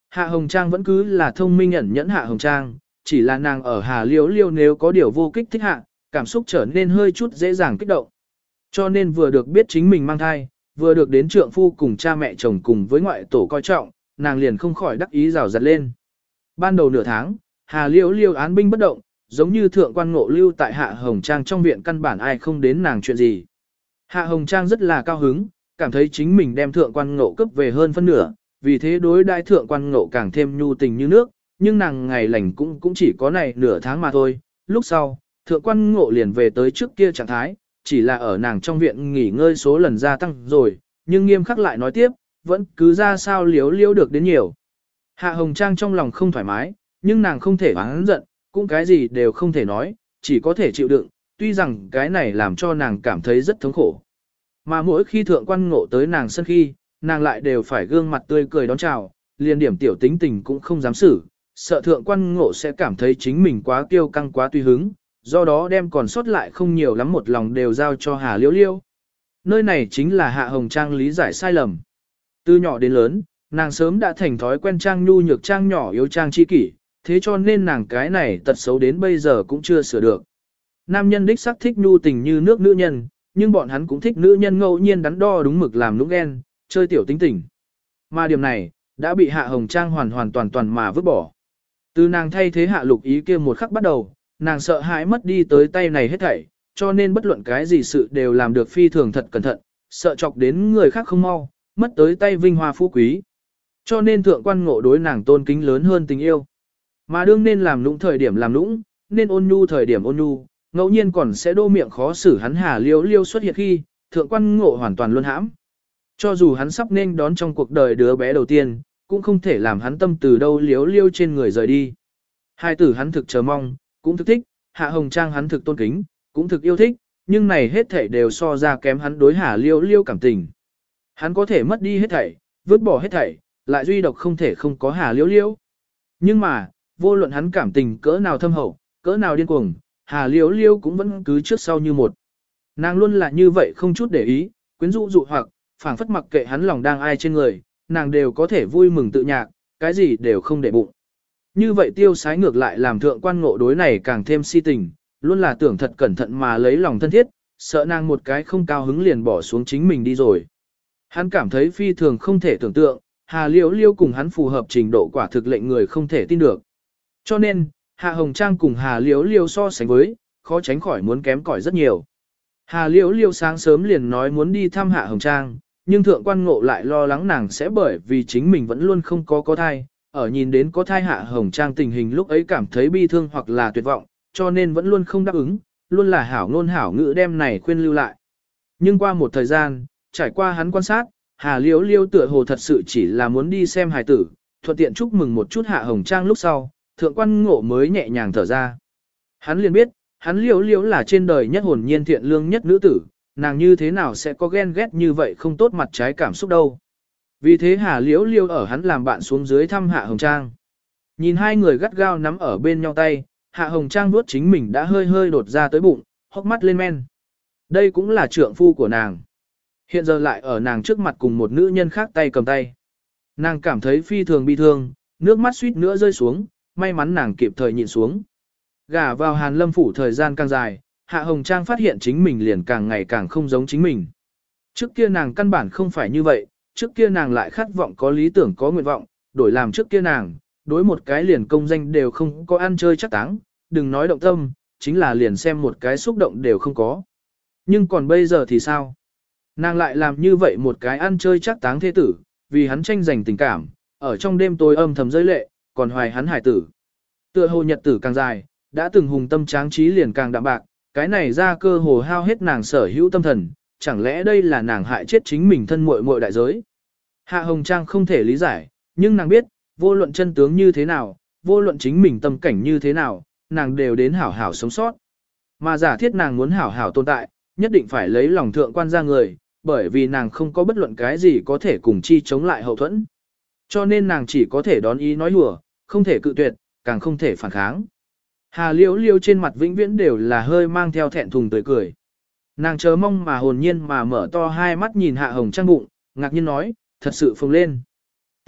Hạ Hồng Trang vẫn cứ là thông minh ẩn nhẫn Hạ Hồng Trang, chỉ là nàng ở Hà Liễu Liễu nếu có điều vô kích thích hạ, cảm xúc trở nên hơi chút dễ dàng kích động. Cho nên vừa được biết chính mình mang thai, vừa được đến trượng phu cùng cha mẹ chồng cùng với ngoại tổ coi trọng, nàng liền không khỏi đắc ý rào rạt lên. Ban đầu nửa tháng, Hà Liễu Liễu án binh bất động, giống như thượng quan ngộ lưu tại Hạ Hồng Trang trong viện căn bản ai không đến nàng chuyện gì. Hạ Hồng Trang rất là cao hứng, cảm thấy chính mình đem thượng quan ngộ cấp về hơn phân nửa, vì thế đối đãi thượng quan ngộ càng thêm nhu tình như nước, nhưng nàng ngày lành cũng chỉ có này nửa tháng mà thôi. Lúc sau, thượng quan ngộ liền về tới trước kia trạng thái, chỉ là ở nàng trong viện nghỉ ngơi số lần gia tăng rồi, nhưng nghiêm khắc lại nói tiếp, vẫn cứ ra sao Liễu Liễu được đến nhiều. Hạ Hồng Trang trong lòng không thoải mái, nhưng nàng không thể oán giận, cũng cái gì đều không thể nói, chỉ có thể chịu đựng, tuy rằng cái này làm cho nàng cảm thấy rất thống khổ. Mà mỗi khi thượng quan ngộ tới nàng sân khi, nàng lại đều phải gương mặt tươi cười đón chào, liền điểm tiểu tính tình cũng không dám xử, sợ thượng quan ngộ sẽ cảm thấy chính mình quá kiêu căng quá tùy hứng, do đó đem còn sót lại không nhiều lắm một lòng đều giao cho Hà Liễu Liễu. Nơi này chính là Hạ Hồng Trang lý giải sai lầm. Từ nhỏ đến lớn, nàng sớm đã thành thói quen trang nhu nhược trang nhỏ yếu trang chi kỷ, thế cho nên nàng cái này tật xấu đến bây giờ cũng chưa sửa được. Nam nhân đích xác thích nhu tình như nước nữ nhân, nhưng bọn hắn cũng thích nữ nhân ngẫu nhiên đắn đo đúng mực làm nũng ghen, chơi tiểu tính tình. Mà điểm này, đã bị Hạ Hồng Trang hoàn toàn mà vứt bỏ. Từ nàng thay thế Hạ Lục Ý kia một khắc bắt đầu, nàng sợ hãi mất đi tới tay này hết thảy, cho nên bất luận cái gì sự đều làm được phi thường thật cẩn thận, sợ chọc đến người khác không mau, mất tới tay vinh hoa phú quý. Cho nên thượng quan ngộ đối nàng tôn kính lớn hơn tình yêu. Mà đương nên làm nũng thời điểm làm nũng, nên ôn nhu thời điểm ôn nhu, ngẫu nhiên còn sẽ đô miệng khó xử hắn Hà Liễu Liễu xuất hiện khi, thượng quan ngộ hoàn toàn luân hãm. Cho dù hắn sắp nên đón trong cuộc đời đứa bé đầu tiên, cũng không thể làm hắn tâm từ đâu Liễu Liễu trên người rời đi. Hai tử hắn thực chờ mong, cũng thực thích, Hạ Hồng Trang hắn thực tôn kính, cũng thực yêu thích, nhưng này hết thảy đều so ra kém hắn đối Hà Liễu Liễu cảm tình. Hắn có thể mất đi hết thảy, vứt bỏ hết thảy, lại duy độc không thể không có Hà Liễu Liễu. Nhưng mà, vô luận hắn cảm tình cỡ nào thâm hậu, cỡ nào điên cuồng, Hà Liễu Liễu cũng vẫn cứ trước sau như một. Nàng luôn là như vậy không chút để ý, quyến rũ dụ hoặc, phảng phất mặc kệ hắn lòng đang ai trên người, nàng đều có thể vui mừng tự nhạc, cái gì đều không để bụng. Như vậy tiêu sái ngược lại làm thượng quan ngộ đối này càng thêm si tình, luôn là tưởng thật cẩn thận mà lấy lòng thân thiết, sợ nàng một cái không cao hứng liền bỏ xuống chính mình đi rồi. Hắn cảm thấy phi thường không thể tưởng tượng, Hà Liễu Liễu cùng hắn phù hợp trình độ quả thực lệnh người không thể tin được. Cho nên, Hạ Hồng Trang cùng Hà Liễu Liễu so sánh với, khó tránh khỏi muốn kém cỏi rất nhiều. Hà Liễu Liễu sáng sớm liền nói muốn đi thăm Hạ Hồng Trang, nhưng thượng quan ngộ lại lo lắng nàng sẽ bởi vì chính mình vẫn luôn không có thai, ở nhìn đến có thai Hạ Hồng Trang tình hình lúc ấy cảm thấy bi thương hoặc là tuyệt vọng, cho nên vẫn luôn không đáp ứng, luôn là hảo ngôn hảo ngữ đem này khuyên lưu lại. Nhưng qua một thời gian, trải qua hắn quan sát, Hà Liễu Liễu tựa hồ thật sự chỉ là muốn đi xem hài tử, thuận tiện chúc mừng một chút Hạ Hồng Trang lúc sau, thượng quan ngộ mới nhẹ nhàng thở ra. Hắn liền biết, hắn Liễu Liễu là trên đời nhất hồn nhiên thiện lương nhất nữ tử, nàng như thế nào sẽ có ghen ghét như vậy không tốt mặt trái cảm xúc đâu. Vì thế Hà Liễu Liễu ở hắn làm bạn xuống dưới thăm Hạ Hồng Trang. Nhìn hai người gắt gao nắm ở bên nhau tay, Hạ Hồng Trang vuốt chính mình đã hơi hơi đột ra tới bụng, hốc mắt lên men. Đây cũng là trượng phu của nàng. Hiện giờ lại ở nàng trước mặt cùng một nữ nhân khác tay cầm tay. Nàng cảm thấy phi thường bi thương, nước mắt suýt nữa rơi xuống, may mắn nàng kịp thời nhịn xuống. Gả vào Hàn Lâm phủ thời gian càng dài, Hạ Hồng Trang phát hiện chính mình liền càng ngày càng không giống chính mình. Trước kia nàng căn bản không phải như vậy, trước kia nàng lại khát vọng có lý tưởng có nguyện vọng, đổi làm trước kia nàng, đối một cái liền công danh đều không có ăn chơi chắc táng, đừng nói động tâm, chính là liền xem một cái xúc động đều không có. Nhưng còn bây giờ thì sao? Nàng lại làm như vậy một cái ăn chơi chắc táng thế tử, vì hắn tranh giành tình cảm, ở trong đêm tối âm thầm rơi lệ, còn hoài hắn hải tử. Tựa hồ nhật tử càng dài, đã từng hùng tâm tráng trí liền càng đạm bạc, cái này ra cơ hồ hao hết nàng sở hữu tâm thần, chẳng lẽ đây là nàng hại chết chính mình thân muội muội đại giới. Hạ Hồng Trang không thể lý giải, nhưng nàng biết, vô luận chân tướng như thế nào, vô luận chính mình tâm cảnh như thế nào, nàng đều đến hảo hảo sống sót. Mà giả thiết nàng muốn hảo hảo tồn tại, nhất định phải lấy lòng thượng quan ra người, bởi vì nàng không có bất luận cái gì có thể cùng chi chống lại hậu thuẫn. Cho nên nàng chỉ có thể đón ý nói hùa, không thể cự tuyệt, càng không thể phản kháng. Hà Liễu Liễu trên mặt vĩnh viễn đều là hơi mang theo thẹn thùng tươi cười. Nàng chớ mong mà hồn nhiên mà mở to hai mắt nhìn Hạ Hồng Trang bụng, ngạc nhiên nói, thật sự phồng lên.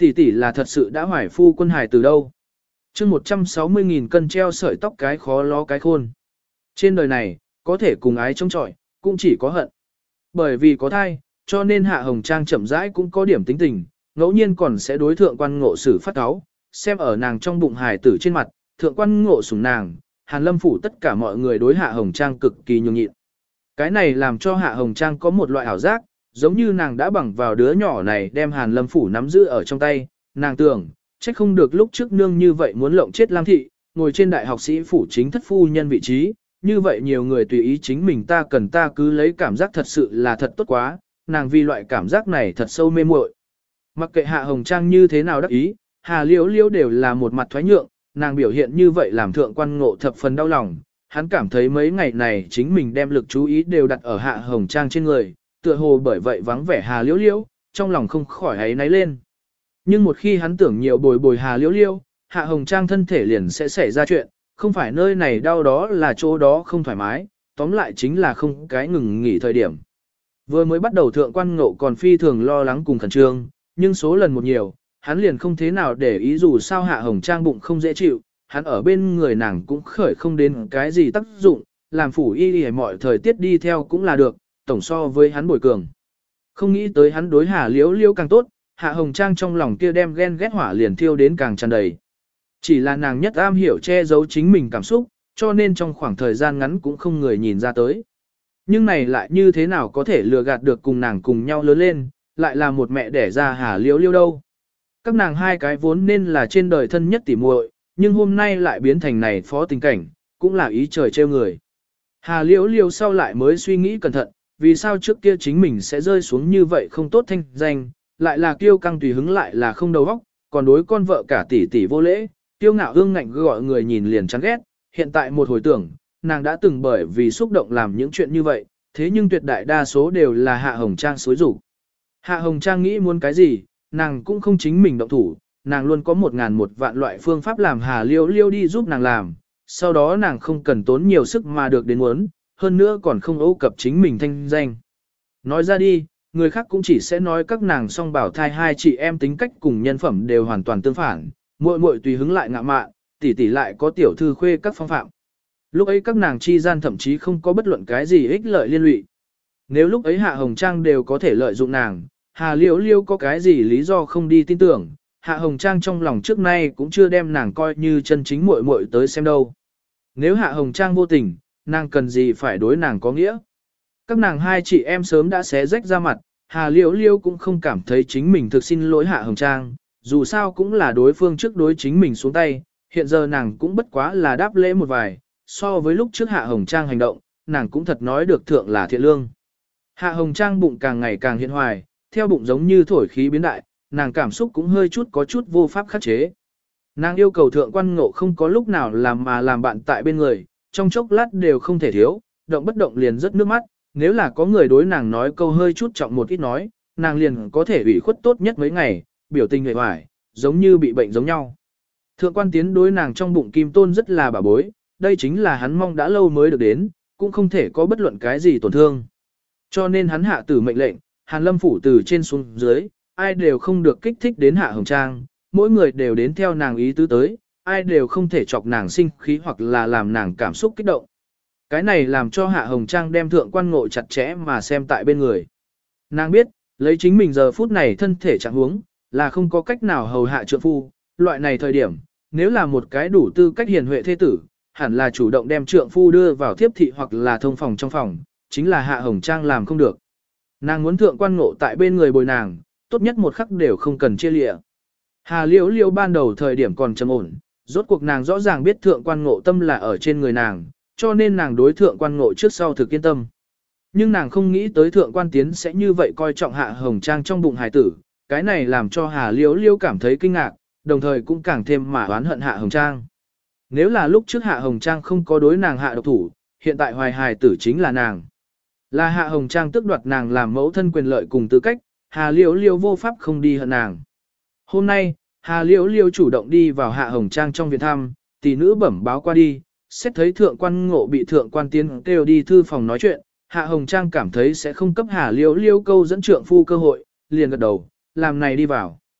tỷ tỷ là thật sự đã hoài phu quân hài từ đâu. Chương 160.000 cân treo sợi tóc cái khó ló cái khôn. Trên đời này, có thể cùng ái chống chọi, cũng chỉ có hận. Bởi vì có thai, cho nên Hạ Hồng Trang chậm rãi cũng có điểm tính tình, ngẫu nhiên còn sẽ đối thượng quan ngộ xử phát áo, xem ở nàng trong bụng hài tử trên mặt, thượng quan ngộ sủng nàng, Hàn Lâm phủ tất cả mọi người đối Hạ Hồng Trang cực kỳ nhường nhịn. Cái này làm cho Hạ Hồng Trang có một loại ảo giác, giống như nàng đã bằng vào đứa nhỏ này đem Hàn Lâm phủ nắm giữ ở trong tay, nàng tưởng, trách không được lúc trước nương như vậy muốn lộng chết Lam thị, ngồi trên đại học sĩ phủ chính thất phu nhân vị trí, như vậy nhiều người tùy ý chính mình ta cần ta cứ lấy cảm giác thật sự là thật tốt quá, nàng vì loại cảm giác này thật sâu mê muội. Mặc kệ Hạ Hồng Trang như thế nào đắc ý, Hà Liễu Liễu đều là một mặt thoái nhượng, nàng biểu hiện như vậy làm thượng quan ngộ thập phần đau lòng, hắn cảm thấy mấy ngày này chính mình đem lực chú ý đều đặt ở Hạ Hồng Trang trên người, tựa hồ bởi vậy vắng vẻ Hà Liễu Liễu, trong lòng không khỏi áy náy lên. Nhưng một khi hắn tưởng nhiều bồi bồi Hà Liễu Liễu, Hạ Hồng Trang thân thể liền sẽ xảy ra chuyện, không phải nơi này đau đó là chỗ đó không thoải mái, tóm lại chính là không cái ngừng nghỉ thời điểm. Vừa mới bắt đầu thượng quan ngộ còn phi thường lo lắng cùng khẩn trương, nhưng số lần một nhiều, hắn liền không thế nào để ý dù sao Hạ Hồng Trang bụng không dễ chịu, hắn ở bên người nàng cũng khởi không đến cái gì tác dụng, làm phủ y mọi thời tiết đi theo cũng là được, tổng so với hắn bồi cường. Không nghĩ tới hắn đối Hà Liễu Liễu càng tốt, Hạ Hồng Trang trong lòng kia đem ghen ghét hỏa liền thiêu đến càng tràn đầy. Chỉ là nàng nhất am hiểu che giấu chính mình cảm xúc, cho nên trong khoảng thời gian ngắn cũng không người nhìn ra tới. Nhưng này lại như thế nào có thể lừa gạt được cùng nàng cùng nhau lớn lên, lại là một mẹ đẻ ra Hà Liễu Liễu đâu. Các nàng hai cái vốn nên là trên đời thân nhất tỉ muội, nhưng hôm nay lại biến thành này phó tình cảnh, cũng là ý trời trêu người. Hà Liễu Liễu sau lại mới suy nghĩ cẩn thận, vì sao trước kia chính mình sẽ rơi xuống như vậy không tốt thanh danh, lại là kiêu căng tùy hứng lại là không đầu óc, còn đối con vợ cả tỷ tỷ vô lễ, tiêu ngạo ương ngạnh gọi người nhìn liền chán ghét, hiện tại một hồi tưởng, nàng đã từng bởi vì xúc động làm những chuyện như vậy, thế nhưng tuyệt đại đa số đều là Hạ Hồng Trang xối rủ. Hạ Hồng Trang nghĩ muốn cái gì, nàng cũng không chính mình động thủ, nàng luôn có 1.000 vạn loại phương pháp làm Hà Liễu Liễu đi giúp nàng làm, sau đó nàng không cần tốn nhiều sức mà được đến muốn, hơn nữa còn không ấu cập chính mình thanh danh. Nói ra đi, người khác cũng chỉ sẽ nói các nàng song bảo thai hai chị em tính cách cùng nhân phẩm đều hoàn toàn tương phản, muội muội tùy hứng lại ngạ mạn, tỷ tỷ lại có tiểu thư khuê các phong phạm. Lúc ấy các nàng chi gian thậm chí không có bất luận cái gì ích lợi liên lụy. Nếu lúc ấy Hạ Hồng Trang đều có thể lợi dụng nàng, Hà Liễu Liễu có cái gì lý do không đi tin tưởng, Hạ Hồng Trang trong lòng trước nay cũng chưa đem nàng coi như chân chính muội muội tới xem đâu. Nếu Hạ Hồng Trang vô tình, nàng cần gì phải đối nàng có nghĩa. Các nàng hai chị em sớm đã xé rách ra mặt, Hà Liễu Liễu cũng không cảm thấy chính mình thực xin lỗi Hạ Hồng Trang, dù sao cũng là đối phương trước đối chính mình xuống tay, hiện giờ nàng cũng bất quá là đáp lễ một vài, so với lúc trước Hạ Hồng Trang hành động, nàng cũng thật nói được thượng là thiện lương. Hạ Hồng Trang bụng càng ngày càng hiện hoài, theo bụng giống như thổi khí biến đại, nàng cảm xúc cũng hơi chút có chút vô pháp khắc chế. Nàng yêu cầu thượng quan ngộ không có lúc nào làm mà làm bạn tại bên người, trong chốc lát đều không thể thiếu, động bất động liền rớt nước mắt, nếu là có người đối nàng nói câu hơi chút trọng một ít nói, nàng liền có thể ủy khuất tốt nhất mấy ngày, biểu tình người hoài, giống như bị bệnh giống nhau. Thượng quan tiến đối nàng trong bụng kim tôn rất là bà bối, đây chính là hắn mong đã lâu mới được đến, cũng không thể có bất luận cái gì tổn thương. Cho nên hắn hạ tử mệnh lệnh, Hàn Lâm phủ từ trên xuống dưới, ai đều không được kích thích đến Hạ Hồng Trang, mỗi người đều đến theo nàng ý tứ tới, ai đều không thể chọc nàng sinh khí hoặc là làm nàng cảm xúc kích động. Cái này làm cho Hạ Hồng Trang đem thượng quan ngộ chặt chẽ mà xem tại bên người. Nàng biết, lấy chính mình giờ phút này thân thể trạng huống, là không có cách nào hầu hạ trượng phu, loại này thời điểm, nếu là một cái đủ tư cách hiền huệ thế tử, hẳn là chủ động đem trượng phu đưa vào thiếp thị hoặc là thông phòng trong phòng, chính là Hạ Hồng Trang làm không được. Nàng muốn thượng quan ngộ tại bên người bồi nàng, tốt nhất một khắc đều không cần chia lịa. Hà Liễu Liễu ban đầu thời điểm còn trầm ổn, rốt cuộc nàng rõ ràng biết thượng quan ngộ tâm là ở trên người nàng, cho nên nàng đối thượng quan ngộ trước sau thực yên tâm. Nhưng nàng không nghĩ tới thượng quan tiến sẽ như vậy coi trọng Hạ Hồng Trang trong bụng hài tử, cái này làm cho Hà Liễu Liễu cảm thấy kinh ngạc, đồng thời cũng càng thêm mà oán hận Hạ Hồng Trang. Nếu là lúc trước Hạ Hồng Trang không có đối nàng hạ độc thủ, hiện tại hoài hài tử chính là nàng. Là Hạ Hồng Trang tước đoạt nàng làm mẫu thân quyền lợi cùng tư cách, Hà Liễu Liễu vô pháp không đi hận nàng. Hôm nay, Hà Liễu Liễu chủ động đi vào Hạ Hồng Trang trong viện thăm, tỷ nữ bẩm báo qua đi, xét thấy thượng quan ngộ bị thượng quan tiến kêu đi thư phòng nói chuyện, Hạ Hồng Trang cảm thấy sẽ không cấp Hà Liễu Liễu câu dẫn trượng phu cơ hội, liền gật đầu, làm này đi vào.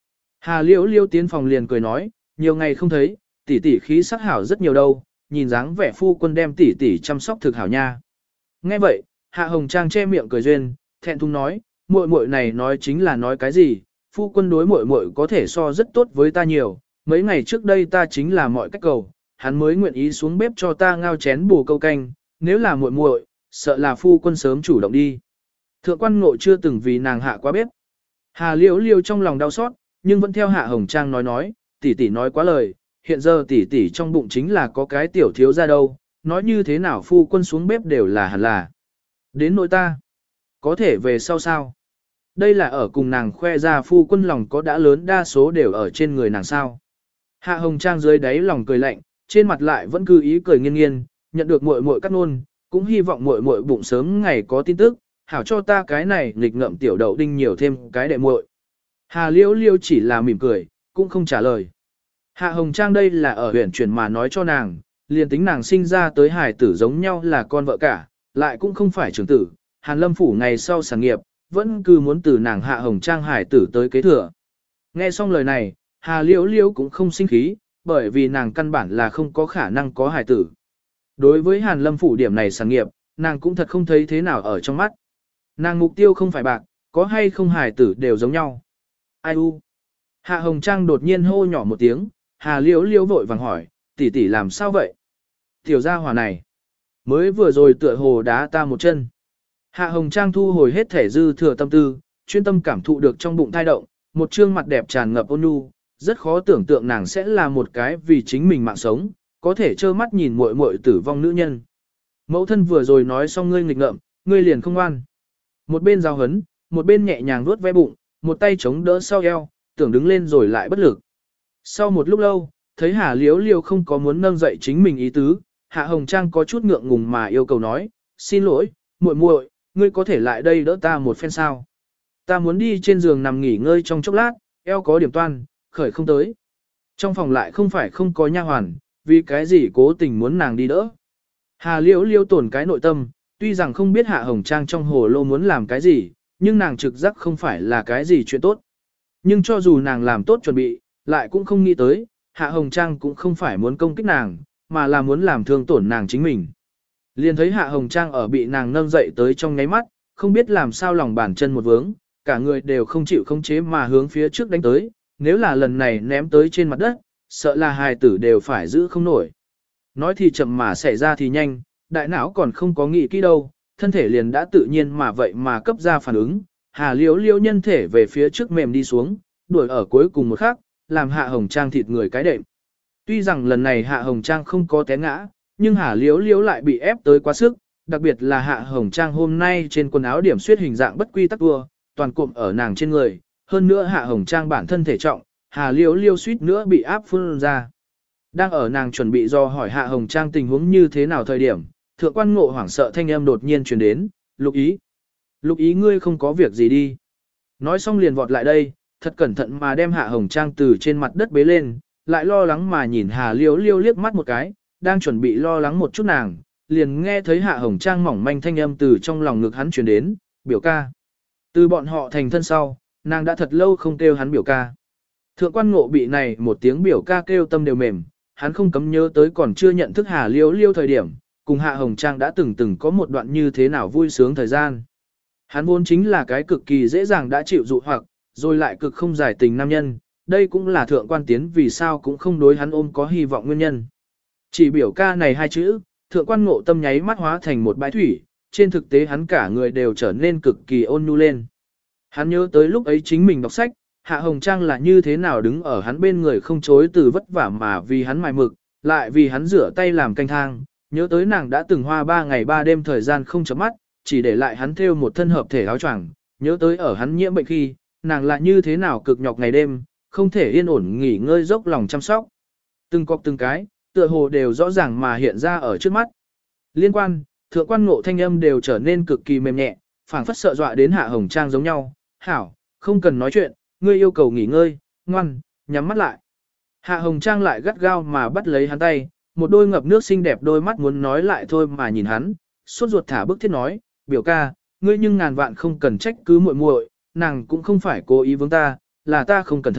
Hà Liễu Liêu tiến phòng liền cười nói, nhiều ngày không thấy, tỷ tỷ khí sắc hảo rất nhiều đâu, nhìn dáng vẻ phu quân đem tỷ tỷ chăm sóc thực hảo nha. Nghe vậy, Hạ Hồng Trang che miệng cười duyên, thẹn thùng nói, muội muội này nói chính là nói cái gì, phu quân đối muội muội có thể so rất tốt với ta nhiều, mấy ngày trước đây ta chính là mọi cách cầu, hắn mới nguyện ý xuống bếp cho ta ngao chén bù câu canh, nếu là muội muội, sợ là phu quân sớm chủ động đi. Thượng quan Ngộ chưa từng vì nàng hạ qua bếp. Hà Liễu Liêu trong lòng đau xót, nhưng vẫn theo Hạ Hồng Trang nói, tỷ tỷ nói quá lời, hiện giờ tỷ tỷ trong bụng chính là có cái tiểu thiếu ra đâu, nói như thế nào phu quân xuống bếp đều là hẳn là. Đến nỗi ta, có thể về sau sao? Đây là ở cùng nàng khoe ra phu quân lòng có đã lớn đa số đều ở trên người nàng sao. Hạ Hồng Trang dưới đáy lòng cười lạnh, trên mặt lại vẫn cứ ý cười nghiêng nghiêng, nhận được muội muội cắt ngôn, cũng hy vọng muội muội bụng sớm ngày có tin tức, hảo cho ta cái này nghịch ngợm tiểu đậu đinh nhiều thêm cái đệ muội. Hà Liễu Liêu chỉ là mỉm cười, cũng không trả lời. Hạ Hồng Trang đây là ở huyện chuyển mà nói cho nàng, liền tính nàng sinh ra tới hài tử giống nhau là con vợ cả, lại cũng không phải trưởng tử, Hàn Lâm Phủ ngày sau sản nghiệp, vẫn cứ muốn từ nàng Hạ Hồng Trang hài tử tới kế thừa. Nghe xong lời này, Hà Liễu Liễu cũng không sinh khí, bởi vì nàng căn bản là không có khả năng có hài tử. Đối với Hàn Lâm Phủ điểm này sản nghiệp, nàng cũng thật không thấy thế nào ở trong mắt. Nàng mục tiêu không phải bạc, có hay không hài tử đều giống nhau. Ai u? Hạ Hồng Trang đột nhiên hô nhỏ một tiếng, Hà Liễu Liễu vội vàng hỏi, tỷ tỷ làm sao vậy? Tiểu gia hỏa này, mới vừa rồi tựa hồ đá ta một chân. Hạ Hồng Trang thu hồi hết thể dư thừa tâm tư, chuyên tâm cảm thụ được trong bụng thai động, một trương mặt đẹp tràn ngập ôn nhu, rất khó tưởng tượng nàng sẽ là một cái vì chính mình mạng sống, có thể trơ mắt nhìn muội muội tử vong nữ nhân. Mẫu thân vừa rồi nói xong ngươi nghịch ngợm, ngươi liền không ngoan. Một bên giao hấn, một bên nhẹ nhàng vuốt ve bụng, một tay chống đỡ sau eo, tưởng đứng lên rồi lại bất lực. Sau một lúc lâu, thấy Hà Liễu Liễu không có muốn nâng dậy chính mình ý tứ, Hạ Hồng Trang có chút ngượng ngùng mà yêu cầu nói, xin lỗi, muội muội, ngươi có thể lại đây đỡ ta một phen sao? Ta muốn đi trên giường nằm nghỉ ngơi trong chốc lát, eo có điểm toan, khởi không tới. Trong phòng lại không phải không có nha hoàn, vì cái gì cố tình muốn nàng đi đỡ. Hà Liễu Liễu tổn cái nội tâm, tuy rằng không biết Hạ Hồng Trang trong hồ lô muốn làm cái gì, nhưng nàng trực giác không phải là cái gì chuyện tốt. Nhưng cho dù nàng làm tốt chuẩn bị, lại cũng không nghĩ tới, Hạ Hồng Trang cũng không phải muốn công kích nàng, mà là muốn làm thương tổn nàng chính mình. Liền thấy Hạ Hồng Trang ở bị nàng nâng dậy tới trong nháy mắt, không biết làm sao lòng bàn chân một vướng, cả người đều không chịu khống chế mà hướng phía trước đánh tới, nếu là lần này ném tới trên mặt đất, sợ là hài tử đều phải giữ không nổi. Nói thì chậm mà xảy ra thì nhanh, đại não còn không có nghĩ kỹ đâu, thân thể liền đã tự nhiên mà vậy mà cấp ra phản ứng, Hà Liễu Liễu nhân thể về phía trước mềm đi xuống, đuổi ở cuối cùng một khắc, làm Hạ Hồng Trang thịt người cái đệm. Tuy rằng lần này Hạ Hồng Trang không có té ngã, nhưng Hà Liễu Liễu lại bị ép tới quá sức, đặc biệt là Hạ Hồng Trang hôm nay trên quần áo điểm xuyết hình dạng bất quy tắc tua, toàn cụm ở nàng trên người, hơn nữa Hạ Hồng Trang bản thân thể trọng, Hà Liễu Liễu suýt nữa bị áp phun ra. Đang ở nàng chuẩn bị do hỏi Hạ Hồng Trang tình huống như thế nào thời điểm, Thượng quan Ngộ hoảng sợ thanh âm đột nhiên truyền đến, Lục Ý. Lục Ý ngươi không có việc gì đi. Nói xong liền vọt lại đây, thật cẩn thận mà đem Hạ Hồng Trang từ trên mặt đất bế lên, lại lo lắng mà nhìn Hà Liễu Liễu liếc mắt một cái, đang chuẩn bị lo lắng một chút nàng, liền nghe thấy Hạ Hồng Trang mỏng manh thanh âm từ trong lòng ngực hắn truyền đến, biểu ca. Từ bọn họ thành thân sau, nàng đã thật lâu không kêu hắn biểu ca. Thượng quan Ngộ bị này một tiếng biểu ca kêu tâm đều mềm, hắn không cấm nhớ tới còn chưa nhận thức Hà Liễu Liễu thời điểm, cùng Hạ Hồng Trang đã từng có một đoạn như thế nào vui sướng thời gian. Hắn vốn chính là cái cực kỳ dễ dàng đã chịu dụ hoặc, rồi lại cực không giải tình nam nhân, đây cũng là thượng quan tiến vì sao cũng không đối hắn ôm có hy vọng nguyên nhân. Chỉ biểu ca này hai chữ, thượng quan Ngộ tâm nháy mắt hóa thành một bãi thủy, trên thực tế hắn cả người đều trở nên cực kỳ ôn nhu lên. Hắn nhớ tới lúc ấy chính mình đọc sách, Hạ Hồng Trang là như thế nào đứng ở hắn bên người không chối từ vất vả mà vì hắn mài mực, lại vì hắn rửa tay làm canh thang, nhớ tới nàng đã từng hoa 3 ngày 3 đêm thời gian không chấm mắt, chỉ để lại hắn thêu một thân hợp thể áo choàng, nhớ tới ở hắn nhiễm bệnh khi, nàng là như thế nào cực nhọc ngày đêm, không thể yên ổn nghỉ ngơi dốc lòng chăm sóc. Từng cọc từng cái, tựa hồ đều rõ ràng mà hiện ra ở trước mắt. Liên quan, thượng quan Ngộ thanh âm đều trở nên cực kỳ mềm nhẹ, phảng phất sợ dọa đến Hạ Hồng Trang giống nhau. Hảo, không cần nói chuyện, ngươi yêu cầu nghỉ ngơi, ngoan, nhắm mắt lại. Hạ Hồng Trang lại gắt gao mà bắt lấy hắn tay, một đôi ngập nước xinh đẹp đôi mắt muốn nói lại thôi mà nhìn hắn, sốt ruột thả bức thiết nói, biểu ca, ngươi nhưng ngàn vạn không cần trách cứ muội muội, nàng cũng không phải cố ý vướng ta, là ta không cẩn thận,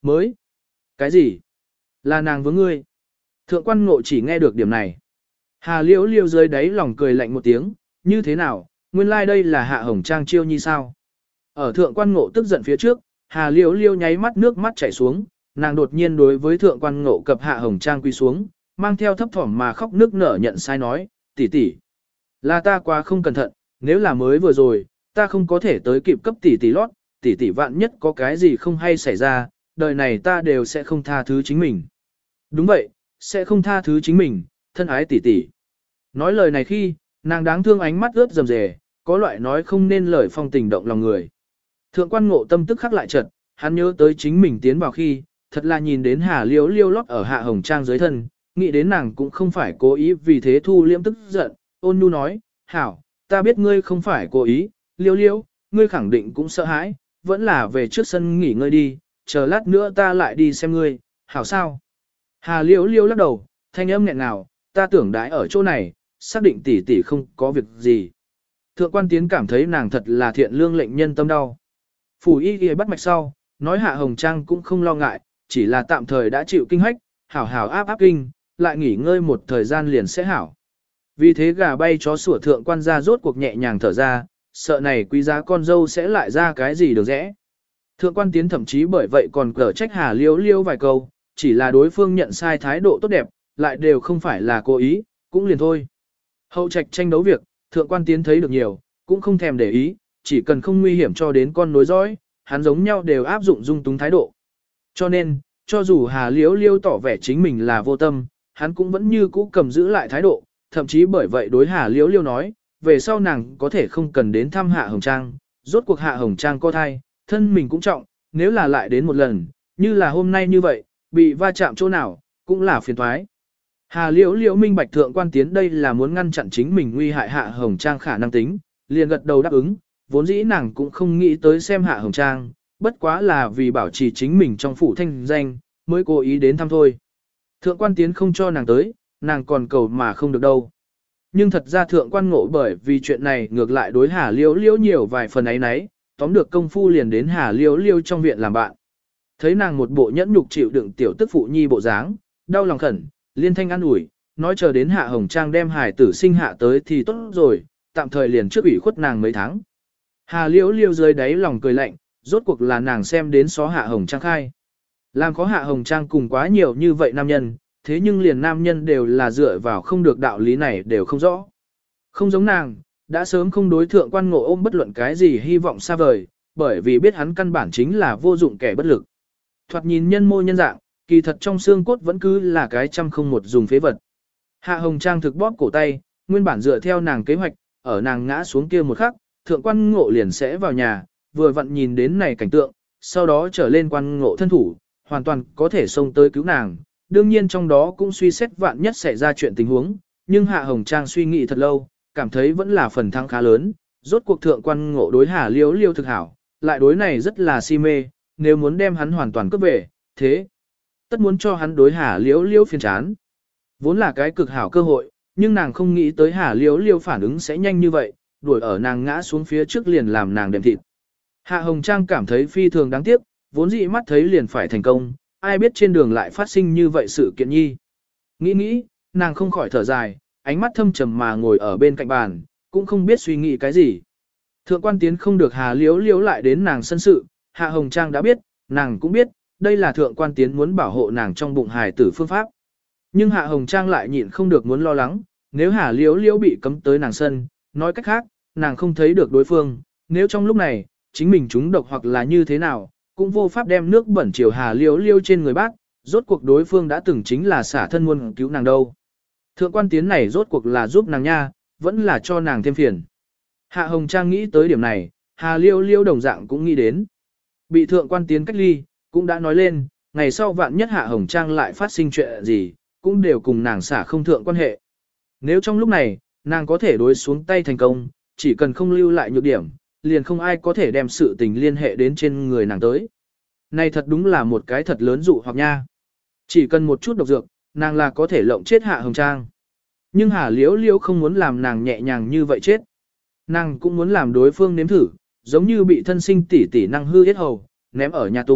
mới. Cái gì? Là nàng với ngươi. Thượng quan ngộ chỉ nghe được điểm này. Hà liễu liêu dưới đáy lòng cười lạnh một tiếng, như thế nào, nguyên lai like đây là Hạ Hồng Trang chiêu nhi sao? Ở thượng quan ngộ tức giận phía trước, Hà liễu liêu nháy mắt nước mắt chảy xuống, nàng đột nhiên đối với thượng quan ngộ cập Hạ Hồng Trang quy xuống, mang theo thấp thỏm mà khóc nước nở nhận sai nói, tỷ tỷ, là ta quá không cẩn thận, nếu là mới vừa rồi, ta không có thể tới kịp cấp tỷ tỷ lót, tỷ tỷ vạn nhất có cái gì không hay xảy ra, đời này ta đều sẽ không tha thứ chính mình. Đúng vậy, sẽ không tha thứ chính mình, thân ái tỷ tỷ. Nói lời này khi, nàng đáng thương ánh mắt ướt rầm rề, có loại nói không nên lời phong tình động lòng người. Thượng quan ngộ tâm tức khắc lại chợt, hắn nhớ tới chính mình tiến vào khi, thật là nhìn đến Hà Liễu Liêu lót ở Hạ Hồng Trang dưới thân, nghĩ đến nàng cũng không phải cố ý vì thế thu liễm tức giận, ôn nhu nói, hảo, ta biết ngươi không phải cố ý, Liêu Liêu, ngươi khẳng định cũng sợ hãi, vẫn là về trước sân nghỉ ngơi đi, chờ lát nữa ta lại đi xem ngươi, hảo sao? Hà Liễu Liêu lắc đầu, thanh âm nghẹn ngào, ta tưởng đãi ở chỗ này, xác định tỷ tỷ không có việc gì. Thượng quan tiến cảm thấy nàng thật là thiện lương lệnh nhân tâm đau. Phủ y y bắt mạch sau, nói Hạ Hồng Trang cũng không lo ngại, chỉ là tạm thời đã chịu kinh hách, hảo hảo áp kinh, lại nghỉ ngơi một thời gian liền sẽ hảo. Vì thế gà bay chó sủa thượng quan ra rốt cuộc nhẹ nhàng thở ra, sợ này quý giá con dâu sẽ lại ra cái gì được rẽ. Thượng quan tiến thậm chí bởi vậy còn cở trách Hà Liễu Liêu vài câu, chỉ là đối phương nhận sai thái độ tốt đẹp, lại đều không phải là cố ý, cũng liền thôi. Hậu trạch tranh đấu việc, thượng quan tiến thấy được nhiều, cũng không thèm để ý, chỉ cần không nguy hiểm cho đến con nối dõi, hắn giống nhau đều áp dụng dung túng thái độ. Cho nên, cho dù Hà Liễu Liêu tỏ vẻ chính mình là vô tâm, hắn cũng vẫn như cũ cầm giữ lại thái độ, thậm chí bởi vậy đối Hà Liễu Liêu nói, về sau nàng có thể không cần đến thăm Hạ Hồng Trang, rốt cuộc Hạ Hồng Trang có thai, thân mình cũng trọng, nếu là lại đến một lần, như là hôm nay như vậy, bị va chạm chỗ nào, cũng là phiền toái. Hà Liễu Liễu minh bạch thượng quan tiến đây là muốn ngăn chặn chính mình nguy hại Hạ Hồng Trang khả năng tính, liền gật đầu đáp ứng, vốn dĩ nàng cũng không nghĩ tới xem Hạ Hồng Trang, bất quá là vì bảo trì chính mình trong phủ thanh danh, mới cố ý đến thăm thôi. Thượng quan tiến không cho nàng tới, nàng còn cầu mà không được đâu. Nhưng thật ra thượng quan ngộ bởi vì chuyện này ngược lại đối Hà Liễu Liễu nhiều vài phần ấy nấy, tóm được công phu liền đến Hà Liễu Liễu trong viện làm bạn. Thấy nàng một bộ nhẫn nhục chịu đựng tiểu tức phụ nhi bộ dáng, đau lòng khẩn, liên thanh an ủi, nói chờ đến Hạ Hồng Trang đem hài tử sinh hạ tới thì tốt rồi, tạm thời liền trước ủy khuất nàng mấy tháng. Hà Liễu Liễu dưới đáy lòng cười lạnh, rốt cuộc là nàng xem đến xó Hạ Hồng Trang khai. Làm có Hạ Hồng Trang cùng quá nhiều như vậy nam nhân, thế nhưng liền nam nhân đều là dựa vào không được đạo lý này đều không rõ. Không giống nàng, đã sớm không đối thượng quan ngộ ôm bất luận cái gì hy vọng xa vời, bởi vì biết hắn căn bản chính là vô dụng kẻ bất lực. Thoạt nhìn nhân mô nhân dạng, kỳ thật trong xương cốt vẫn cứ là cái trăm không một dùng phế vật. Hạ Hồng Trang thực bóp cổ tay, nguyên bản dựa theo nàng kế hoạch, ở nàng ngã xuống kia một khắc, thượng quan ngộ liền sẽ vào nhà, vừa vặn nhìn đến này cảnh tượng, sau đó trở lên quan ngộ thân thủ, hoàn toàn có thể xông tới cứu nàng. Đương nhiên trong đó cũng suy xét vạn nhất xảy ra chuyện tình huống, nhưng Hạ Hồng Trang suy nghĩ thật lâu, cảm thấy vẫn là phần thắng khá lớn, rốt cuộc thượng quan ngộ đối Hà Liễu Liêu thực hảo, lại đối này rất là si mê, nếu muốn đem hắn hoàn toàn cướp về, thế tất muốn cho hắn đối Hà Liễu Liêu phiền chán. Vốn là cái cực hảo cơ hội, nhưng nàng không nghĩ tới Hà Liễu Liêu phản ứng sẽ nhanh như vậy, đuổi ở nàng ngã xuống phía trước liền làm nàng đệm thịt. Hạ Hồng Trang cảm thấy phi thường đáng tiếc, vốn dĩ mắt thấy liền phải thành công, ai biết trên đường lại phát sinh như vậy sự kiện nhi. Nghĩ, nàng không khỏi thở dài, ánh mắt thâm trầm mà ngồi ở bên cạnh bàn, cũng không biết suy nghĩ cái gì. Thượng quan tiến không được Hà Liễu Liễu lại đến nàng sân sự, Hạ Hồng Trang đã biết, nàng cũng biết, đây là thượng quan tiến muốn bảo hộ nàng trong bụng hài tử phương pháp. Nhưng Hạ Hồng Trang lại nhịn không được muốn lo lắng, nếu Hà Liễu Liễu bị cấm tới nàng sân, nói cách khác, nàng không thấy được đối phương, nếu trong lúc này, chính mình trúng độc hoặc là như thế nào, cũng vô pháp đem nước bẩn chiều Hà Liễu Liễu trên người bác, rốt cuộc đối phương đã từng chính là xả thân muốn cứu nàng đâu. Thượng quan tiến này rốt cuộc là giúp nàng nha, vẫn là cho nàng thêm phiền. Hạ Hồng Trang nghĩ tới điểm này, Hà Liễu Liễu đồng dạng cũng nghĩ đến. Bị thượng quan tiến cách ly, cũng đã nói lên, ngày sau vạn nhất Hạ Hồng Trang lại phát sinh chuyện gì, cũng đều cùng nàng xả không thượng quan hệ. Nếu trong lúc này, nàng có thể đối xuống tay thành công, chỉ cần không lưu lại nhược điểm, liền không ai có thể đem sự tình liên hệ đến trên người nàng tới. Này thật đúng là một cái thật lớn dụ hoặc nha. Chỉ cần một chút độc dược, nàng là có thể lộng chết Hạ Hồng Trang. Nhưng Hà Liễu Liễu không muốn làm nàng nhẹ nhàng như vậy chết. Nàng cũng muốn làm đối phương nếm thử, giống như bị thân sinh tỷ tỷ năng hư yết hầu, ném ở nhà tù,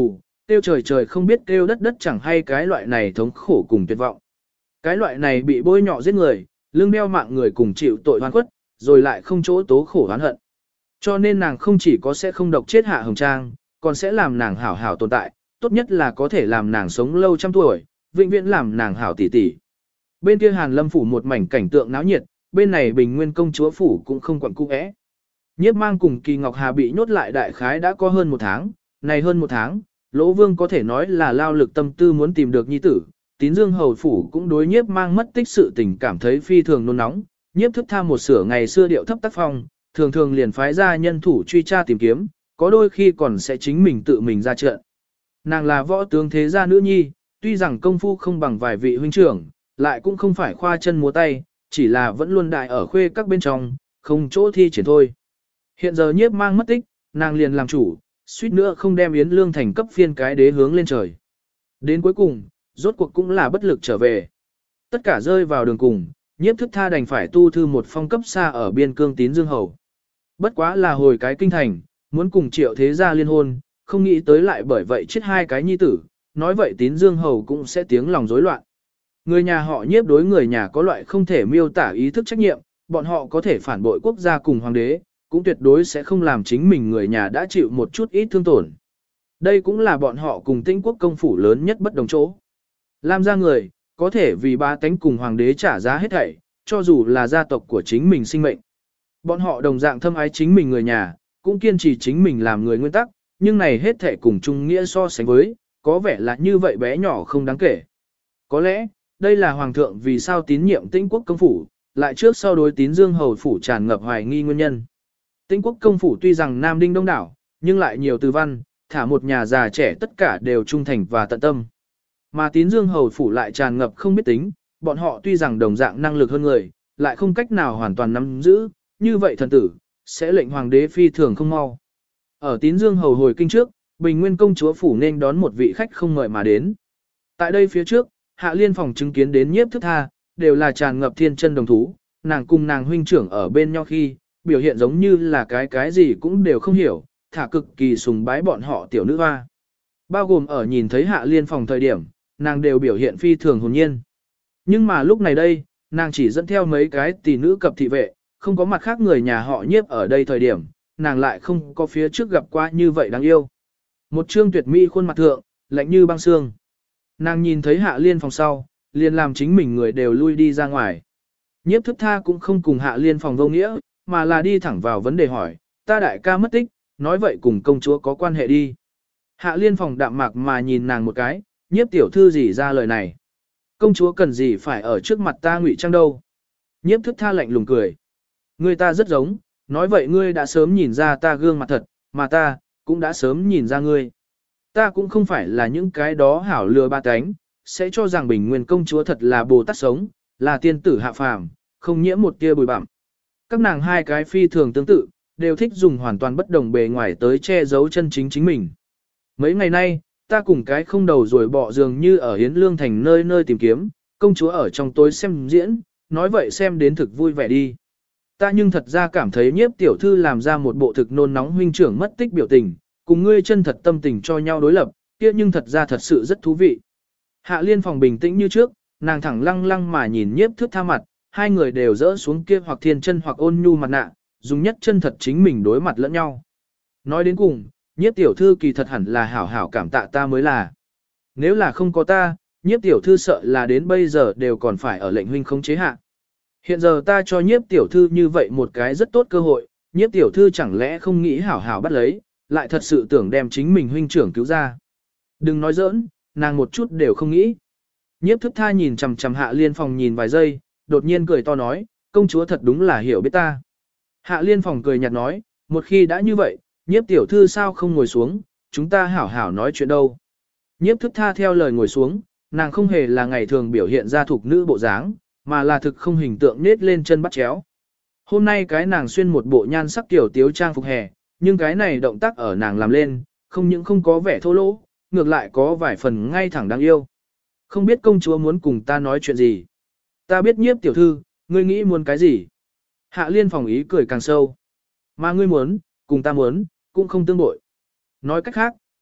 Kêu trời trời không biết kêu đất đất chẳng hay cái loại này thống khổ cùng tuyệt vọng. Cái loại này bị bôi nhọ giết người, lưng đeo mạng người cùng chịu tội oan khuất, rồi lại không chỗ tố khổ oán hận. Cho nên nàng không chỉ có sẽ không độc chết Hạ Hồng Trang, còn sẽ làm nàng hảo hảo tồn tại, tốt nhất là có thể làm nàng sống lâu trăm tuổi, vĩnh viễn làm nàng hảo tỷ tỷ. Bên kia Hàn Lâm phủ một mảnh cảnh tượng náo nhiệt, bên này Bình Nguyên công chúa phủ cũng không quặn cung ẽ. Nhiếp Mang cùng Kỳ Ngọc Hà bị nhốt lại đại khái đã có hơn một tháng, này hơn một tháng, Lỗ Vương có thể nói là lao lực tâm tư muốn tìm được nhi tử. Tín Dương hầu phủ cũng đối Nhiếp Mang mất tích sự tình cảm thấy phi thường nôn nóng, Nhiếp Thức Tha một sửa ngày xưa điệu thấp tác phong, thường thường liền phái ra nhân thủ truy tra tìm kiếm, có đôi khi còn sẽ chính mình tự mình ra trận. Nàng là võ tướng thế gia nữ nhi, tuy rằng công phu không bằng vài vị huynh trưởng, lại cũng không phải khoa chân múa tay, chỉ là vẫn luôn đại ở khuê các bên trong, không chỗ thi triển thôi. Hiện giờ Nhiếp Mang mất tích, nàng liền làm chủ, suýt nữa không đem Yến Lương thành cấp phiên cái đế hướng lên trời. Đến cuối cùng, rốt cuộc cũng là bất lực trở về. Tất cả rơi vào đường cùng, Nhiếp Thức Tha đành phải tu thư một phong cấp xa ở biên cương Tín Dương hầu. Bất quá là hồi cái kinh thành, muốn cùng Triệu thế gia liên hôn, không nghĩ tới lại bởi vậy chết hai cái nhi tử, nói vậy Tín Dương hầu cũng sẽ tiếng lòng rối loạn. Người nhà họ Nhiếp đối người nhà có loại không thể miêu tả ý thức trách nhiệm, bọn họ có thể phản bội quốc gia cùng hoàng đế, cũng tuyệt đối sẽ không làm chính mình người nhà đã chịu một chút ít thương tổn. Đây cũng là bọn họ cùng Tĩnh quốc công phủ lớn nhất bất đồng chỗ. Lam gia người, có thể vì ba tánh cùng hoàng đế trả giá hết thảy, cho dù là gia tộc của chính mình sinh mệnh. Bọn họ đồng dạng thâm ái chính mình người nhà, cũng kiên trì chính mình làm người nguyên tắc, nhưng này hết thảy cùng chung nghĩa so sánh với, có vẻ là như vậy bé nhỏ không đáng kể. Có lẽ, đây là hoàng thượng vì sao tín nhiệm Tĩnh quốc công phủ, lại trước sau đối Tín Dương hầu phủ tràn ngập hoài nghi nguyên nhân. Tĩnh quốc công phủ tuy rằng nam đinh đông đảo, nhưng lại nhiều từ văn, thả một nhà già trẻ tất cả đều trung thành và tận tâm. Mà Tín Dương hầu phủ lại tràn ngập không biết tính, bọn họ tuy rằng đồng dạng năng lực hơn người, lại không cách nào hoàn toàn nắm giữ, như vậy thần tử, sẽ lệnh hoàng đế phi thường không mau. Ở Tín Dương hầu hồi kinh trước, Bình Nguyên công chúa phủ nên đón một vị khách không mời mà đến. Tại đây phía trước, Hạ Liên phòng chứng kiến đến Nhiếp Thức Tha, đều là tràn ngập thiên chân đồng thú, nàng cùng nàng huynh trưởng ở bên nhau khi, biểu hiện giống như là cái gì cũng đều không hiểu, thả cực kỳ sùng bái bọn họ tiểu nữ hoa. Bao gồm ở nhìn thấy Hạ Liên phòng thời điểm, nàng đều biểu hiện phi thường hồn nhiên. Nhưng mà lúc này đây, nàng chỉ dẫn theo mấy cái tỷ nữ cập thị vệ, không có mặt khác người nhà họ Nhiếp ở đây thời điểm, nàng lại không có phía trước gặp qua như vậy đáng yêu. Một trương tuyệt mỹ khuôn mặt thượng, lạnh như băng xương. Nàng nhìn thấy Hạ Liên phòng sau, liền làm chính mình người đều lui đi ra ngoài. Nhiếp Thức Tha cũng không cùng Hạ Liên phòng vô nghĩa, mà là đi thẳng vào vấn đề hỏi, ta đại ca mất tích, nói vậy cùng công chúa có quan hệ đi. Hạ Liên phòng đạm mạc mà nhìn nàng một cái, Nhiếp tiểu thư gì ra lời này. Công chúa cần gì phải ở trước mặt ta ngụy trang đâu. Nhiếp Thức Tha lạnh lùng cười. Ngươi ta rất giống, nói vậy ngươi đã sớm nhìn ra ta gương mặt thật, mà ta, cũng đã sớm nhìn ra ngươi. Ta cũng không phải là những cái đó hảo lừa ba cánh, sẽ cho rằng Bình Nguyên công chúa thật là Bồ Tát sống, là tiên tử hạ phàm, không nhiễm một tia bụi bặm. Các nàng hai cái phi thường tương tự, đều thích dùng hoàn toàn bất đồng bề ngoài tới che giấu chân chính chính mình. Mấy ngày nay, ta cùng cái không đầu rồi bỏ dường như ở Hiến Lương thành nơi nơi tìm kiếm, công chúa ở trong tối xem diễn, nói vậy xem đến thực vui vẻ đi. Ta nhưng thật ra cảm thấy Nhiếp tiểu thư làm ra một bộ thực nôn nóng huynh trưởng mất tích biểu tình, cùng ngươi chân thật tâm tình cho nhau đối lập, kia nhưng thật ra thật sự rất thú vị. Hạ Liên phòng bình tĩnh như trước, nàng thẳng lăng lăng mà nhìn Nhiếp Thức Tha mặt, hai người đều rỡ xuống kia hoặc thiên chân hoặc ôn nhu mặt nạ, dùng nhất chân thật chính mình đối mặt lẫn nhau. Nói đến cùng, Nhiếp tiểu thư kỳ thật hẳn là hảo hảo cảm tạ ta mới là. Nếu là không có ta, Nhiếp tiểu thư sợ là đến bây giờ đều còn phải ở lệnh huynh khống chế hạ. Hiện giờ ta cho Nhiếp tiểu thư như vậy một cái rất tốt cơ hội, Nhiếp tiểu thư chẳng lẽ không nghĩ hảo hảo bắt lấy, lại thật sự tưởng đem chính mình huynh trưởng cứu ra. Đừng nói giỡn, nàng một chút đều không nghĩ. Nhiếp Thức Tha nhìn chằm chằm Hạ Liên phòng nhìn vài giây, đột nhiên cười to nói, công chúa thật đúng là hiểu biết ta. Hạ Liên phòng cười nhạt nói, một khi đã như vậy, Nhiếp tiểu thư sao không ngồi xuống, chúng ta hảo hảo nói chuyện đâu. Nhiếp Thức Tha theo lời ngồi xuống, nàng không hề là ngày thường biểu hiện ra thục nữ bộ dáng, mà là thực không hình tượng nết lên chân bắt chéo. Hôm nay cái nàng xuyên một bộ nhan sắc tiểu tiếu trang phục hè, nhưng cái này động tác ở nàng làm lên, không những không có vẻ thô lỗ, ngược lại có vài phần ngay thẳng đáng yêu. Không biết công chúa muốn cùng ta nói chuyện gì. Ta biết Nhiếp tiểu thư, ngươi nghĩ muốn cái gì. Hạ Liên phòng ý cười càng sâu. Mà ngươi muốn, cùng ta muốn, cũng không tương bội. Nói cách khác,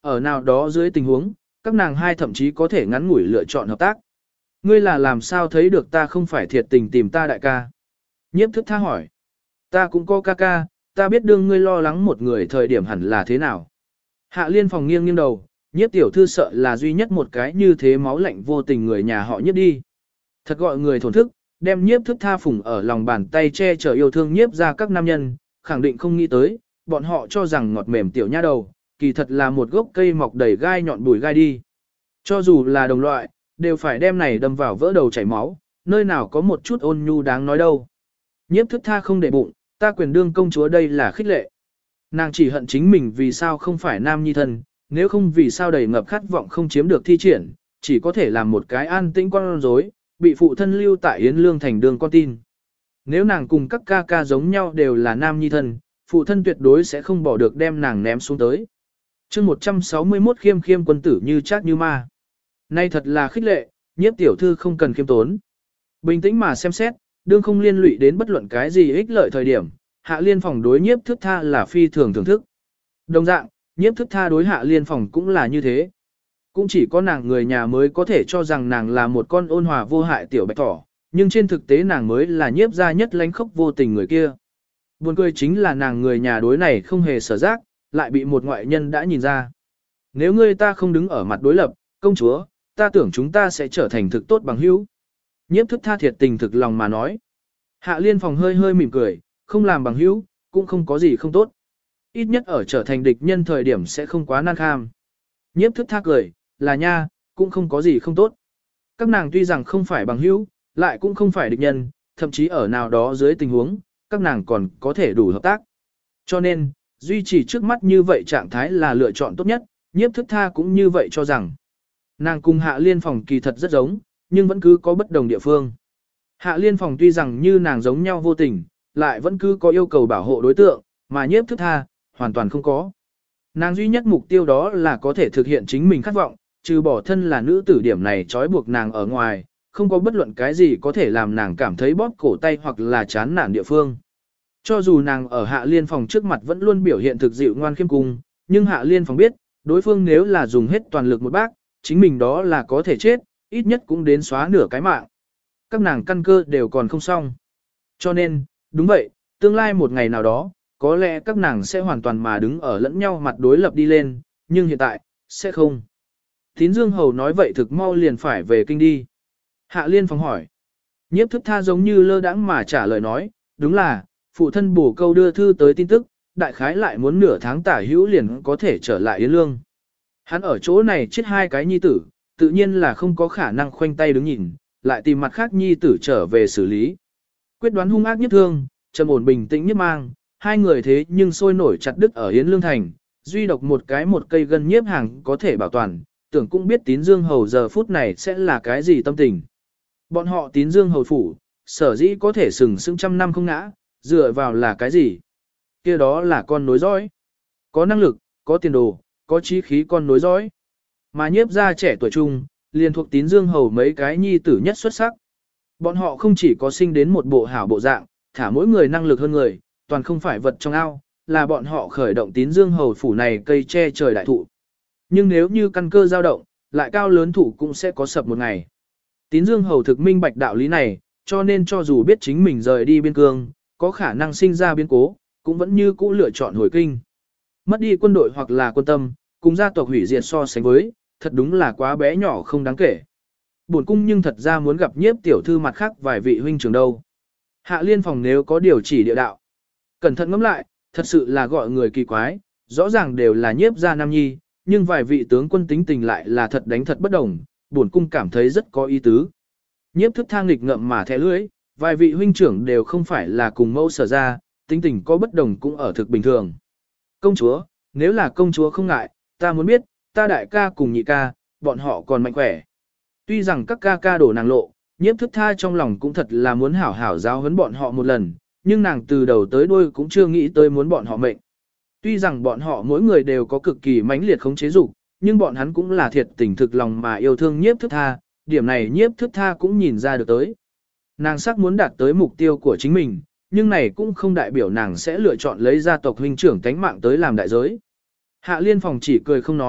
ở nào đó dưới tình huống, các nàng hai thậm chí có thể ngắn ngủi lựa chọn hợp tác. Ngươi là làm sao thấy được ta không phải thiệt tình tìm ta đại ca? Nhiếp thức tha hỏi. Ta cũng có ca ca, ta biết đương ngươi lo lắng một người thời điểm hẳn là thế nào. Hạ Liên Phòng nghiêng nghiêng đầu, nhiếp tiểu thư sợ là duy nhất một cái như thế máu lạnh vô tình người nhà họ nhiếp đi. Thật gọi người thổn thức, đem nhiếp thức tha phủng ở lòng bàn tay che chở yêu thương nhiếp ra các nam nhân, khẳng định không nghĩ tới, bọn họ cho rằng ngọt mềm tiểu nha đầu, kỳ thật là một gốc cây mọc đầy gai nhọn bùi gai đi. Cho dù là đồng loại, đều phải đem này đâm vào vỡ đầu chảy máu, nơi nào có một chút ôn nhu đáng nói đâu. Nhiếp thức tha không để bụng, ta quyền đương công chúa đây là khích lệ. Nàng chỉ hận chính mình vì sao không phải nam nhi thân, nếu không vì sao đầy ngập khát vọng không chiếm được thi triển, chỉ có thể làm một cái an tĩnh con rối, bị phụ thân lưu tại Yến Lương thành đường con tin. Nếu nàng cùng các ca ca giống nhau đều là nam nhi thân, phụ thân tuyệt đối sẽ không bỏ được đem nàng ném xuống tới. chương 161 khiêm khiêm quân tử như chát như ma. Nay thật là khích lệ, nhiếp tiểu thư không cần khiêm tốn. Bình tĩnh mà xem xét, đương không liên lụy đến bất luận cái gì ích lợi thời điểm, Hạ Liên Phòng đối nhiếp thức tha là phi thường thưởng thức. Đồng dạng, nhiếp thức tha đối Hạ Liên Phòng cũng là như thế. Cũng chỉ có nàng người nhà mới có thể cho rằng nàng là một con ôn hòa vô hại tiểu bạch thỏ, nhưng trên thực tế nàng mới là nhiếp gia nhất lánh khốc vô tình người kia. Buồn cười chính là nàng người nhà đối này không hề sở giác, lại bị một ngoại nhân đã nhìn ra. Nếu ngươi ta không đứng ở mặt đối lập, công chúa, ta tưởng chúng ta sẽ trở thành thực tốt bằng hữu. Nhiếp thức tha thiệt tình thực lòng mà nói. Hạ Liên Phòng hơi hơi mỉm cười, không làm bằng hữu, cũng không có gì không tốt. Ít nhất ở trở thành địch nhân thời điểm sẽ không quá nan kham. Nhiếp thức tha cười, là nha, cũng không có gì không tốt. Các nàng tuy rằng không phải bằng hữu, lại cũng không phải địch nhân, thậm chí ở nào đó dưới tình huống, các nàng còn có thể đủ hợp tác. Cho nên, duy trì trước mắt như vậy trạng thái là lựa chọn tốt nhất, nhiếp thức tha cũng như vậy cho rằng. Nàng cùng Hạ Liên Phòng kỳ thật rất giống, nhưng vẫn cứ có bất đồng địa phương. Hạ Liên Phòng tuy rằng như nàng giống nhau vô tình, lại vẫn cứ có yêu cầu bảo hộ đối tượng, mà nhiếp thức tha, hoàn toàn không có. Nàng duy nhất mục tiêu đó là có thể thực hiện chính mình khát vọng, trừ bỏ thân là nữ tử điểm này trói buộc nàng ở ngoài, không có bất luận cái gì có thể làm nàng cảm thấy bóp cổ tay hoặc là chán nản địa phương. Cho dù nàng ở Hạ Liên Phòng trước mặt vẫn luôn biểu hiện thực dịu ngoan khiêm cung, nhưng Hạ Liên Phòng biết, đối phương nếu là dùng hết toàn lực một bác, chính mình đó là có thể chết, ít nhất cũng đến xóa nửa cái mạng. Các nàng căn cơ đều còn không xong. Cho nên, đúng vậy, tương lai một ngày nào đó, có lẽ các nàng sẽ hoàn toàn mà đứng ở lẫn nhau mặt đối lập đi lên, nhưng hiện tại, sẽ không. Tín Dương Hầu nói vậy thực mau liền phải về kinh đi. Hạ Liên Phòng hỏi. Nhiếp thức tha giống như lơ đãng mà trả lời nói, đúng là, phụ thân bổ câu đưa thư tới tin tức, đại khái lại muốn nửa tháng tả hữu liền có thể trở lại Yến Lương. Hắn ở chỗ này chết hai cái nhi tử, tự nhiên là không có khả năng khoanh tay đứng nhìn, lại tìm mặt khác nhi tử trở về xử lý. Quyết đoán hung ác nhất thương, trầm ổn bình tĩnh nhất mang, hai người thế nhưng sôi nổi chặt đứt ở Yến Lương Thành, duy độc một cây gân nhiếp hàng có thể bảo toàn, tưởng cũng biết Tín Dương Hầu giờ phút này sẽ là cái gì tâm tình. Bọn họ Tín Dương Hầu phủ, sở dĩ có thể sừng sững trăm năm không ngã, dựa vào là cái gì? Kia đó là con nối dõi. Có năng lực, có tiền đồ, có chí khí con nối dõi. Mà nhiếp gia trẻ tuổi trung, liền thuộc Tín Dương Hầu mấy cái nhi tử nhất xuất sắc. Bọn họ không chỉ có sinh đến một bộ hảo bộ dạng, thả mỗi người năng lực hơn người, toàn không phải vật trong ao, là bọn họ khởi động Tín Dương Hầu phủ này cây che trời đại thụ. Nhưng nếu như căn cơ dao động, lại cao lớn thụ cũng sẽ có sập một ngày. Tín Dương Hầu thực minh bạch đạo lý này, cho nên cho dù biết chính mình rời đi biên cương, có khả năng sinh ra biến cố, cũng vẫn như cũ lựa chọn hồi kinh. Mất đi quân đội hoặc là quân tâm, cùng gia tộc hủy diệt so sánh với, thật đúng là quá bé nhỏ không đáng kể. Buồn cung nhưng thật ra muốn gặp nhiếp tiểu thư mặt khác vài vị huynh trưởng đâu. Hạ Liên Phòng nếu có điều chỉ địa đạo. Cẩn thận ngẫm lại, thật sự là gọi người kỳ quái, rõ ràng đều là nhiếp gia nam nhi, nhưng vài vị tướng quân tính tình lại là thật đánh thật bất đồng, buồn cung cảm thấy rất có ý tứ. Nhiếp thức thang nghịch ngậm mà thẻ lưỡi, vài vị huynh trưởng đều không phải là cùng mẫu sở ra, tính tình có bất đồng cũng ở thực bình thường. Công chúa, nếu là công chúa không ngại, ta muốn biết, ta đại ca cùng nhị ca, bọn họ còn mạnh khỏe. Tuy rằng các ca ca đổ nàng lộ, nhiếp thức tha trong lòng cũng thật là muốn hảo hảo giáo huấn bọn họ một lần, nhưng nàng từ đầu tới đuôi cũng chưa nghĩ tới muốn bọn họ mệnh. Tuy rằng bọn họ mỗi người đều có cực kỳ mãnh liệt khống chế dục, nhưng bọn hắn cũng là thiệt tình thực lòng mà yêu thương nhiếp thức tha, điểm này nhiếp thức tha cũng nhìn ra được tới. Nàng sắc muốn đạt tới mục tiêu của chính mình, nhưng này cũng không đại biểu nàng sẽ lựa chọn lấy gia tộc huynh trưởng tánh mạng tới làm đại giới. Hạ Liên Phòng chỉ cười không nói,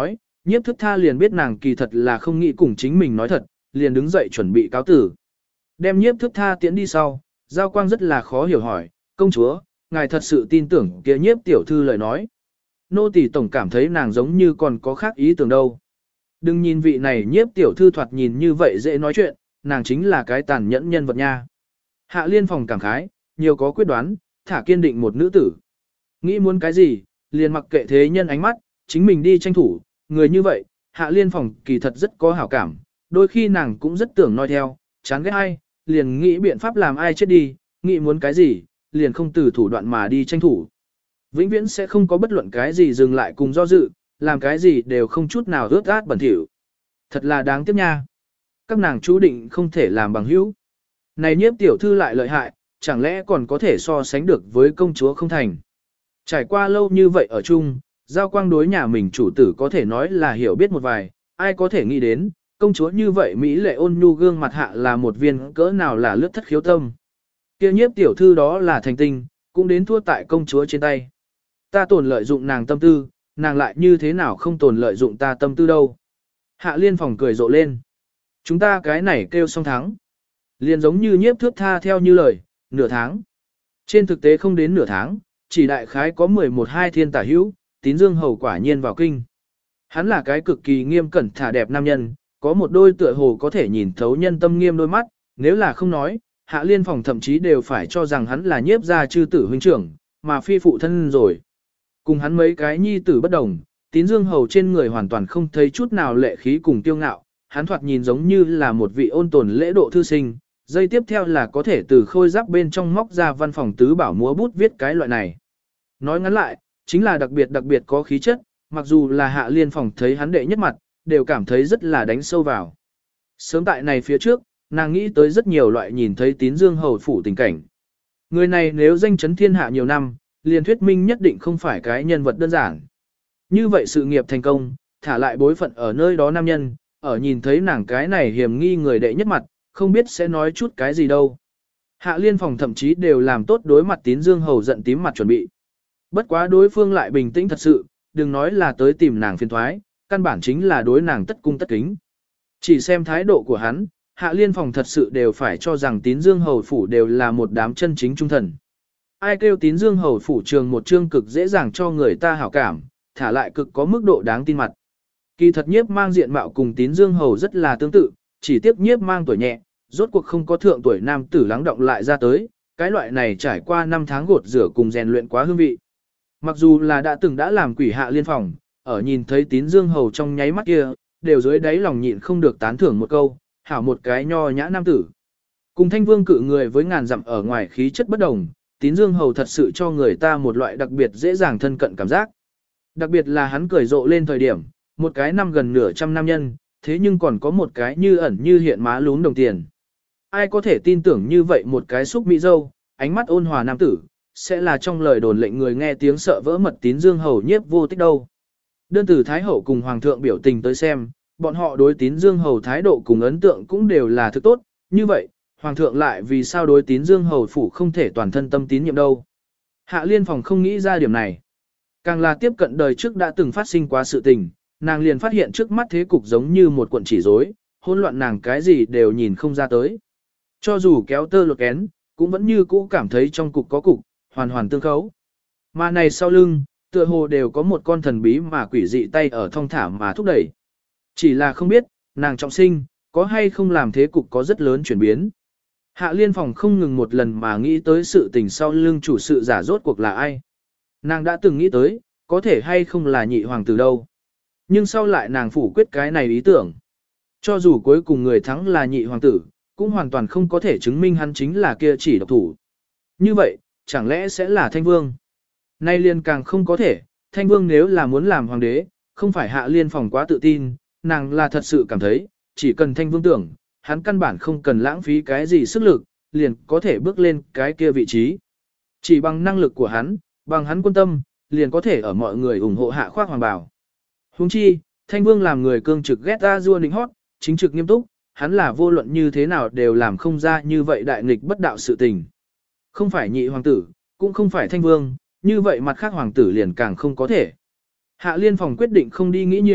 Nhiếp thức tha liền biết nàng kỳ thật là không nghĩ cùng chính mình nói thật, liền đứng dậy chuẩn bị cáo tử. Đem nhiếp thức tha tiễn đi sau, Giao Quang rất là khó hiểu hỏi, công chúa, ngài thật sự tin tưởng kia nhiếp tiểu thư lời nói. Nô tỳ tổng cảm thấy nàng giống như còn có khác ý tưởng đâu. Đừng nhìn vị này nhiếp tiểu thư thoạt nhìn như vậy dễ nói chuyện, nàng chính là cái tàn nhẫn nhân vật nha. Hạ Liên Phòng cảm khái, nhiều có quyết đoán, thả kiên định một nữ tử. Nghĩ muốn cái gì, liền mặc kệ thế nhân ánh mắt, chính mình đi tranh thủ, người như vậy, Hạ Liên Phòng kỳ thật rất có hảo cảm, đôi khi nàng cũng rất tưởng nói theo, chán ghét ai, liền nghĩ biện pháp làm ai chết đi, nghĩ muốn cái gì, liền không từ thủ đoạn mà đi tranh thủ. Vĩnh viễn sẽ không có bất luận cái gì dừng lại cùng do dự, làm cái gì đều không chút nào ướt át bẩn thỉu. Thật là đáng tiếc nha. Các nàng chú định không thể làm bằng hữu. Này nhiếp tiểu thư lại lợi hại, chẳng lẽ còn có thể so sánh được với công chúa không thành. Trải qua lâu như vậy ở chung, Giao Quang đối nhà mình chủ tử có thể nói là hiểu biết một vài, ai có thể nghĩ đến, công chúa như vậy Mỹ lệ ôn nhu gương mặt hạ là một viên cỡ nào là lướt thất khiếu tâm. Kia nhiếp tiểu thư đó là thành tinh, cũng đến thua tại công chúa trên tay. Ta tổn lợi dụng nàng tâm tư, nàng lại như thế nào không tổn lợi dụng ta tâm tư đâu. Hạ Liên Phòng cười rộ lên. Chúng ta cái này kêu song thắng. Liền giống như nhiếp thước tha theo như lời, nửa tháng. Trên thực tế không đến nửa tháng, chỉ đại khái có 11-12 thiên tả hữu, Tín Dương Hầu quả nhiên vào kinh. Hắn là cái cực kỳ nghiêm cẩn thả đẹp nam nhân, có một đôi tựa hồ có thể nhìn thấu nhân tâm nghiêm đôi mắt, nếu là không nói, Hạ Liên Phòng thậm chí đều phải cho rằng hắn là nhiếp gia chư tử huynh trưởng, mà phi phụ thân rồi. Cùng hắn mấy cái nhi tử bất đồng, Tín Dương Hầu trên người hoàn toàn không thấy chút nào lệ khí cùng tiêu ngạo, hắn thoạt nhìn giống như là một vị ôn tồn lễ độ thư sinh, dây tiếp theo là có thể từ khôi giáp bên trong móc ra văn phòng tứ bảo múa bút viết cái loại này. Nói ngắn lại, chính là đặc biệt có khí chất, mặc dù là Hạ Liên Phòng thấy hắn đệ nhất mặt, đều cảm thấy rất là đánh sâu vào. Sớm tại này phía trước, nàng nghĩ tới rất nhiều loại nhìn thấy Tín Dương Hầu phủ tình cảnh. Người này nếu danh chấn thiên hạ nhiều năm, liền thuyết minh nhất định không phải cái nhân vật đơn giản. Như vậy sự nghiệp thành công, thả lại bối phận ở nơi đó nam nhân, ở nhìn thấy nàng cái này hiểm nghi người đệ nhất mặt, không biết sẽ nói chút cái gì đâu. Hạ Liên Phòng thậm chí đều làm tốt đối mặt Tín Dương Hầu giận tím mặt chuẩn bị. Bất quá đối phương lại bình tĩnh thật sự, đừng nói là tới tìm nàng phiền thoái, căn bản chính là đối nàng tất cung tất kính. Chỉ xem thái độ của hắn, Hạ Liên Phòng thật sự đều phải cho rằng Tín Dương Hầu phủ đều là một đám chân chính trung thần. Ai kêu Tín Dương Hầu phủ trường một chương cực dễ dàng cho người ta hảo cảm, thả lại cực có mức độ đáng tin mặt. Kỳ thật nhiếp mang diện mạo cùng Tín Dương Hầu rất là tương tự, chỉ tiếp nhiếp mang tuổi nhẹ, rốt cuộc không có thượng tuổi nam tử lắng động lại ra tới, cái loại này trải qua 5 tháng gột rửa cùng rèn luyện quá hương vị. Mặc dù là đã làm quỷ Hạ Liên Phòng, ở nhìn thấy Tín Dương Hầu trong nháy mắt kia, đều dưới đáy lòng nhịn không được tán thưởng một câu, hảo một cái nho nhã nam tử. Cùng Thanh Vương cự người với ngàn dặm ở ngoài khí chất bất đồng, Tín Dương Hầu thật sự cho người ta một loại đặc biệt dễ dàng thân cận cảm giác. Đặc biệt là hắn cười rộ lên thời điểm, một cái năm gần nửa trăm nam nhân, thế nhưng còn có một cái như ẩn như hiện má lún đồng tiền. Ai có thể tin tưởng như vậy một cái xúc mỹ dâu, ánh mắt ôn hòa nam tử, sẽ là trong lời đồn lệnh người nghe tiếng sợ vỡ mật Tín Dương Hầu nhiếp vô tích đâu. Đơn từ Thái Hậu cùng Hoàng thượng biểu tình tới xem, bọn họ đối Tín Dương Hầu thái độ cùng ấn tượng cũng đều là thứ tốt, như vậy, Hoàng thượng lại vì sao đối Tín Dương Hầu phủ không thể toàn thân tâm tín nhiệm đâu. Hạ Liên Phòng không nghĩ ra điểm này. Càng là tiếp cận đời trước đã từng phát sinh quá sự tình, nàng liền phát hiện trước mắt thế cục giống như một cuộn chỉ rối, hỗn loạn nàng cái gì đều nhìn không ra tới. Cho dù kéo tơ lột kén, cũng vẫn như cũ cảm thấy trong cục có cục, hoàn hoàn tương khấu. Mà này sau lưng, tựa hồ đều có một con thần bí mà quỷ dị tay ở thong thả mà thúc đẩy. Chỉ là không biết, nàng trọng sinh, có hay không làm thế cục có rất lớn chuyển biến. Hạ Liên Phòng không ngừng một lần mà nghĩ tới sự tình sau lưng chủ sự giả rốt cuộc là ai. Nàng đã từng nghĩ tới, có thể hay không là nhị hoàng tử đâu. Nhưng sau lại nàng phủ quyết cái này ý tưởng. Cho dù cuối cùng người thắng là nhị hoàng tử, cũng hoàn toàn không có thể chứng minh hắn chính là kia chỉ độc thủ. Như vậy, chẳng lẽ sẽ là Thanh Vương? Nay liên càng không có thể, Thanh Vương nếu là muốn làm hoàng đế, không phải Hạ Liên Phòng quá tự tin, nàng là thật sự cảm thấy, chỉ cần Thanh Vương tưởng, hắn căn bản không cần lãng phí cái gì sức lực, liền có thể bước lên cái kia vị trí. Chỉ bằng năng lực của hắn, bằng hắn quân tâm, liền có thể ở mọi người ủng hộ hạ khoác hoàng bào. Huống chi, Thanh Vương làm người cương trực ghét ra rua nịnh hót, chính trực nghiêm túc, hắn là vô luận như thế nào đều làm không ra như vậy đại nghịch bất đạo sự tình. Không phải nhị hoàng tử, cũng không phải Thanh Vương, như vậy mặt khác hoàng tử liền càng không có thể. Hạ Liên Phòng quyết định không đi nghĩ nhiều,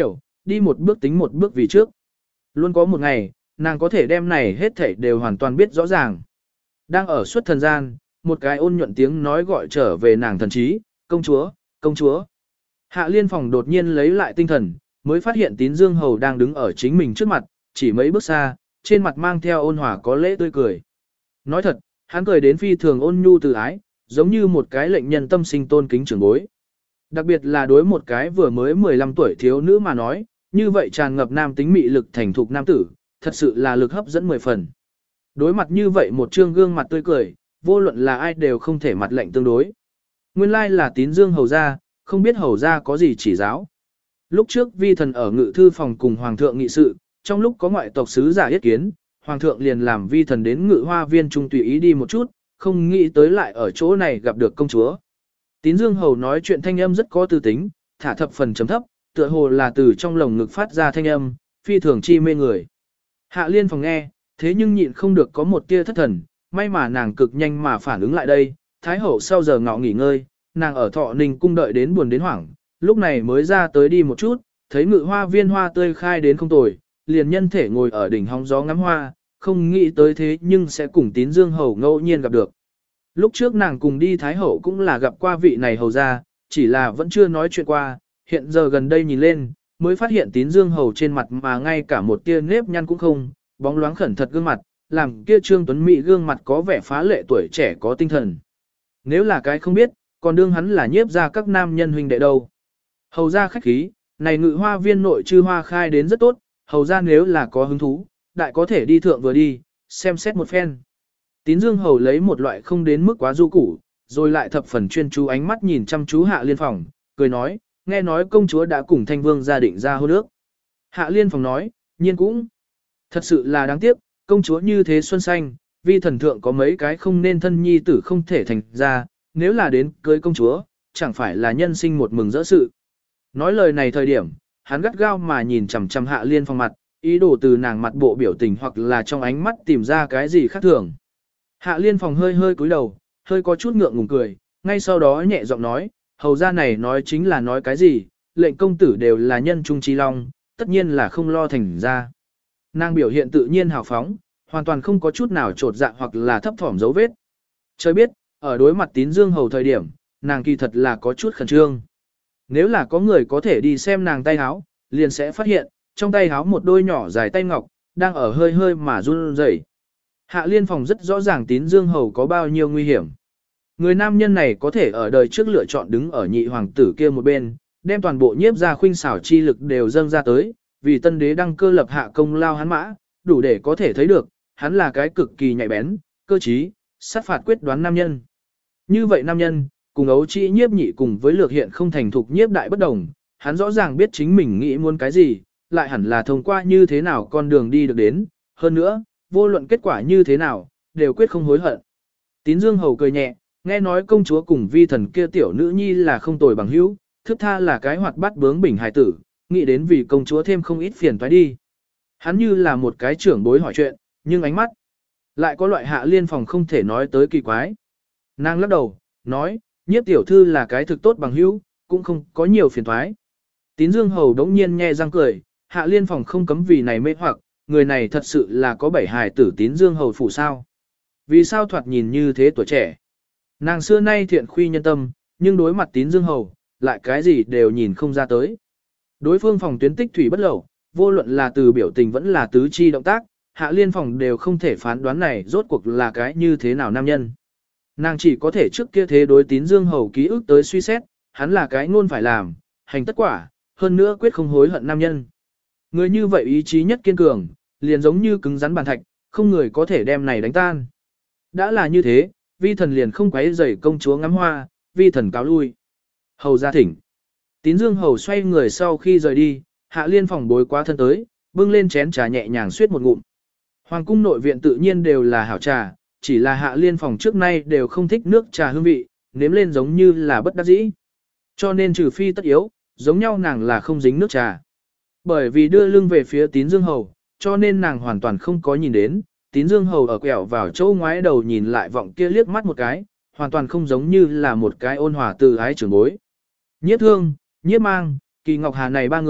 đi một bước tính một bước vì trước. Luôn có một ngày, nàng có thể đem này hết thảy đều hoàn toàn biết rõ ràng. Đang ở suốt thần gian, một cái ôn nhuận tiếng nói gọi trở về nàng thần trí, công chúa, công chúa. Hạ Liên Phòng đột nhiên lấy lại tinh thần, mới phát hiện Tín Dương Hầu đang đứng ở chính mình trước mặt, chỉ mấy bước xa, trên mặt mang theo ôn hòa có lễ tươi cười. Nói thật, hắn cười đến phi thường ôn nhu từ ái, giống như một cái lệnh nhân tâm sinh tôn kính trưởng bối. Đặc biệt là đối một cái vừa mới 15 tuổi thiếu nữ mà nói, như vậy tràn ngập nam tính mị lực thành thục nam tử, thật sự là lực hấp dẫn 10 phần. Đối mặt như vậy một trương gương mặt tươi cười, vô luận là ai đều không thể mặt lệnh tương đối. Nguyên lai là Tín Dương hầu gia, không biết hầu gia có gì chỉ giáo. Lúc trước vi thần ở ngự thư phòng cùng hoàng thượng nghị sự, trong lúc có ngoại tộc sứ giả yết kiến, hoàng thượng liền làm vi thần đến ngự hoa viên trung tùy ý đi một chút, không nghĩ tới lại ở chỗ này gặp được công chúa. Tín Dương hầu nói chuyện thanh âm rất có tư tính, thả thập phần chấm thấp, tựa hồ là từ trong lồng ngực phát ra thanh âm, phi thường chi mê người. Hạ Liên Phòng nghe, thế nhưng nhịn không được có một tia thất thần, may mà nàng cực nhanh mà phản ứng lại đây, Thái hậu sau giờ ngọ nghỉ ngơi, nàng ở Thọ Ninh cung đợi đến buồn đến hoảng, lúc này mới ra tới đi một chút, thấy ngự hoa viên hoa tươi khai đến không tồi, liền nhân thể ngồi ở đỉnh hóng gió ngắm hoa, không nghĩ tới thế nhưng sẽ cùng Tín Dương hầu ngẫu nhiên gặp được. Lúc trước nàng cùng đi Thái hậu cũng là gặp qua vị này hầu ra, chỉ là vẫn chưa nói chuyện qua, hiện giờ gần đây nhìn lên, mới phát hiện Tín Dương hầu trên mặt mà ngay cả một tia nếp nhăn cũng không, bóng loáng khẩn thật gương mặt, làm kia Trương Tuấn Mỹ gương mặt có vẻ phá lệ tuổi trẻ có tinh thần. Nếu là cái không biết, còn đương hắn là nhiếp ra các nam nhân huynh đệ đâu. Hầu ra khách khí, này ngự hoa viên nội chư hoa khai đến rất tốt, hầu ra nếu là có hứng thú, đại có thể đi thượng vừa đi, xem xét một phen. Tín Dương hầu lấy một loại không đến mức quá du củ, rồi lại thập phần chuyên chú ánh mắt nhìn chăm chú Hạ Liên Phòng, cười nói, nghe nói công chúa đã cùng Thanh Vương gia định ra hôn ước. Hạ Liên Phòng nói, nhiên cũng. Thật sự là đáng tiếc, công chúa như thế xuân xanh, vi thần thượng có mấy cái không nên thân nhi tử không thể thành ra, nếu là đến cưới công chúa, chẳng phải là nhân sinh một mừng rỡ sự. Nói lời này thời điểm, hắn gắt gao mà nhìn chằm chằm Hạ Liên Phong mặt, ý đồ từ nàng mặt bộ biểu tình hoặc là trong ánh mắt tìm ra cái gì khác thường. Hạ Liên Phong hơi hơi cúi đầu, hơi có chút ngượng ngùng cười, ngay sau đó nhẹ giọng nói, hầu ra này nói chính là nói cái gì, lệnh công tử đều là nhân trung chi long, tất nhiên là không lo thành ra. Nàng biểu hiện tự nhiên hào phóng, hoàn toàn không có chút nào trột dạ hoặc là thấp thỏm dấu vết. Trời biết, ở đối mặt Tín Dương hầu thời điểm, nàng kỳ thật là có chút khẩn trương. Nếu là có người có thể đi xem nàng tay háo, liền sẽ phát hiện, trong tay háo một đôi nhỏ dài tay ngọc, đang ở hơi hơi mà run rẩy. Hạ Liên Phòng rất rõ ràng Tín Dương hầu có bao nhiêu nguy hiểm. Người nam nhân này có thể ở đời trước lựa chọn đứng ở nhị hoàng tử kia một bên, đem toàn bộ nhiếp gia khuynh xảo chi lực đều dâng ra tới, vì tân đế đăng cơ lập hạ công lao hắn mã, đủ để có thể thấy được, hắn là cái cực kỳ nhạy bén, cơ trí, sát phạt quyết đoán nam nhân. Như vậy nam nhân, cùng ấu trĩ nhiếp nhị cùng với lược hiện không thành thục nhiếp đại bất đồng, hắn rõ ràng biết chính mình nghĩ muốn cái gì, lại hẳn là thông qua như thế nào con đường đi được đến, hơn nữa, vô luận kết quả như thế nào, đều quyết không hối hận. Tín Dương hầu cười nhẹ, nghe nói công chúa cùng vi thần kia tiểu nữ nhi là không tồi bằng hữu, thức tha là cái hoạt bát bướng bỉnh hài tử, nghĩ đến vì công chúa thêm không ít phiền toái đi. Hắn như là một cái trưởng bối hỏi chuyện, nhưng ánh mắt lại có loại Hạ Liên Phòng không thể nói tới kỳ quái. Nàng lắc đầu, nói, nhiếp tiểu thư là cái thực tốt bằng hữu, cũng không có nhiều phiền toái. Tín Dương hầu đống nhiên nhe răng cười, Hạ Liên Phòng không cấm vì này mê hoặc, người này thật sự là có bảy hài tử Tín Dương hầu phủ sao. Vì sao thoạt nhìn như thế tuổi trẻ? Nàng xưa nay thiện khuy nhân tâm, nhưng đối mặt Tín Dương hầu, lại cái gì đều nhìn không ra tới. Đối phương phòng tuyến tích thủy bất lậu, vô luận là từ biểu tình vẫn là tứ chi động tác, Hạ Liên Phòng đều không thể phán đoán này rốt cuộc là cái như thế nào nam nhân. Nàng chỉ có thể trước kia thế đối Tín Dương hầu ký ức tới suy xét, hắn là cái ngôn phải làm, hành tất quả, hơn nữa quyết không hối hận nam nhân. Người như vậy ý chí nhất kiên cường, liền giống như cứng rắn bàn thạch, không người có thể đem này đánh tan. Đã là như thế, vi thần liền không quấy rầy công chúa ngắm hoa, vi thần cáo lui. Hầu ra thỉnh. Tín Dương hầu xoay người sau khi rời đi, Hạ Liên Phòng bối quá thân tới, bưng lên chén trà nhẹ nhàng suýt một ngụm. Hoàng cung nội viện tự nhiên đều là hảo trà, chỉ là Hạ Liên Phòng trước nay đều không thích nước trà hương vị, nếm lên giống như là bất đắc dĩ. Cho nên trừ phi tất yếu, giống nhau nàng là không dính nước trà. Bởi vì đưa lưng về phía Tín Dương hầu, cho nên nàng hoàn toàn không có nhìn đến, Tín Dương hầu ở quẹo vào chỗ ngoái đầu nhìn lại vọng kia liếc mắt một cái, hoàn toàn không giống như là một cái ôn hòa từ ái trưởng bối. Nhiếp Thương, Nhiếp Mang, Kỳ Ngọc Hà này ba người,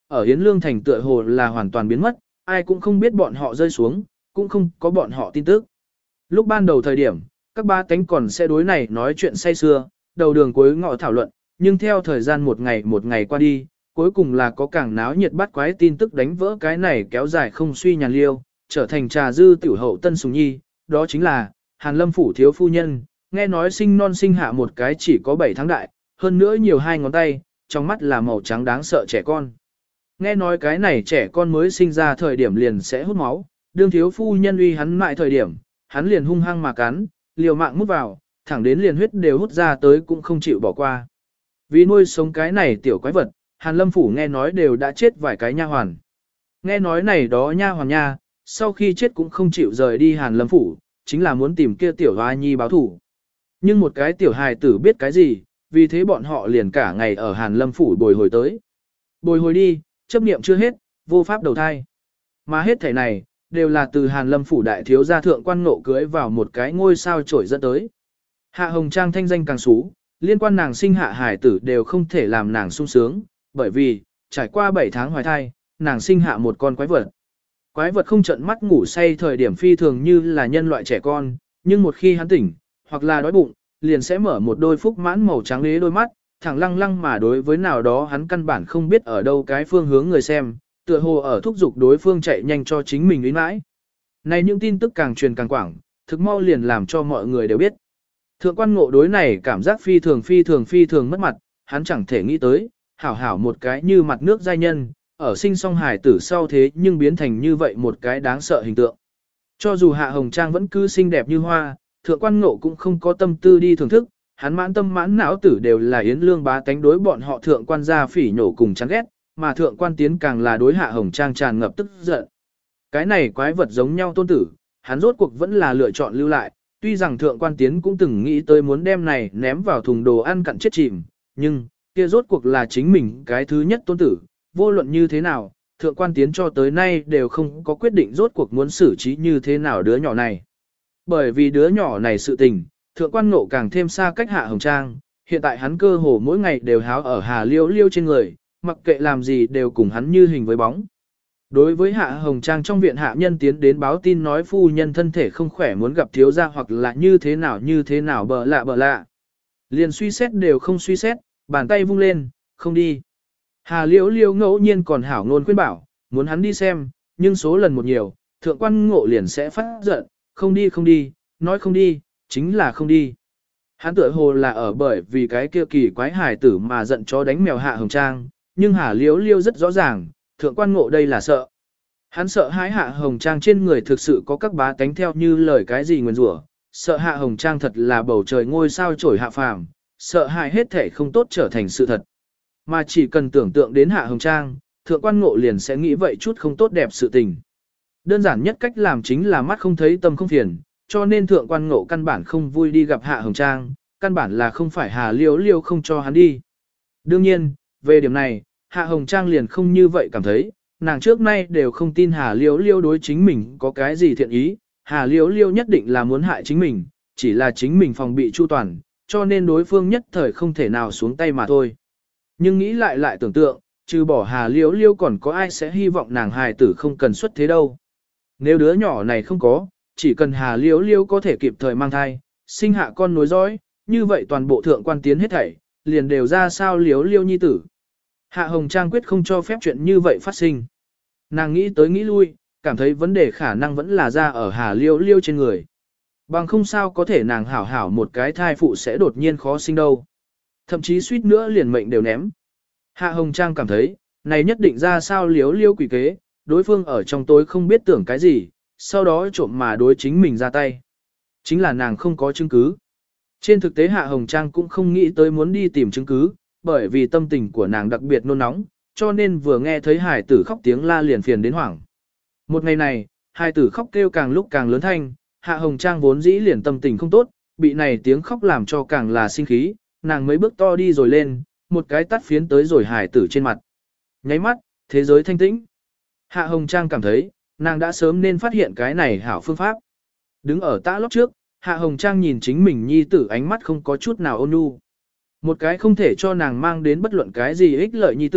ở Yến Lương Thành tựa hồ là hoàn toàn biến mất, ai cũng không biết bọn họ rơi xuống, cũng không có bọn họ tin tức. Lúc ban đầu thời điểm, các ba tánh còn sẽ đối này nói chuyện say xưa, đầu đường cuối ngõ thảo luận, nhưng theo thời gian một ngày qua đi, cuối cùng là có càng náo nhiệt bắt quái tin tức đánh vỡ cái này kéo dài không suy nhàn liêu, trở thành trà dư tiểu hậu tân sùng nhi, đó chính là Hàn Lâm phủ thiếu phu nhân, nghe nói sinh non sinh hạ một cái chỉ có 7 tháng đại, hơn nữa nhiều 2 ngón tay, trong mắt là màu trắng đáng sợ trẻ con. Nghe nói cái này trẻ con mới sinh ra thời điểm liền sẽ hút máu, đương thiếu phu nhân uy hắn mại thời điểm, hắn liền hung hăng mà cắn, liều mạng mút vào, thẳng đến liền huyết đều hút ra tới cũng không chịu bỏ qua. Vì nuôi sống cái này tiểu quái vật, Hàn Lâm phủ nghe nói đều đã chết vài cái nha hoàn. Nghe nói này đó nha hoàn nha, sau khi chết cũng không chịu rời đi Hàn Lâm phủ, chính là muốn tìm kia tiểu hoa nhi báo thủ. Nhưng một cái tiểu hài tử biết cái gì, vì thế bọn họ liền cả ngày ở Hàn Lâm phủ bồi hồi tới. Bồi hồi đi, chấp niệm chưa hết, vô pháp đầu thai. Mà hết thảy này, đều là từ Hàn Lâm phủ đại thiếu gia thượng quan ngộ cưới vào một cái ngôi sao trổi dẫn tới. Hạ Hồng Trang thanh danh càng xú, liên quan nàng sinh hạ hài tử đều không thể làm nàng sung sướng, bởi vì, trải qua 7 tháng hoài thai, nàng sinh hạ một con quái vật. Quái vật không trận mắt ngủ say thời điểm phi thường như là nhân loại trẻ con, nhưng một khi hắn tỉnh, hoặc là đói bụng, liền sẽ mở một đôi phúc mãn màu trắng lế đôi mắt, thẳng lăng lăng mà đối với nào đó hắn căn bản không biết ở đâu cái phương hướng người xem, tựa hồ ở thúc giục đối phương chạy nhanh cho chính mình uy mãi. Này những tin tức càng truyền càng quảng, thực mau liền làm cho mọi người đều biết. Thượng quan ngộ đối này cảm giác phi thường mất mặt, hắn chẳng thể nghĩ tới, hảo hảo một cái như mặt nước giai nhân, ở sinh song hài tử sau thế nhưng biến thành như vậy một cái đáng sợ hình tượng. Cho dù Hạ Hồng Trang vẫn cứ xinh đẹp như hoa, thượng quan ngộ cũng không có tâm tư đi thưởng thức, hắn mãn tâm mãn não tử đều là Yến Lương bá tánh đối bọn họ thượng quan gia phỉ nhổ cùng chán ghét, mà thượng quan tiến càng là đối Hạ Hồng Trang tràn ngập tức giận. Cái này quái vật giống nhau tôn tử, hắn rốt cuộc vẫn là lựa chọn lưu lại, tuy rằng thượng quan tiến cũng từng nghĩ tới muốn đem này ném vào thùng đồ ăn cặn chết chìm, nhưng, kia rốt cuộc là chính mình cái thứ nhất tôn tử, vô luận như thế nào, thượng quan tiến cho tới nay đều không có quyết định rốt cuộc muốn xử trí như thế nào đứa nhỏ này. Bởi vì đứa nhỏ này sự tình, thượng quan ngộ càng thêm xa cách Hạ Hồng Trang, hiện tại hắn cơ hồ mỗi ngày đều háo ở Hà Liêu Liêu trên người, mặc kệ làm gì đều cùng hắn như hình với bóng. Đối với Hạ Hồng Trang trong viện hạ nhân tiến đến báo tin nói phu nhân thân thể không khỏe muốn gặp thiếu gia hoặc là như thế nào bợ lạ. Liền suy xét đều không suy xét, bàn tay vung lên, không đi. Hà Liễu Liêu ngẫu nhiên còn hảo ngôn khuyên bảo, muốn hắn đi xem, nhưng số lần một nhiều, thượng quan ngộ liền sẽ phát giận, không đi, nói không đi, chính là không đi. Hắn tựa hồ là ở bởi vì cái kia kỳ quái hài tử mà giận chó đánh mèo Hạ Hồng Trang, nhưng Hà Liễu Liêu rất rõ ràng, thượng quan ngộ đây là sợ. Hắn sợ hãi Hạ Hồng Trang trên người thực sự có các bá tánh theo như lời cái gì nguyền rủa, sợ Hạ Hồng Trang thật là bầu trời ngôi sao trổi hạ phàm, sợ hãi hết thể không tốt trở thành sự thật. Mà chỉ cần tưởng tượng đến Hạ Hồng Trang, thượng quan ngộ liền sẽ nghĩ vậy chút không tốt đẹp sự tình. Đơn giản nhất cách làm chính là mắt không thấy tâm không phiền, cho nên thượng quan ngộ căn bản không vui đi gặp Hạ Hồng Trang, căn bản là không phải Hà Liễu Liêu không cho hắn đi. Đương nhiên, về điểm này, Hạ Hồng Trang liền không như vậy cảm thấy, nàng trước nay đều không tin Hà Liễu Liêu đối chính mình có cái gì thiện ý, Hà Liễu Liêu nhất định là muốn hại chính mình, chỉ là chính mình phòng bị chu toàn, cho nên đối phương nhất thời không thể nào xuống tay mà thôi. Nhưng nghĩ lại tưởng tượng, trừ bỏ Hà Liễu Liêu còn có ai sẽ hy vọng nàng hài tử không cần xuất thế đâu. Nếu đứa nhỏ này không có, chỉ cần Hà Liễu Liêu có thể kịp thời mang thai, sinh hạ con nối dõi, như vậy toàn bộ thượng quan tiến hết thảy, liền đều ra sao Liễu Liêu nhi tử. Hạ Hồng Trang quyết không cho phép chuyện như vậy phát sinh. Nàng nghĩ tới nghĩ lui, cảm thấy vấn đề khả năng vẫn là ra ở Hà Liễu Liêu trên người. Bằng không sao có thể nàng hảo một cái thai phụ sẽ đột nhiên khó sinh đâu. Thậm chí suýt nữa liền mệnh đều ném. Hạ Hồng Trang cảm thấy, này nhất định ra sao Liễu Liêu quỷ kế, đối phương ở trong tối không biết tưởng cái gì, sau đó trộm mà đối chính mình ra tay. Chính là nàng không có chứng cứ. Trên thực tế Hạ Hồng Trang cũng không nghĩ tới muốn đi tìm chứng cứ, bởi vì tâm tình của nàng đặc biệt nôn nóng, cho nên vừa nghe thấy hài tử khóc tiếng la liền phiền đến hoảng. Một ngày này, hài tử khóc kêu càng lúc càng lớn thanh, Hạ Hồng Trang vốn dĩ liền tâm tình không tốt, bị này tiếng khóc làm cho càng là sinh khí, nàng mấy bước to đi rồi lên, một cái tắt phiến tới rồi hài tử trên mặt. Nháy mắt, thế giới thanh tĩnh. Hạ Hồng Trang cảm thấy, nàng đã sớm nên phát hiện cái này hảo phương pháp. Đứng ở tã lót trước, Hạ Hồng Trang nhìn chính mình nhi tử ánh mắt không có chút nào ôn nhu. Một cái không thể cho nàng mang đến bất luận cái gì ích lợi nhi tử,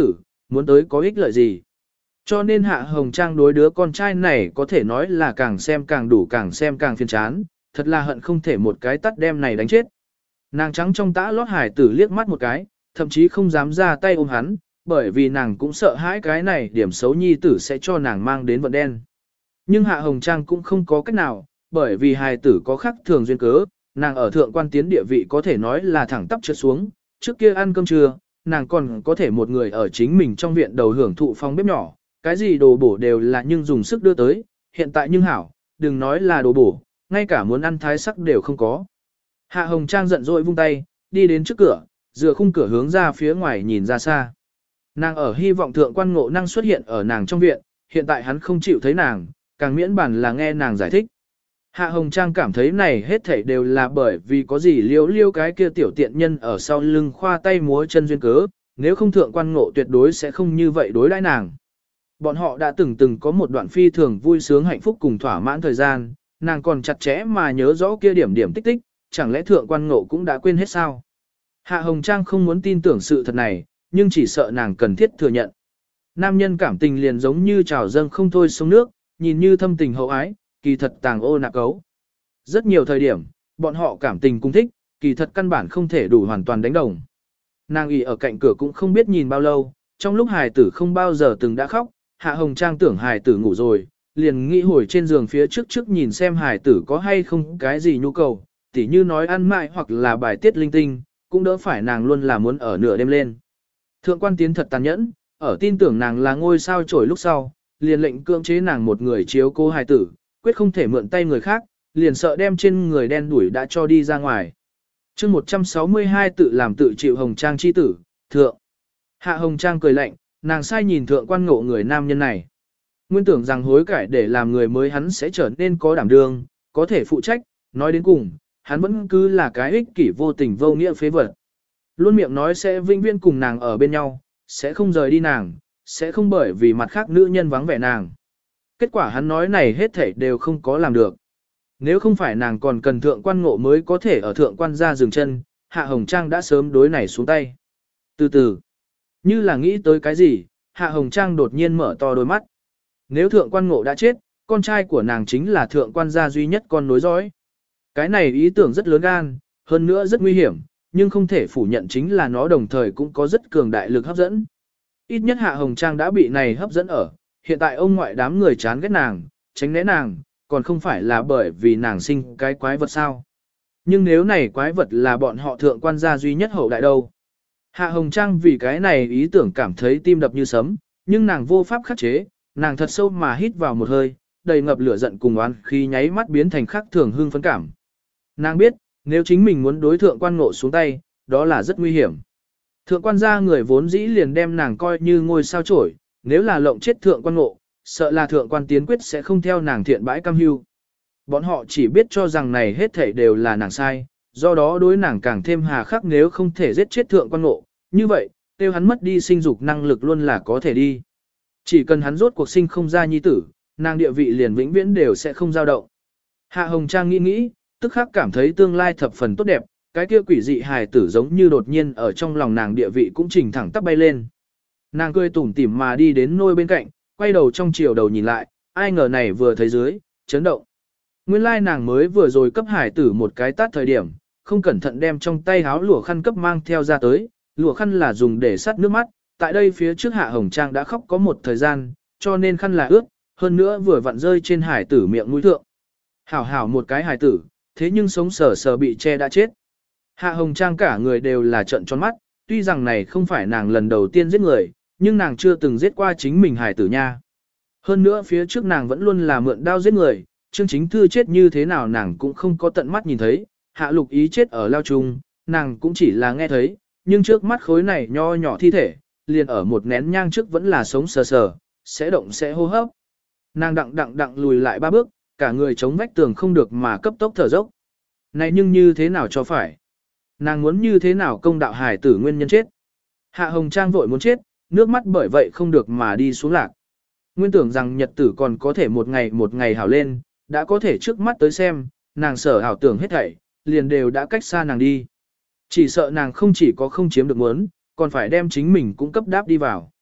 muốn tới có ích lợi gì. Cho nên Hạ Hồng Trang đối đứa con trai này có thể nói là càng xem càng đủ, càng xem càng phiền chán, thật là hận không thể một cái tắt đem này đánh chết. Nàng trắng trong tã lót hải tử liếc mắt một cái, thậm chí không dám ra tay ôm hắn, bởi vì nàng cũng sợ hãi cái này điểm xấu nhi tử sẽ cho nàng mang đến vận đen. Nhưng Hạ Hồng Trang cũng không có cách nào, bởi vì hài tử có khắc thường duyên cớ, nàng ở thượng quan tiến địa vị có thể nói là thẳng tắp trượt xuống, trước kia ăn cơm trưa, nàng còn có thể một người ở chính mình trong viện đầu hưởng thụ phòng bếp nhỏ, cái gì đồ bổ đều là nhưng dùng sức đưa tới, hiện tại nhưng hảo, đừng nói là đồ bổ, ngay cả muốn ăn thái sắc đều không có. Hạ Hồng Trang giận dỗi vung tay, đi đến trước cửa, dựa khung cửa hướng ra phía ngoài nhìn ra xa. Nàng ở hy vọng thượng quan ngộ năng xuất hiện ở nàng trong viện, hiện tại hắn không chịu thấy nàng, càng miễn bản là nghe nàng giải thích. Hạ Hồng Trang cảm thấy này hết thảy đều là bởi vì có gì liêu cái kia tiểu tiện nhân ở sau lưng khoa tay múa chân duyên cớ, nếu không thượng quan ngộ tuyệt đối sẽ không như vậy đối đãi nàng. Bọn họ đã từng có một đoạn phi thường vui sướng hạnh phúc cùng thỏa mãn thời gian, nàng còn chặt chẽ mà nhớ rõ kia điểm điểm tích tích, chẳng lẽ thượng quan ngộ cũng đã quên hết sao? Hạ Hồng Trang không muốn tin tưởng sự thật này, nhưng chỉ sợ nàng cần thiết thừa nhận. Nam nhân cảm tình liền giống như trào dâng không thôi sông nước, nhìn như thâm tình hậu ái, kỳ thật tàng ô nạc cấu. Rất nhiều thời điểm, bọn họ cảm tình cũng thích, kỳ thật căn bản không thể đủ hoàn toàn đánh đồng. Nàng ỉ ở cạnh cửa cũng không biết nhìn bao lâu, trong lúc hài tử không bao giờ từng đã khóc, Hạ Hồng Trang tưởng hài tử ngủ rồi, liền nghĩ hồi trên giường phía trước nhìn xem hài tử có hay không cái gì nhu cầu, tỉ như nói ăn mãi hoặc là bài tiết linh tinh, cũng đỡ phải nàng luôn là muốn ở nửa đêm lên. Thượng quan tiến thật tàn nhẫn, ở tin tưởng nàng là ngôi sao trổi lúc sau, liền lệnh cưỡng chế nàng một người chiếu cố hài tử, quyết không thể mượn tay người khác, liền sợ đem trên người đen đuổi đã cho đi ra ngoài. chương 162 tự làm tự chịu Hồng Trang chi tử, thượng. Hạ Hồng Trang cười lạnh, nàng sai nhìn thượng quan ngộ người nam nhân này. Nguyên tưởng rằng hối cải để làm người mới hắn sẽ trở nên có đảm đương, có thể phụ trách, nói đến cùng, hắn vẫn cứ là cái ích kỷ vô tình vô nghĩa phế vật. Luôn miệng nói sẽ vinh viễn cùng nàng ở bên nhau, sẽ không rời đi nàng, sẽ không bởi vì mặt khác nữ nhân vắng vẻ nàng. Kết quả hắn nói này hết thảy đều không có làm được. Nếu không phải nàng còn cần thượng quan ngộ mới có thể ở thượng quan gia dừng chân, Hạ Hồng Trang đã sớm đối này xuống tay. Từ từ, như là nghĩ tới cái gì, Hạ Hồng Trang đột nhiên mở to đôi mắt. Nếu thượng quan ngộ đã chết, con trai của nàng chính là thượng quan gia duy nhất con nối dõi. Cái này ý tưởng rất lớn gan, hơn nữa rất nguy hiểm, nhưng không thể phủ nhận chính là nó đồng thời cũng có rất cường đại lực hấp dẫn. Ít nhất Hạ Hồng Trang đã bị này hấp dẫn ở, hiện tại ông ngoại đám người chán ghét nàng, tránh né nàng, còn không phải là bởi vì nàng sinh cái quái vật sao. Nhưng nếu này quái vật là bọn họ thượng quan gia duy nhất hậu đại đâu. Hạ Hồng Trang vì cái này ý tưởng cảm thấy tim đập như sấm, nhưng nàng vô pháp khắc chế, nàng thật sâu mà hít vào một hơi, đầy ngập lửa giận cùng oán khi nháy mắt biến thành khắc thường hưng phấn cảm. Nàng biết, nếu chính mình muốn đối thượng quan ngộ xuống tay, đó là rất nguy hiểm. Thượng quan gia người vốn dĩ liền đem nàng coi như ngôi sao chổi, nếu là lộng chết thượng quan ngộ, sợ là thượng quan tiến quyết sẽ không theo nàng thiện bãi cam hưu. Bọn họ chỉ biết cho rằng này hết thảy đều là nàng sai, do đó đối nàng càng thêm hà khắc nếu không thể giết chết thượng quan ngộ, như vậy, tiêu hắn mất đi sinh dục năng lực luôn là có thể đi. Chỉ cần hắn rốt cuộc sinh không ra nhi tử, nàng địa vị liền vĩnh viễn đều sẽ không dao động. Hạ Hồng Trang nghĩ, tức khắc cảm thấy tương lai thập phần tốt đẹp, cái kia quỷ dị hài tử giống như đột nhiên ở trong lòng nàng địa vị cũng chỉnh thẳng tắp bay lên. Nàng cười tủm tỉm mà đi đến nôi bên cạnh, quay đầu trong chiều đầu nhìn lại, ai ngờ này vừa thấy dưới, chấn động. Nguyên lai nàng mới vừa rồi cấp hải tử một cái tát thời điểm, không cẩn thận đem trong tay háo lụa khăn cấp mang theo ra tới, lụa khăn là dùng để sát nước mắt, tại đây phía trước Hạ Hồng Trang đã khóc có một thời gian, cho nên khăn là ướt, hơn nữa vừa vặn rơi trên hải tử miệng mũi thượng. Hảo một cái hải tử, thế nhưng sống sờ sờ bị che đã chết. Hạ Hồng Trang cả người đều là trợn tròn mắt, tuy rằng này không phải nàng lần đầu tiên giết người, nhưng nàng chưa từng giết qua chính mình hải tử nha. Hơn nữa phía trước nàng vẫn luôn là mượn đao giết người, Trương Chính Thư chết như thế nào nàng cũng không có tận mắt nhìn thấy, Hạ Lục Ý chết ở lao trung, nàng cũng chỉ là nghe thấy, nhưng trước mắt khối này nho nhỏ thi thể, liền ở một nén nhang trước vẫn là sống sờ sờ, sẽ động sẽ hô hấp. Nàng đặng lùi lại 3 bước, cả người chống vách tường không được mà cấp tốc thở dốc. Này nhưng như thế nào cho phải? Nàng muốn như thế nào công đạo hải tử nguyên nhân chết? Hạ Hồng Trang vội muốn chết, nước mắt bởi vậy không được mà đi xuống lạc. Nguyên tưởng rằng nhật tử còn có thể một ngày hảo lên, đã có thể trước mắt tới xem, nàng sở hảo tưởng hết thảy, liền đều đã cách xa nàng đi. Chỉ sợ nàng không chỉ có không chiếm được muốn, còn phải đem chính mình cũng cấp đáp đi vào.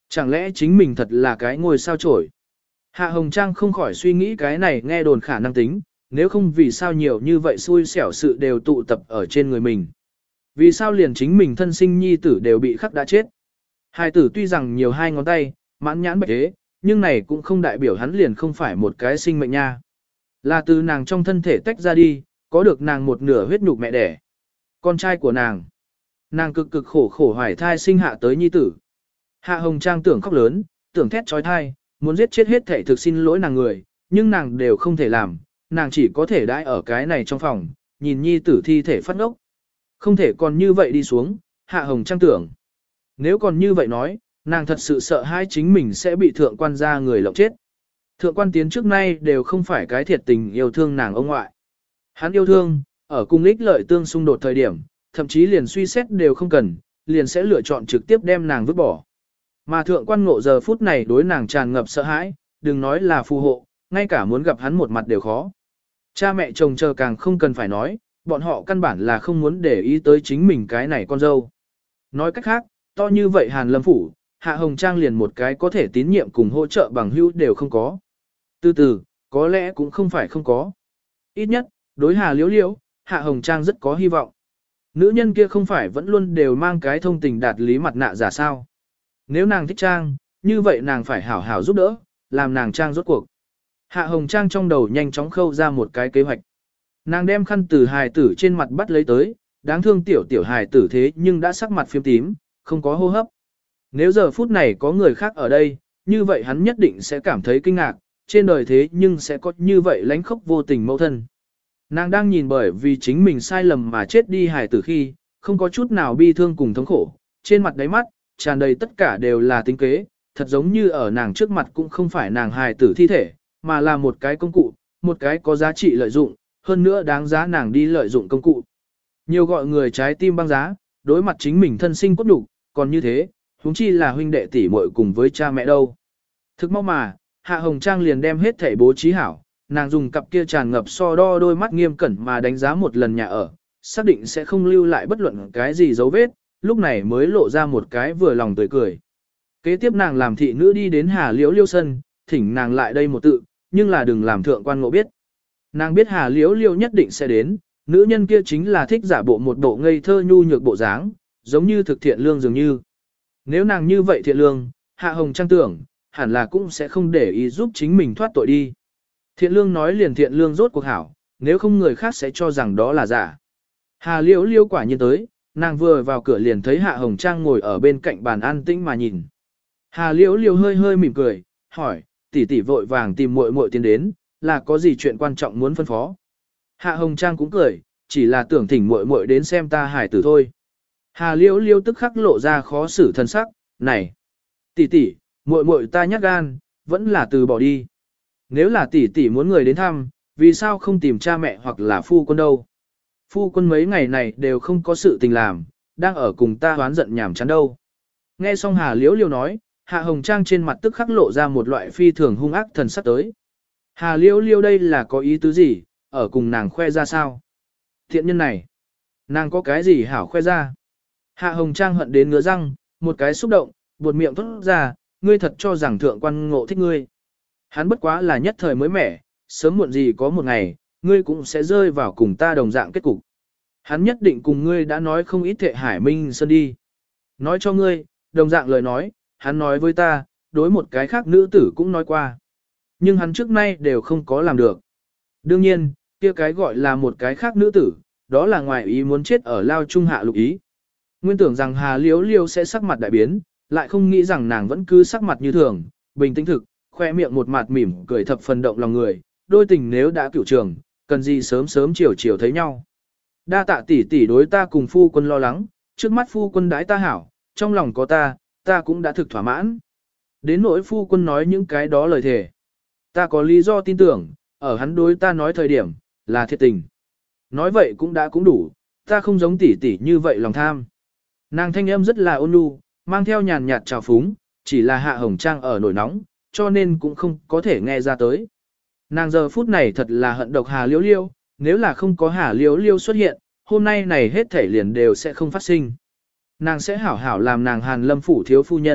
Chẳng lẽ chính mình thật là cái ngôi sao chổi? Hạ Hồng Trang không khỏi suy nghĩ cái này nghe đồn khả năng tính, nếu không vì sao nhiều như vậy xui xẻo sự đều tụ tập ở trên người mình. Vì sao liền chính mình thân sinh nhi tử đều bị khắc đã chết. Hai tử tuy rằng nhiều hai ngón tay, mãn nhãn bạch thế, nhưng này cũng không đại biểu hắn liền không phải một cái sinh mệnh nha. Là từ nàng trong thân thể tách ra đi, có được nàng một nửa huyết nhục mẹ đẻ. Con trai của nàng. Nàng cực cực khổ khổ hoài thai sinh hạ tới nhi tử. Hạ Hồng Trang tưởng khóc lớn, tưởng thét trói thai, muốn giết chết hết thể thực xin lỗi nàng người, nhưng nàng đều không thể làm, nàng chỉ có thể đãi ở cái này trong phòng, nhìn nhi tử thi thể phát ngốc. Không thể còn như vậy đi xuống, Hạ Hồng Trang tưởng. Nếu còn như vậy nói, nàng thật sự sợ hai chính mình sẽ bị thượng quan gia người lộng chết. Thượng quan tiến trước nay đều không phải cái thiệt tình yêu thương nàng ông ngoại. Hắn yêu thương, ở cùng ích lợi tương xung đột thời điểm, thậm chí liền suy xét đều không cần, liền sẽ lựa chọn trực tiếp đem nàng vứt bỏ. Mà thượng quan ngộ giờ phút này đối nàng tràn ngập sợ hãi, đừng nói là phù hộ, ngay cả muốn gặp hắn một mặt đều khó. Cha mẹ chồng chờ càng không cần phải nói, bọn họ căn bản là không muốn để ý tới chính mình cái này con dâu. Nói cách khác, to như vậy Hàn Lâm Phủ, Hạ Hồng Trang liền một cái có thể tín nhiệm cùng hỗ trợ bằng hữu đều không có. Từ từ, có lẽ cũng không phải không có. Ít nhất, đối Hà Liễu Liễu, Hạ Hồng Trang rất có hy vọng. Nữ nhân kia không phải vẫn luôn đều mang cái thông tình đạt lý mặt nạ giả sao. Nếu nàng thích Trang, như vậy nàng phải hảo hảo giúp đỡ, làm nàng Trang rốt cuộc. Hạ Hồng Trang trong đầu nhanh chóng khâu ra một cái kế hoạch. Nàng đem khăn từ hài tử trên mặt bắt lấy tới, đáng thương tiểu hài tử thế nhưng đã sắc mặt phiếm tím, không có hô hấp. Nếu giờ phút này có người khác ở đây, như vậy hắn nhất định sẽ cảm thấy kinh ngạc, trên đời thế nhưng sẽ có như vậy lánh khóc vô tình mẫu thân. Nàng đang nhìn bởi vì chính mình sai lầm mà chết đi hài tử khi, không có chút nào bi thương cùng thống khổ, trên mặt đáy mắt, tràn đầy tất cả đều là tính kế, thật giống như ở nàng trước mặt cũng không phải nàng hài tử thi thể, mà là một cái công cụ, một cái có giá trị lợi dụng, hơn nữa đáng giá nàng đi lợi dụng công cụ. Nhiều gọi người trái tim băng giá, đối mặt chính mình thân sinh cốt đủ, còn như thế, huống chi là huynh đệ tỷ muội cùng với cha mẹ đâu. Thực mau mà, Hạ Hồng Trang liền đem hết thảy bố trí hảo, nàng dùng cặp kia tràn ngập so đo đôi mắt nghiêm cẩn mà đánh giá một lần nhà ở, xác định sẽ không lưu lại bất luận cái gì dấu vết, lúc này mới lộ ra một cái vừa lòng tươi cười. Kế tiếp nàng làm thị nữ đi đến Hà Liễu Liêu sân, thỉnh nàng lại đây một tự, nhưng là đừng làm thượng quan ngộ biết. Nàng biết Hà Liễu Liêu nhất định sẽ đến, nữ nhân kia chính là thích giả bộ một bộ ngây thơ nhu nhược bộ dáng, giống như thực thiện lương dường như. Nếu nàng như vậy thiện lương, Hạ Hồng Trang tưởng, hẳn là cũng sẽ không để ý giúp chính mình thoát tội đi. Thiện lương nói liền thiện lương rốt cuộc hảo, nếu không người khác sẽ cho rằng đó là giả. Hà Liễu Liêu quả nhiên tới, nàng vừa vào cửa liền thấy Hạ Hồng Trang ngồi ở bên cạnh bàn an tĩnh mà nhìn. Hà Liễu Liêu hơi hơi mỉm cười, hỏi, tỷ tỷ vội vàng tìm muội muội tiến đến, là có gì chuyện quan trọng muốn phân phó. Hạ Hồng Trang cũng cười, chỉ là tưởng thỉnh muội muội đến xem ta hải tử thôi. Hà Liễu Liêu tức khắc lộ ra khó xử thân sắc, này, tỷ tỷ, muội muội ta nhát gan, vẫn là từ bỏ đi. Nếu là tỷ tỷ muốn người đến thăm, vì sao không tìm cha mẹ hoặc là phu quân đâu? Phu quân mấy ngày này đều không có sự tình làm, đang ở cùng ta hoán giận nhảm chán đâu. Nghe xong Hà Liễu Liêu nói, Hạ Hồng Trang trên mặt tức khắc lộ ra một loại phi thường hung ác thần sắc tới. Hà Liễu Liêu đây là có ý tứ gì, ở cùng nàng khoe ra sao? Thiện nhân này, nàng có cái gì hảo khoe ra? Hạ Hồng Trang hận đến ngứa răng, một cái xúc động, buột miệng thốt ra, ngươi thật cho rằng thượng quan ngộ thích ngươi. Hắn bất quá là nhất thời mới mẻ, sớm muộn gì có một ngày, ngươi cũng sẽ rơi vào cùng ta đồng dạng kết cục. Hắn nhất định cùng ngươi đã nói không ít thệ hải minh sơn đi. Nói cho ngươi, đồng dạng lời nói, hắn nói với ta, đối một cái khác nữ tử cũng nói qua. Nhưng hắn trước nay đều không có làm được. Đương nhiên, kia cái gọi là một cái khác nữ tử, đó là ngoài ý muốn chết ở lao trung hạ lục ý. Nguyên tưởng rằng Hà Liễu Liêu sẽ sắc mặt đại biến, lại không nghĩ rằng nàng vẫn cứ sắc mặt như thường, bình tĩnh thực, khoe miệng một mặt mỉm cười thập phần động lòng người, đôi tình nếu đã cửu trường, cần gì sớm sớm chiều chiều thấy nhau. Đa tạ tỷ tỷ đối ta cùng phu quân lo lắng, trước mắt phu quân đãi ta hảo, trong lòng có ta cũng đã thực thỏa mãn. Đến nỗi phu quân nói những cái đó lời thề. Ta có lý do tin tưởng, ở hắn đối ta nói thời điểm, là thiệt tình. Nói vậy cũng đủ, ta không giống tỷ tỷ như vậy lòng tham. Nàng thanh âm rất là ôn nhu, mang theo nhàn nhạt trào phúng, chỉ là Hạ Hồng Trang ở nổi nóng, cho nên cũng không có thể nghe ra tới. Nàng giờ phút này thật là hận độc Hà Liễu Liêu, nếu là không có Hà Liễu Liêu xuất hiện, hôm nay này hết thảy liền đều sẽ không phát sinh. Nàng sẽ hảo hảo làm nàng Hàn Lâm phủ thiếu phu nhân,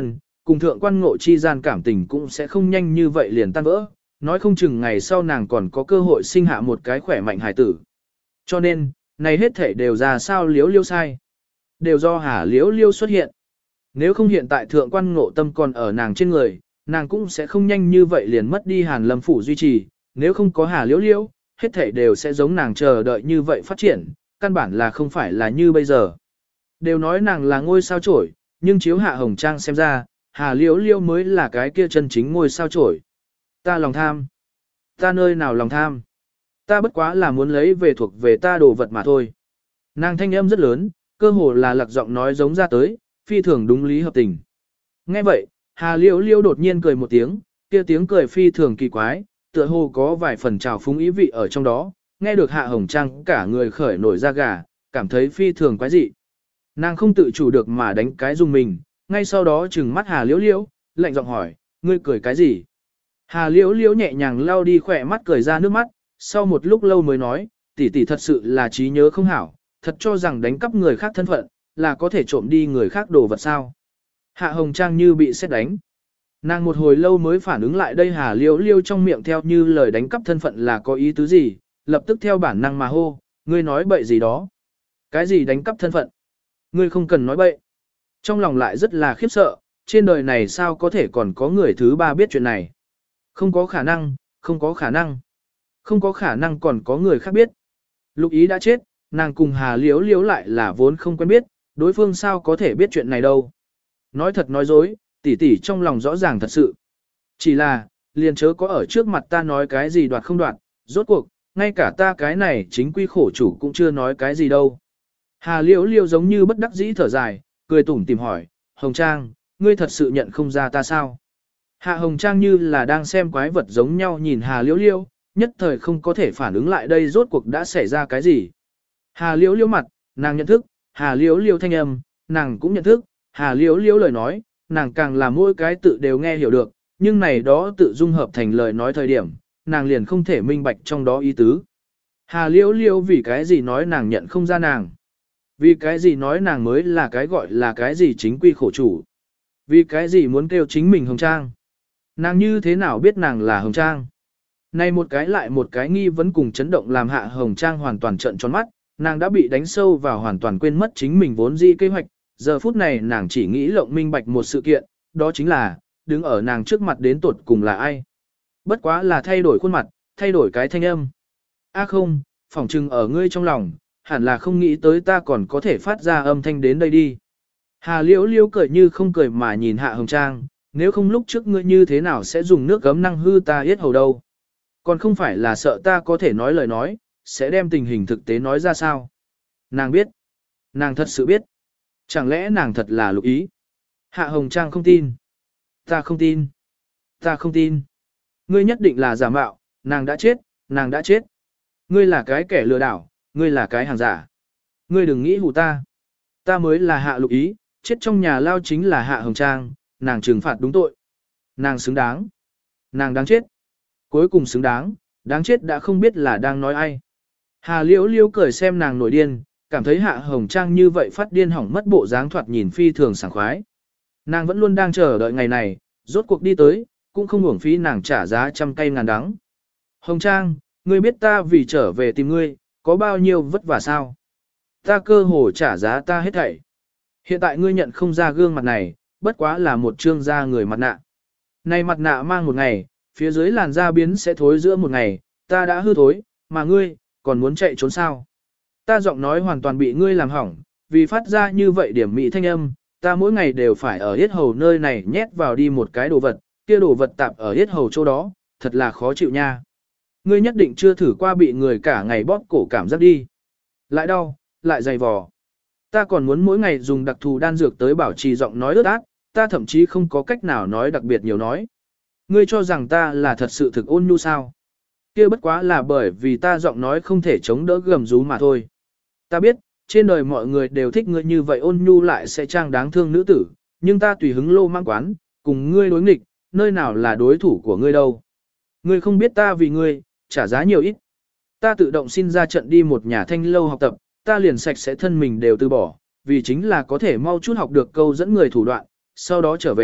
cùng thượng quan ngộ chi gian cảm tình cũng sẽ không nhanh như vậy liền tan vỡ, nói không chừng ngày sau nàng còn có cơ hội sinh hạ một cái khỏe mạnh hải tử. Cho nên, này hết thể đều ra sao liếu liêu sai. Đều do Hà liếu liêu xuất hiện. Nếu không hiện tại thượng quan ngộ tâm còn ở nàng trên người, nàng cũng sẽ không nhanh như vậy liền mất đi Hàn Lâm phủ duy trì, nếu không có Hà liếu liêu, hết thể đều sẽ giống nàng chờ đợi như vậy phát triển, căn bản là không phải là như bây giờ. Đều nói nàng là ngôi sao chổi, nhưng chiếu Hạ Hồng Trang xem ra, Hà liếu liêu mới là cái kia chân chính ngôi sao chổi. Ta lòng tham. Ta nơi nào lòng tham. Ta bất quá là muốn lấy về thuộc về ta đồ vật mà thôi. Nàng thanh âm rất lớn, cơ hồ là lạc giọng nói giống ra tới, phi thường đúng lý hợp tình. Nghe vậy, Hà liễu liễu đột nhiên cười một tiếng, kia tiếng cười phi thường kỳ quái, tựa hồ có vài phần trào phúng ý vị ở trong đó, nghe được Hạ Hồng Trang cả người khởi nổi da gà, cảm thấy phi thường quái dị. Nàng không tự chủ được mà đánh cái dùng mình, ngay sau đó trừng mắt Hà liễu liễu, lạnh giọng hỏi, ngươi cười cái gì? Hà liễu liễu nhẹ nhàng lau đi khỏe mắt cười ra nước mắt, sau một lúc lâu mới nói, tỷ tỷ thật sự là trí nhớ không hảo, thật cho rằng đánh cắp người khác thân phận, là có thể trộm đi người khác đồ vật sao. Hạ Hồng Trang như bị sét đánh. Nàng một hồi lâu mới phản ứng lại đây Hà liễu liễu trong miệng theo như lời đánh cắp thân phận là có ý tứ gì, lập tức theo bản năng mà hô, ngươi nói bậy gì đó. Cái gì đánh cắp thân phận? Ngươi không cần nói bậy. Trong lòng lại rất là khiếp sợ, trên đời này sao có thể còn có người thứ ba biết chuyện này. Không có khả năng, không có khả năng. Không có khả năng còn có người khác biết. Lục Ý đã chết, nàng cùng Hà liễu liễu lại là vốn không quen biết, đối phương sao có thể biết chuyện này đâu. Nói thật nói dối, tỷ tỷ trong lòng rõ ràng thật sự. Chỉ là, liền chớ có ở trước mặt ta nói cái gì đoạt không đoạt, rốt cuộc, ngay cả ta cái này chính quy khổ chủ cũng chưa nói cái gì đâu. Hà liễu liễu giống như bất đắc dĩ thở dài, cười tủm tìm hỏi, Hồng Trang, ngươi thật sự nhận không ra ta sao? Hạ Hồng Trang như là đang xem quái vật giống nhau nhìn Hà liễu liễu, nhất thời không có thể phản ứng lại đây rốt cuộc đã xảy ra cái gì. Hà liễu liễu mặt, nàng nhận thức, Hà liễu liễu thanh âm, nàng cũng nhận thức, Hà liễu liễu lời nói, nàng càng là mỗi cái tự đều nghe hiểu được, nhưng này đó tự dung hợp thành lời nói thời điểm, nàng liền không thể minh bạch trong đó ý tứ. Hà liễu liễu vì cái gì nói nàng nhận không ra nàng. Vì cái gì nói nàng mới là cái gọi là cái gì chính quy khổ chủ. Vì cái gì muốn kêu chính mình Hồng Trang. Nàng như thế nào biết nàng là Hồng Trang. Này một cái lại một cái nghi vấn cùng chấn động làm Hạ Hồng Trang hoàn toàn trợn tròn mắt, nàng đã bị đánh sâu vào hoàn toàn quên mất chính mình vốn dĩ kế hoạch, giờ phút này nàng chỉ nghĩ lộng minh bạch một sự kiện, đó chính là, đứng ở nàng trước mặt đến tuột cùng là ai. Bất quá là thay đổi khuôn mặt, thay đổi cái thanh âm. Không, phỏng chừng ở ngươi trong lòng, hẳn là không nghĩ tới ta còn có thể phát ra âm thanh đến đây đi. Hà liễu liễu cười như không cười mà nhìn Hạ Hồng Trang, nếu không lúc trước ngươi như thế nào sẽ dùng nước gấm năng hư ta yết hầu đâu. Còn không phải là sợ ta có thể nói lời nói, sẽ đem tình hình thực tế nói ra sao. Nàng biết. Nàng thật sự biết. Chẳng lẽ nàng thật là Lục Ý? Hạ Hồng Trang không tin. Ta không tin. Ta không tin. Ngươi nhất định là giả mạo, nàng đã chết, nàng đã chết. Ngươi là cái kẻ lừa đảo, ngươi là cái hàng giả. Ngươi đừng nghĩ hù ta. Ta mới là Hạ Lục Ý, chết trong nhà lao chính là Hạ Hồng Trang, nàng trừng phạt đúng tội. Nàng xứng đáng. Nàng đáng chết. Cuối cùng xứng đáng, đáng chết đã không biết là đang nói ai. Hà liễu liễu cười xem nàng nổi điên, cảm thấy Hạ Hồng Trang như vậy phát điên hỏng mất bộ dáng thoạt nhìn phi thường sảng khoái. Nàng vẫn luôn đang chờ đợi ngày này, rốt cuộc đi tới, cũng không uổng phí nàng trả giá trăm cây ngàn đắng. Hồng Trang, ngươi biết ta vì trở về tìm ngươi, có bao nhiêu vất vả sao? Ta cơ hồ trả giá ta hết thảy. Hiện tại ngươi nhận không ra gương mặt này, bất quá là một trương da người mặt nạ. Này mặt nạ mang một ngày, phía dưới làn da biến sẽ thối giữa một ngày, ta đã hư thối, mà ngươi, còn muốn chạy trốn sao? Ta giọng nói hoàn toàn bị ngươi làm hỏng, vì phát ra như vậy điểm mỹ thanh âm, ta mỗi ngày đều phải ở yết hầu nơi này nhét vào đi một cái đồ vật, kia đồ vật tạp ở yết hầu chỗ đó, thật là khó chịu nha. Ngươi nhất định chưa thử qua bị người cả ngày bóp cổ cảm giác đi. Lại đau, lại dày vò. Ta còn muốn mỗi ngày dùng đặc thù đan dược tới bảo trì giọng nói ướt át, ta thậm chí không có cách nào nói đặc biệt nhiều nói. Ngươi cho rằng ta là thật sự thực ôn nhu sao? Kia bất quá là bởi vì ta giọng nói không thể chống đỡ gầm rú mà thôi. Ta biết, trên đời mọi người đều thích ngươi như vậy ôn nhu lại sẽ trang đáng thương nữ tử, nhưng ta tùy hứng lô mang quán, cùng ngươi đối nghịch, nơi nào là đối thủ của ngươi đâu. Ngươi không biết ta vì ngươi, trả giá nhiều ít. Ta tự động xin ra trận đi một nhà thanh lâu học tập, ta liền sạch sẽ thân mình đều từ bỏ, vì chính là có thể mau chút học được câu dẫn người thủ đoạn, sau đó trở về,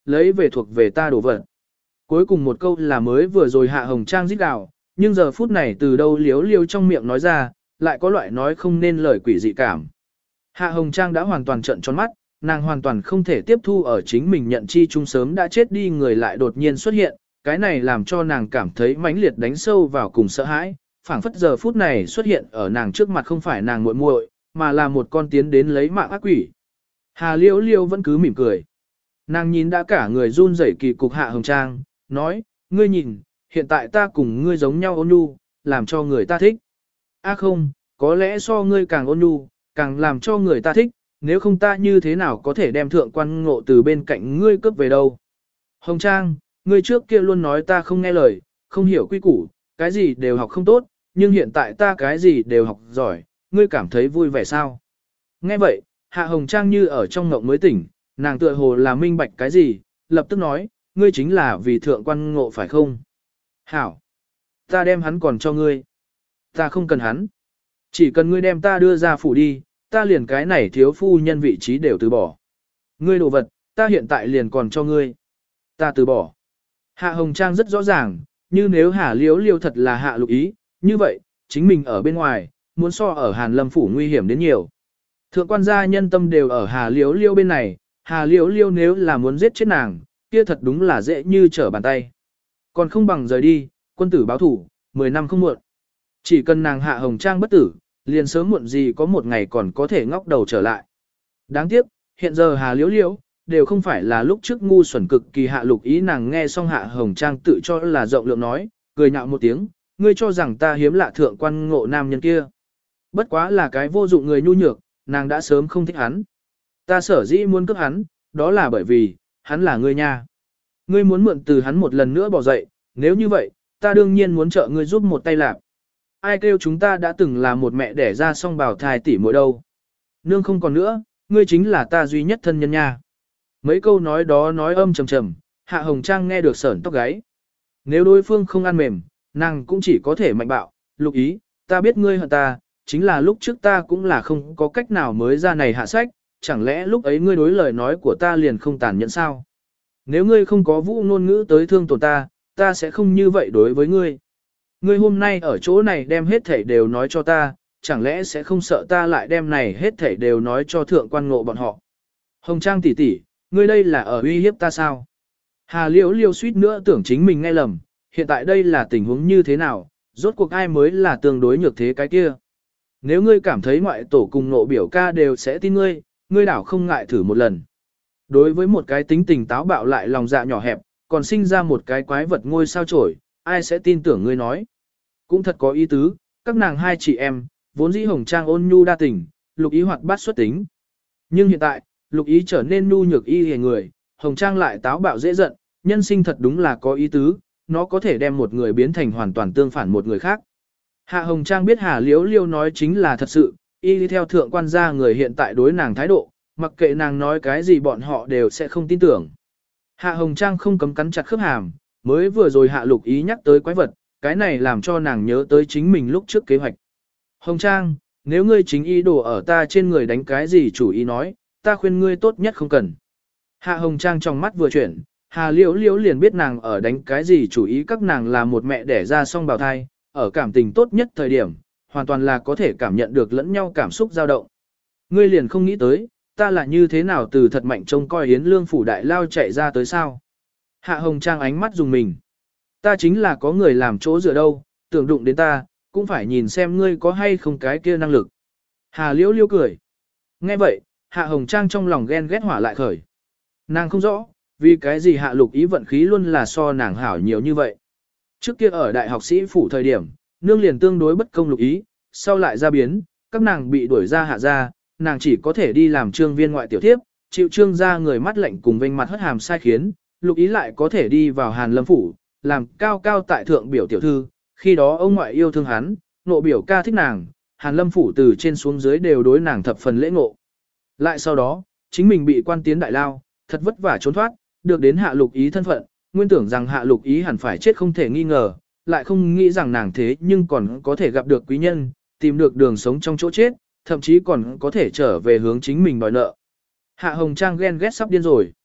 lấy về thuộc về ta đồ vật. Cuối cùng một câu là mới vừa rồi Hạ Hồng Trang rít gào, nhưng giờ phút này từ đâu liếu liêu trong miệng nói ra, lại có loại nói không nên lời quỷ dị cảm. Hạ Hồng Trang đã hoàn toàn trợn tròn mắt, nàng hoàn toàn không thể tiếp thu ở chính mình nhận chi chung sớm đã chết đi người lại đột nhiên xuất hiện, cái này làm cho nàng cảm thấy mãnh liệt đánh sâu vào cùng sợ hãi, phảng phất giờ phút này xuất hiện ở nàng trước mặt không phải nàng muội muội, mà là một con tiến đến lấy mạng ác quỷ. Hà Liễu Liễu vẫn cứ mỉm cười. Nàng nhìn đã cả người run rẩy kỳ cục Hạ Hồng Trang, nói, ngươi nhìn, hiện tại ta cùng ngươi giống nhau ôn nhu, làm cho người ta thích. Không, có lẽ so ngươi càng ôn nhu, càng làm cho người ta thích, nếu không ta như thế nào có thể đem thượng quan ngộ từ bên cạnh ngươi cướp về đâu. Hồng Trang, ngươi trước kia luôn nói ta không nghe lời, không hiểu quy củ, cái gì đều học không tốt, nhưng hiện tại ta cái gì đều học giỏi, ngươi cảm thấy vui vẻ sao? Nghe vậy, Hạ Hồng Trang như ở trong ngộng mới tỉnh, nàng tựa hồ là minh bạch cái gì, lập tức nói, ngươi chính là vì thượng quan ngộ phải không? Hảo! Ta đem hắn còn cho ngươi. Ta không cần hắn. Chỉ cần ngươi đem ta đưa ra phủ đi, ta liền cái này thiếu phu nhân vị trí đều từ bỏ. Ngươi đồ vật, ta hiện tại liền còn cho ngươi. Ta từ bỏ. Hạ Hồng Trang rất rõ ràng, như nếu Hà Liễu Liễu thật là Hạ Lục Ý, như vậy, chính mình ở bên ngoài, muốn so ở Hàn Lâm phủ nguy hiểm đến nhiều. Thượng quan gia nhân tâm đều ở Hà Liễu Liễu bên này, Hà Liễu Liễu nếu là muốn giết chết nàng, kia thật đúng là dễ như trở bàn tay. Còn không bằng rời đi, quân tử báo thủ, 10 năm không muộn. Chỉ cần nàng Hạ Hồng Trang bất tử, liền sớm muộn gì có một ngày còn có thể ngóc đầu trở lại. Đáng tiếc, hiện giờ Hà Liễu Liễu, đều không phải là lúc trước ngu xuẩn cực kỳ Hạ Lục Ý. Nàng nghe xong Hạ Hồng Trang tự cho là rộng lượng nói, cười nhạo một tiếng, ngươi cho rằng ta hiếm lạ thượng quan ngộ nam nhân kia. Bất quá là cái vô dụng người nhu nhược, nàng đã sớm không thích hắn. Ta sở dĩ muốn cướp hắn, đó là bởi vì, hắn là ngươi nha. Ngươi muốn mượn từ hắn một lần nữa bỏ dậy, nếu như vậy, ta đương nhiên muốn trợ ngươi giúp một tay làm. Ai kêu chúng ta đã từng là một mẹ đẻ ra song bào thai tỷ muội đâu. Nương không còn nữa, ngươi chính là ta duy nhất thân nhân nha. Mấy câu nói đó nói âm trầm trầm, Hạ Hồng Trang nghe được sởn tóc gáy. Nếu đối phương không ăn mềm, nàng cũng chỉ có thể mạnh bạo, Lục Ý, ta biết ngươi hận ta, chính là lúc trước ta cũng là không có cách nào mới ra này hạ sách, chẳng lẽ lúc ấy ngươi đối lời nói của ta liền không tàn nhẫn sao? Nếu ngươi không có vũ ngôn ngữ tới thương tổn ta, ta sẽ không như vậy đối với ngươi. Ngươi hôm nay ở chỗ này đem hết thảy đều nói cho ta, chẳng lẽ sẽ không sợ ta lại đem này hết thảy đều nói cho thượng quan ngộ bọn họ. Hồng Trang tỷ tỷ, ngươi đây là ở uy hiếp ta sao? Hà Liễu Liễu suýt nữa tưởng chính mình nghe lầm, hiện tại đây là tình huống như thế nào, rốt cuộc ai mới là tương đối nhược thế cái kia. Nếu ngươi cảm thấy ngoại tổ cùng nộ biểu ca đều sẽ tin ngươi, ngươi đảo không ngại thử một lần. Đối với một cái tính tình táo bạo lại lòng dạ nhỏ hẹp, còn sinh ra một cái quái vật ngôi sao chổi, ai sẽ tin tưởng ngươi nói. Cũng thật có ý tứ, các nàng hai chị em, vốn dĩ Hồng Trang ôn nhu đa tình, Lục Ý hoạt bát xuất tính. Nhưng hiện tại, Lục Ý trở nên nhu nhược y hề người, Hồng Trang lại táo bạo dễ giận, nhân sinh thật đúng là có ý tứ, nó có thể đem một người biến thành hoàn toàn tương phản một người khác. Hạ Hồng Trang biết Hà Liễu Liễu nói chính là thật sự, y đi theo thượng quan gia người hiện tại đối nàng thái độ, mặc kệ nàng nói cái gì bọn họ đều sẽ không tin tưởng. Hạ Hồng Trang không cấm cắn chặt khớp hàm, mới vừa rồi Hạ Lục Ý nhắc tới quái vật, cái này làm cho nàng nhớ tới chính mình lúc trước kế hoạch. Hồng Trang, nếu ngươi chính ý đồ ở ta trên người đánh cái gì chủ ý nói, ta khuyên ngươi tốt nhất không cần. Hạ Hồng Trang trong mắt vừa chuyển, Hà Liễu Liễu liền biết nàng ở đánh cái gì chủ ý, các nàng là một mẹ đẻ ra song bào thai, ở cảm tình tốt nhất thời điểm, hoàn toàn là có thể cảm nhận được lẫn nhau cảm xúc dao động. Ngươi liền không nghĩ tới, ta là như thế nào từ thật mạnh trông coi Yến Lương phủ đại lao chạy ra tới sao. Hạ Hồng Trang ánh mắt dùng mình. Ta chính là có người làm chỗ dựa đâu, tưởng đụng đến ta, cũng phải nhìn xem ngươi có hay không cái kia năng lực. Hà Liễu Liễu cười. Nghe vậy, Hạ Hồng Trang trong lòng ghen ghét hỏa lại khởi. Nàng không rõ, vì cái gì Hạ Lục Ý vận khí luôn là so nàng hảo nhiều như vậy. Trước kia ở đại học sĩ phủ thời điểm, nương liền tương đối bất công Lục Ý, sau lại ra biến, các nàng bị đuổi ra hạ ra, nàng chỉ có thể đi làm trương viên ngoại tiểu thiếp, chịu trương ra người mắt lạnh cùng vênh mặt hất hàm sai khiến, Lục Ý lại có thể đi vào Hàn Lâm phủ, làm cao cao tại thượng biểu tiểu thư, khi đó ông ngoại yêu thương hắn, nộ biểu ca thích nàng, Hàn Lâm phủ từ trên xuống dưới đều đối nàng thập phần lễ ngộ. Lại sau đó, chính mình bị quan tiến đại lao, thật vất vả trốn thoát, được đến Hạ Lục Ý thân phận, nguyên tưởng rằng Hạ Lục Ý hẳn phải chết không thể nghi ngờ, lại không nghĩ rằng nàng thế nhưng còn có thể gặp được quý nhân, tìm được đường sống trong chỗ chết, thậm chí còn có thể trở về hướng chính mình đòi nợ. Hạ Hồng Trang ghen ghét sắp điên rồi.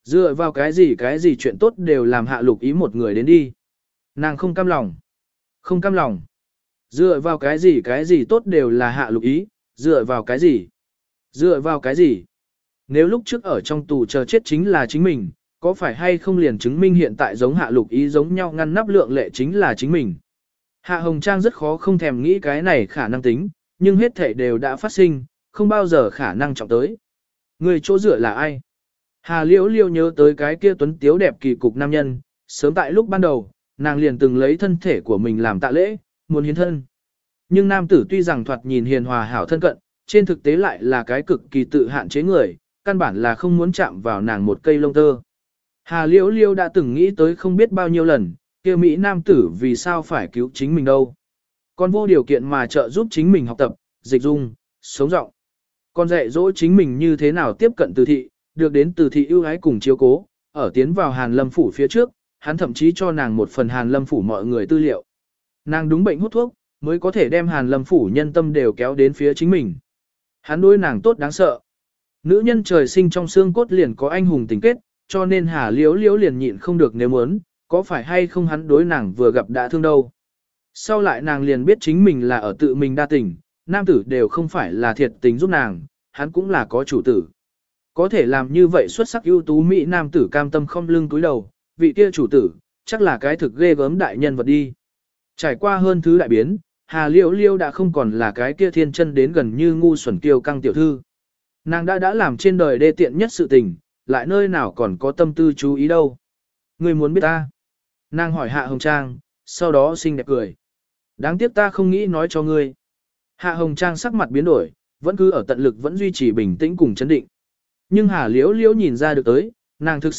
Dựa vào cái gì chuyện tốt đều làm Hạ Lục Ý một người đến đi. Nàng không cam lòng. Không cam lòng. Dựa vào cái gì tốt đều là Hạ Lục Ý, dựa vào cái gì? Dựa vào cái gì? Nếu lúc trước ở trong tù chờ chết chính là chính mình, có phải hay không liền chứng minh hiện tại giống Hạ Lục Ý giống nhau ngăn nắp lượng lệ chính là chính mình? Hạ Hồng Trang rất khó không thèm nghĩ cái này khả năng tính, nhưng hết thảy đều đã phát sinh, không bao giờ khả năng trọng tới. Người chỗ dựa là ai? Hà Liễu Liễu nhớ tới cái kia tuấn tiếu đẹp kỳ cục nam nhân, sớm tại lúc ban đầu, nàng liền từng lấy thân thể của mình làm tạ lễ, muốn hiến thân. Nhưng nam tử tuy rằng thoạt nhìn hiền hòa hảo thân cận, trên thực tế lại là cái cực kỳ tự hạn chế người, căn bản là không muốn chạm vào nàng một cây lông tơ. Hà Liễu Liễu đã từng nghĩ tới không biết bao nhiêu lần, kia Mỹ nam tử vì sao phải cứu chính mình đâu. Còn vô điều kiện mà trợ giúp chính mình học tập, dịch dung, sống rộng. Còn dạy dỗ chính mình như thế nào tiếp cận từ thị, được đến từ thị ưu ái cùng chiếu cố, ở tiến vào Hàn Lâm Phủ phía trước, hắn thậm chí cho nàng một phần Hàn Lâm Phủ mọi người tư liệu. Nàng đúng bệnh hút thuốc, mới có thể đem Hàn Lâm Phủ nhân tâm đều kéo đến phía chính mình. Hắn đối nàng tốt đáng sợ. Nữ nhân trời sinh trong xương cốt liền có anh hùng tình kết, cho nên Hà Liễu Liễu liền nhịn không được nếu muốn, có phải hay không hắn đối nàng vừa gặp đã thương đâu. Sau lại nàng liền biết chính mình là ở tự mình đa tình, nam tử đều không phải là thiệt tình giúp nàng, hắn cũng là có chủ tử. Có thể làm như vậy xuất sắc ưu tú Mỹ nam tử cam tâm không lưng túi đầu, vị kia chủ tử, chắc là cái thực ghê gớm đại nhân vật đi. Trải qua hơn thứ đại biến, Hà Liễu Liễu đã không còn là cái kia thiên chân đến gần như ngu xuẩn kiêu căng tiểu thư. Nàng đã làm trên đời đê tiện nhất sự tình, lại nơi nào còn có tâm tư chú ý đâu. Ngươi muốn biết ta? Nàng hỏi Hạ Hồng Trang, sau đó xinh đẹp cười. Đáng tiếc ta không nghĩ nói cho ngươi. Hạ Hồng Trang sắc mặt biến đổi, vẫn cứ ở tận lực vẫn duy trì bình tĩnh cùng chấn định. Nhưng Hà Liễu Liễu nhìn ra được tới, nàng thực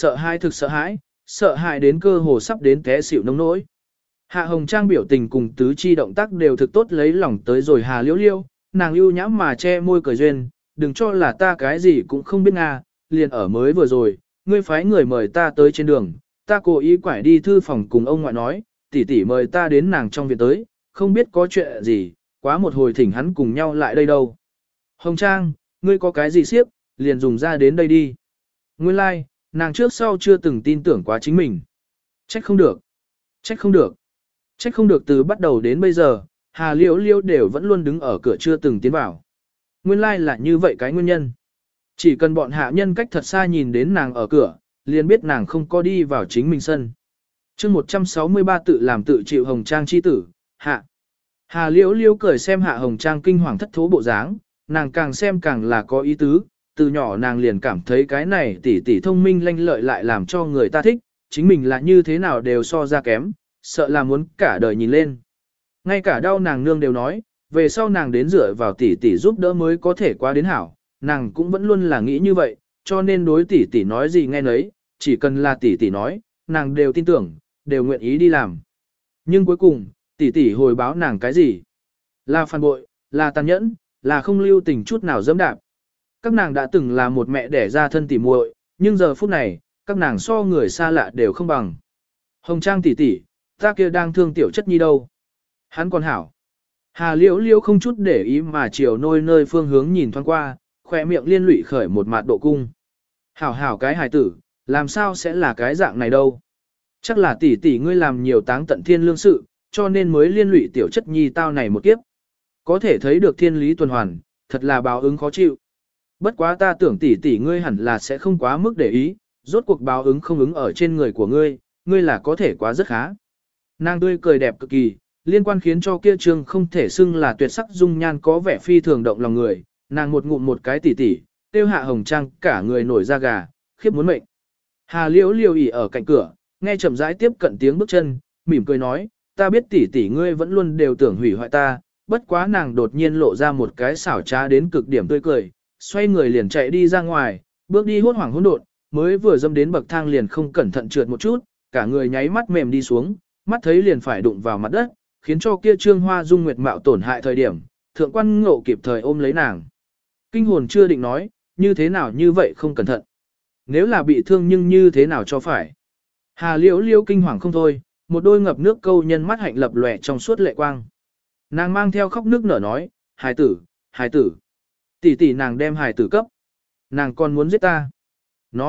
sợ hãi đến cơ hồ sắp đến té xỉu nông nỗi. Hạ Hồng Trang biểu tình cùng tứ chi động tác đều thực tốt lấy lòng tới rồi Hà Liễu Liễu, nàng ưu nhãm mà che môi cười duyên, đừng cho là ta cái gì cũng không biết nga, liền ở mới vừa rồi, ngươi phái người mời ta tới trên đường, ta cố ý quải đi thư phòng cùng ông ngoại nói, tỷ tỷ mời ta đến nàng trong viện tới, không biết có chuyện gì, quá một hồi thỉnh hắn cùng nhau lại đây đâu. Hồng Trang, ngươi có cái gì siếp, liền dùng ra đến đây đi. Nguyên lai, like, nàng trước sau chưa từng tin tưởng quá chính mình. Trách không được. Trách không được. Trách không được từ bắt đầu đến bây giờ, Hà Liễu Liễu đều vẫn luôn đứng ở cửa chưa từng tiến vào. Nguyên lai like là như vậy cái nguyên nhân. Chỉ cần bọn hạ nhân cách thật xa nhìn đến nàng ở cửa, liền biết nàng không có đi vào chính mình sân. chương 163 tự làm tự chịu Hồng Trang chi tử, hạ. Hà Liễu Liễu cười xem Hạ Hồng Trang kinh hoàng thất thố bộ dáng, nàng càng xem càng là có ý tứ, từ nhỏ nàng liền cảm thấy cái này tỷ tỷ thông minh lanh lợi lại làm cho người ta thích, chính mình là như thế nào đều so ra kém, sợ là muốn cả đời nhìn lên. Ngay cả đau nàng nương đều nói, về sau nàng đến dựa vào tỷ tỷ giúp đỡ mới có thể qua đến hảo, nàng cũng vẫn luôn là nghĩ như vậy, cho nên đối tỷ tỷ nói gì nghe nấy, chỉ cần là tỷ tỷ nói, nàng đều tin tưởng, đều nguyện ý đi làm. Nhưng cuối cùng, tỷ tỷ hồi báo nàng cái gì? Là phản bội, là tàn nhẫn, là không lưu tình chút nào dẫm đạp. Các nàng đã từng là một mẹ đẻ ra thân tỷ muội, nhưng giờ phút này, các nàng so người xa lạ đều không bằng. Hồng Trang tỷ tỷ, ta kia đang thương tiểu chất nhi đâu? Hắn còn hảo. Hà Liễu Liễu không chút để ý mà chiều nơi phương hướng nhìn thoáng qua, khỏe miệng liên lụy khởi một mạt độ cung. Hảo hảo cái hài tử, làm sao sẽ là cái dạng này đâu? Chắc là tỷ tỷ ngươi làm nhiều táng tận thiên lương sự, cho nên mới liên lụy tiểu chất nhi tao này một kiếp. Có thể thấy được thiên lý tuần hoàn, thật là báo ứng khó chịu. Bất quá ta tưởng tỷ tỷ ngươi hẳn là sẽ không quá mức để ý, rốt cuộc báo ứng không ứng ở trên người của ngươi, ngươi là có thể quá rất khá. Nàng tươi cười đẹp cực kỳ, liên quan khiến cho kia trương không thể xưng là tuyệt sắc dung nhan có vẻ phi thường động lòng người, nàng một ngụm một cái tỷ tỷ, tiêu Hạ Hồng Trang cả người nổi da gà, khiếp muốn mệnh. Hà Liễu Liễu ỉ ở cạnh cửa, nghe chậm rãi tiếp cận tiếng bước chân, mỉm cười nói, ta biết tỷ tỷ ngươi vẫn luôn đều tưởng hủy hoại ta, bất quá nàng đột nhiên lộ ra một cái xảo trá đến cực điểm tươi cười, xoay người liền chạy đi ra ngoài, bước đi hốt hoảng hỗn độn, mới vừa dâm đến bậc thang liền không cẩn thận trượt một chút, cả người nháy mắt mềm đi xuống, mắt thấy liền phải đụng vào mặt đất, khiến cho kia trương hoa dung nguyệt mạo tổn hại thời điểm, thượng quan ngộ kịp thời ôm lấy nàng. Kinh hồn chưa định nói, như thế nào như vậy không cẩn thận. Nếu là bị thương nhưng như thế nào cho phải. Hà Liễu Liễu kinh hoàng không thôi, một đôi ngập nước câu nhân mắt hạnh lập lòe trong suốt lệ quang. Nàng mang theo khóc nước nở nói, hài tử, hài tử. Tỷ tỷ nàng đem hài tử cấp. Nàng còn muốn giết ta. Nói,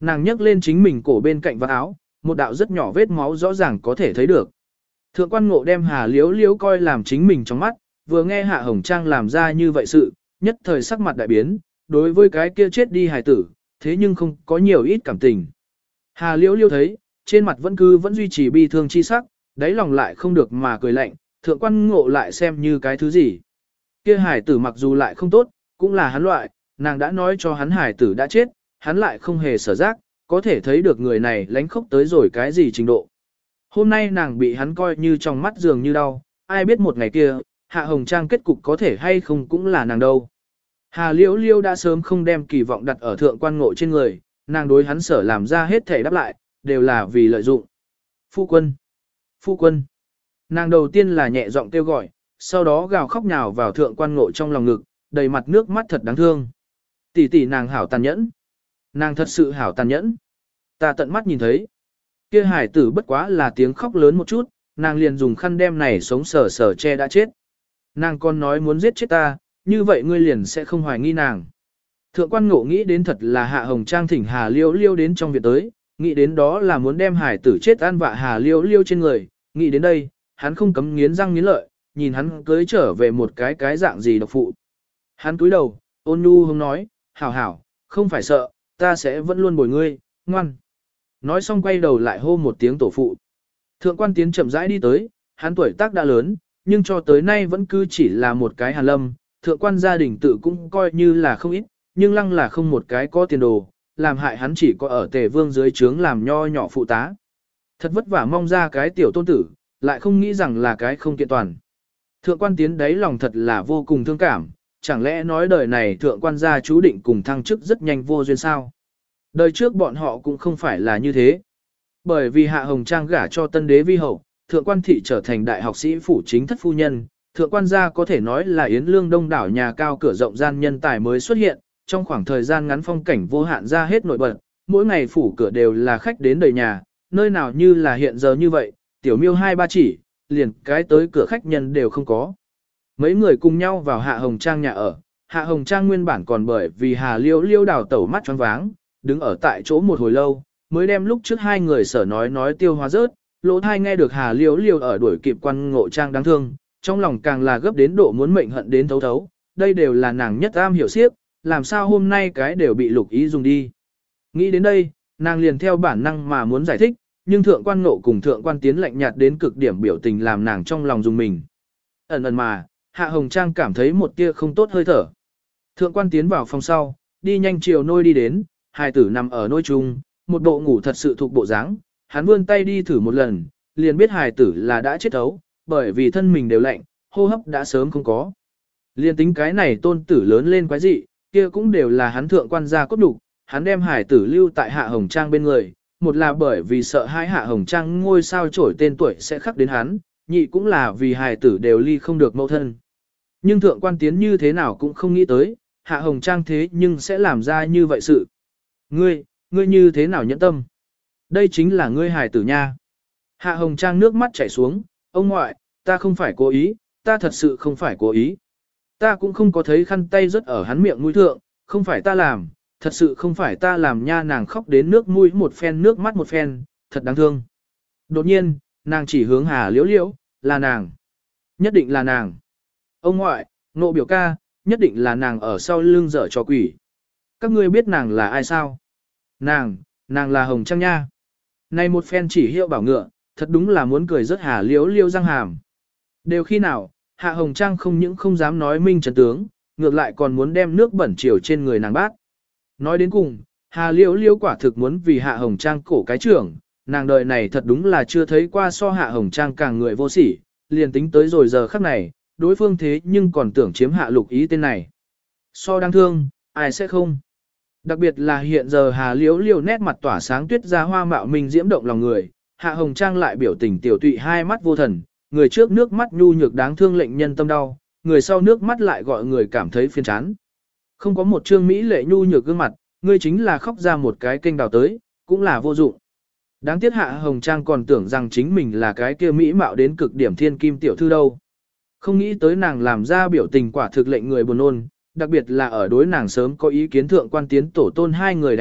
Nàng nhấc lên chính mình cổ bên cạnh vạt áo, một đạo rất nhỏ vết máu rõ ràng có thể thấy được. Thượng quan ngộ đem Hà Liễu Liễu coi làm chính mình trong mắt, vừa nghe Hạ Hồng Trang làm ra như vậy sự, nhất thời sắc mặt đại biến, đối với cái kia chết đi hài tử, thế nhưng không có nhiều ít cảm tình. Hà Liễu Liễu thấy, trên mặt vẫn duy trì bi thương chi sắc, đáy lòng lại không được mà cười lạnh, thượng quan ngộ lại xem như cái thứ gì. Kia hài tử mặc dù lại không tốt, cũng là hắn loại, nàng đã nói cho hắn hài tử đã chết, hắn lại không hề sở giác, có thể thấy được người này lánh khóc tới rồi cái gì trình độ. Hôm nay nàng bị hắn coi như trong mắt dường như đau, ai biết một ngày kia, Hạ Hồng Trang kết cục có thể hay không cũng là nàng đâu. Hà Liễu Liễu đã sớm không đem kỳ vọng đặt ở thượng quan ngộ trên người, nàng đối hắn sở làm ra hết thể đáp lại, đều là vì lợi dụng. Phu quân! Phu quân! Nàng đầu tiên là nhẹ giọng kêu gọi, sau đó gào khóc nhào vào thượng quan ngộ trong lòng ngực, đầy mặt nước mắt thật đáng thương. Tỷ tỷ nàng hảo tàn nhẫn. Nàng thật sự hảo tàn nhẫn. Ta tận mắt nhìn thấy. Kia hải tử bất quá là tiếng khóc lớn một chút, nàng liền dùng khăn đem này sống sờ sờ che đã chết. Nàng còn nói muốn giết chết ta, như vậy ngươi liền sẽ không hoài nghi nàng. Thượng quan ngộ nghĩ đến thật là Hạ Hồng Trang thỉnh Hà Liễu Liễu đến trong viện tới, nghĩ đến đó là muốn đem hải tử chết ăn vạ Hà Liễu Liễu trên người, nghĩ đến đây, hắn không cấm nghiến răng nghiến lợi, nhìn hắn cưới trở về một cái dạng gì độc phụ. Hắn cúi đầu, ôn nhu hông nói, hảo hảo, không phải sợ, ta sẽ vẫn luôn bồi ngươi, ngoan. Nói xong quay đầu lại hô một tiếng tổ phụ. Thượng quan tiến chậm rãi đi tới, hắn tuổi tác đã lớn, nhưng cho tới nay vẫn cứ chỉ là một cái hàn lâm, thượng quan gia đình tự cũng coi như là không ít, nhưng lăng là không một cái có tiền đồ, làm hại hắn chỉ có ở Tề Vương dưới trướng làm nho nhỏ phụ tá. Thật vất vả mong ra cái tiểu tôn tử, lại không nghĩ rằng là cái không kiện toàn. Thượng quan tiến đấy lòng thật là vô cùng thương cảm, chẳng lẽ nói đời này thượng quan gia chú định cùng thăng chức rất nhanh vô duyên sao? Đời trước bọn họ cũng không phải là như thế. Bởi vì Hạ Hồng Trang gả cho tân đế vi hậu, thượng quan thị trở thành đại học sĩ phủ chính thất phu nhân, thượng quan gia có thể nói là yến lương đông đảo nhà cao cửa rộng gian nhân tài mới xuất hiện, trong khoảng thời gian ngắn phong cảnh vô hạn ra hết nổi bật, mỗi ngày phủ cửa đều là khách đến đầy nhà, nơi nào như là hiện giờ như vậy, tiểu miêu hai ba chỉ, liền cái tới cửa khách nhân đều không có. Mấy người cùng nhau vào Hạ Hồng Trang nhà ở, Hạ Hồng Trang nguyên bản còn bởi vì Hà Liễu Liễu đào tẩu mắt choáng váng, đứng ở tại chỗ một hồi lâu, mới đem lúc trước hai người sở nói tiêu hóa rớt, lỗ thai nghe được Hà Liễu Liễu ở đuổi kịp quan ngộ Trang đáng thương, trong lòng càng là gấp đến độ muốn mệnh hận đến thấu thấu, đây đều là nàng nhất am hiểu siếp, làm sao hôm nay cái đều bị Lục Ý dùng đi. Nghĩ đến đây, nàng liền theo bản năng mà muốn giải thích, nhưng thượng quan ngộ cùng thượng quan tiến lạnh nhạt đến cực điểm biểu tình làm nàng trong lòng dùng mình. Ẩn ẩn mà, Hạ Hồng Trang cảm thấy một tia không tốt hơi thở. Thượng quan tiến vào phòng sau, đi nhanh chiều nôi đi đến, hài tử nằm ở nôi chung, một bộ ngủ thật sự thuộc bộ dáng, hắn vươn tay đi thử một lần, liền biết hài tử là đã chết thấu, bởi vì thân mình đều lạnh, hô hấp đã sớm không có. Liên tính cái này tôn tử lớn lên quái dị, kia cũng đều là hắn thượng quan gia cốt đục, hắn đem hài tử lưu tại Hạ Hồng Trang bên người, một là bởi vì sợ hai Hạ Hồng Trang ngôi sao trổi tên tuổi sẽ khắc đến hắn, nhị cũng là vì hài tử đều ly không được mẫu thân. Nhưng thượng quan tiến như thế nào cũng không nghĩ tới, Hạ Hồng Trang thế nhưng sẽ làm ra như vậy sự. Ngươi như thế nào nhẫn tâm? Đây chính là ngươi hài tử nha. Hạ Hồng Trang nước mắt chảy xuống, ông ngoại, ta không phải cố ý, ta thật sự không phải cố ý. Ta cũng không có thấy khăn tay rớt ở hắn miệng mũi thượng, không phải ta làm, thật sự không phải ta làm nha. Nàng khóc đến nước mũi một phen nước mắt một phen, thật đáng thương. Đột nhiên, nàng chỉ hướng Hà Liễu Liễu, là nàng. Nhất định là nàng. Ông ngoại, Ngộ biểu ca, nhất định là nàng ở sau lưng dở trò quỷ. Các ngươi biết nàng là ai sao? Nàng là Hồng Trang nha. Này một phen chỉ hiệu bảo ngựa, thật đúng là muốn cười rất Hà Liễu Liễu răng hàm. Đều khi nào, Hạ Hồng Trang không những không dám nói minh trấn tướng, ngược lại còn muốn đem nước bẩn chiều trên người nàng bát. Nói đến cùng, Hà Liễu Liễu quả thực muốn vì Hạ Hồng Trang cổ cái trưởng, nàng đời này thật đúng là chưa thấy qua so Hạ Hồng Trang càng người vô sỉ, liền tính tới rồi giờ khắc này, đối phương thế nhưng còn tưởng chiếm Hạ Lục Ý tên này. So đáng thương, ai sẽ không? Đặc biệt là hiện giờ Hà Liễu Liễu nét mặt tỏa sáng tuyết ra hoa mạo mình diễm động lòng người, Hạ Hồng Trang lại biểu tình tiểu tụy hai mắt vô thần, người trước nước mắt nhu nhược đáng thương lệnh nhân tâm đau, người sau nước mắt lại gọi người cảm thấy phiền chán. Không có một trương mỹ lệ nhu nhược gương mặt, ngươi chính là khóc ra một cái kênh đào tới, cũng là vô dụng. Đáng tiếc Hạ Hồng Trang còn tưởng rằng chính mình là cái kia mỹ mạo đến cực điểm thiên kim tiểu thư đâu. Không nghĩ tới nàng làm ra biểu tình quả thực lệnh người buồn nôn, đặc biệt là ở đối nàng sớm có ý kiến thượng quan tiến tổ tôn hai người đáy mắt,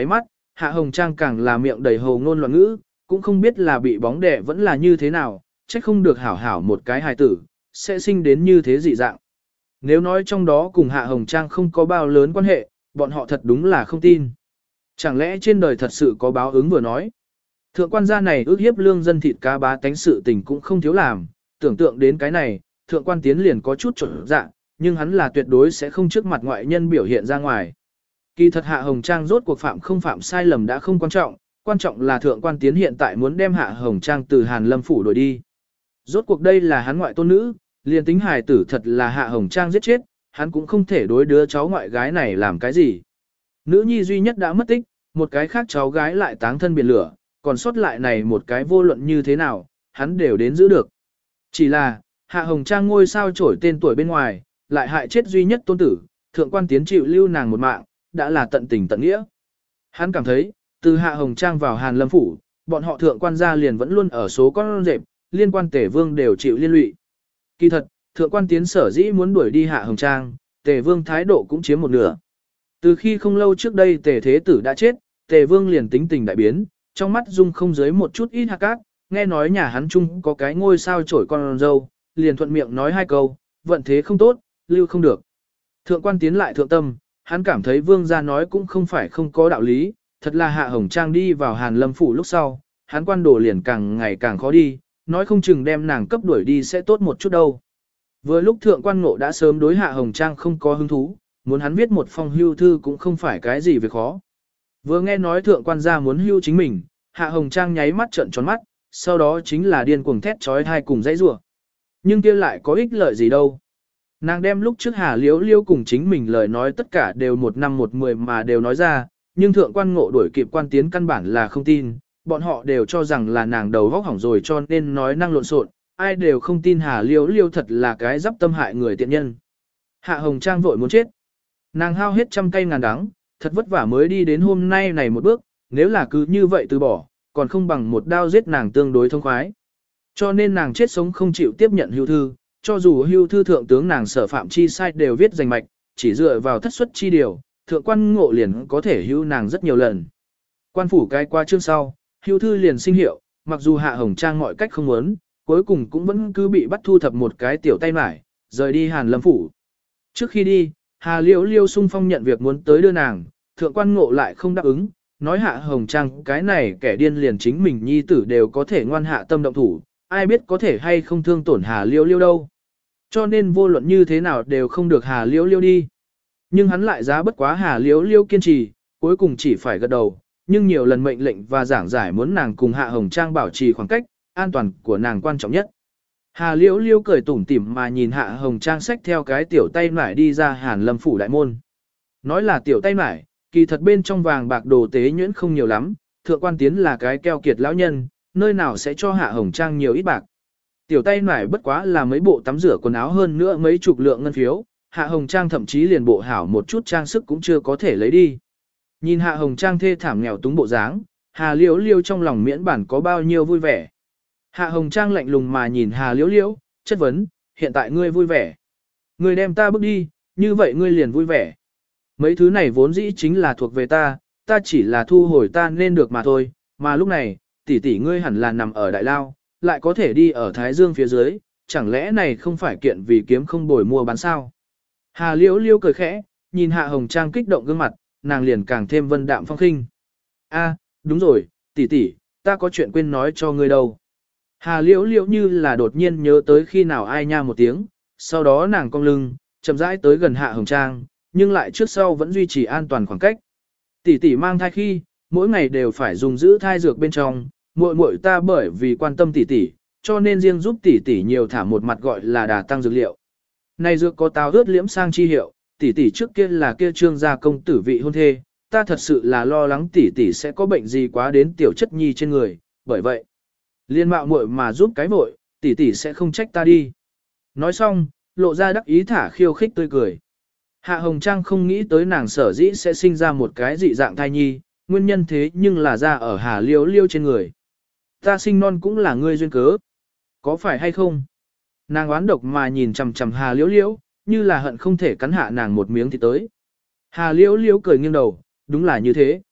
Hạ Hồng Trang càng là miệng đầy hồ ngôn loạn ngữ, cũng không biết là bị bóng đè vẫn là như thế nào, trách không được hảo hảo một cái hài tử, sẽ sinh đến như thế dị dạng. Nếu nói trong đó cùng Hạ Hồng Trang không có bao lớn quan hệ, bọn họ thật đúng là không tin. Chẳng lẽ trên đời thật sự có báo ứng vừa nói. Thượng quan gia này ước hiếp lương dân thịt cá bá tánh sự tình cũng không thiếu làm, tưởng tượng đến cái này, thượng quan tiến liền có chút trộn dạ, nhưng hắn là tuyệt đối sẽ không trước mặt ngoại nhân biểu hiện ra ngoài. Kỳ thật Hạ Hồng Trang rốt cuộc phạm không phạm sai lầm đã không quan trọng là thượng quan tiến hiện tại muốn đem Hạ Hồng Trang từ Hàn Lâm phủ đuổi đi. Rốt cuộc đây là hắn ngoại tôn nữ, liền tính hài tử thật là Hạ Hồng Trang giết chết, hắn cũng không thể đối đứa cháu ngoại gái này làm cái gì. Nữ nhi duy nhất đã mất tích, một cái khác cháu gái lại táng thân biển lửa, còn sót lại này một cái vô luận như thế nào, hắn đều đến giữ được. Chỉ là, Hạ Hồng Trang ngôi sao trổi tên tuổi bên ngoài, lại hại chết duy nhất tôn tử, thượng quan tiến chịu lưu nàng một mạng, đã là tận tình tận nghĩa. Hắn cảm thấy, từ Hạ Hồng Trang vào Hàn Lâm phủ, bọn họ thượng quan gia liền vẫn luôn ở số con rệp, liên quan Tề Vương đều chịu liên lụy. Kỳ thật, thượng quan tiến sở dĩ muốn đuổi đi Hạ Hồng Trang, Tề Vương thái độ cũng chiếm một nửa. Từ khi không lâu trước đây Tề Thế Tử đã chết, Tề Vương liền tính tình đại biến, trong mắt dung không dưới một chút ít hạt cát, nghe nói nhà hắn chung có cái ngôi sao trổi con dâu, liền thuận miệng nói hai câu, vận thế không tốt, lưu không được. Thượng quan tiến lại thượng tâm, hắn cảm thấy Vương gia nói cũng không phải không có đạo lý, thật là Hạ Hồng Trang đi vào Hàn Lâm phủ lúc sau, hắn quan đồ liền càng ngày càng khó đi, nói không chừng đem nàng cấp đuổi đi sẽ tốt một chút đâu. Vừa lúc thượng quan ngộ đã sớm đối Hạ Hồng Trang không có hứng thú, muốn hắn viết một phong hưu thư cũng không phải cái gì việc khó. Vừa nghe nói thượng quan gia muốn hưu chính mình, Hạ Hồng Trang nháy mắt trợn tròn mắt, sau đó chính là điên cuồng thét trói thai cùng dãy rủa. Nhưng kia lại có ích lợi gì đâu. Nàng đem lúc trước Hà Liễu Liễu cùng chính mình lời nói tất cả đều 1 năm 1 10 mà đều nói ra, nhưng thượng quan ngộ đuổi kịp quan tiến căn bản là không tin, bọn họ đều cho rằng là nàng đầu vóc hỏng rồi cho nên nói năng lộn xộn, ai đều không tin Hà Liễu Liễu thật là cái dắp tâm hại người tiện nhân. Hạ Hồng Trang vội muốn chết. Nàng hao hết trăm cây ngàn đắng, thật vất vả mới đi đến hôm nay này một bước, nếu là cứ như vậy từ bỏ, còn không bằng một đao giết nàng tương đối thông khoái. Cho nên nàng chết sống không chịu tiếp nhận hưu thư, cho dù hưu thư thượng tướng nàng sở phạm chi sai đều viết danh mạch, chỉ dựa vào thất suất chi điều, thượng quan ngộ liền có thể hưu nàng rất nhiều lần. Quan phủ cái qua chương sau, hưu thư liền sinh hiệu, mặc dù Hạ Hồng Trang mọi cách không muốn, cuối cùng cũng vẫn cứ bị bắt thu thập một cái tiểu tay mải, rời đi Hàn Lâm phủ. Trước khi đi, Hà Liễu Liễu sung phong nhận việc muốn tới đưa nàng, thượng quan ngộ lại không đáp ứng, nói Hạ Hồng Trang cái này kẻ điên liền chính mình nhi tử đều có thể ngoan hạ tâm động thủ, ai biết có thể hay không thương tổn Hà Liễu Liễu đâu. Cho nên vô luận như thế nào đều không được Hà Liễu Liễu đi. Nhưng hắn lại giá bất quá Hà Liễu Liễu kiên trì, cuối cùng chỉ phải gật đầu, nhưng nhiều lần mệnh lệnh và giảng giải muốn nàng cùng Hạ Hồng Trang bảo trì khoảng cách, an toàn của nàng quan trọng nhất. Hà Liễu Liễu cười tủm tỉm mà nhìn Hạ Hồng Trang xách theo cái tiểu tay nải đi ra Hàn Lâm phủ đại môn. Nói là tiểu tay nải, kỳ thật bên trong vàng bạc đồ tế nhuyễn không nhiều lắm, thượng quan tiến là cái keo kiệt lão nhân, nơi nào sẽ cho Hạ Hồng Trang nhiều ít bạc. Tiểu tay nải bất quá là mấy bộ tắm rửa quần áo hơn nữa mấy chục lượng ngân phiếu, Hạ Hồng Trang thậm chí liền bộ hảo một chút trang sức cũng chưa có thể lấy đi. Nhìn Hạ Hồng Trang thê thảm nghèo túng bộ dáng, Hà Liễu Liễu trong lòng miễn bản có bao nhiêu vui vẻ. Hạ Hồng Trang lạnh lùng mà nhìn Hà Liễu Liễu, chất vấn, hiện tại ngươi vui vẻ. Ngươi đem ta bước đi, như vậy ngươi liền vui vẻ. Mấy thứ này vốn dĩ chính là thuộc về ta, ta chỉ là thu hồi ta nên được mà thôi, mà lúc này, tỷ tỷ ngươi hẳn là nằm ở đại lao, lại có thể đi ở Thái Dương phía dưới, chẳng lẽ này không phải kiện vì kiếm không bồi mua bán sao. Hà Liễu Liễu cười khẽ, nhìn Hạ Hồng Trang kích động gương mặt, nàng liền càng thêm vân đạm phong khinh. A, đúng rồi, tỷ tỷ, ta có chuyện quên nói cho ngươi đâu. Hà Liễu Liễu như là đột nhiên nhớ tới khi nào ai nha một tiếng, sau đó nàng cong lưng, chậm rãi tới gần Hạ Hồng Trang, nhưng lại trước sau vẫn duy trì an toàn khoảng cách. Tỷ tỷ mang thai khi, mỗi ngày đều phải dùng giữ thai dược bên trong, muội muội ta bởi vì quan tâm tỷ tỷ, cho nên riêng giúp tỷ tỷ nhiều thả một mặt gọi là đà tăng dược liệu. Này dược có táo ướt liễm sang chi hiệu, tỷ tỷ trước kia là kia trương gia công tử vị hôn thê, ta thật sự là lo lắng tỷ tỷ sẽ có bệnh gì quá đến tiểu chất nhi trên người, bởi vậy, liên mạo muội mà giúp cái vội, tỷ tỷ sẽ không trách ta đi. Nói xong, lộ ra đắc ý thả khiêu khích tươi cười. Hạ Hồng Trang không nghĩ tới nàng sở dĩ sẽ sinh ra một cái dị dạng thai nhi, nguyên nhân thế nhưng là ra ở Hà Liễu Liễu trên người. Ta sinh non cũng là ngươi duyên cớ. Có phải hay không? Nàng oán độc mà nhìn chằm chằm Hà Liễu Liễu, như là hận không thể cắn hạ nàng một miếng thì tới. Hà Liễu Liễu cười nghiêng đầu, đúng là như thế.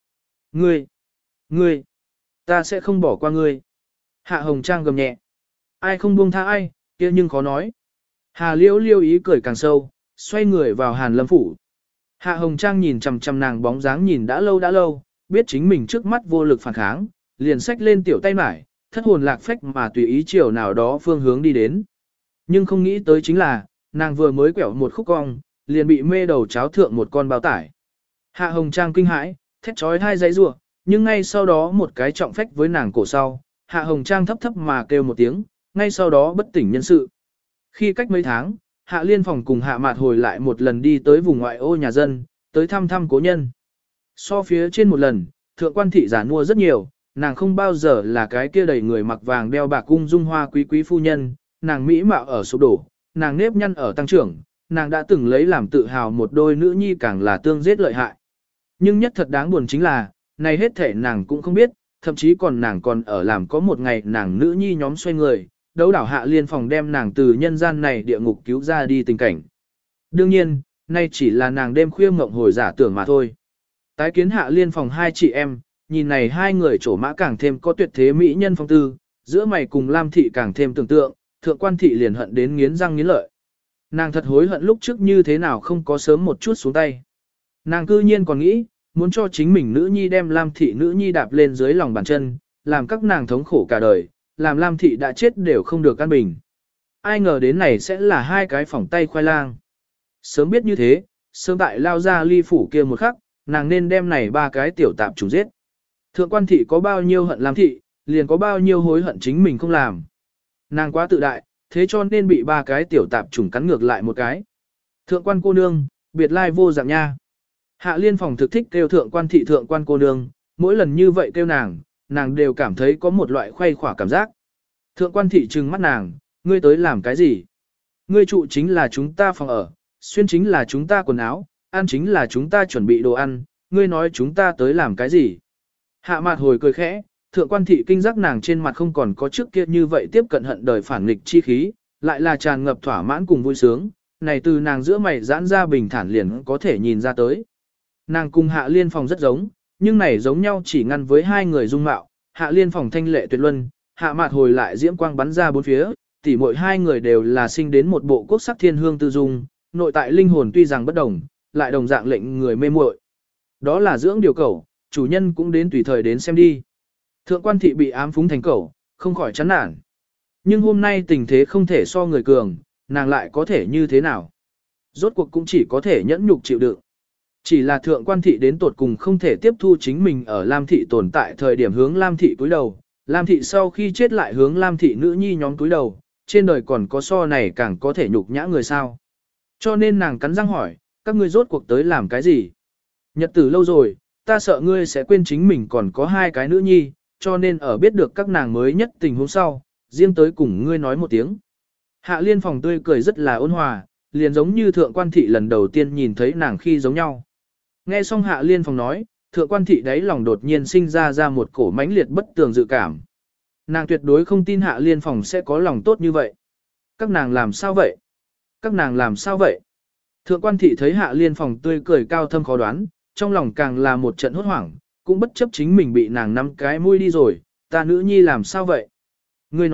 Ngươi, ngươi, ta sẽ không bỏ qua ngươi. Hạ Hồng Trang gầm nhẹ. Ai không buông tha ai, kia nhưng khó nói. Hà Liễu Liêu ý cười càng sâu, xoay người vào Hàn Lâm phủ. Hạ Hồng Trang nhìn chằm chằm nàng bóng dáng nhìn đã lâu, biết chính mình trước mắt vô lực phản kháng, liền xách lên tiểu tay mải, thất hồn lạc phách mà tùy ý chiều nào đó phương hướng đi đến. Nhưng không nghĩ tới chính là, nàng vừa mới quẹo một khúc cong, liền bị mê đầu cháo thượng một con bao tải. Hạ Hồng Trang kinh hãi, thét trói hai dãy rủa, nhưng ngay sau đó một cái trọng phách với nàng cổ sau, Hạ Hồng Trang thấp thấp mà kêu một tiếng, ngay sau đó bất tỉnh nhân sự. Khi cách mấy tháng, Hạ Liên Phòng cùng Hạ Mạt hồi lại một lần đi tới vùng ngoại ô nhà dân, tới thăm cố nhân. So phía trên một lần, thượng quan thị giả mua rất nhiều, nàng không bao giờ là cái kia đầy người mặc vàng đeo bạc cung dung hoa quý quý phu nhân, nàng mỹ mạo ở sụp đổ, nàng nếp nhăn ở tăng trưởng, nàng đã từng lấy làm tự hào một đôi nữ nhi càng là tương giết lợi hại. Nhưng nhất thật đáng buồn chính là, này hết thể nàng cũng không biết, thậm chí còn nàng còn ở làm có một ngày nàng nữ nhi nhóm xoay người, đấu đảo Hạ Liên Phòng đem nàng từ nhân gian này địa ngục cứu ra đi tình cảnh. Đương nhiên, nay chỉ là nàng đêm khuya mộng hồi giả tưởng mà thôi. Tái kiến Hạ Liên Phòng hai chị em, nhìn này hai người trổ mã càng thêm có tuyệt thế mỹ nhân phong tư, giữa mày cùng Lam thị càng thêm tưởng tượng, thượng quan thị liền hận đến nghiến răng nghiến lợi. Nàng thật hối hận lúc trước như thế nào không có sớm một chút xuống tay. Nàng cư nhiên còn nghĩ, muốn cho chính mình nữ nhi đem Lam thị nữ nhi đạp lên dưới lòng bàn chân, làm các nàng thống khổ cả đời, làm Lam thị đã chết đều không được an bình. Ai ngờ đến này sẽ là hai cái phỏng tay khoai lang. Sớm biết như thế, sớm tại lao ra ly phủ kia một khắc, nàng nên đem này ba cái tiểu tạp trùng giết. Thượng quan thị có bao nhiêu hận Lam thị, liền có bao nhiêu hối hận chính mình không làm. Nàng quá tự đại, thế cho nên bị ba cái tiểu tạp trùng cắn ngược lại một cái. Thượng quan cô nương, biệt lai vô dạng nha. Hạ Liên Phòng thực thích kêu thượng quan thị thượng quan cô nương, mỗi lần như vậy kêu nàng đều cảm thấy có một loại khoay khỏa cảm giác. Thượng quan thị trừng mắt nàng, ngươi tới làm cái gì? Ngươi trụ chính là chúng ta phòng ở, xuyên chính là chúng ta quần áo, ăn chính là chúng ta chuẩn bị đồ ăn, ngươi nói chúng ta tới làm cái gì? Hạ Mạt hồi cười khẽ, thượng quan thị kinh giác nàng trên mặt không còn có trước kia như vậy tiếp cận hận đời phản nghịch chi khí, lại là tràn ngập thỏa mãn cùng vui sướng, này từ nàng giữa mày giãn ra bình thản liền có thể nhìn ra tới. Nàng cùng Hạ Liên Phòng rất giống, nhưng này giống nhau chỉ ngăn với hai người dung mạo, Hạ Liên Phòng thanh lệ tuyệt luân, Hạ Mạt hồi lại diễm quang bắn ra bốn phía, tỉ mỗi hai người đều là sinh đến một bộ quốc sắc thiên hương tư dung, nội tại linh hồn tuy rằng bất đồng, lại đồng dạng lệnh người mê muội. Đó là dưỡng điều cẩu, chủ nhân cũng đến tùy thời đến xem đi. Thượng quan thị bị ám phúng thành cẩu, không khỏi chán nản. Nhưng hôm nay tình thế không thể so người cường, nàng lại có thể như thế nào? Rốt cuộc cũng chỉ có thể nhẫn nhục chịu đựng. Chỉ là thượng quan thị đến tột cùng không thể tiếp thu chính mình ở Lam thị tồn tại thời điểm hướng Lam thị túi đầu, Lam thị sau khi chết lại hướng Lam thị nữ nhi nhóm túi đầu, trên đời còn có so này càng có thể nhục nhã người sao. Cho nên nàng cắn răng hỏi, các ngươi rốt cuộc tới làm cái gì? Nhật tử lâu rồi, ta sợ ngươi sẽ quên chính mình còn có hai cái nữ nhi, cho nên ở biết được các nàng mới nhất tình huống sau, riêng tới cùng ngươi nói một tiếng. Hạ Liên Phòng tươi cười rất là ôn hòa, liền giống như thượng quan thị lần đầu tiên nhìn thấy nàng khi giống nhau. Nghe xong Hạ Liên Phòng nói, thượng quan thị đáy lòng đột nhiên sinh ra một cổ mãnh liệt bất tường dự cảm. Nàng tuyệt đối không tin Hạ Liên Phòng sẽ có lòng tốt như vậy. Các nàng làm sao vậy? Các nàng làm sao vậy? Thượng quan thị thấy Hạ Liên Phòng tươi cười cao thâm khó đoán, trong lòng càng là một trận hốt hoảng, cũng bất chấp chính mình bị nàng nắm cái mũi đi rồi, ta nữ nhi làm sao vậy? Ngươi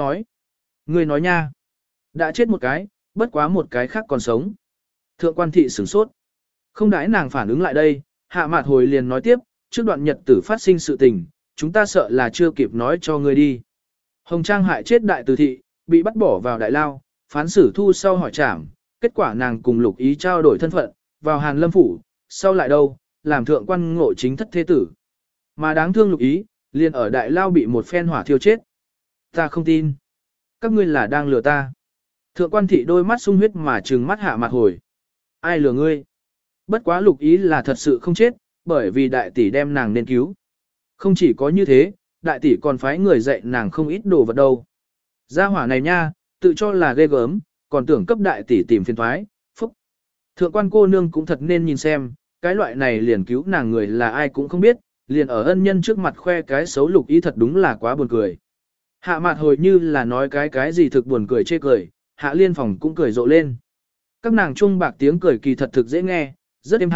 nói nha. Đã chết một cái, bất quá một cái khác còn sống. Thượng quan thị sửng sốt. Không đãi nàng phản ứng lại đây, Hạ Mạt hồi liền nói tiếp, trước đoạn nhật tử phát sinh sự tình, chúng ta sợ là chưa kịp nói cho ngươi đi. Hồng Trang hại chết đại từ thị, bị bắt bỏ vào đại lao, phán xử thu sau hỏi trảm, kết quả nàng cùng Lục Ý trao đổi thân phận, vào Hàn Lâm phủ, sau lại đâu, làm thượng quan ngộ chính thất thế tử. Mà đáng thương Lục Ý, liền ở đại lao bị một phen hỏa thiêu chết. Ta không tin. Các ngươi là đang lừa ta. Thượng quan thị đôi mắt sung huyết mà trừng mắt Hạ Mạt hồi. Ai lừa ngươi? Bất quá Lục Ý là thật sự không chết, bởi vì đại tỷ đem nàng nên cứu. Không chỉ có như thế, đại tỷ còn phái người dạy nàng không ít đồ vật đâu. Gia hỏa này nha, tự cho là ghê gớm, còn tưởng cấp đại tỷ tìm phiền thoái, phúc. Thượng quan cô nương cũng thật nên nhìn xem, cái loại này liền cứu nàng người là ai cũng không biết, liền ở ân nhân trước mặt khoe cái xấu Lục Ý thật đúng là quá buồn cười. Hạ Mạt hồi như là nói cái gì thực buồn cười chê cười, Hạ Liên Phòng cũng cười rộ lên. Các nàng trung bạc tiếng cười kỳ thật thực dễ nghe, rất êm hay,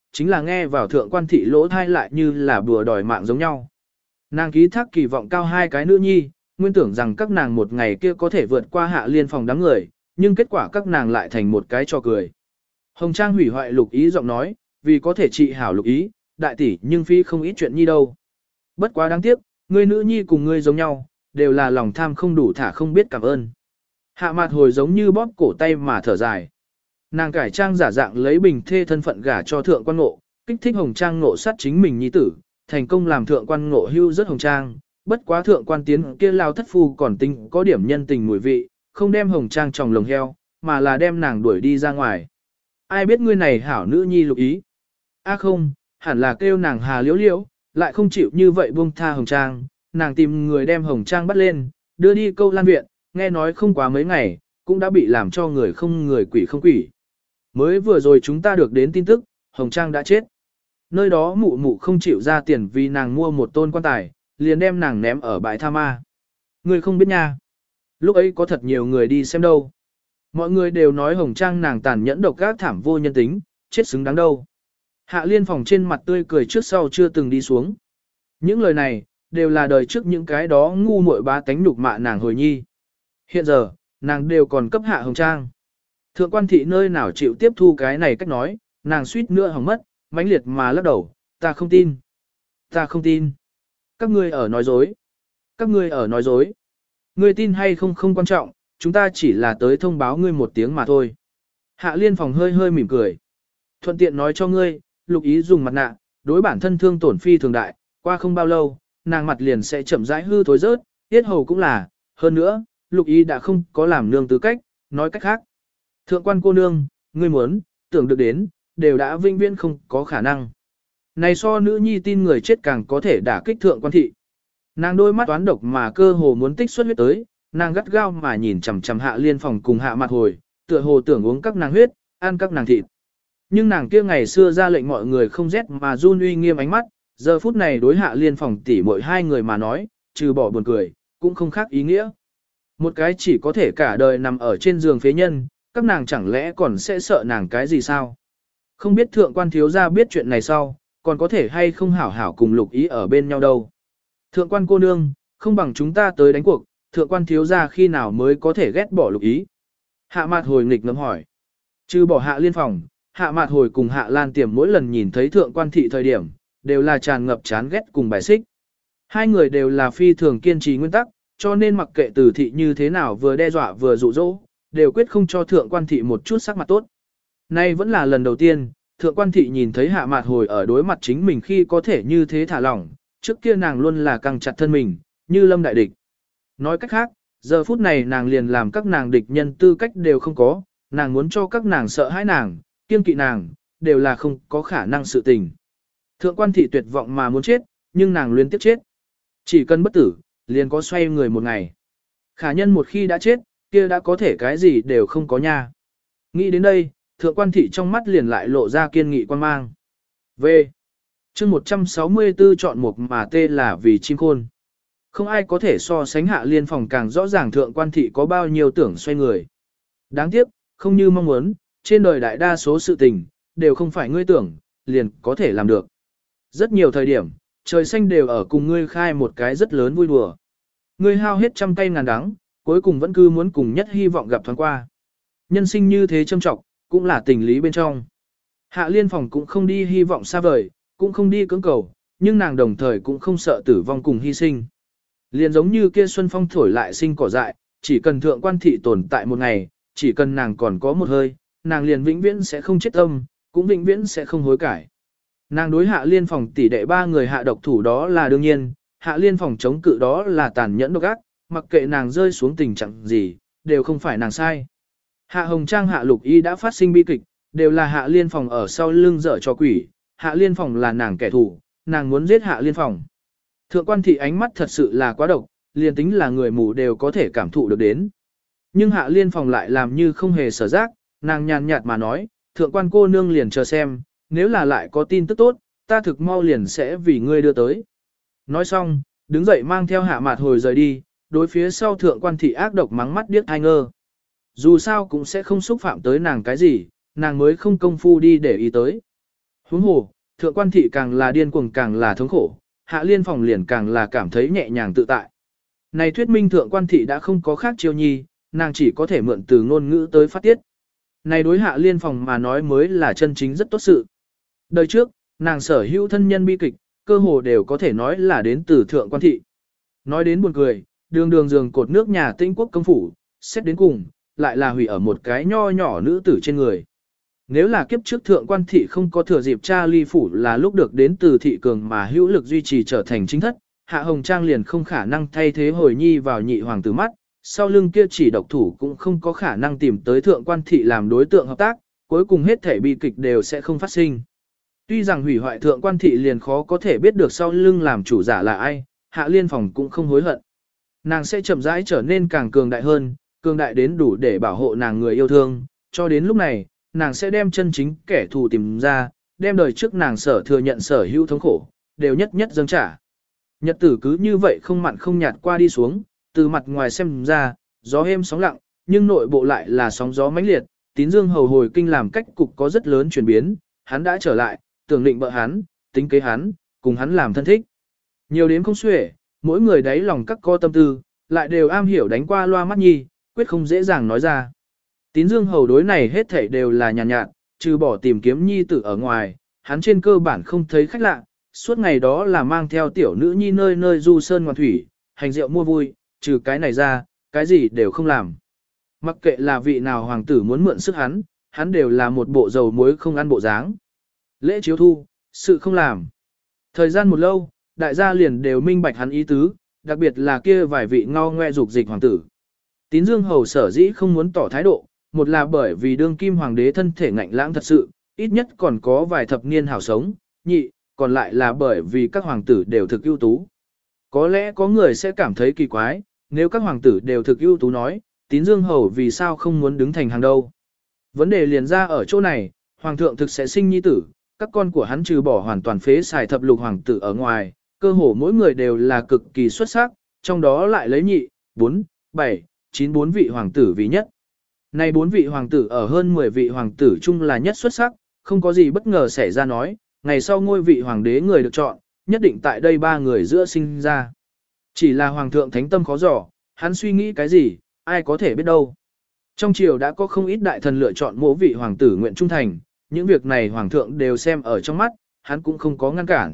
chính là nghe vào thượng quan thị lỗ thai lại như là bùa đòi mạng giống nhau. Nàng ký thác kỳ vọng cao hai cái nữ nhi, nguyên tưởng rằng các nàng một ngày kia có thể vượt qua Hạ Liên phòng đám người, nhưng kết quả các nàng lại thành một cái trò cười. Hồng Trang hủy hoại Lục Ý giọng nói, vì có thể trị hảo Lục Ý, đại tỷ nhưng phi không ít chuyện nhi đâu. Bất quá đáng tiếc, ngươi nữ nhi cùng ngươi giống nhau, đều là lòng tham không đủ thả không biết cảm ơn. Hạ Mạt Hồi giống như bóp cổ tay mà thở dài. Nàng cải trang giả dạng lấy bình thê thân phận gả cho thượng quan ngộ, kích thích Hồng Trang ngộ sát chính mình nhi tử, thành công làm thượng quan ngộ hưu rất Hồng Trang. Bất quá thượng quan tiến kia lao thất phu còn tinh có điểm nhân tình mùi vị, không đem Hồng Trang tròng lồng heo, mà là đem nàng đuổi đi ra ngoài. Ai biết ngươi này hảo nữ nhi Lục Ý? Không, hẳn là kêu nàng Hà Liễu Liễu, lại không chịu như vậy buông tha Hồng Trang, nàng tìm người đem Hồng Trang bắt lên, đưa đi câu lan viện, nghe nói không quá mấy ngày, cũng đã bị làm cho người không người quỷ không quỷ. Mới vừa rồi chúng ta được đến tin tức, Hồng Trang đã chết. Nơi đó mụ mụ không chịu ra tiền vì nàng mua một tôn quan tài, liền đem nàng ném ở bãi tha ma. Người không biết nha. Lúc ấy có thật nhiều người đi xem đâu. Mọi người đều nói Hồng Trang nàng tàn nhẫn độc ác thảm vô nhân tính, chết xứng đáng đâu. Hạ Liên phòng trên mặt tươi cười trước sau chưa từng đi xuống. Những lời này, đều là đời trước những cái đó ngu muội bá tánh nhục mạ nàng hồi nhi. Hiện giờ, nàng đều còn cấp Hạ Hồng Trang. Thượng quan thị nơi nào chịu tiếp thu cái này cách nói, nàng suýt nữa hỏng mất, mãnh liệt mà lắc đầu, ta không tin. Ta không tin. Các ngươi ở nói dối. Các ngươi ở nói dối. Ngươi tin hay không không quan trọng, chúng ta chỉ là tới thông báo ngươi một tiếng mà thôi. Hạ Liên phòng hơi hơi mỉm cười. Thuận tiện nói cho ngươi, Lục Ý dùng mặt nạ, đối bản thân thương tổn phi thường đại, qua không bao lâu, nàng mặt liền sẽ chậm rãi hư thối rớt, tiết hầu cũng là, hơn nữa, Lục Ý đã không có làm nương tư cách, nói cách khác. Thượng quan cô nương, ngươi muốn, tưởng được đến, đều đã vinh viễn không có khả năng. Này so nữ nhi tin người chết càng có thể đả kích thượng quan thị. Nàng đôi mắt toán độc mà cơ hồ muốn tích xuất huyết tới, nàng gắt gao mà nhìn chằm chằm Hạ Liên phòng cùng Hạ Mạt Hồi, tựa hồ tưởng uống các nàng huyết, ăn các nàng thịt. Nhưng nàng kia ngày xưa ra lệnh mọi người không rét mà run uy nghiêm ánh mắt, giờ phút này đối Hạ Liên phòng tỉ mỗi hai người mà nói, trừ bỏ buồn cười, cũng không khác ý nghĩa. Một cái chỉ có thể cả đời nằm ở trên giường phế nhân, các nàng chẳng lẽ còn sẽ sợ nàng cái gì sao? Không biết thượng quan thiếu gia biết chuyện này sau, còn có thể hay không hảo hảo cùng Lục Ý ở bên nhau đâu. Thượng quan cô nương, không bằng chúng ta tới đánh cuộc, thượng quan thiếu gia khi nào mới có thể ghét bỏ Lục Ý. Hạ Mạt Hồi nghịch ngợm hỏi. Trừ bỏ Hạ Liên phòng, Hạ Mạt Hồi cùng Hạ Lan Tiềm mỗi lần nhìn thấy thượng quan thị thời điểm, đều là tràn ngập chán ghét cùng bài xích. Hai người đều là phi thường kiên trì nguyên tắc, cho nên mặc kệ Từ thị như thế nào vừa đe dọa vừa dụ dỗ, đều quyết không cho thượng quan thị một chút sắc mặt tốt. Nay vẫn là lần đầu tiên, thượng quan thị nhìn thấy Hạ Mạt Hồi ở đối mặt chính mình khi có thể như thế thả lỏng, trước kia nàng luôn là căng chặt thân mình, như lâm đại địch. Nói cách khác, giờ phút này nàng liền làm các nàng địch nhân tư cách đều không có, nàng muốn cho các nàng sợ hãi nàng, kiêng kỵ nàng, đều là không có khả năng sự tình. Thượng quan thị tuyệt vọng mà muốn chết, nhưng nàng liên tiếp chết. Chỉ cần bất tử, liền có xoay người một ngày. Khả nhân một khi đã chết, kia đã có thể cái gì đều không có nha. Nghĩ đến đây, thượng quan thị trong mắt liền lại lộ ra kiên nghị quan mang. V. Chương 164 chọn một mà tê là vì chim khôn. Không ai có thể so sánh Hạ Liên phòng càng rõ ràng thượng quan thị có bao nhiêu tưởng xoay người. Đáng tiếc, không như mong muốn, trên đời đại đa số sự tình, đều không phải ngươi tưởng, liền có thể làm được. Rất nhiều thời điểm, trời xanh đều ở cùng ngươi khai một cái rất lớn vui đùa. Ngươi hao hết trăm cây ngàn đắng, cuối cùng vẫn cứ muốn cùng nhất hy vọng gặp thoáng qua. Nhân sinh như thế châm trọng, cũng là tình lý bên trong. Hạ Liên phòng cũng không đi hy vọng xa vời, cũng không đi cưỡng cầu, nhưng nàng đồng thời cũng không sợ tử vong cùng hy sinh. Liền giống như kia xuân phong thổi lại sinh cỏ dại, chỉ cần thượng quan thị tồn tại một ngày, chỉ cần nàng còn có một hơi, nàng liền vĩnh viễn sẽ không chết tâm, cũng vĩnh viễn sẽ không hối cải. Nàng đối Hạ Liên phòng tỷ đệ ba người hạ độc thủ đó là đương nhiên, Hạ Liên phòng chống cự đó là tàn nhẫn độc ác, mặc kệ nàng rơi xuống tình trạng gì, đều không phải nàng sai. Hạ Hồng Trang Hạ Lục Y đã phát sinh bi kịch, đều là Hạ Liên phòng ở sau lưng dở cho quỷ, Hạ Liên phòng là nàng kẻ thù, nàng muốn giết Hạ Liên phòng. Thượng quan thị ánh mắt thật sự là quá độc, liền tính là người mù đều có thể cảm thụ được đến. Nhưng Hạ Liên phòng lại làm như không hề sở giác, nàng nhàn nhạt mà nói, thượng quan cô nương liền chờ xem, nếu là lại có tin tức tốt, ta thực mau liền sẽ vì ngươi đưa tới. Nói xong, đứng dậy mang theo Hạ Mạt Hồi rời đi, đối phía sau thượng quan thị ác độc mắng mắt điếc ai ngơ. Dù sao cũng sẽ không xúc phạm tới nàng cái gì, nàng mới không công phu đi để ý tới. Huống hồ, thượng quan thị càng là điên cuồng càng là thống khổ, Hạ Liên Phòng liền càng là cảm thấy nhẹ nhàng tự tại. Này thuyết minh thượng quan thị đã không có khác chiêu nhi, nàng chỉ có thể mượn từ ngôn ngữ tới phát tiết. Này đối Hạ Liên Phòng mà nói mới là chân chính rất tốt sự. Đời trước, nàng sở hữu thân nhân bi kịch, cơ hồ đều có thể nói là đến từ thượng quan thị. Nói đến buồn cười, đường đường giường cột nước nhà Tĩnh quốc công phủ, xét đến cùng, lại là hủy ở một cái nho nhỏ nữ tử trên người. Nếu là kiếp trước thượng quan thị không có thừa dịp cha ly phủ là lúc được đến từ thị cường mà hữu lực duy trì trở thành chính thất, Hạ Hồng Trang liền không khả năng thay thế hồi nhi vào nhị hoàng tử mắt, sau lưng kia chỉ độc thủ cũng không có khả năng tìm tới thượng quan thị làm đối tượng hợp tác, cuối cùng hết thể bi kịch đều sẽ không phát sinh. Tuy rằng hủy hoại thượng quan thị liền khó có thể biết được sau lưng làm chủ giả là ai, Hạ Liên Phòng cũng không hối hận. Nàng sẽ chậm rãi trở nên càng cường đại hơn, cường đại đến đủ để bảo hộ nàng người yêu thương, cho đến lúc này, nàng sẽ đem chân chính kẻ thù tìm ra, đem đời trước nàng sở thừa nhận sở hữu thống khổ, đều nhất nhất dâng trả. Nhật tử cứ như vậy không mặn không nhạt qua đi xuống, từ mặt ngoài xem ra, gió êm sóng lặng, nhưng nội bộ lại là sóng gió mãnh liệt, Tín Dương hầu hồi kinh làm cách cục có rất lớn chuyển biến, hắn đã trở lại, tưởng định bợ hắn, tính kế hắn, cùng hắn làm thân thích. Nhiều đến không xuể, mỗi người đáy lòng các co tâm tư, lại đều am hiểu đánh qua loa mắt nhi, quyết không dễ dàng nói ra. Tín Dương hầu đối này hết thảy đều là nhàn nhạt, trừ bỏ tìm kiếm nhi tử ở ngoài, hắn trên cơ bản không thấy khách lạ, suốt ngày đó là mang theo tiểu nữ nhi nơi nơi du sơn ngoạn thủy, hành rượu mua vui, trừ cái này ra, cái gì đều không làm. Mặc kệ là vị nào hoàng tử muốn mượn sức hắn đều là một bộ dầu muối không ăn bộ dáng. Lễ chiếu thu, sự không làm. Thời gian một lâu, đại gia liền đều minh bạch hắn ý tứ, đặc biệt là kia vài vị ngao ngoe dục dịch hoàng tử. Tín Dương hầu sở dĩ không muốn tỏ thái độ, một là bởi vì đương kim hoàng đế thân thể ngạnh lãng thật sự, ít nhất còn có vài thập niên hảo sống, nhị, còn lại là bởi vì các hoàng tử đều thực ưu tú. Có lẽ có người sẽ cảm thấy kỳ quái, nếu các hoàng tử đều thực ưu tú nói, Tín Dương hầu vì sao không muốn đứng thành hàng đâu. Vấn đề liền ra ở chỗ này, hoàng thượng thực sẽ sinh nhi tử, các con của hắn trừ bỏ hoàn toàn phế xài thập lục hoàng tử ở ngoài, cơ hồ mỗi người đều là cực kỳ xuất sắc, trong đó lại lấy nhị, 4, 7, 9 4 vị hoàng tử vì nhất. Này 4 vị hoàng tử ở hơn 10 vị hoàng tử chung là nhất xuất sắc, không có gì bất ngờ xảy ra nói, ngày sau ngôi vị hoàng đế người được chọn, nhất định tại đây 3 người giữa sinh ra. Chỉ là hoàng thượng thánh tâm khó dò, hắn suy nghĩ cái gì, ai có thể biết đâu. Trong triều đã có không ít đại thần lựa chọn mỗi vị hoàng tử nguyện trung thành, những việc này hoàng thượng đều xem ở trong mắt, hắn cũng không có ngăn cản.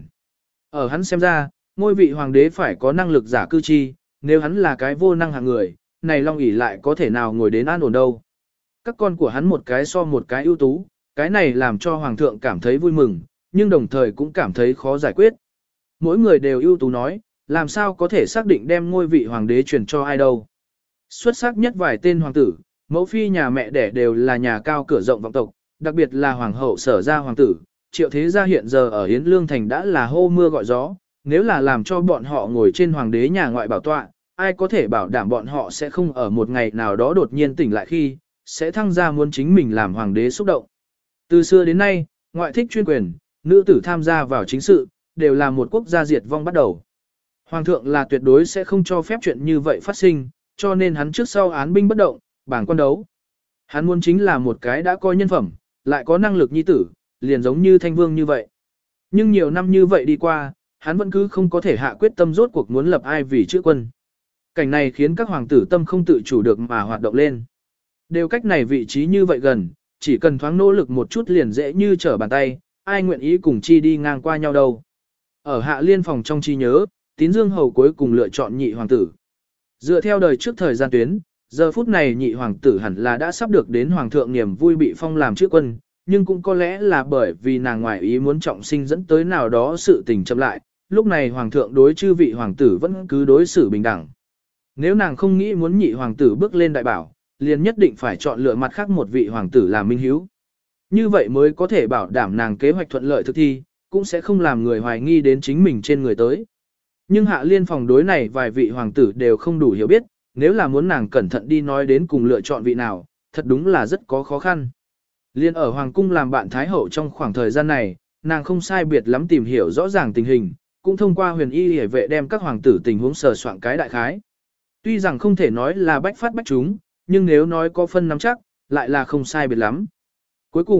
Ở hắn xem ra, ngôi vị hoàng đế phải có năng lực giả cư chi, nếu hắn là cái vô năng hạng người, này long ỷ lại có thể nào ngồi đến an ổn đâu. Các con của hắn một cái so một cái ưu tú, cái này làm cho hoàng thượng cảm thấy vui mừng, nhưng đồng thời cũng cảm thấy khó giải quyết. Mỗi người đều ưu tú nói, làm sao có thể xác định đem ngôi vị hoàng đế truyền cho ai đâu. Xuất sắc nhất vài tên hoàng tử, mẫu phi nhà mẹ đẻ đều là nhà cao cửa rộng vọng tộc, đặc biệt là hoàng hậu sở gia hoàng tử, Triệu thế gia hiện giờ ở Yến Lương Thành đã là hô mưa gọi gió, nếu là làm cho bọn họ ngồi trên hoàng đế nhà ngoại bảo tọa, ai có thể bảo đảm bọn họ sẽ không ở một ngày nào đó đột nhiên tỉnh lại khi, sẽ thăng ra muốn chính mình làm hoàng đế xúc động. Từ xưa đến nay, ngoại thích chuyên quyền, nữ tử tham gia vào chính sự, đều là một quốc gia diệt vong bắt đầu. Hoàng thượng là tuyệt đối sẽ không cho phép chuyện như vậy phát sinh, cho nên hắn trước sau án binh bất động, bảng quan đấu. Hắn muốn chính là một cái đã coi nhân phẩm, lại có năng lực nhi tử, liền giống như Thanh Vương như vậy. Nhưng nhiều năm như vậy đi qua, hắn vẫn cứ không có thể hạ quyết tâm rốt cuộc muốn lập ai vì chữ quân. Cảnh này khiến các hoàng tử tâm không tự chủ được mà hoạt động lên. Đều cách này vị trí như vậy gần, chỉ cần thoáng nỗ lực một chút liền dễ như trở bàn tay, ai nguyện ý cùng chi đi ngang qua nhau đâu. Ở Hạ Liên Phòng trong chi nhớ, Tín Dương hầu cuối cùng lựa chọn nhị hoàng tử. Dựa theo đời trước thời gian tuyến, giờ phút này nhị hoàng tử hẳn là đã sắp được đến hoàng thượng niềm vui bị phong làm chữ quân, nhưng cũng có lẽ là bởi vì nàng ngoại ý muốn trọng sinh dẫn tới nào đó sự tình chậm lại, lúc này hoàng thượng đối chư vị hoàng tử vẫn cứ đối xử bình đẳng. Nếu nàng không nghĩ muốn nhị hoàng tử bước lên đại bảo, liền nhất định phải chọn lựa mặt khác một vị hoàng tử làm minh hiếu. Như vậy mới có thể bảo đảm nàng kế hoạch thuận lợi thực thi, cũng sẽ không làm người hoài nghi đến chính mình trên người tới. Nhưng Hạ Liên Phòng đối này vài vị hoàng tử đều không đủ hiểu biết, nếu là muốn nàng cẩn thận đi nói đến cùng lựa chọn vị nào, thật đúng là rất có khó khăn. Liên ở Hoàng cung làm bạn Thái Hậu trong khoảng thời gian này, nàng không sai biệt lắm tìm hiểu rõ ràng tình hình, cũng thông qua huyền y hề vệ đem các hoàng tử tình huống sờ soạn cái đại khái. Tuy rằng không thể nói là bách phát bách chúng, nhưng nếu nói có phân nắm chắc, lại là không sai biệt lắm. Cuối cùng,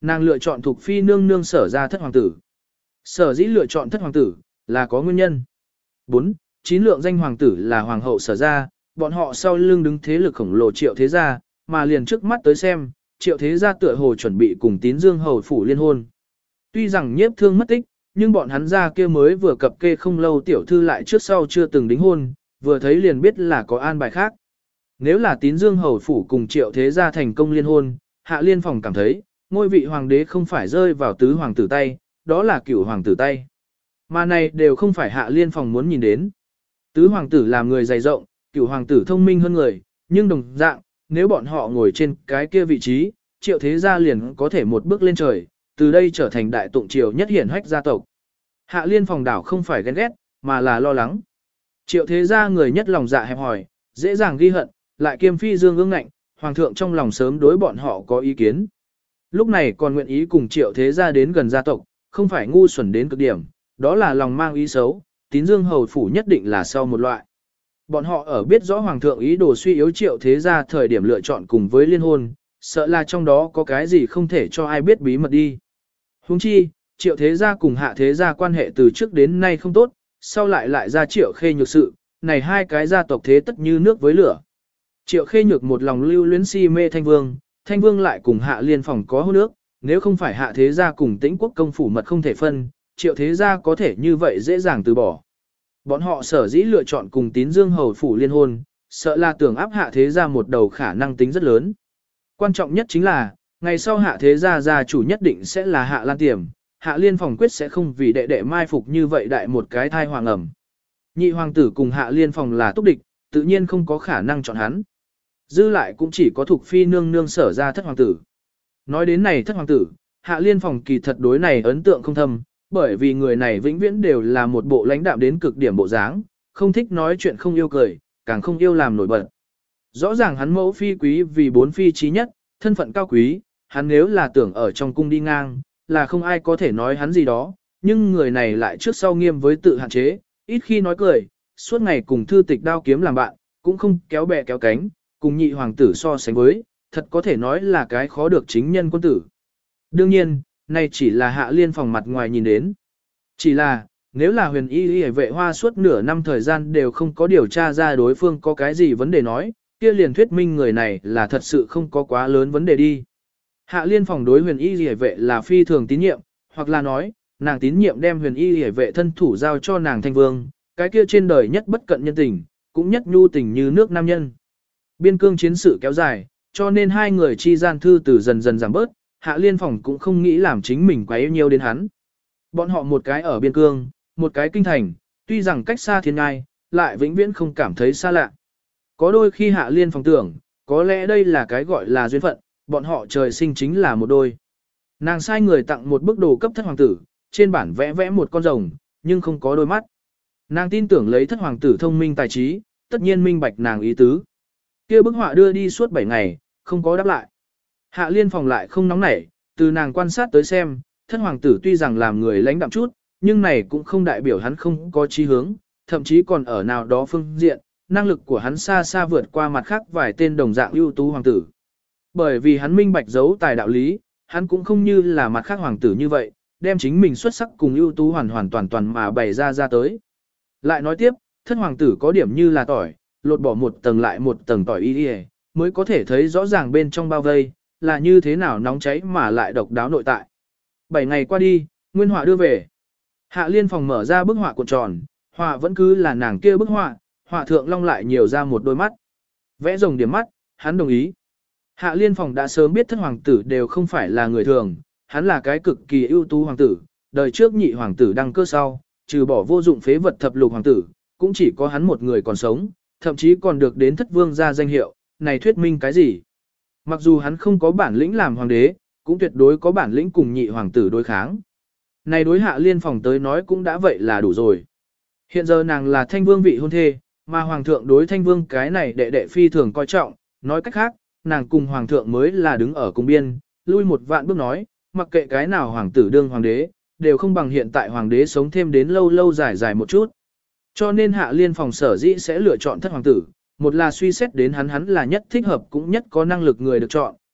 nàng lựa chọn thuộc phi nương nương Sở ra thất hoàng tử. Sở dĩ lựa chọn thất hoàng tử, là có nguyên nhân. 4. 9 lượng danh hoàng tử là hoàng hậu Sở ra, bọn họ sau lưng đứng thế lực khổng lồ Triệu thế gia, mà liền trước mắt tới xem, Triệu thế gia tựa hồ chuẩn bị cùng Tín Dương hầu phủ liên hôn. Tuy rằng Nhiếp Thương mất tích, nhưng bọn hắn gia kia mới vừa cập kê không lâu tiểu thư lại trước sau chưa từng đính hôn, vừa thấy liền biết là có an bài khác. Nếu là Tín Dương hầu phủ cùng Triệu thế gia thành công liên hôn, Hạ Liên Phòng cảm thấy, ngôi vị hoàng đế không phải rơi vào tứ hoàng tử tay, đó là cửu hoàng tử tay. Mà này đều không phải Hạ Liên Phòng muốn nhìn đến. Tứ hoàng tử làm người dày rộng, cửu hoàng tử thông minh hơn người, nhưng đồng dạng, nếu bọn họ ngồi trên cái kia vị trí, Triệu thế gia liền có thể một bước lên trời, từ đây trở thành đại tụng triều nhất hiển hách gia tộc. Hạ Liên Phòng đảo không phải ghen ghét, mà là lo lắng. Triệu thế gia người nhất lòng dạ hẹp hòi, dễ dàng ghi hận, lại kiêm phi dương ương ngạnh, hoàng thượng trong lòng sớm đối bọn họ có ý kiến. Lúc này còn nguyện ý cùng Triệu thế gia đến gần gia tộc, không phải ngu xuẩn đến cực điểm, đó là lòng mang ý xấu, Tín Dương hầu phủ nhất định là sau một loại. Bọn họ ở biết rõ hoàng thượng ý đồ suy yếu Triệu thế gia thời điểm lựa chọn cùng với liên hôn, sợ là trong đó có cái gì không thể cho ai biết bí mật đi. Huống chi, Triệu thế gia cùng Hạ thế gia quan hệ từ trước đến nay không tốt, sau lại ra Triệu Khê Nhược sự, này hai cái gia tộc thế tất như nước với lửa. Triệu Khê Nhược một lòng lưu luyến si mê Thanh Vương lại cùng Hạ Liên Phòng có hôn ước, nếu không phải Hạ thế gia cùng Tĩnh Quốc công phủ mật không thể phân, Triệu thế gia có thể như vậy dễ dàng từ bỏ. Bọn họ sở dĩ lựa chọn cùng Tín Dương hầu phủ liên hôn, sợ là tưởng áp Hạ thế gia một đầu khả năng tính rất lớn. Quan trọng nhất chính là, ngày sau Hạ thế gia gia chủ nhất định sẽ là Hạ Lan Tiềm, Hạ Liên Phòng quyết sẽ không vì đệ đệ mai phục như vậy đại một cái thai hoàng ẩm. Nhị hoàng tử cùng Hạ Liên Phòng là túc địch, tự nhiên không có khả năng chọn hắn. Dư lại cũng chỉ có thuộc phi nương nương Sở ra thất hoàng tử. Nói đến này thất hoàng tử, Hạ Liên Phòng kỳ thật đối này ấn tượng không thâm, bởi vì người này vĩnh viễn đều là một bộ lãnh đạm đến cực điểm bộ dáng, không thích nói chuyện không yêu cười, càng không yêu làm nổi bật. Rõ ràng hắn mẫu phi quý vì bốn phi trí nhất, thân phận cao quý, hắn nếu là tưởng ở trong cung đi ngang, là không ai có thể nói hắn gì đó, nhưng người này lại trước sau nghiêm với tự hạn chế, ít khi nói cười, suốt ngày cùng thư tịch đao kiếm làm bạn, cũng không kéo bè kéo cánh, cùng nhị hoàng tử so sánh với, thật có thể nói là cái khó được chính nhân quân tử. Đương nhiên, này chỉ là Hạ Liên Phòng mặt ngoài nhìn đến. Chỉ là, nếu là huyền y vệ hoa suốt nửa năm thời gian đều không có điều tra ra đối phương có cái gì vấn đề nói, kia liền thuyết minh người này là thật sự không có quá lớn vấn đề đi. Hạ Liên Phòng đối huyền y vệ là phi thường tín nhiệm, hoặc là nói, nàng tín nhiệm đem huyền y vệ thân thủ giao cho nàng Thanh Vương, cái kia trên đời nhất bất cận nhân tình, cũng nhất nhu tình như nước nam nhân. Biên cương chiến sự kéo dài, cho nên hai người chi gian thư từ dần dần giảm bớt, Hạ Liên Phòng cũng không nghĩ làm chính mình quá yêu nhiều đến hắn. Bọn họ một cái ở biên cương, một cái kinh thành, tuy rằng cách xa thiên ngai, lại vĩnh viễn không cảm thấy xa lạ. Có đôi khi Hạ Liên Phòng tưởng, có lẽ đây là cái gọi là duyên phận, bọn họ trời sinh chính là một đôi. Nàng sai người tặng một bức đồ cấp thất hoàng tử, trên bản vẽ một con rồng, nhưng không có đôi mắt. Nàng tin tưởng lấy thất hoàng tử thông minh tài trí, tất nhiên minh bạch nàng ý tứ. Kia bức họa đưa đi suốt 7 ngày, không có đáp lại. Hạ Liên Phòng lại không nóng nảy, từ nàng quan sát tới xem, thất hoàng tử tuy rằng làm người lãnh đạm chút, nhưng này cũng không đại biểu hắn không có chí hướng, thậm chí còn ở nào đó phương diện, năng lực của hắn xa xa vượt qua mặt khác vài tên đồng dạng ưu tú hoàng tử. Bởi vì hắn minh bạch giấu tài đạo lý, hắn cũng không như là mặt khác hoàng tử như vậy, đem chính mình xuất sắc cùng ưu tú hoàn toàn mà bày ra tới. Lại nói tiếp, thất hoàng tử có điểm như là tỏi, lột bỏ một tầng lại một tầng tỏi y mới có thể thấy rõ ràng bên trong bao vây, là như thế nào nóng cháy mà lại độc đáo nội tại. 7 ngày qua đi, nguyên họa đưa về. Hạ Liên Phòng mở ra bức họa cuộn tròn, họa vẫn cứ là nàng kia bức họa, họa thượng long lại nhiều ra một đôi mắt. Vẽ rồng điểm mắt, hắn đồng ý. Hạ Liên Phòng đã sớm biết thất hoàng tử đều không phải là người thường, hắn là cái cực kỳ ưu tú hoàng tử, đời trước nhị hoàng tử đăng cơ sau, trừ bỏ vô dụng phế vật thập lục hoàng tử, cũng chỉ có hắn một người còn sống, thậm chí còn được đến thất vương ra danh hiệu, này thuyết minh cái gì? Mặc dù hắn không có bản lĩnh làm hoàng đế, cũng tuyệt đối có bản lĩnh cùng nhị hoàng tử đối kháng. Này đối Hạ Liên Phòng tới nói cũng đã vậy là đủ rồi. Hiện giờ nàng là Thanh Vương vị hôn thê, mà hoàng thượng đối Thanh Vương cái này đệ phi thường coi trọng, nói cách khác, nàng cùng hoàng thượng mới là đứng ở cùng biên, lui một vạn bước nói, mặc kệ cái nào hoàng tử đương hoàng đế, đều không bằng hiện tại hoàng đế sống thêm đến lâu dài một chút. Cho nên Hạ Liên Phòng sở dĩ sẽ lựa chọn thất hoàng tử, một là suy xét đến hắn là nhất thích hợp cũng nhất có năng lực người được chọn,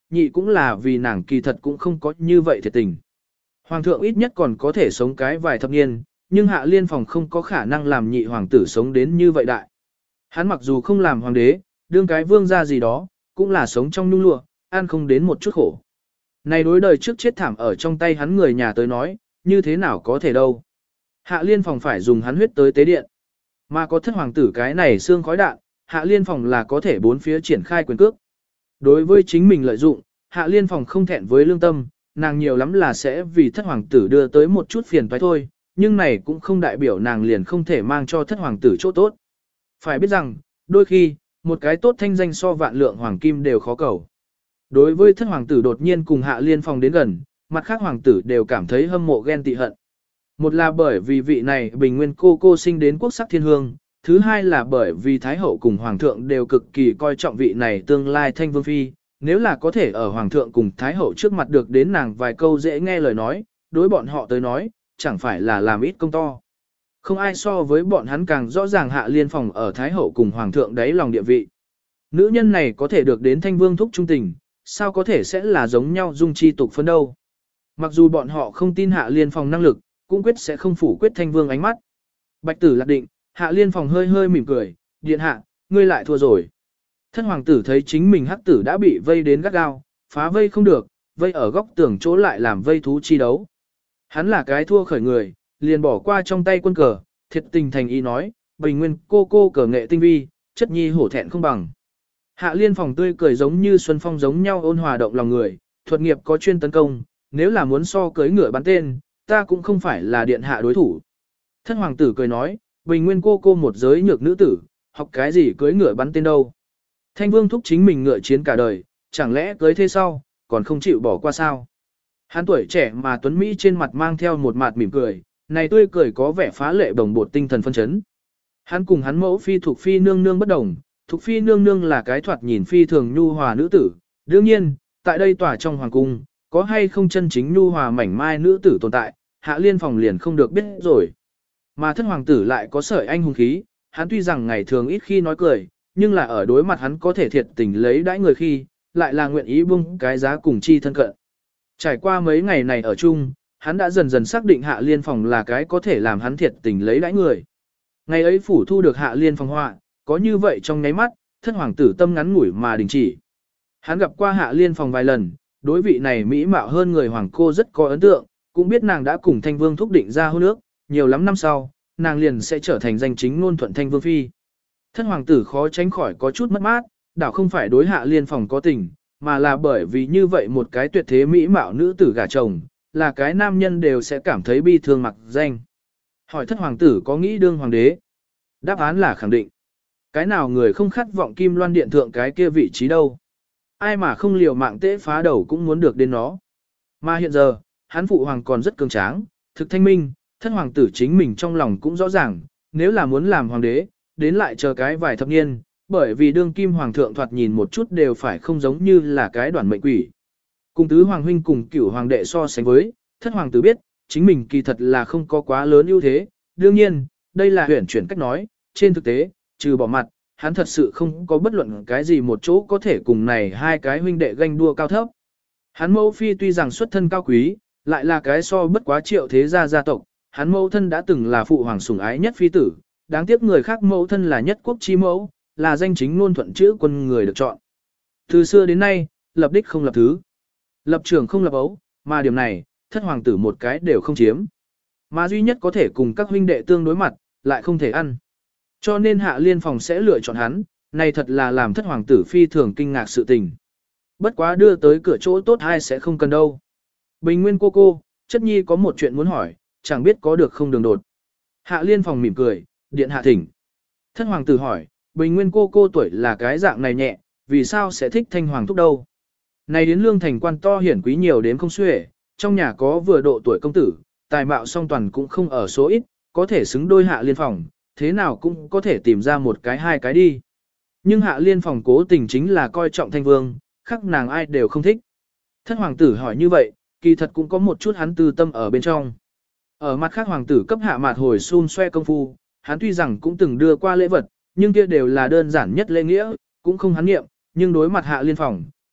nhị cũng là vì nàng kỳ thật cũng không có như vậy thiệt tình. Hoàng thượng ít nhất còn có thể sống cái vài thập niên, nhưng Hạ Liên Phòng không có khả năng làm nhị hoàng tử sống đến như vậy đại. Hắn mặc dù không làm hoàng đế, đương cái vương gia gì đó, cũng là sống trong nhung lụa, ăn không đến một chút khổ. Này đối đời trước chết thảm ở trong tay hắn người nhà tới nói, như thế nào có thể đâu. Hạ Liên Phòng phải dùng hắn huyết tới tế điện. Mà có thất hoàng tử cái này xương khói đạn, Hạ Liên Phòng là có thể bốn phía triển khai quyền cước. Đối với chính mình lợi dụng, Hạ Liên Phòng không thẹn với lương tâm, nàng nhiều lắm là sẽ vì thất hoàng tử đưa tới một chút phiền toái thôi, nhưng này cũng không đại biểu nàng liền không thể mang cho thất hoàng tử chỗ tốt. Phải biết rằng, đôi khi, một cái tốt thanh danh so vạn lượng hoàng kim đều khó cầu. Đối với thất hoàng tử đột nhiên cùng Hạ Liên Phòng đến gần, mặt khác hoàng tử đều cảm thấy hâm mộ ghen tị hận. Một là bởi vì vị này bình nguyên cô sinh đến quốc sắc thiên hương, thứ hai là bởi vì Thái hậu cùng Hoàng thượng đều cực kỳ coi trọng vị này tương lai thanh vương phi, nếu là có thể ở Hoàng thượng cùng Thái hậu trước mặt được đến nàng vài câu dễ nghe lời nói, đối bọn họ tới nói, chẳng phải là làm ít công to. Không ai so với bọn hắn càng rõ ràng Hạ Liên Phòng ở Thái hậu cùng Hoàng thượng đáy lòng địa vị. Nữ nhân này có thể được đến thanh vương thúc trung tình, sao có thể sẽ là giống nhau dung chi tục phân đâu. Mặc dù bọn họ không tin Hạ Liên Phòng năng lực, cũng quyết sẽ không phủ quyết thanh vương ánh mắt. Bạch tử lạc định, Hạ Liên Phòng hơi hơi mỉm cười, điện hạ, ngươi lại thua rồi. Thất hoàng tử thấy chính mình hắc tử đã bị vây đến gắt gao, phá vây không được, vây ở góc tường chỗ lại làm vây thú chi đấu. Hắn là cái thua khởi người, liền bỏ qua trong tay quân cờ, thiệt tình thành ý nói, bình nguyên cô cờ nghệ tinh vi, chất nhi hổ thẹn không bằng. Hạ Liên Phòng tươi cười giống như xuân phong giống nhau ôn hòa động lòng người, thuật nghiệp có chuyên tấn công, nếu là muốn so cưới ngựa bắn tên, ta cũng không phải là điện hạ đối thủ. Thất hoàng tử cười nói, bình nguyên cô một giới nhược nữ tử, học cái gì cưới ngựa bắn tên đâu. Thanh vương thúc chính mình ngựa chiến cả đời, chẳng lẽ cưới thế sau, còn không chịu bỏ qua sao. Hắn tuổi trẻ mà tuấn Mỹ trên mặt mang theo một mặt mỉm cười, này tươi cười có vẻ phá lệ đồng bột tinh thần phân chấn. Hắn cùng hắn mẫu phi thuộc phi nương nương bất đồng, thuộc phi nương nương là cái thoạt nhìn phi thường nhu hòa nữ tử, đương nhiên, tại đây tòa trong hoàng cung, có hay không chân chính nhu hòa mảnh mai nữ tử tồn tại, Hạ Liên Phòng liền không được biết rồi. Mà thất hoàng tử lại có sợi anh hùng khí, hắn tuy rằng ngày thường ít khi nói cười, nhưng là ở đối mặt hắn có thể thiệt tình lấy đãi người khi, lại là nguyện ý buông cái giá cùng chi thân cận. Trải qua mấy ngày này ở chung, hắn đã dần dần xác định Hạ Liên Phòng là cái có thể làm hắn thiệt tình lấy đãi người. Ngày ấy phủ thu được Hạ Liên Phòng họa, có như vậy trong nháy mắt, thất hoàng tử tâm ngắn ngủi mà đình chỉ. Hắn gặp qua Hạ Liên Phòng vài lần, đối vị này mỹ mạo hơn người hoàng cô rất có ấn tượng, cũng biết nàng đã cùng Thanh Vương thúc định ra hôn ước, nhiều lắm năm sau, nàng liền sẽ trở thành danh chính ngôn thuận Thanh Vương phi. Thất hoàng tử khó tránh khỏi có chút mất mát, đảo không phải đối Hạ Liên Phòng có tình, mà là bởi vì như vậy một cái tuyệt thế mỹ mạo nữ tử gả chồng, là cái nam nhân đều sẽ cảm thấy bi thương mặc danh. Hỏi thất hoàng tử có nghĩ đương hoàng đế? Đáp án là khẳng định. Cái nào người không khát vọng Kim Loan Điện thượng cái kia vị trí đâu? Ai mà không liều mạng tễ phá đầu cũng muốn được đến nó. Mà hiện giờ, hắn phụ hoàng còn rất cường tráng, thực thanh minh, thất hoàng tử chính mình trong lòng cũng rõ ràng, nếu là muốn làm hoàng đế, đến lại chờ cái vài thập niên, bởi vì đương kim hoàng thượng thoạt nhìn một chút đều phải không giống như là cái đoàn mệnh quỷ. Cùng tứ hoàng huynh cùng cửu hoàng đệ so sánh với, thất hoàng tử biết, chính mình kỳ thật là không có quá lớn ưu thế, đương nhiên, đây là huyển chuyển cách nói, trên thực tế, trừ bỏ mặt, hắn thật sự không có bất luận cái gì một chỗ có thể cùng này hai cái huynh đệ ganh đua cao thấp. Hắn mẫu phi tuy rằng xuất thân cao quý, lại là cái so bất quá triệu thế gia gia tộc, hắn mẫu thân đã từng là phụ hoàng sủng ái nhất phi tử, đáng tiếc người khác mẫu thân là nhất quốc chi mẫu, là danh chính ngôn thuận chữ quân người được chọn. Từ xưa đến nay, lập đích không lập thứ, lập trường không lập ấu, mà điểm này, thất hoàng tử một cái đều không chiếm. Mà duy nhất có thể cùng các huynh đệ tương đối mặt, lại không thể ăn. Cho nên Hạ Liên Phòng sẽ lựa chọn hắn, này thật là làm thất hoàng tử phi thường kinh ngạc sự tình. Bất quá đưa tới cửa chỗ tốt ai sẽ không cần đâu. Bình nguyên cô, chất nhi có một chuyện muốn hỏi, chẳng biết có được không đường đột. Hạ Liên Phòng mỉm cười, điện hạ thỉnh. Thất hoàng tử hỏi, bình nguyên cô tuổi là cái dạng này nhẹ, vì sao sẽ thích thanh hoàng thúc đâu. Này đến lương thành quan to hiển quý nhiều đến không xuể, trong nhà có vừa độ tuổi công tử, tài mạo song toàn cũng không ở số ít, có thể xứng đôi Hạ Liên Phòng, thế nào cũng có thể tìm ra một cái hai cái đi. Nhưng Hạ Liên Phòng cố tình chính là coi trọng thanh vương, khác nàng ai đều không thích. Thất hoàng tử hỏi như vậy, kỳ thật cũng có một chút hắn tư tâm ở bên trong. Ở mặt khác hoàng tử cấp hạ mạt hồi xun xoe công phu, hắn tuy rằng cũng từng đưa qua lễ vật, nhưng kia đều là đơn giản nhất lễ nghĩa, cũng không hắn nghiệm, nhưng đối mặt Hạ Liên Phòng,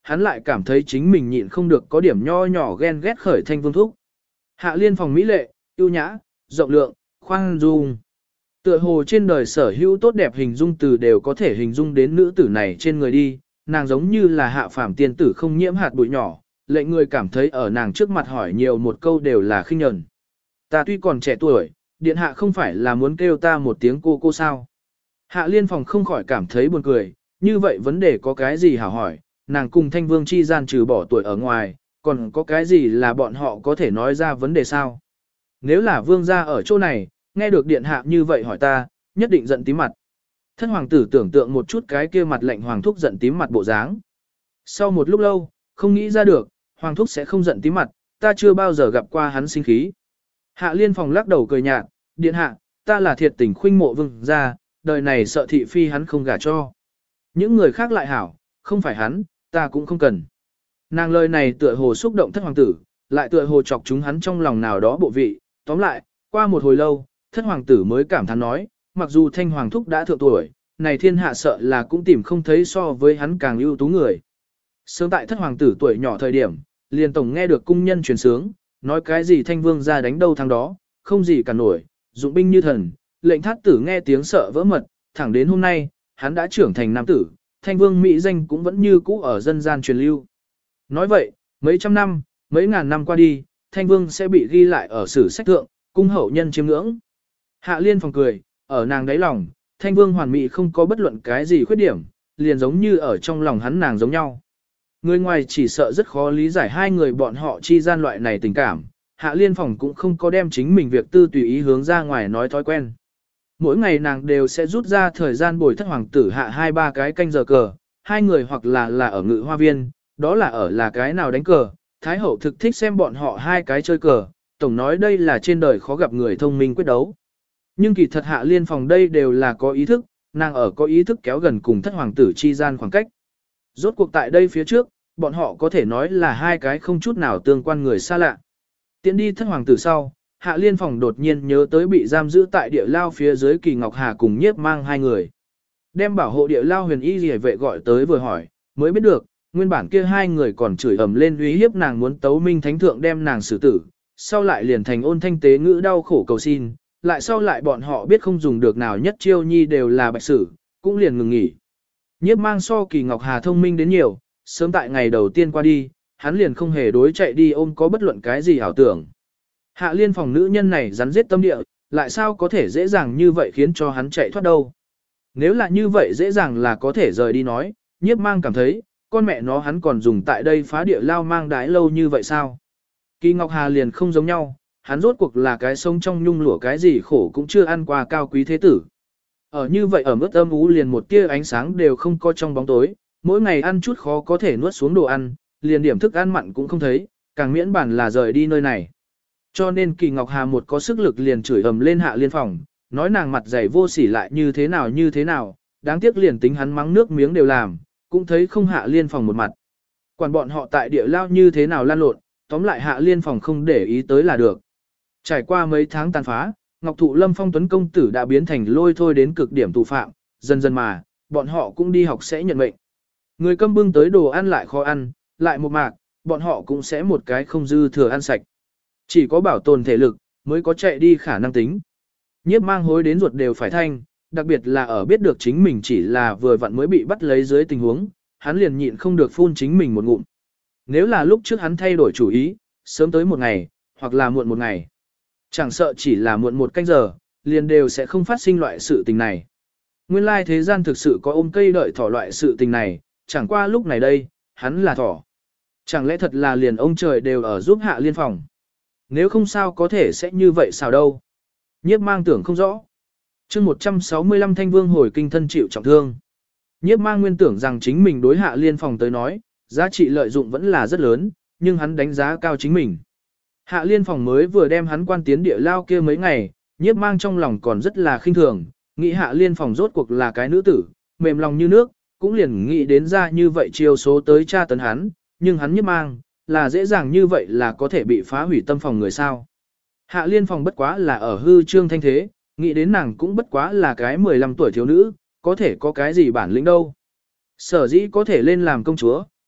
hắn lại cảm thấy chính mình nhịn không được có điểm nho nhỏ ghen ghét khởi Thanh Vương thúc. Hạ Liên Phòng mỹ lệ, ưu nhã, rộng lượng, khoan dung. Tựa hồ trên đời sở hữu tốt đẹp hình dung từ đều có thể hình dung đến nữ tử này trên người đi, nàng giống như là hạ phàm tiên tử không nhiễm hạt bụi nhỏ, lệnh người cảm thấy ở nàng trước mặt hỏi nhiều một câu đều là khinh nhẫn. Ta tuy còn trẻ tuổi, điện hạ không phải là muốn kêu ta một tiếng cô sao. Hạ Liên Phòng không khỏi cảm thấy buồn cười, như vậy vấn đề có cái gì hảo hỏi, nàng cùng Thanh Vương chi gian trừ bỏ tuổi ở ngoài, còn có cái gì là bọn họ có thể nói ra vấn đề sao. Nếu là vương gia ở chỗ này, nghe được điện hạ như vậy hỏi ta, nhất định giận tím mặt. Thất hoàng tử tưởng tượng một chút cái kia mặt lệnh hoàng thúc giận tím mặt bộ dáng. Sau một lúc lâu, không nghĩ ra được, hoàng thúc sẽ không giận tím mặt, ta chưa bao giờ gặp qua hắn sinh khí. Hạ Liên Phòng lắc đầu cười nhạt, điện hạ, ta là thiệt tình khuynh mộ vương gia, đời này sợ thị phi hắn không gả cho. Những người khác lại hảo, không phải hắn, ta cũng không cần. Nàng lời này tựa hồ xúc động thất hoàng tử, lại tựa hồ chọc chúng hắn trong lòng nào đó bộ vị. Tóm lại, qua một hồi lâu, thất hoàng tử mới cảm thán nói, mặc dù Thanh Hoàng thúc đã thượng tuổi, này thiên hạ sợ là cũng tìm không thấy so với hắn càng ưu tú người. Sớm tại thất hoàng tử tuổi nhỏ thời điểm, liền tổng nghe được cung nhân truyền sướng, nói cái gì Thanh Vương ra đánh đâu thằng đó, không gì cả nổi, dụng binh như thần, lệnh thát tử nghe tiếng sợ vỡ mật, thẳng đến hôm nay, hắn đã trưởng thành nam tử, Thanh Vương mỹ danh cũng vẫn như cũ ở dân gian truyền lưu. Nói vậy, mấy trăm năm, mấy ngàn năm qua đi, Thanh Vương sẽ bị ghi lại ở sử sách thượng, cung hậu nhân chiêm ngưỡng. Hạ Liên Phòng cười, ở nàng đáy lòng, Thanh Vương hoàn mỹ không có bất luận cái gì khuyết điểm, liền giống như ở trong lòng hắn nàng giống nhau. Người ngoài chỉ sợ rất khó lý giải hai người bọn họ chi gian loại này tình cảm, Hạ Liên Phòng cũng không có đem chính mình việc tư tùy ý hướng ra ngoài nói thói quen. Mỗi ngày nàng đều sẽ rút ra thời gian bồi thất hoàng tử hạ 2-3 cái canh giờ cờ, hai người hoặc là ở ngự hoa viên, đó là ở là cái nào đánh cờ, Thái hậu thực thích xem bọn họ hai cái chơi cờ, tổng nói đây là trên đời khó gặp người thông minh quyết đấu. Nhưng kỳ thật Hạ Liên Phòng đây đều là có ý thức, nàng ở có ý thức kéo gần cùng thất hoàng tử chi gian khoảng cách. Rốt cuộc tại đây phía trước, bọn họ có thể nói là hai cái không chút nào tương quan người xa lạ. Tiến đi thất hoàng tử sau, Hạ Liên Phòng đột nhiên nhớ tới bị giam giữ tại địa lao phía dưới Kỳ Ngọc Hà cùng Nhiếp Mang hai người. Đem bảo hộ địa lao huyền y rìa vệ gọi tới vừa hỏi, mới biết được, nguyên bản kia hai người còn chửi ầm lên uy hiếp nàng muốn tấu minh thánh thượng đem nàng xử tử, sau lại liền thành ôn thanh tế ngữ đau khổ cầu xin, lại sau lại bọn họ biết không dùng được nào nhất chiêu nhi đều là bạch sử, cũng liền ngừng nghỉ. Nhiếp Mang so Kỳ Ngọc Hà thông minh đến nhiều, sớm tại ngày đầu tiên qua đi, hắn liền không hề đối chạy đi ôm có bất luận cái gì ảo tưởng. Hạ Liên Phòng nữ nhân này rắn giết tâm địa, lại sao có thể dễ dàng như vậy khiến cho hắn chạy thoát đâu. Nếu là như vậy dễ dàng là có thể rời đi nói, Nhiếp Mang cảm thấy, con mẹ nó hắn còn dùng tại đây phá địa lao mang đái lâu như vậy sao? Kỳ Ngọc Hà liền không giống nhau, hắn rốt cuộc là cái sống trong nhung lụa cái gì khổ cũng chưa ăn qua cao quý thế tử. Ở như vậy ở mức âm ú liền một tia ánh sáng đều không có trong bóng tối, mỗi ngày ăn chút khó có thể nuốt xuống đồ ăn, liền điểm thức ăn mặn cũng không thấy, càng miễn bản là rời đi nơi này. Cho nên Kỳ Ngọc Hà một có sức lực liền chửi ầm lên Hạ Liên Phòng, nói nàng mặt dày vô sỉ lại như thế nào, đáng tiếc liền tính hắn mắng nước miếng đều làm, cũng thấy không Hạ Liên Phòng một mặt. Quản bọn họ tại địa lao như thế nào lan lộn, tóm lại Hạ Liên Phòng không để ý tới là được. Trải qua mấy tháng tàn phá, Ngọc Thụ Lâm Phong Tuấn công tử đã biến thành lôi thôi đến cực điểm tù phạm, dần dần mà, bọn họ cũng đi học sẽ nhận mệnh. Người câm bưng tới đồ ăn lại khó ăn, lại một mạc, bọn họ cũng sẽ một cái không dư thừa ăn sạch. Chỉ có bảo tồn thể lực, mới có chạy đi khả năng tính. Nhiếp Mang hối đến ruột đều phải thanh, đặc biệt là ở biết được chính mình chỉ là vừa vặn mới bị bắt lấy dưới tình huống, hắn liền nhịn không được phun chính mình một ngụm. Nếu là lúc trước hắn thay đổi chủ ý, sớm tới một ngày, hoặc là muộn một ngày. Chẳng sợ chỉ là muộn một canh giờ, liền đều sẽ không phát sinh loại sự tình này. Nguyên lai thế gian thực sự có ôm cây đợi thỏ loại sự tình này, chẳng qua lúc này đây, hắn là thỏ. Chẳng lẽ thật là liền ông trời đều ở giúp Hạ Liên Phòng. Nếu không sao có thể sẽ như vậy sao đâu. Nhiếp Mang tưởng không rõ. chương 165 Thanh Vương hồi kinh thân chịu trọng thương. Nhiếp Mang nguyên tưởng rằng chính mình đối Hạ Liên Phòng tới nói, giá trị lợi dụng vẫn là rất lớn, nhưng hắn đánh giá cao chính mình. Hạ Liên Phòng mới vừa đem hắn quan tiến địa lao kia mấy ngày, Nhiếp Mang trong lòng còn rất là khinh thường, nghĩ Hạ Liên Phòng rốt cuộc là cái nữ tử, mềm lòng như nước, cũng liền nghĩ đến ra như vậy chiêu số tới tra tấn hắn, nhưng hắn Nhiếp Mang, là dễ dàng như vậy là có thể bị phá hủy tâm phòng người sao. Hạ Liên Phòng bất quá là ở hư trương thanh thế, nghĩ đến nàng cũng bất quá là cái 15 tuổi thiếu nữ, có thể có cái gì bản lĩnh đâu. Sở dĩ có thể lên làm công chúa,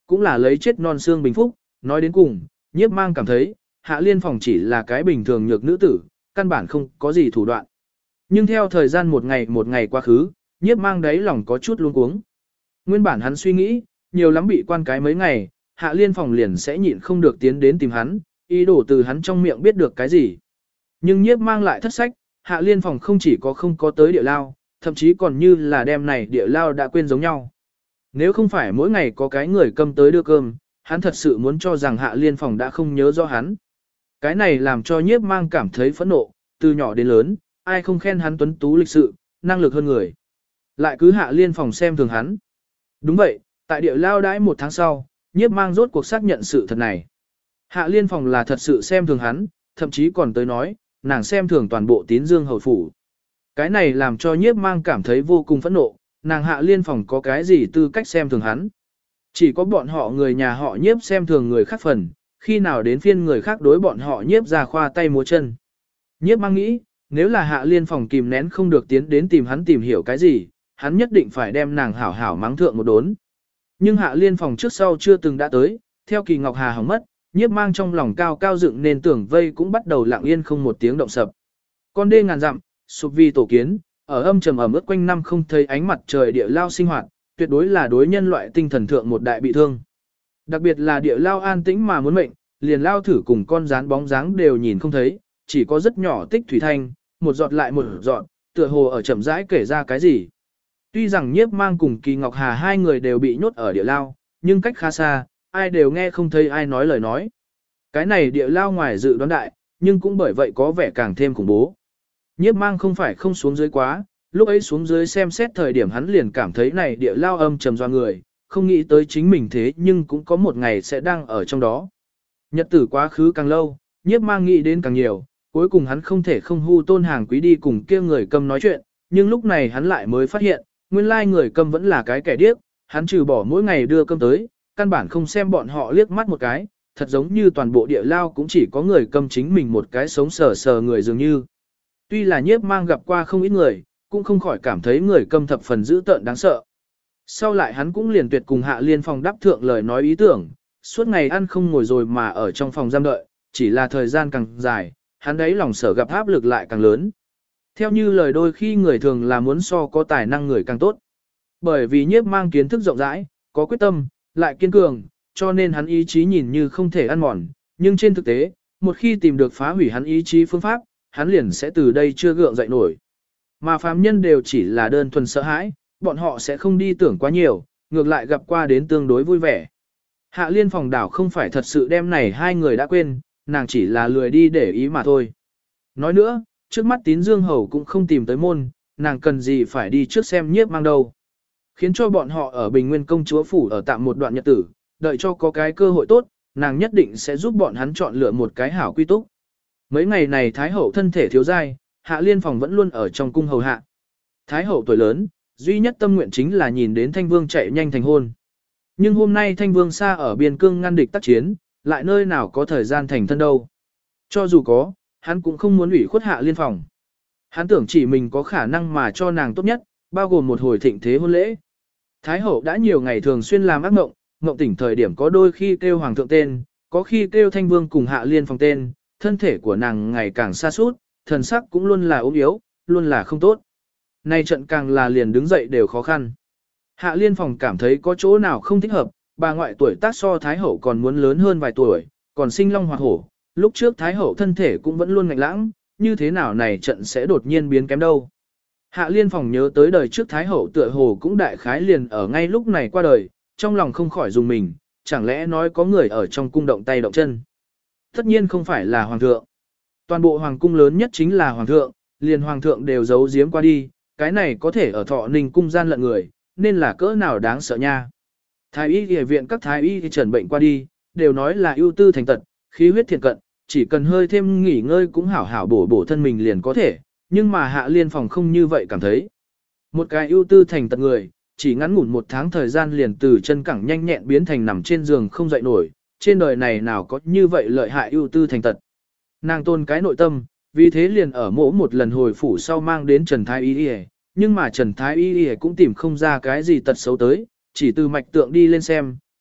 cũng là lấy chết non xương bình phúc, nói đến cùng, Nhiếp Mang cảm thấy, Hạ Liên Phòng chỉ là cái bình thường nhược nữ tử, căn bản không có gì thủ đoạn. Nhưng theo thời gian một ngày quá khứ, Nhiếp Mang đáy lòng có chút luống cuống. Nguyên bản hắn suy nghĩ, nhiều lắm bị quan cái mấy ngày, Hạ Liên Phòng liền sẽ nhịn không được tiến đến tìm hắn, ý đồ từ hắn trong miệng biết được cái gì. Nhưng Nhiếp Mang lại thất sách, Hạ Liên Phòng không chỉ có không có tới địa lao, thậm chí còn như là đem này địa lao đã quên giống nhau. Nếu không phải mỗi ngày có cái người câm tới đưa cơm, hắn thật sự muốn cho rằng Hạ Liên Phòng đã không nhớ rõ hắn. Cái này làm cho Nhiếp Mang cảm thấy phẫn nộ, từ nhỏ đến lớn, ai không khen hắn tuấn tú lịch sự, năng lực hơn người. Lại cứ Hạ Liên Phòng xem thường hắn. Đúng vậy, tại địa lao đãi một tháng sau, Nhiếp Mang rốt cuộc xác nhận sự thật này. Hạ Liên Phòng là thật sự xem thường hắn, thậm chí còn tới nói, nàng xem thường toàn bộ Tín Dương hầu phủ. Cái này làm cho Nhiếp Mang cảm thấy vô cùng phẫn nộ, nàng Hạ Liên Phòng có cái gì tư cách xem thường hắn. Chỉ có bọn họ người nhà họ Nhiếp xem thường người khác phần, khi nào đến phiên người khác đối bọn họ Nhiếp ra khoa tay múa chân. Nhiếp Mang nghĩ, nếu là Hạ Liên Phòng kìm nén không được tiến đến tìm hắn tìm hiểu cái gì, hắn nhất định phải đem nàng hảo hảo mắng thượng một đốn. Nhưng Hạ Liên Phòng trước sau chưa từng đã tới, theo Kỳ Ngọc Hà hỏng mất, Nhiếp Mang trong lòng cao cao dựng nên tưởng vây cũng bắt đầu lặng yên không một tiếng động sập. Con đê ngàn dặm, sụp vi tổ kiến, ở âm trầm ẩm ướt quanh năm không thấy ánh mặt trời địa lao sinh hoạt, tuyệt đối là đối nhân loại tinh thần thượng một đại bị thương. Đặc biệt là địa lao an tĩnh mà muốn mệnh, liền lao thử cùng con rán bóng dáng đều nhìn không thấy, chỉ có rất nhỏ tích thủy thanh, một giọt lại một giọt, tựa hồ ở chậm rãi kể ra cái gì. Tuy rằng Nhiếp Mang cùng Kỳ Ngọc Hà hai người đều bị nhốt ở địa lao, nhưng cách khá xa, ai đều nghe không thấy ai nói lời nói. Cái này địa lao ngoài dự đoán đại, nhưng cũng bởi vậy có vẻ càng thêm khủng bố. Nhiếp Mang không phải không xuống dưới quá, lúc ấy xuống dưới xem xét thời điểm hắn liền cảm thấy này địa lao âm trầm doa người, không nghĩ tới chính mình thế nhưng cũng có một ngày sẽ đang ở trong đó. Nhật tử quá khứ càng lâu, Nhiếp Mang nghĩ đến càng nhiều, cuối cùng hắn không thể không hu Tôn Hàng Quý đi cùng kia người câm nói chuyện, nhưng lúc này hắn lại mới phát hiện, nguyên lai người câm vẫn là cái kẻ điếc, hắn trừ bỏ mỗi ngày đưa cơm tới, căn bản không xem bọn họ liếc mắt một cái, thật giống như toàn bộ địa lao cũng chỉ có người câm chính mình một cái sống sờ sờ người dường như. Tuy là Nhiếp Mang gặp qua không ít người, cũng không khỏi cảm thấy người câm thập phần dữ tợn đáng sợ. Sau lại hắn cũng liền tuyệt cùng Hạ Liên Phòng đáp thượng lời nói ý tưởng, suốt ngày ăn không ngồi rồi mà ở trong phòng giam đợi, chỉ là thời gian càng dài, hắn đấy lòng sở gặp áp lực lại càng lớn. Theo như lời đôi khi người thường là muốn so có tài năng người càng tốt. Bởi vì Nhiếp Mang kiến thức rộng rãi, có quyết tâm, lại kiên cường, cho nên hắn ý chí nhìn như không thể ăn mòn, nhưng trên thực tế, một khi tìm được phá hủy hắn ý chí phương pháp, hắn liền sẽ từ đây chưa gượng dậy nổi. Mà phàm nhân đều chỉ là đơn thuần sợ hãi, bọn họ sẽ không đi tưởng quá nhiều, ngược lại gặp qua đến tương đối vui vẻ. Hạ Liên Phòng đảo không phải thật sự đem này hai người đã quên, nàng chỉ là lười đi để ý mà thôi. Nói nữa, trước mắt Tín Dương Hầu cũng không tìm tới môn, nàng cần gì phải đi trước xem Nhiếp Mang đâu. Khiến cho bọn họ ở Bình Nguyên công chúa phủ ở tạm một đoạn nhật tử, đợi cho có cái cơ hội tốt, nàng nhất định sẽ giúp bọn hắn chọn lựa một cái hảo quy túc. Mấy ngày này Thái Hậu thân thể thiếu dai, Hạ Liên Phòng vẫn luôn ở trong cung hầu hạ. Thái Hậu tuổi lớn, duy nhất tâm nguyện chính là nhìn đến Thanh Vương chạy nhanh thành hôn. Nhưng hôm nay Thanh Vương xa ở biên cương ngăn địch tác chiến, lại nơi nào có thời gian thành thân đâu. Cho dù có, hắn cũng không muốn ủy khuất Hạ Liên Phòng. Hắn tưởng chỉ mình có khả năng mà cho nàng tốt nhất, bao gồm một hồi thịnh thế hôn lễ. Thái Hậu đã nhiều ngày thường xuyên làm ác mộng, mộng tỉnh thời điểm có đôi khi kêu Hoàng thượng tên, có khi kêu Thanh Vương cùng Hạ Liên Phòng tên, thân thể của nàng ngày càng xa suốt, thần sắc cũng luôn là ốm yếu, luôn là không tốt. Nay trận càng là liền đứng dậy đều khó khăn. Hạ Liên Phòng cảm thấy có chỗ nào không thích hợp, bà ngoại tuổi tác so Thái Hậu còn muốn lớn hơn vài tuổi, còn sinh long hoạt hổ, lúc trước Thái Hậu thân thể cũng vẫn luôn ngạnh lãng, như thế nào này trận sẽ đột nhiên biến kém đâu. Hạ Liên Phòng nhớ tới đời trước Thái Hậu tựa hồ cũng đại khái liền ở ngay lúc này qua đời, trong lòng không khỏi dùng mình, chẳng lẽ nói có người ở trong cung động tay động chân. Tất nhiên không phải là Hoàng thượng. Toàn bộ Hoàng cung lớn nhất chính là Hoàng thượng, liền Hoàng thượng đều giấu giếm qua đi, cái này có thể ở Thọ Ninh cung gian lận người, nên là cỡ nào đáng sợ nha. Thái y y viện các thái y trần bệnh qua đi, đều nói là ưu tư thành tật, khí huyết thiện cận, chỉ cần hơi thêm nghỉ ngơi cũng hảo hảo bổ bổ thân mình liền có thể, nhưng mà Hạ Liên Phòng không như vậy cảm thấy. Một cái ưu tư thành tật người, chỉ ngắn ngủn một tháng thời gian liền từ chân cẳng nhanh nhẹn biến thành nằm trên giường không dậy nổi, trên đời này nào có như vậy lợi hại ưu tư thành tật. Nàng tôn cái nội tâm, vì thế liền ở mỗi một lần hồi phủ sau mang đến Trần Thái Y Y, nhưng mà Trần Thái Y Y cũng tìm không ra cái gì tật xấu tới, chỉ từ mạch tượng đi lên xem,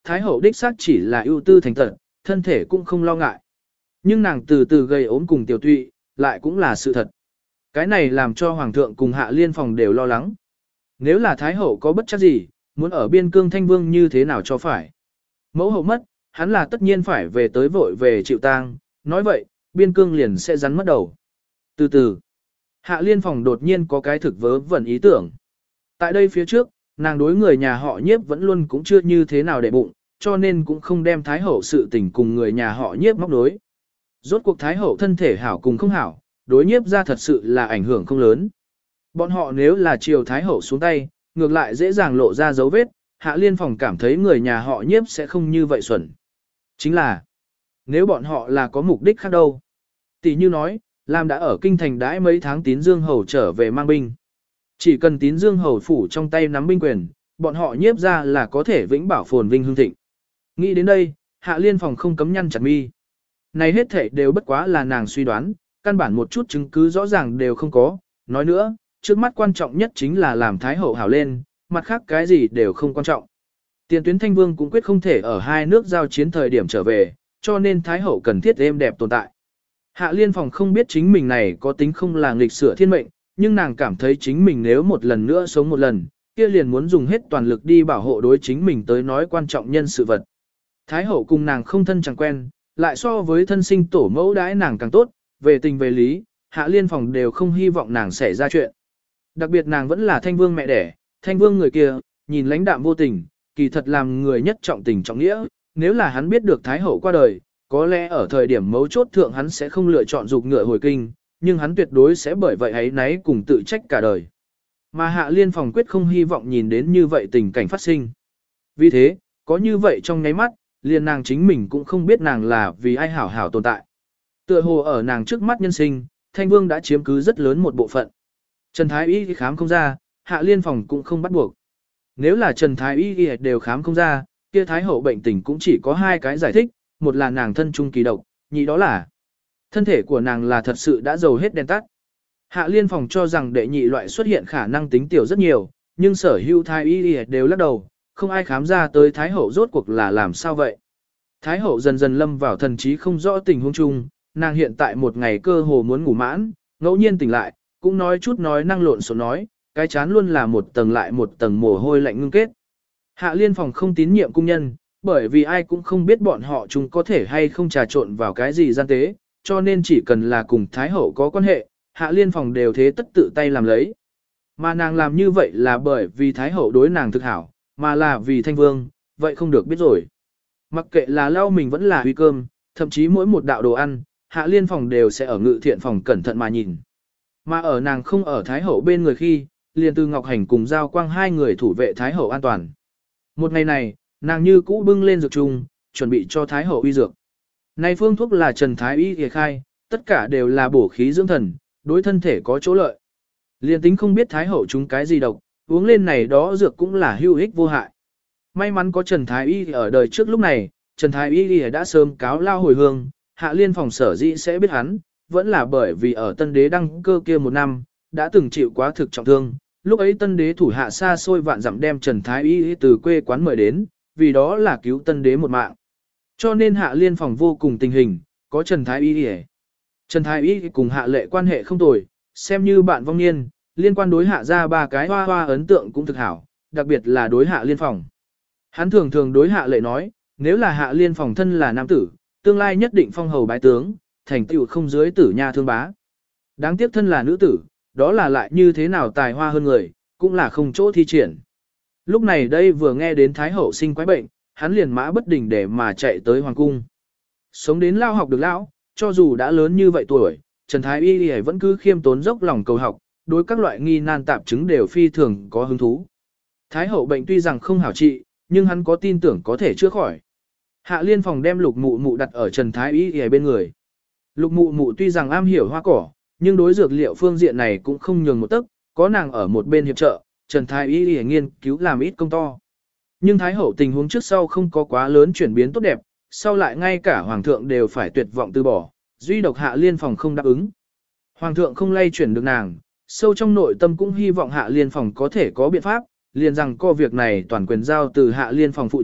Thái hậu đích xác chỉ là ưu tư thành tật, thân thể cũng không lo ngại. Nhưng nàng từ từ gầy ốm cùng tiểu tụy, lại cũng là sự thật. Cái này làm cho Hoàng thượng cùng Hạ Liên Phòng đều lo lắng. Nếu là Thái hậu có bất chắc gì, muốn ở biên cương Thanh Vương như thế nào cho phải. Mẫu hậu mất, hắn là tất nhiên phải về tới vội về chịu tang, nói vậy, biên cương liền sẽ rắn mất đầu. Từ từ, Hạ Liên Phòng đột nhiên có cái thực vớ vẩn ý tưởng. Tại đây phía trước, nàng đối người nhà họ nhiếp vẫn luôn cũng chưa như thế nào để bụng, cho nên cũng không đem Thái hậu sự tình cùng người nhà họ nhiếp móc đối. Rốt cuộc Thái hậu thân thể hảo cùng không hảo, đối nhiếp ra thật sự là ảnh hưởng không lớn. Bọn họ nếu là chiều Thái hậu xuống tay, ngược lại dễ dàng lộ ra dấu vết, Hạ Liên Phòng cảm thấy người nhà họ nhiếp sẽ không như vậy xuẩn. Chính là, nếu bọn họ là có mục đích khác đâu. Tỷ như nói, làm đã ở kinh thành đãi mấy tháng Tín Dương Hầu trở về mang binh. Chỉ cần Tín Dương Hầu phủ trong tay nắm binh quyền, bọn họ nhiếp ra là có thể vĩnh bảo phồn vinh hương thịnh. Nghĩ đến đây, Hạ Liên Phòng không cấm nhăn chặt mi. Này hết thảy đều bất quá là nàng suy đoán, căn bản một chút chứng cứ rõ ràng đều không có. Nói nữa, trước mắt quan trọng nhất chính là làm Thái hậu hảo lên, mặt khác cái gì đều không quan trọng. Tiền tuyến Thanh Vương cũng quyết không thể ở hai nước giao chiến thời điểm trở về, cho nên Thái hậu cần thiết êm đẹp tồn tại. Hạ Liên Phòng không biết chính mình này có tính không là nghịch sửa thiên mệnh, nhưng nàng cảm thấy chính mình nếu một lần nữa sống một lần, kia liền muốn dùng hết toàn lực đi bảo hộ đối chính mình tới nói quan trọng nhân sự vật. Thái hậu cùng nàng không thân chẳng quen, lại so với thân sinh tổ mẫu đãi nàng càng tốt, về tình về lý, Hạ Liên Phòng đều không hy vọng nàng xảy ra chuyện. Đặc biệt nàng vẫn là Thanh Vương mẹ đẻ, Thanh Vương người kia, nhìn lãnh đạm vô tình, kỳ thật làm người nhất trọng tình trọng nghĩa, nếu là hắn biết được Thái hậu qua đời, có lẽ ở thời điểm mấu chốt thượng hắn sẽ không lựa chọn dục ngựa hồi kinh, nhưng hắn tuyệt đối sẽ bởi vậy ấy nấy cùng tự trách cả đời. Mà Hạ Liên Phòng quyết không hy vọng nhìn đến như vậy tình cảnh phát sinh. Vì thế, có như vậy trong nháy mắt, liền nàng chính mình cũng không biết nàng là vì ai hảo hảo tồn tại. Tựa hồ ở nàng trước mắt nhân sinh, Thanh Vương đã chiếm cứ rất lớn một bộ phận. Trần Thái Y khám không ra, Hạ Liên Phòng cũng không bắt buộc. Nếu là Trần Thái Y đều khám không ra, kia Thái hậu bệnh tình cũng chỉ có hai cái giải thích, một là nàng thân trung kỳ độc, nhị đó là thân thể của nàng là thật sự đã dầu hết đèn tắt. Hạ Liên Phòng cho rằng đệ nhị loại xuất hiện khả năng tính tiểu rất nhiều, nhưng sở hữu Thái Y đều lắc đầu, không ai khám ra tới Thái hậu rốt cuộc là làm sao vậy. Thái hậu dần dần lâm vào thần trí không rõ tình huống chung, nàng hiện tại một ngày cơ hồ muốn ngủ mãn, ngẫu nhiên tỉnh lại, cũng nói chút nói năng lộn xộn nói, cái chán luôn là một tầng lại một tầng mồ hôi lạnh ngưng kết. Hạ Liên Phòng không tín nhiệm cung nhân, bởi vì ai cũng không biết bọn họ chúng có thể hay không trà trộn vào cái gì gian tế, cho nên chỉ cần là cùng Thái hậu có quan hệ, Hạ Liên Phòng đều thế tất tự tay làm lấy. Mà nàng làm như vậy là bởi vì Thái hậu đối nàng thực hảo, mà là vì Thanh Vương, vậy không được biết rồi. Mặc kệ là lau mình vẫn là huy cơm, thậm chí mỗi một đạo đồ ăn, Hạ Liên Phòng đều sẽ ở ngự thiện phòng cẩn thận mà nhìn. Mà ở nàng không ở Thái hậu bên người khi, liền từ Ngọc Hành cùng Giao Quang hai người thủ vệ Thái hậu an toàn. Một ngày này, nàng như cũ bưng lên dược trùng, chuẩn bị cho Thái hậu uy dược. Này phương thuốc là Trần Thái Y y khai, tất cả đều là bổ khí dưỡng thần, đối thân thể có chỗ lợi. Liên tính không biết Thái hậu chúng cái gì độc, uống lên này đó dược cũng là hữu ích vô hại. May mắn có Trần Thái Y ở đời trước lúc này, Trần Thái Y đã sớm cáo lao hồi hương, Hạ Liên Phòng sở dĩ sẽ biết hắn, vẫn là bởi vì ở Tân Đế đăng cơ kia một năm, đã từng chịu quá thực trọng thương. Lúc ấy Tân Đế thủ hạ xa xôi vạn dặm đem Trần Thái Y từ quê quán mời đến, vì đó là cứu Tân Đế một mạng. Cho nên Hạ Liên Phòng vô cùng tình hình, có Trần Thái Y. Trần Thái Y cùng Hạ Lệ quan hệ không tồi, xem như bạn vong niên, liên quan đối Hạ ra ba cái hoa hoa ấn tượng cũng thực hảo, đặc biệt là đối Hạ Liên Phòng. Hắn thường thường đối Hạ Lệ nói, nếu là Hạ Liên Phòng thân là nam tử, tương lai nhất định phong hầu bái tướng, thành tựu không dưới tử nha thương bá. Đáng tiếc thân là nữ tử, đó là lại như thế nào tài hoa hơn người, cũng là không chỗ thi triển. Lúc này đây vừa nghe đến Thái hậu sinh quái bệnh, hắn liền mã bất đình để mà chạy tới hoàng cung. Sống đến lao học được lão, cho dù đã lớn như vậy tuổi, Trần Thái Y vẫn cứ khiêm tốn dốc lòng cầu học, đối các loại nghi nan tạp chứng đều phi thường có hứng thú. Thái hậu bệnh tuy rằng không hảo trị, nhưng hắn có tin tưởng có thể chữa khỏi. Hạ Liên Phòng đem Lục Mụ Mụ đặt ở Trần Thái Y bên người. Lục Mụ Mụ tuy rằng am hiểu hoa cỏ, nhưng đối dược liệu phương diện này cũng không nhường một tấc, có nàng ở một bên hiệp trợ, Trần Thái Y nghiên cứu làm ít công to. Nhưng Thái hậu tình huống trước sau không có quá lớn chuyển biến tốt đẹp, sau lại ngay cả Hoàng thượng đều phải tuyệt vọng từ bỏ, duy độc Hạ Liên Phòng không đáp ứng. Hoàng thượng không lay chuyển được nàng, sâu trong nội tâm cũng hy vọng Hạ Liên Phòng có thể có biện pháp, liền rằng co việc này toàn quyền giao từ Hạ Liên Phòng phụ trách,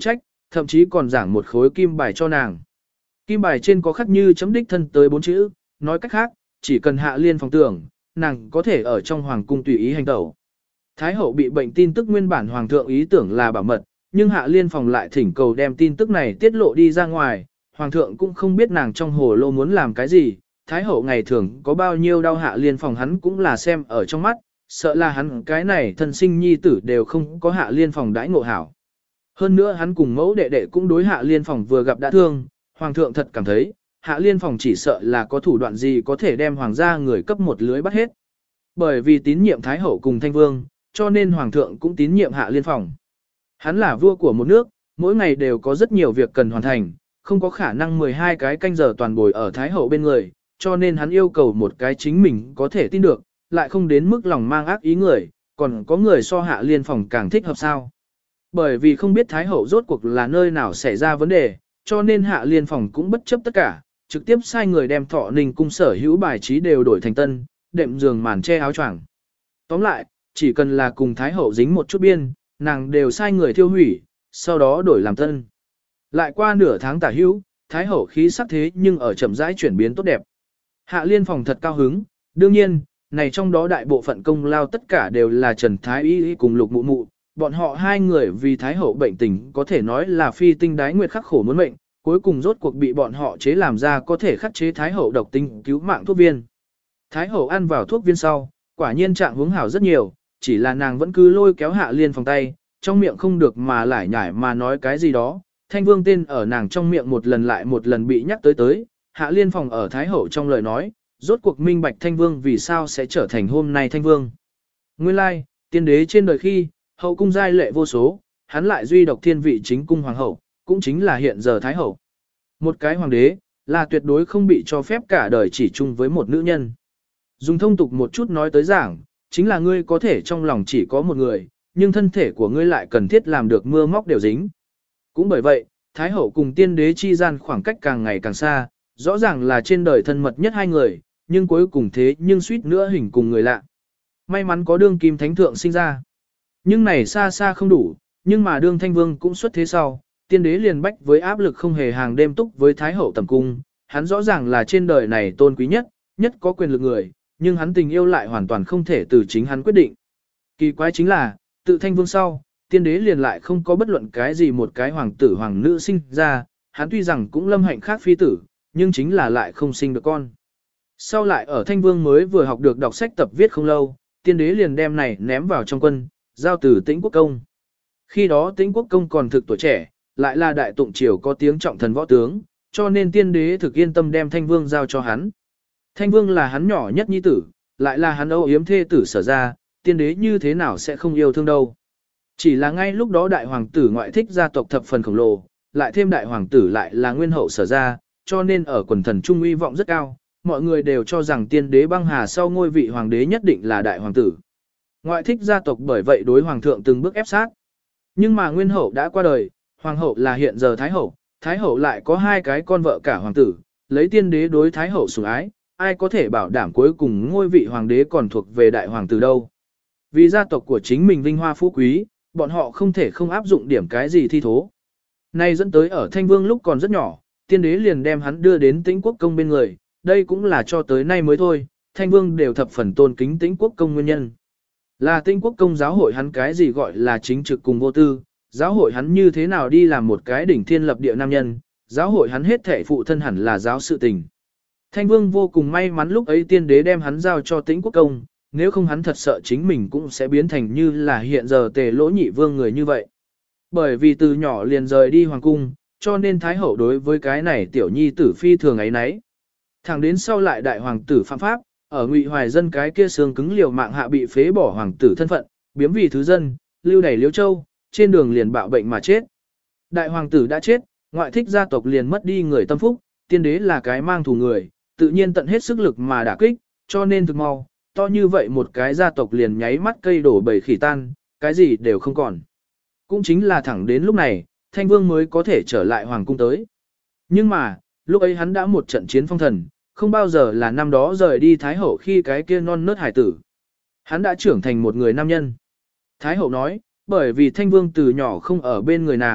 thậm chí còn giảng một khối kim bài cho nàng. Kim bài trên có khắc như chấm đích thân tới 4 chữ, nói cách khác, chỉ cần Hạ Liên Phòng tưởng, nàng có thể ở trong hoàng cung tùy ý hành tẩu. Thái hậu bị bệnh tin tức nguyên bản hoàng thượng ý tưởng là bảo mật, nhưng Hạ Liên Phòng lại thỉnh cầu đem tin tức này tiết lộ đi ra ngoài, hoàng thượng cũng không biết nàng trong hồ lô muốn làm cái gì, Thái hậu ngày thường có bao nhiêu đau Hạ Liên Phòng hắn cũng là xem ở trong mắt, sợ là hắn cái này thân sinh nhi tử đều không có Hạ Liên Phòng đãi ngộ hảo. Hơn nữa hắn cùng mẫu đệ đệ cũng đối Hạ Liên Phòng vừa gặp đã thương, hoàng thượng thật cảm thấy, Hạ Liên Phòng chỉ sợ là có thủ đoạn gì có thể đem hoàng gia người cấp một lưới bắt hết. Bởi vì tín nhiệm Thái hậu cùng Thanh Vương, cho nên hoàng thượng cũng tín nhiệm Hạ Liên Phòng. Hắn là vua của một nước, mỗi ngày đều có rất nhiều việc cần hoàn thành, không có khả năng 12 cái canh giờ toàn bồi ở Thái hậu bên người, cho nên hắn yêu cầu một cái chính mình có thể tin được, lại không đến mức lòng mang ác ý người, còn có người so Hạ Liên Phòng càng thích hợp sao. Bởi vì không biết Thái hậu rốt cuộc là nơi nào xảy ra vấn đề, cho nên Hạ Liên Phòng cũng bất chấp tất cả, trực tiếp sai người đem Thọ Ninh cung sở hữu bài trí đều đổi thành tân, đệm giường màn che áo choàng. Tóm lại, chỉ cần là cùng Thái hậu dính một chút biên, nàng đều sai người thiêu hủy, sau đó đổi làm tân. Lại qua nửa tháng tả hữu, Thái hậu khí sắc thế nhưng ở chậm rãi chuyển biến tốt đẹp. Hạ Liên Phòng thật cao hứng, đương nhiên, này trong đó đại bộ phận công lao tất cả đều là Trần Thái Y cùng Lục Mụ Mụ, bọn họ hai người vì Thái hậu bệnh tình có thể nói là phi tinh đái nguyệt khắc khổ muốn mệnh, cuối cùng rốt cuộc bị bọn họ chế làm ra có thể khắc chế Thái hậu độc tinh cứu mạng thuốc viên. Thái hậu ăn vào thuốc viên sau, quả nhiên trạng huống hảo rất nhiều, chỉ là nàng vẫn cứ lôi kéo Hạ Liên Phòng tay, trong miệng không được mà lải nhải mà nói cái gì đó. Thanh Vương tên ở nàng trong miệng một lần lại một lần bị nhắc tới, Hạ Liên Phòng ở Thái hậu trong lời nói, rốt cuộc minh bạch Thanh Vương vì sao sẽ trở thành hôm nay Thanh Vương. Nguyên lai, tiên đế trên đời khi, hậu cung giai lệ vô số, hắn lại duy độc thiên vị chính cung hoàng hậu, cũng chính là hiện giờ Thái hậu. Một cái hoàng đế, là tuyệt đối không bị cho phép cả đời chỉ chung với một nữ nhân. Dùng thông tục một chút nói tới giảng, chính là ngươi có thể trong lòng chỉ có một người, nhưng thân thể của ngươi lại cần thiết làm được mưa móc đều dính. Cũng bởi vậy, Thái hậu cùng tiên đế chi gian khoảng cách càng ngày càng xa, rõ ràng là trên đời thân mật nhất hai người, nhưng cuối cùng thế nhưng suýt nữa hình cùng người lạ. May mắn có đương kim thánh thượng sinh ra. Nhưng này xa xa không đủ, nhưng mà đương Thanh Vương cũng xuất thế sau, tiên đế liền bách với áp lực không hề hàng đêm túc với Thái hậu tầm cung, hắn rõ ràng là trên đời này tôn quý nhất, nhất có quyền lực người, nhưng hắn tình yêu lại hoàn toàn không thể từ chính hắn quyết định. Kỳ quái chính là, tự Thanh Vương sau, tiên đế liền lại không có bất luận cái gì một cái hoàng tử hoàng nữ sinh ra, hắn tuy rằng cũng lâm hạnh khác phi tử, nhưng chính là lại không sinh được con. Sau lại ở Thanh Vương mới vừa học được đọc sách tập viết không lâu, tiên đế liền đem này ném vào trong quân, giao từ Tĩnh Quốc công. Khi đó Tĩnh Quốc công còn thực tuổi trẻ, lại là đại tụng triều có tiếng trọng thần võ tướng, cho nên tiên đế thực yên tâm đem Thanh Vương giao cho hắn. Thanh Vương là hắn nhỏ nhất nhi tử, lại là hắn âu yếm thê tử sở ra, tiên đế như thế nào sẽ không yêu thương đâu. Chỉ là ngay lúc đó đại hoàng tử ngoại thích gia tộc thập phần khổng lồ, lại thêm đại hoàng tử lại là nguyên hậu sở ra, cho nên ở quần thần trung uy vọng rất cao, mọi người đều cho rằng tiên đế băng hà sau ngôi vị hoàng đế nhất định là đại hoàng tử. Ngoại thích gia tộc bởi vậy đối hoàng thượng từng bước ép sát. Nhưng mà nguyên hậu đã qua đời, hoàng hậu là hiện giờ thái hậu lại có hai cái con vợ cả hoàng tử, lấy tiên đế đối thái hậu sủng ái, ai có thể bảo đảm cuối cùng ngôi vị hoàng đế còn thuộc về đại hoàng tử đâu. Vì gia tộc của chính mình vinh hoa phú quý, bọn họ không thể không áp dụng điểm cái gì thi thố. Nay dẫn tới ở Thanh Vương lúc còn rất nhỏ, tiên đế liền đem hắn đưa đến Tĩnh Quốc công bên người, đây cũng là cho tới nay mới thôi, Thanh Vương đều thập phần tôn kính Tĩnh Quốc công nguyên nhân. Là Tĩnh Quốc công giáo hội hắn cái gì gọi là chính trực cùng vô tư, giáo hội hắn như thế nào đi làm một cái đỉnh thiên lập địa nam nhân, giáo hội hắn hết thể phụ thân hẳn là giáo sự tình. Thanh Vương vô cùng may mắn lúc ấy tiên đế đem hắn giao cho Tĩnh Quốc công, nếu không hắn thật sợ chính mình cũng sẽ biến thành như là hiện giờ Tề Lỗ Nhị Vương người như vậy. Bởi vì từ nhỏ liền rời đi hoàng cung, cho nên Thái hậu đối với cái này tiểu nhi tử phi thường ấy nấy. Thẳng đến sau lại đại hoàng tử phạm pháp, ở Ngụy Hoài Dân cái kia xương cứng liều mạng hạ bị phế bỏ hoàng tử thân phận, biếm vì thứ dân, lưu đày Liễu Châu, trên đường liền bạo bệnh mà chết. Đại hoàng tử đã chết, ngoại thích gia tộc liền mất đi người tâm phúc, tiên đế là cái mang thù người, tự nhiên tận hết sức lực mà đả kích, cho nên thực mau, to như vậy một cái gia tộc liền nháy mắt cây đổ bầy khỉ tan, cái gì đều không còn. Cũng chính là thẳng đến lúc này, Thanh Vương mới có thể trở lại hoàng cung tới. Nhưng mà, lúc ấy hắn đã một trận chiến phong thần, không bao giờ là năm đó rời đi Thái hậu khi cái kia non nớt hải tử. Hắn đã trưởng thành một người nam nhân. Thái hậu nói, bởi vì Thanh Vương từ nhỏ không ở bên người nàng,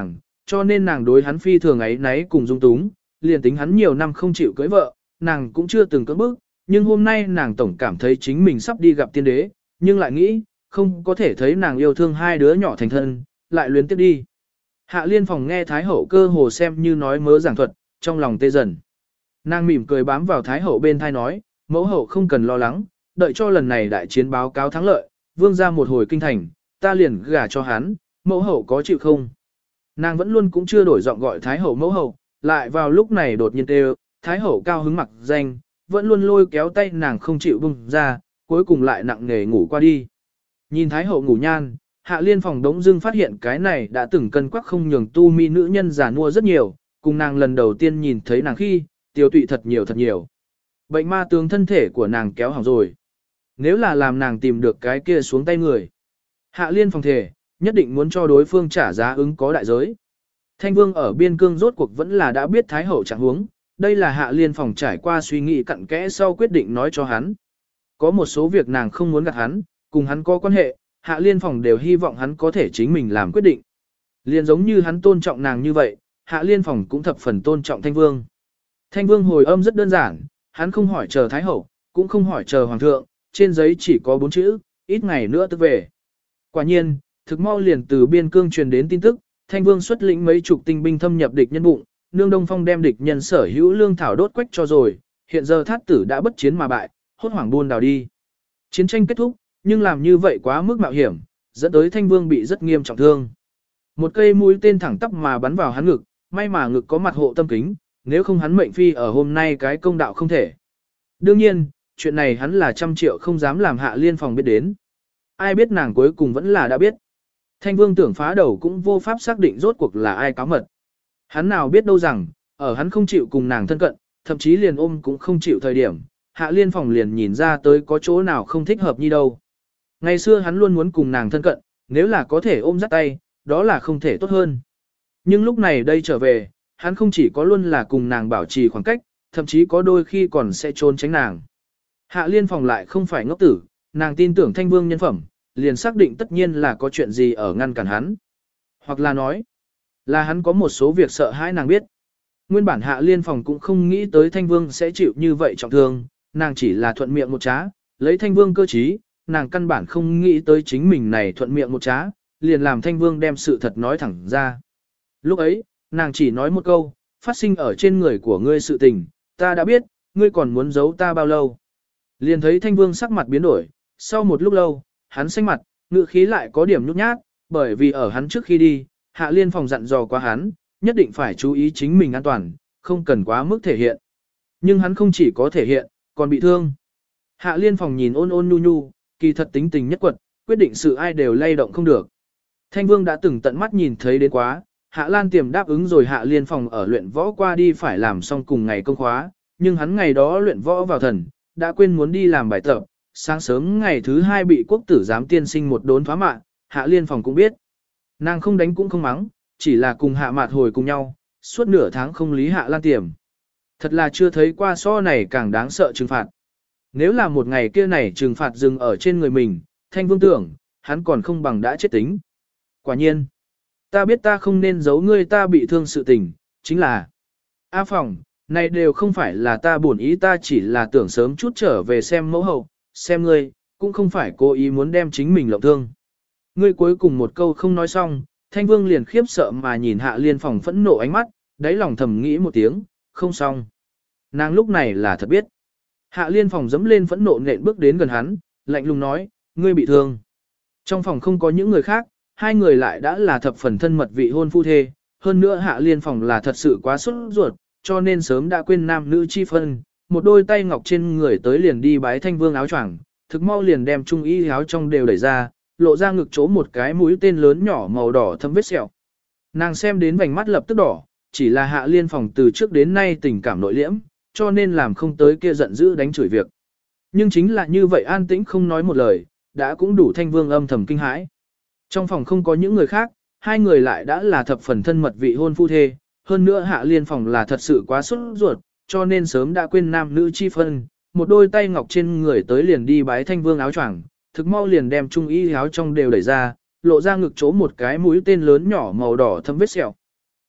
cho nên nàng đối hắn phi thường ấy náy cùng dung túng, liền tính hắn nhiều năm không chịu cưới vợ, nàng cũng chưa từng cưỡng bức, nhưng hôm nay nàng tổng cảm thấy chính mình sắp đi gặp tiên đế, nhưng lại nghĩ, không có thể thấy nàng yêu thương hai đứa nhỏ thành thân, lại luyến tiếp đi. Hạ Liên Phòng nghe Thái Hậu cơ hồ xem như nói mớ giảng thuật, trong lòng tê dần. Nàng mỉm cười bám vào Thái Hậu bên thai nói, mẫu hậu không cần lo lắng, đợi cho lần này đại chiến báo cáo thắng lợi, vương ra một hồi kinh thành, ta liền gả cho hắn, mẫu hậu có chịu không? Nàng vẫn luôn cũng chưa đổi giọng gọi Thái Hậu mẫu hậu, lại vào lúc này đột nhiên kêu, Thái Hậu cao hứng mặc danh, vẫn luôn lôi kéo tay nàng không chịu bung ra, cuối cùng lại nặng nề ngủ qua đi. Nhìn Thái Hậu ngủ nhan, Hạ Liên Phòng đống dưng phát hiện cái này đã từng cân quắc không nhường tu mi nữ nhân giả mua rất nhiều, cùng nàng lần đầu tiên nhìn thấy nàng khi, tiêu tụy thật nhiều thật nhiều. Bệnh ma tướng thân thể của nàng kéo hỏng rồi. Nếu là làm nàng tìm được cái kia xuống tay người. Hạ Liên Phòng thể, nhất định muốn cho đối phương trả giá ứng có đại giới. Thanh Vương ở biên cương rốt cuộc vẫn là đã biết Thái Hậu trạng huống, đây là Hạ Liên Phòng trải qua suy nghĩ cặn kẽ sau quyết định nói cho hắn. Có một số việc nàng không muốn gạt hắn, cùng hắn có quan hệ, Hạ Liên Phòng đều hy vọng hắn có thể chính mình làm quyết định. Liền giống như hắn tôn trọng nàng như vậy, Hạ Liên Phòng cũng thập phần tôn trọng Thanh Vương. Thanh Vương hồi âm rất đơn giản, hắn không hỏi chờ Thái Hậu, cũng không hỏi chờ Hoàng thượng, trên giấy chỉ có 4 chữ, ít ngày nữa tức về. Quả nhiên, thực mau liền từ biên cương truyền đến tin tức, Thanh Vương xuất lĩnh mấy chục tinh binh thâm nhập địch nhân bụng, Nương Đông Phong đem địch nhân sở hữu lương thảo đốt quách cho rồi, hiện giờ Thát Tử đã bất chiến mà bại, hốt hoảng buôn đào đi. Chiến tranh kết thúc, nhưng làm như vậy quá mức mạo hiểm, dẫn tới Thanh Vương bị rất nghiêm trọng thương. Một cây mũi tên thẳng tắp mà bắn vào hắn ngực, may mà ngực có mặt hộ tâm kính, nếu không hắn mệnh phi ở hôm nay cái công đạo không thể. Đương nhiên, chuyện này hắn là 100 triệu không dám làm Hạ Liên Phòng biết đến. Ai biết nàng cuối cùng vẫn là đã biết. Thanh Vương tưởng phá đầu cũng vô pháp xác định rốt cuộc là ai cáo mật. Hắn nào biết đâu rằng, ở hắn không chịu cùng nàng thân cận, thậm chí liền ôm cũng không chịu thời điểm, Hạ Liên Phòng liền nhìn ra tới có chỗ nào không thích hợp như đâu. Ngày xưa hắn luôn muốn cùng nàng thân cận, nếu là có thể ôm dắt tay, đó là không thể tốt hơn. Nhưng lúc này đây trở về, hắn không chỉ có luôn là cùng nàng bảo trì khoảng cách, thậm chí có đôi khi còn sẽ trốn tránh nàng. Hạ Liên Phòng lại không phải ngốc tử, nàng tin tưởng Thanh Vương nhân phẩm, liền xác định tất nhiên là có chuyện gì ở ngăn cản hắn. Hoặc là nói, là hắn có một số việc sợ hãi nàng biết. Nguyên bản Hạ Liên Phòng cũng không nghĩ tới Thanh Vương sẽ chịu như vậy trọng thương, nàng chỉ là thuận miệng một trá, lấy Thanh Vương cơ trí, nàng căn bản không nghĩ tới chính mình này thuận miệng một trá, liền làm Thanh Vương đem sự thật nói thẳng ra. Lúc ấy, nàng chỉ nói một câu, phát sinh ở trên người của ngươi sự tình, ta đã biết, ngươi còn muốn giấu ta bao lâu. Liền thấy Thanh Vương sắc mặt biến đổi, sau một lúc lâu, hắn xanh mặt, ngữ khí lại có điểm nhút nhát, bởi vì ở hắn trước khi đi, Hạ Liên Phòng dặn dò qua hắn, nhất định phải chú ý chính mình an toàn, không cần quá mức thể hiện. Nhưng hắn không chỉ có thể hiện, còn bị thương. Hạ Liên Phòng nhìn ôn ôn nhu nhu, kỳ thật tính tình nhất quật, quyết định sự ai đều lay động không được. Thanh Vương đã từng tận mắt nhìn thấy đến quá, Hạ Lan Tiềm đáp ứng rồi Hạ Liên Phòng ở luyện võ qua đi phải làm xong cùng ngày công khóa, nhưng hắn ngày đó luyện võ vào thần, đã quên muốn đi làm bài tập, sáng sớm ngày thứ 2 bị quốc tử giám tiên sinh một đốn phá mạng, Hạ Liên Phòng cũng biết. Nàng không đánh cũng không mắng, chỉ là cùng Hạ Mạt hồi cùng nhau, suốt nửa tháng không lý Hạ Lan Tiềm. Thật là chưa thấy qua so này càng đáng sợ trừng phạt. Nếu là một ngày kia này trừng phạt dừng ở trên người mình, Thanh Vương tưởng, hắn còn không bằng đã chết tính. Quả nhiên, ta biết ta không nên giấu ngươi ta bị thương sự tình, chính là A Phòng, này đều không phải là ta buồn ý, ta chỉ là tưởng sớm chút trở về xem mẫu hậu, xem ngươi, cũng không phải cố ý muốn đem chính mình lộng thương. Ngươi cuối cùng một câu không nói xong, Thanh Vương liền khiếp sợ mà nhìn Hạ Liên Phòng phẫn nộ ánh mắt, đáy lòng thầm nghĩ một tiếng, không xong. Nàng lúc này là thật biết. Hạ Liên Phòng dẫm lên phẫn nộ nện bước đến gần hắn, lạnh lùng nói, ngươi bị thương. Trong phòng không có những người khác, hai người lại đã là thập phần thân mật vị hôn phu thê, hơn nữa Hạ Liên Phòng là thật sự quá sốt ruột, cho nên sớm đã quên nam nữ chi phân, một đôi tay ngọc trên người tới liền đi bái Thanh Vương áo choàng, thực mau liền đem trung y áo trong đều đẩy ra, lộ ra ngực chỗ một cái mũi tên lớn nhỏ màu đỏ thâm vết sẹo. Nàng xem đến vành mắt lập tức đỏ, chỉ là Hạ Liên Phòng từ trước đến nay tình cảm nội liễm, cho nên làm không tới kia giận dữ đánh chửi việc. Nhưng chính là như vậy an tĩnh không nói một lời, đã cũng đủ Thanh Vương âm thầm kinh hãi. Trong phòng không có những người khác, hai người lại đã là thập phần thân mật vị hôn phu thê, hơn nữa Hạ Liên Phòng là thật sự quá sốt ruột, cho nên sớm đã quên nam nữ chi phân, một đôi tay ngọc trên người tới liền đi bái Thanh Vương áo choàng, thực mau liền đem trung y áo trong đều đẩy ra, lộ ra ngực chỗ một cái mũi tên lớn nhỏ màu đỏ thâm vết sẹo.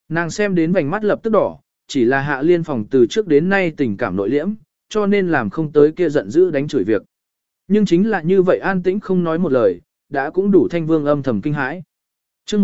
Nàng xem đến vành mắt lập tức đỏ, chỉ là Hạ Liên Phòng từ trước đến nay tình cảm nội liễm, cho nên làm không tới kia giận dữ đánh chửi việc. Nhưng chính là như vậy an tĩnh không nói một lời, đã cũng đủ Thanh Vương âm thầm kinh hãi. chương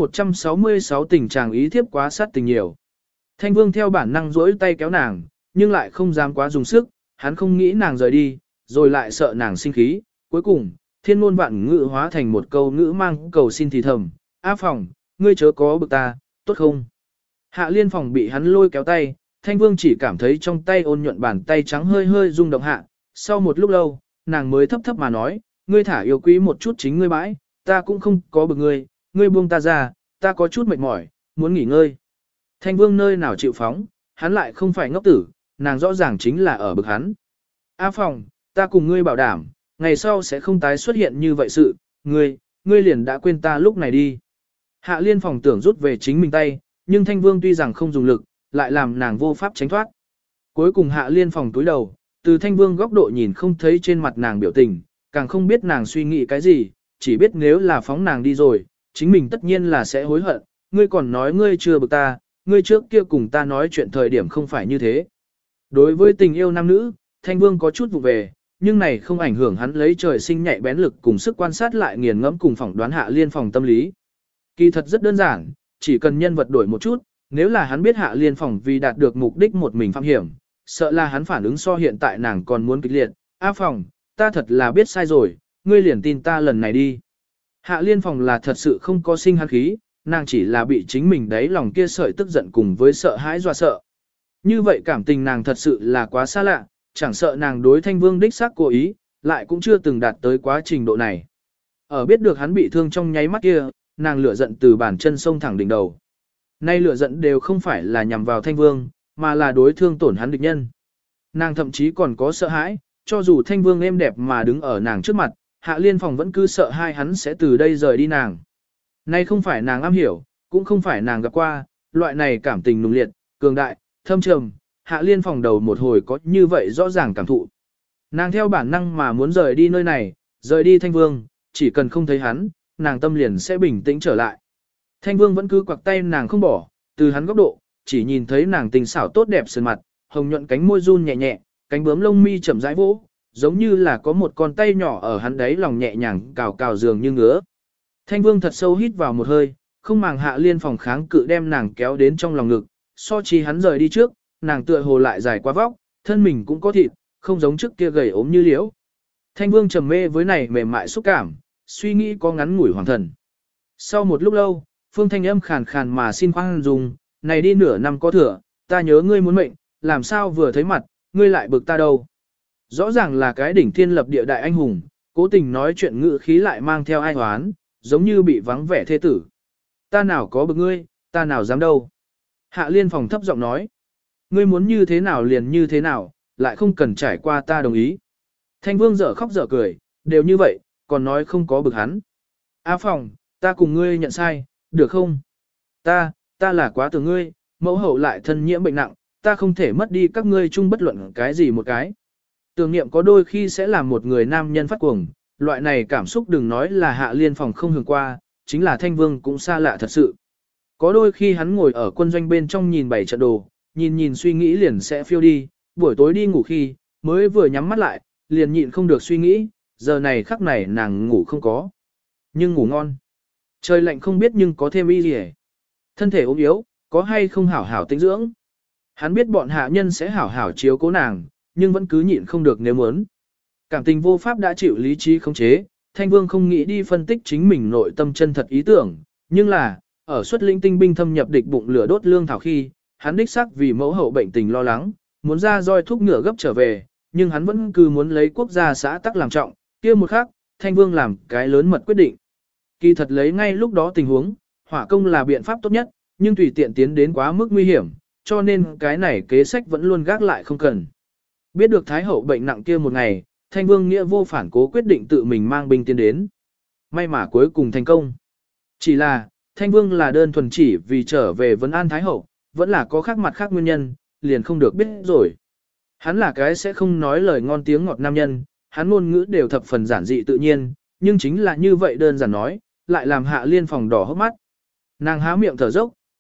166 tình chàng ý thiếp quá sát tình nhiều. Thanh Vương theo bản năng duỗi tay kéo nàng, nhưng lại không dám quá dùng sức, hắn không nghĩ nàng rời đi, rồi lại sợ nàng sinh khí. Cuối cùng, thiên ngôn vạn ngữ hóa thành một câu ngữ mang cầu xin thì thầm, A Phòng, ngươi chớ có bực ta, tốt không? Hạ Liên Phòng bị hắn lôi kéo tay, Thanh Vương chỉ cảm thấy trong tay ôn nhuận bàn tay trắng hơi hơi rung động hạ, sau một lúc lâu, nàng mới thấp thấp mà nói, ngươi thả yêu quý một chút chính ngươi bãi, ta cũng không có bực ngươi, ngươi buông ta ra, ta có chút mệt mỏi, muốn nghỉ ngơi. Thanh Vương nơi nào chịu phóng, hắn lại không phải ngốc tử, nàng rõ ràng chính là ở bực hắn. A Phòng, ta cùng ngươi bảo đảm, ngày sau sẽ không tái xuất hiện như vậy sự, ngươi liền đã quên ta lúc này đi. Hạ Liên Phòng tưởng rút về chính mình tay, nhưng Thanh Vương tuy rằng không dùng lực, lại làm nàng vô pháp tránh thoát. Cuối cùng Hạ Liên Phòng túi đầu, từ Thanh Vương góc độ nhìn không thấy trên mặt nàng biểu tình, càng không biết nàng suy nghĩ cái gì, chỉ biết nếu là phóng nàng đi rồi, chính mình tất nhiên là sẽ hối hận, ngươi còn nói ngươi chưa bực ta, ngươi trước kia cùng ta nói chuyện thời điểm không phải như thế. Đối với tình yêu nam nữ, Thanh Vương có chút vụ về, nhưng này không ảnh hưởng hắn lấy trời sinh nhạy bén lực cùng sức quan sát lại nghiền ngẫm cùng phỏng đoán Hạ Liên Phòng tâm lý. Kỳ thật rất đơn giản, chỉ cần nhân vật đổi một chút, nếu là hắn biết Hạ Liên Phòng vì đạt được mục đích một mình phạm hiểm, sợ là hắn phản ứng so hiện tại nàng còn muốn kịch liệt. A Phòng, ta thật là biết sai rồi, ngươi liền tin ta lần này đi. Hạ Liên Phòng là thật sự không có sinh hắn khí, nàng chỉ là bị chính mình đáy lòng kia sợi tức giận cùng với sợ hãi dọa sợ. Như vậy cảm tình nàng thật sự là quá xa lạ, chẳng sợ nàng đối Thanh Vương đích xác cố ý, lại cũng chưa từng đạt tới quá trình độ này. Ở biết được hắn bị thương trong nháy mắt kia, nàng lửa giận từ bàn chân sông thẳng đỉnh đầu. Nay lửa giận đều không phải là nhằm vào Thanh Vương, mà là đối thương tổn hắn địch nhân. Nàng thậm chí còn có sợ hãi, cho dù Thanh Vương êm đẹp mà đứng ở nàng trước mặt, Hạ Liên Phòng vẫn cứ sợ hai hắn sẽ từ đây rời đi nàng. Nay không phải nàng am hiểu, cũng không phải nàng gặp qua, loại này cảm tình nùng liệt, cường đại, thâm trầm, Hạ Liên Phòng đầu một hồi có như vậy rõ ràng cảm thụ. Nàng theo bản năng mà muốn rời đi nơi này, rời đi Thanh Vương, chỉ cần không thấy hắn, nàng tâm liền sẽ bình tĩnh trở lại. Thanh Vương vẫn cứ quặc tay nàng không bỏ, từ hắn góc độ, chỉ nhìn thấy nàng tình xảo tốt đẹp sườn mặt, hồng nhuận cánh môi run nhẹ nhẹ, cánh bướm lông mi chậm rãi vỗ, giống như là có một con tay nhỏ ở hắn đấy lòng nhẹ nhàng cào cào dường như ngứa. Thanh Vương thật sâu hít vào một hơi, không màng Hạ Liên Phòng kháng cự đem nàng kéo đến trong lòng ngực, so chi hắn rời đi trước, nàng tựa hồ lại dài quá vóc, thân mình cũng có thịt, không giống trước kia gầy ốm như liễu. Thanh Vương trầm mê với này mềm mại xúc cảm, suy nghĩ có ngắn ngủi hoàng thần. Sau một lúc lâu, Phương thanh âm khàn khàn mà xin khoan dung, này đi nửa năm có thừa, ta nhớ ngươi muốn mệnh, làm sao vừa thấy mặt, ngươi lại bực ta đâu. Rõ ràng là cái đỉnh thiên lập địa đại anh hùng, cố tình nói chuyện ngữ khí lại mang theo ai hoán, giống như bị vắng vẻ thê tử. Ta nào có bực ngươi, ta nào dám đâu. Hạ Liên Phòng thấp giọng nói, ngươi muốn như thế nào liền như thế nào, lại không cần trải qua ta đồng ý. Thanh Vương dở khóc dở cười, đều như vậy, còn nói không có bực hắn. A Phòng, ta cùng ngươi nhận sai, được không? Ta là quá tưởng ngươi, mẫu hậu lại thân nhiễm bệnh nặng, ta không thể mất đi các ngươi chung bất luận cái gì một cái. Tưởng niệm có đôi khi sẽ làm một người nam nhân phát cuồng, loại này cảm xúc đừng nói là Hạ Liên Phòng không hưởng qua, chính là Thanh Vương cũng xa lạ thật sự. Có đôi khi hắn ngồi ở quân doanh bên trong nhìn bảy trận đồ, nhìn suy nghĩ liền sẽ phiêu đi, buổi tối đi ngủ khi, mới vừa nhắm mắt lại, liền nhịn không được suy nghĩ, giờ này khắc này nàng ngủ không có. Nhưng ngủ ngon. Trời lạnh không biết nhưng có thêm y gì hết. Thân thể ốm yếu, có hay không hảo hảo tĩnh dưỡng. Hắn biết bọn hạ nhân sẽ hảo hảo chiếu cố nàng, nhưng vẫn cứ nhịn không được nếu muốn. Cảm tình vô pháp đã chịu lý trí khống chế, Thanh Vương không nghĩ đi phân tích chính mình nội tâm chân thật ý tưởng, nhưng là, ở xuất linh tinh binh thâm nhập địch bụng lửa đốt lương thảo khi, hắn đích xác vì mẫu hậu bệnh tình lo lắng, muốn ra roi thúc ngựa gấp trở về, nhưng hắn vẫn cứ muốn lấy quốc gia xã tắc làm trọng, kia một khắc, Thanh Vương làm cái lớn mật quyết định. Kỳ thật lấy ngay lúc đó tình huống, hỏa công là biện pháp tốt nhất, nhưng tùy tiện tiến đến quá mức nguy hiểm, cho nên cái này kế sách vẫn luôn gác lại không cần. Biết được Thái hậu bệnh nặng kia một ngày, Thanh Vương nghĩa vô phản cố quyết định tự mình mang binh tiến đến. May mà cuối cùng thành công. Chỉ là, Thanh Vương là đơn thuần chỉ vì trở về vấn an Thái hậu, vẫn là có khác mặt khác nguyên nhân, liền không được biết rồi. Hắn là cái sẽ không nói lời ngon tiếng ngọt nam nhân, hắn ngôn ngữ đều thập phần giản dị tự nhiên, nhưng chính là như vậy đơn giản nói, lại làm Hạ Liên Phòng đỏ hốc mắt. Nàng há miệng thở dốc,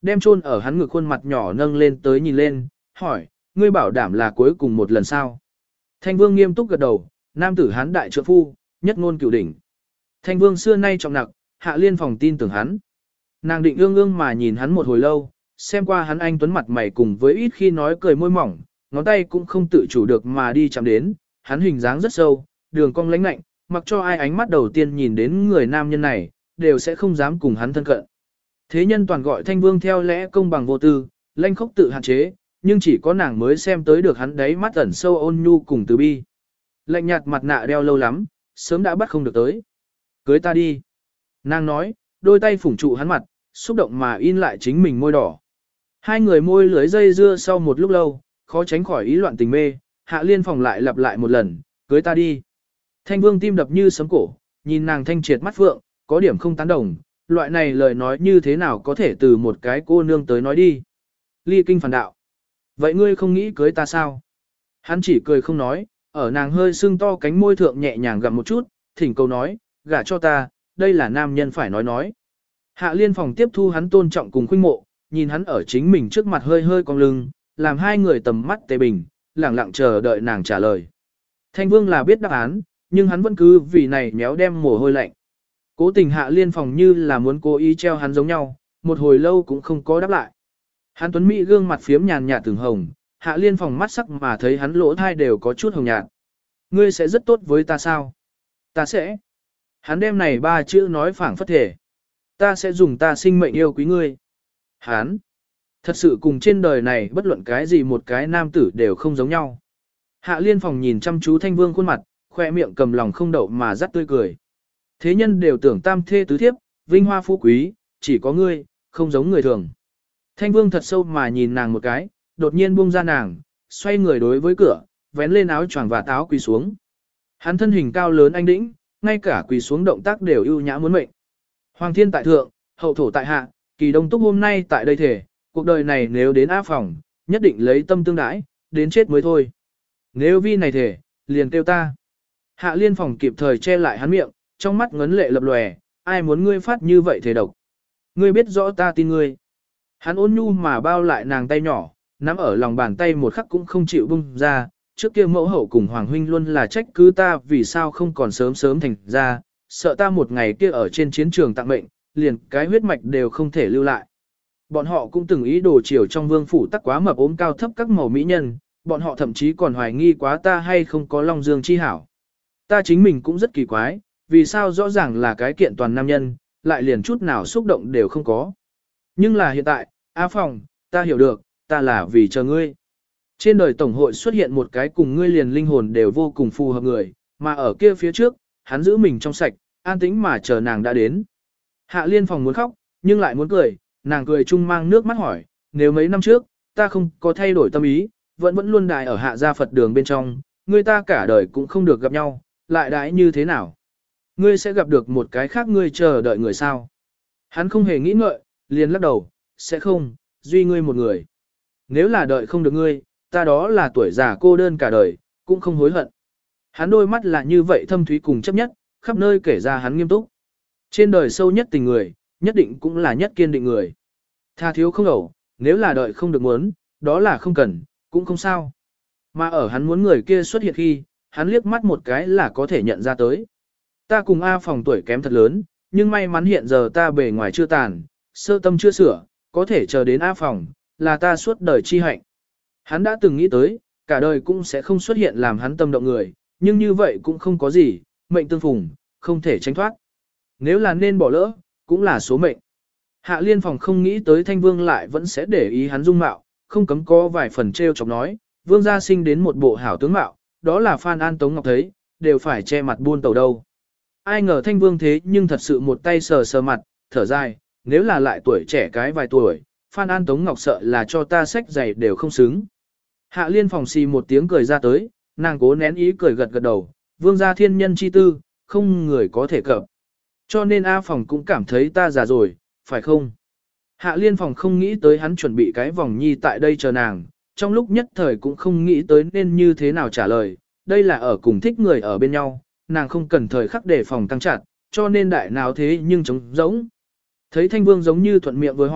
đem chôn ở hắn ngực khuôn mặt nhỏ nâng lên tới nhìn lên, hỏi, ngươi bảo đảm là cuối cùng một lần sao? Thanh Vương nghiêm túc gật đầu, nam tử hắn đại trượng phu, nhất ngôn cửu đỉnh. Thanh Vương xưa nay trọng nặc, Hạ Liên Phòng tin tưởng hắn. Nàng định ương ương mà nhìn hắn một hồi lâu, xem qua hắn anh tuấn mặt mày cùng với ít khi nói cười môi mỏng, ngón tay cũng không tự chủ được mà đi chạm đến, hắn hình dáng rất sâu, đường cong lãnh lạnh, mặc cho ai ánh mắt đầu tiên nhìn đến người nam nhân này, đều sẽ không dám cùng hắn thân cận. Thế nhân toàn gọi Thanh Vương theo lẽ công bằng vô tư, lanh khốc tự hạn chế, nhưng chỉ có nàng mới xem tới được hắn đấy mắt ẩn sâu ôn nhu cùng từ bi. Lạnh nhạt mặt nạ đeo lâu lắm, sớm đã bắt không được tới. Cưới ta đi. Nàng nói, đôi tay phủng trụ hắn mặt, xúc động mà in lại chính mình môi đỏ. Hai người môi lưới dây dưa sau một lúc lâu, khó tránh khỏi ý loạn tình mê, Hạ Liên Phòng lại lặp lại một lần, cưới ta đi. Thanh Vương tim đập như sấm cổ, nhìn nàng thanh triệt mắt phượng, có điểm không tán đồng, loại này lời nói như thế nào có thể từ một cái cô nương tới nói đi. Ly kinh phản đạo. Vậy ngươi không nghĩ cưới ta sao? Hắn chỉ cười không nói, ở nàng hơi sưng to cánh môi thượng nhẹ nhàng gặm một chút, thỉnh cầu nói, gả cho ta, đây là nam nhân phải nói. Hạ Liên Phòng tiếp thu hắn tôn trọng cùng khuynh mộ, nhìn hắn ở chính mình trước mặt hơi hơi cong lưng, làm hai người tầm mắt tề bình, lẳng lặng chờ đợi nàng trả lời. Thanh Vương là biết đáp án, nhưng hắn vẫn cứ vì này méo đem mồ hôi lạnh. Cố tình Hạ Liên Phòng như là muốn cố ý treo hắn giống nhau, một hồi lâu cũng không có đáp lại. Hắn tuấn mỹ gương mặt phiếm nhàn nhạt từng hồng, Hạ Liên Phòng mắt sắc mà thấy hắn lỗ thai đều có chút hồng nhạt. Ngươi sẽ rất tốt với ta sao? Ta sẽ. Hắn đem này ba chữ nói phảng phất thể. Ta sẽ dùng ta sinh mệnh yêu quý ngươi. Hắn. Thật sự cùng trên đời này bất luận cái gì một cái nam tử đều không giống nhau. Hạ Liên Phòng nhìn chăm chú Thanh Vương khuôn mặt, khoe miệng cầm lòng không đậu mà rắt tươi cười. Thế nhân đều tưởng tam thê tứ thiếp, vinh hoa phú quý, chỉ có ngươi, không giống người thường. Thanh Vương thật sâu mà nhìn nàng một cái, đột nhiên buông ra nàng, xoay người đối với cửa, vén lên áo choàng và táo quỳ xuống. Hắn thân hình cao lớn anh đĩnh, ngay cả quỳ xuống động tác đều ưu nhã muốn mệnh. Hoàng thiên tại thượng, hậu thổ tại hạ, kỳ đông túc hôm nay tại đây thể, cuộc đời này nếu đến Á Phòng, nhất định lấy tâm tương đãi, đến chết mới thôi. Nếu vi này thể, liền kêu ta. Hạ Liên Phòng kịp thời che lại hắn miệng, trong mắt ngấn lệ lập lòe, ai muốn ngươi phát như vậy thể độc. Ngươi biết rõ ta tin ngươi. Hắn ôn nhu mà bao lại nàng tay nhỏ, nắm ở lòng bàn tay một khắc cũng không chịu bung ra, trước kia mẫu hậu cùng Hoàng huynh luôn là trách cứ ta vì sao không còn sớm sớm thành ra, sợ ta một ngày kia ở trên chiến trường tặng mệnh, liền cái huyết mạch đều không thể lưu lại. Bọn họ cũng từng ý đồ chiều trong vương phủ tắc quá mập ốm cao thấp các màu mỹ nhân, bọn họ thậm chí còn hoài nghi quá ta hay không có long dương chi hảo. Ta chính mình cũng rất kỳ quái, vì sao rõ ràng là cái kiện toàn nam nhân, lại liền chút nào xúc động đều không có. Nhưng là hiện tại, Á Phòng, ta hiểu được, ta là vì chờ ngươi. Trên đời tổng hội xuất hiện một cái cùng ngươi liền linh hồn đều vô cùng phù hợp người, mà ở kia phía trước, hắn giữ mình trong sạch, an tĩnh mà chờ nàng đã đến. Hạ Liên Phòng muốn khóc, nhưng lại muốn cười, nàng cười chung mang nước mắt hỏi, nếu mấy năm trước, ta không có thay đổi tâm ý, vẫn luôn đại ở hạ gia Phật đường bên trong, ngươi ta cả đời cũng không được gặp nhau, lại đãi như thế nào? Ngươi sẽ gặp được một cái khác ngươi chờ đợi người sao? Hắn không hề nghĩ ngợi, liền lắc đầu, sẽ không, duy ngươi một người. Nếu là đợi không được ngươi, ta đó là tuổi già cô đơn cả đời, cũng không hối hận. Hắn đôi mắt là như vậy thâm thúy cùng chấp nhất, khắp nơi kể ra hắn nghiêm túc. Trên đời sâu nhất tình người, nhất định cũng là nhất kiên định người. Tha thiếu không ẩu, nếu là đợi không được muốn, đó là không cần, cũng không sao. Mà ở hắn muốn người kia xuất hiện khi, hắn liếc mắt một cái là có thể nhận ra tới. Ta cùng A Phòng tuổi kém thật lớn, nhưng may mắn hiện giờ ta bề ngoài chưa tàn, sơ tâm chưa sửa, có thể chờ đến A Phòng, là ta suốt đời chi hạnh. Hắn đã từng nghĩ tới, cả đời cũng sẽ không xuất hiện làm hắn tâm động người, nhưng như vậy cũng không có gì, mệnh tương phùng, không thể tránh thoát. Nếu là nên bỏ lỡ, cũng là số mệnh. Hạ Liên Phòng không nghĩ tới Thanh Vương lại vẫn sẽ để ý hắn dung mạo, không cấm có vài phần trêu chọc nói, Vương gia sinh đến một bộ hảo tướng mạo, đó là Phan An Tống Ngọc thấy, đều phải che mặt buôn tàu đâu. Ai ngờ Thanh Vương thế nhưng thật sự một tay sờ sờ mặt, thở dài, nếu là lại tuổi trẻ cái vài tuổi, Phan An Tống Ngọc sợ là cho ta sách giày đều không xứng. Hạ Liên Phòng xì một tiếng cười ra tới, nàng cố nén ý cười gật gật đầu, Vương gia thiên nhân chi tư, không người có thể cập. Cho nên A Phòng cũng cảm thấy ta già rồi, phải không? Hạ Liên Phòng không nghĩ tới hắn chuẩn bị cái vòng nhi tại đây chờ nàng, trong lúc nhất thời cũng không nghĩ tới nên như thế nào trả lời, đây là ở cùng thích người ở bên nhau, nàng không cần thời khắc để phòng căng chặt, cho nên đại nào thế nhưng trống rỗng. Thấy Thanh Vương giống như thuận miệng với hỏi,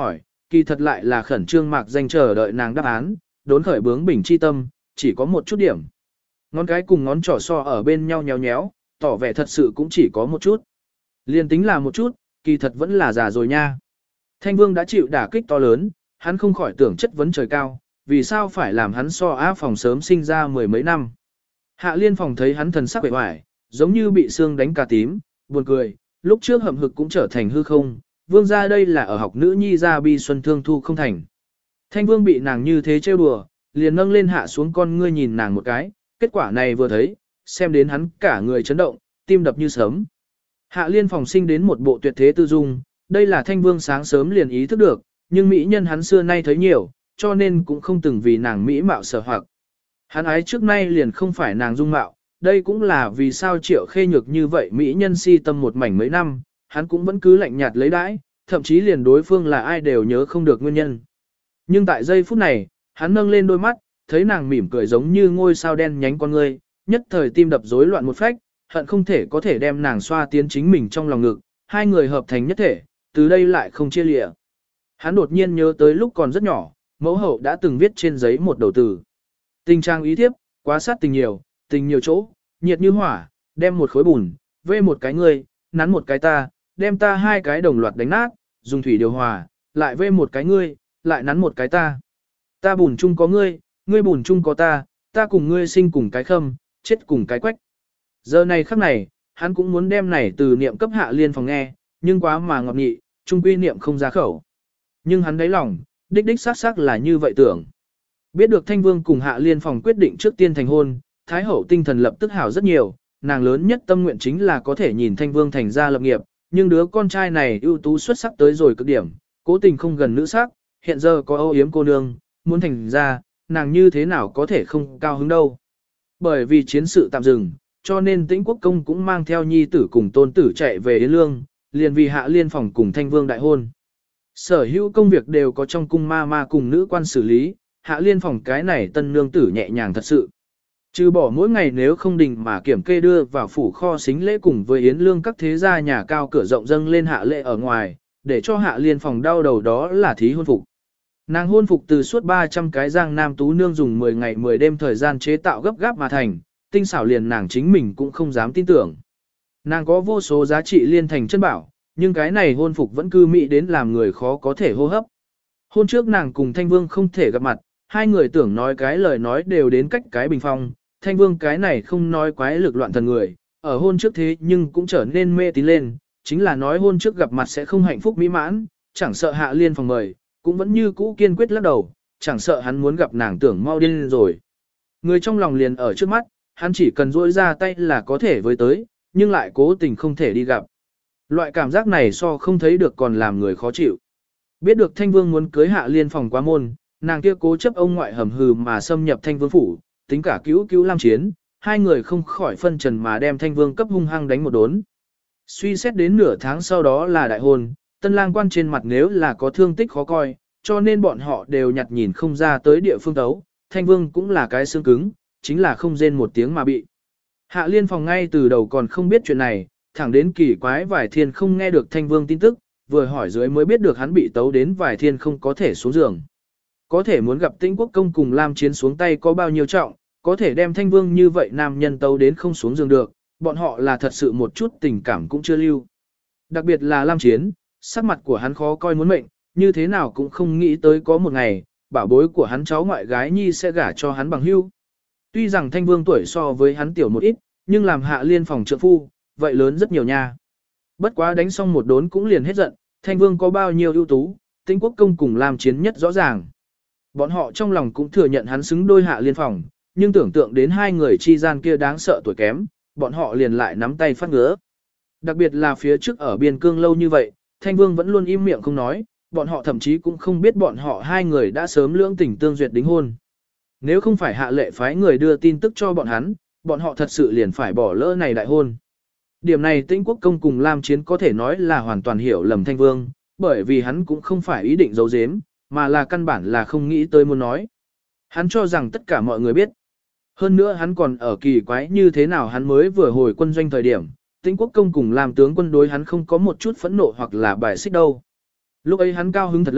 kỳ thật lại là khẩn trương mạc danh chờ đợi nàng đáp án, đốn khởi bướng bỉnh chi tâm, chỉ có một chút điểm. Ngón cái cùng ngón trỏ so ở bên nhau nhéo nhéo, tỏ vẻ thật sự cũng chỉ có một chút. Liên tính là một chút, kỳ thật vẫn là già rồi nha. Thanh Vương đã chịu đả kích to lớn, hắn không khỏi tưởng chất vấn trời cao, vì sao phải làm hắn so Á Phòng sớm sinh ra mười mấy năm. Hạ Liên Phòng thấy hắn thần sắc vẻ vải, giống như bị xương đánh cả tím, buồn cười, lúc trước hậm hực cũng trở thành hư không, Vương gia đây là ở học nữ nhi ra bi xuân thương thu không thành. Thanh Vương bị nàng như thế trêu đùa, liền nâng lên hạ xuống con ngươi nhìn nàng một cái, kết quả này vừa thấy, xem đến hắn cả người chấn động, tim đập như sớm. Hạ Liên Phòng sinh đến một bộ tuyệt thế tư dung, đây là Thanh Vương sáng sớm liền ý thức được, nhưng mỹ nhân hắn xưa nay thấy nhiều, cho nên cũng không từng vì nàng mỹ mạo sở hoặc. Hắn ái trước nay liền không phải nàng dung mạo, đây cũng là vì sao Triệu Khê Nhược như vậy mỹ nhân si tâm một mảnh mấy năm, hắn cũng vẫn cứ lạnh nhạt lấy đãi, thậm chí liền đối phương là ai đều nhớ không được nguyên nhân. Nhưng tại giây phút này, hắn nâng lên đôi mắt, thấy nàng mỉm cười giống như ngôi sao đen nhánh con ngươi, nhất thời tim đập rối loạn một phách, hận không thể có thể đem nàng xoa tiến chính mình trong lòng ngực, hai người hợp thành nhất thể, từ đây lại không chia lìa. Hắn đột nhiên nhớ tới lúc còn rất nhỏ, mẫu hậu đã từng viết trên giấy một đầu từ. Tình trang ý thiếp, quá sát tình nhiều chỗ, nhiệt như hỏa, đem một khối bùn, vê một cái ngươi, nắn một cái ta, đem ta hai cái đồng loạt đánh nát, dùng thủy điều hòa, lại vê một cái ngươi, lại nắn một cái ta. Ta bùn chung có ngươi, ngươi bùn chung có ta, ta cùng ngươi sinh cùng cái khâm, chết cùng cái quách. Giờ này khắc này, hắn cũng muốn đem này từ niệm cấp Hạ Liên Phòng nghe, nhưng quá mà ngọt nghị, trung quy niệm không ra khẩu. Nhưng hắn đáy lòng, đích đích xác xác là như vậy tưởng. Biết được Thanh Vương cùng Hạ Liên Phòng quyết định trước tiên thành hôn, Thái Hậu tinh thần lập tức hảo rất nhiều, nàng lớn nhất tâm nguyện chính là có thể nhìn Thanh Vương thành ra lập nghiệp, nhưng đứa con trai này ưu tú xuất sắc tới rồi cực điểm, cố tình không gần nữ sắc, hiện giờ có âu yếm cô nương, muốn thành ra, nàng như thế nào có thể không cao hứng đâu. Bởi vì chiến sự tạm dừng, cho nên Tĩnh Quốc Công cũng mang theo nhi tử cùng tôn tử chạy về Yến Lương, liền vì Hạ Liên Phòng cùng Thanh Vương đại hôn. Sở hữu công việc đều có trong cung ma cùng nữ quan xử lý, Hạ Liên Phòng cái này tân nương tử nhẹ nhàng thật sự. Trừ bỏ mỗi ngày nếu không đình mà kiểm kê đưa vào phủ kho xính lễ cùng với Yến Lương các thế gia nhà cao cửa rộng dâng lên hạ lễ ở ngoài, để cho Hạ Liên Phòng đau đầu đó là thí hôn phục. Nàng hôn phục từ suốt 300 cái giang nam tú nương dùng 10 ngày 10 đêm thời gian chế tạo gấp gáp mà thành, tinh xảo liền nàng chính mình cũng không dám tin tưởng. Nàng có vô số giá trị liên thành chân bảo, nhưng cái này hôn phục vẫn cư mỹ đến làm người khó có thể hô hấp. Hôn trước nàng cùng Thanh Vương không thể gặp mặt, hai người tưởng nói cái lời nói đều đến cách cái bình phong, Thanh Vương cái này không nói quái lực loạn thần người, ở hôn trước thế nhưng cũng trở nên mê tín lên, chính là nói hôn trước gặp mặt sẽ không hạnh phúc mỹ mãn, chẳng sợ Hạ Liên Phòng mời, cũng vẫn như cũ kiên quyết lắc đầu, chẳng sợ hắn muốn gặp nàng tưởng mau điên rồi. Người trong lòng liền ở trước mắt, hắn chỉ cần duỗi ra tay là có thể với tới, nhưng lại cố tình không thể đi gặp. Loại cảm giác này so không thấy được còn làm người khó chịu. Biết được Thanh Vương muốn cưới Hạ Liên Phòng quá môn, nàng kia cố chấp ông ngoại hầm hừ mà xâm nhập Thanh Vương phủ, tính cả cứu Lam Chiến, hai người không khỏi phân trần mà đem Thanh Vương cấp hung hăng đánh một đốn. Suy xét đến nửa tháng sau đó là đại hôn, tân lang quan trên mặt nếu là có thương tích khó coi, cho nên bọn họ đều nhặt nhìn không ra tới địa phương tấu, Thanh Vương cũng là cái xương cứng, chính là không rên một tiếng mà bị. Hạ Liên Phòng ngay từ đầu còn không biết chuyện này, thẳng đến kỳ quái Vài Thiên không nghe được Thanh Vương tin tức, vừa hỏi dưới mới biết được hắn bị tấu đến Vài Thiên không có thể xuống giường. Có thể muốn gặp Tĩnh Quốc Công cùng Lam Chiến xuống tay có bao nhiêu trọng, có thể đem Thanh Vương như vậy nam nhân tấu đến không xuống giường được, bọn họ là thật sự một chút tình cảm cũng chưa lưu. Đặc biệt là Lam Chiến, sắc mặt của hắn khó coi muốn mệnh, như thế nào cũng không nghĩ tới có một ngày, bảo bối của hắn cháu ngoại gái nhi sẽ gả cho hắn bằng hưu. Tuy rằng Thanh Vương tuổi so với hắn tiểu một ít, nhưng làm Hạ Liên Phòng trượng phu, vậy lớn rất nhiều nha. Bất quá đánh xong một đốn cũng liền hết giận, Thanh Vương có bao nhiêu ưu tú, Tĩnh Quốc Công cùng Lam Chiến nhất rõ ràng. Bọn họ trong lòng cũng thừa nhận hắn xứng đôi Hạ Liên Phòng, nhưng tưởng tượng đến hai người chi gian kia đáng sợ tuổi kém, bọn họ liền lại nắm tay phát ngứa. Đặc biệt là phía trước ở biên cương lâu như vậy, Thanh Vương vẫn luôn im miệng không nói, bọn họ thậm chí cũng không biết bọn họ hai người đã sớm lưỡng tình tương duyệt đính hôn. Nếu không phải Hạ Lệ phái người đưa tin tức cho bọn họ thật sự liền phải bỏ lỡ này đại hôn. Điểm này Tĩnh Quốc Công cùng Lam Chiến có thể nói là hoàn toàn hiểu lầm Thanh Vương, bởi vì hắn cũng không phải ý định giấu giếm, mà là căn bản là không nghĩ tới muốn nói. Hắn cho rằng tất cả mọi người biết. Hơn nữa hắn còn ở kỳ quái như thế nào hắn mới vừa hồi quân doanh thời điểm, Tĩnh Quốc Công cùng Lam tướng quân đối hắn không có một chút phẫn nộ hoặc là bài xích đâu. Lúc ấy hắn cao hứng thật lâu,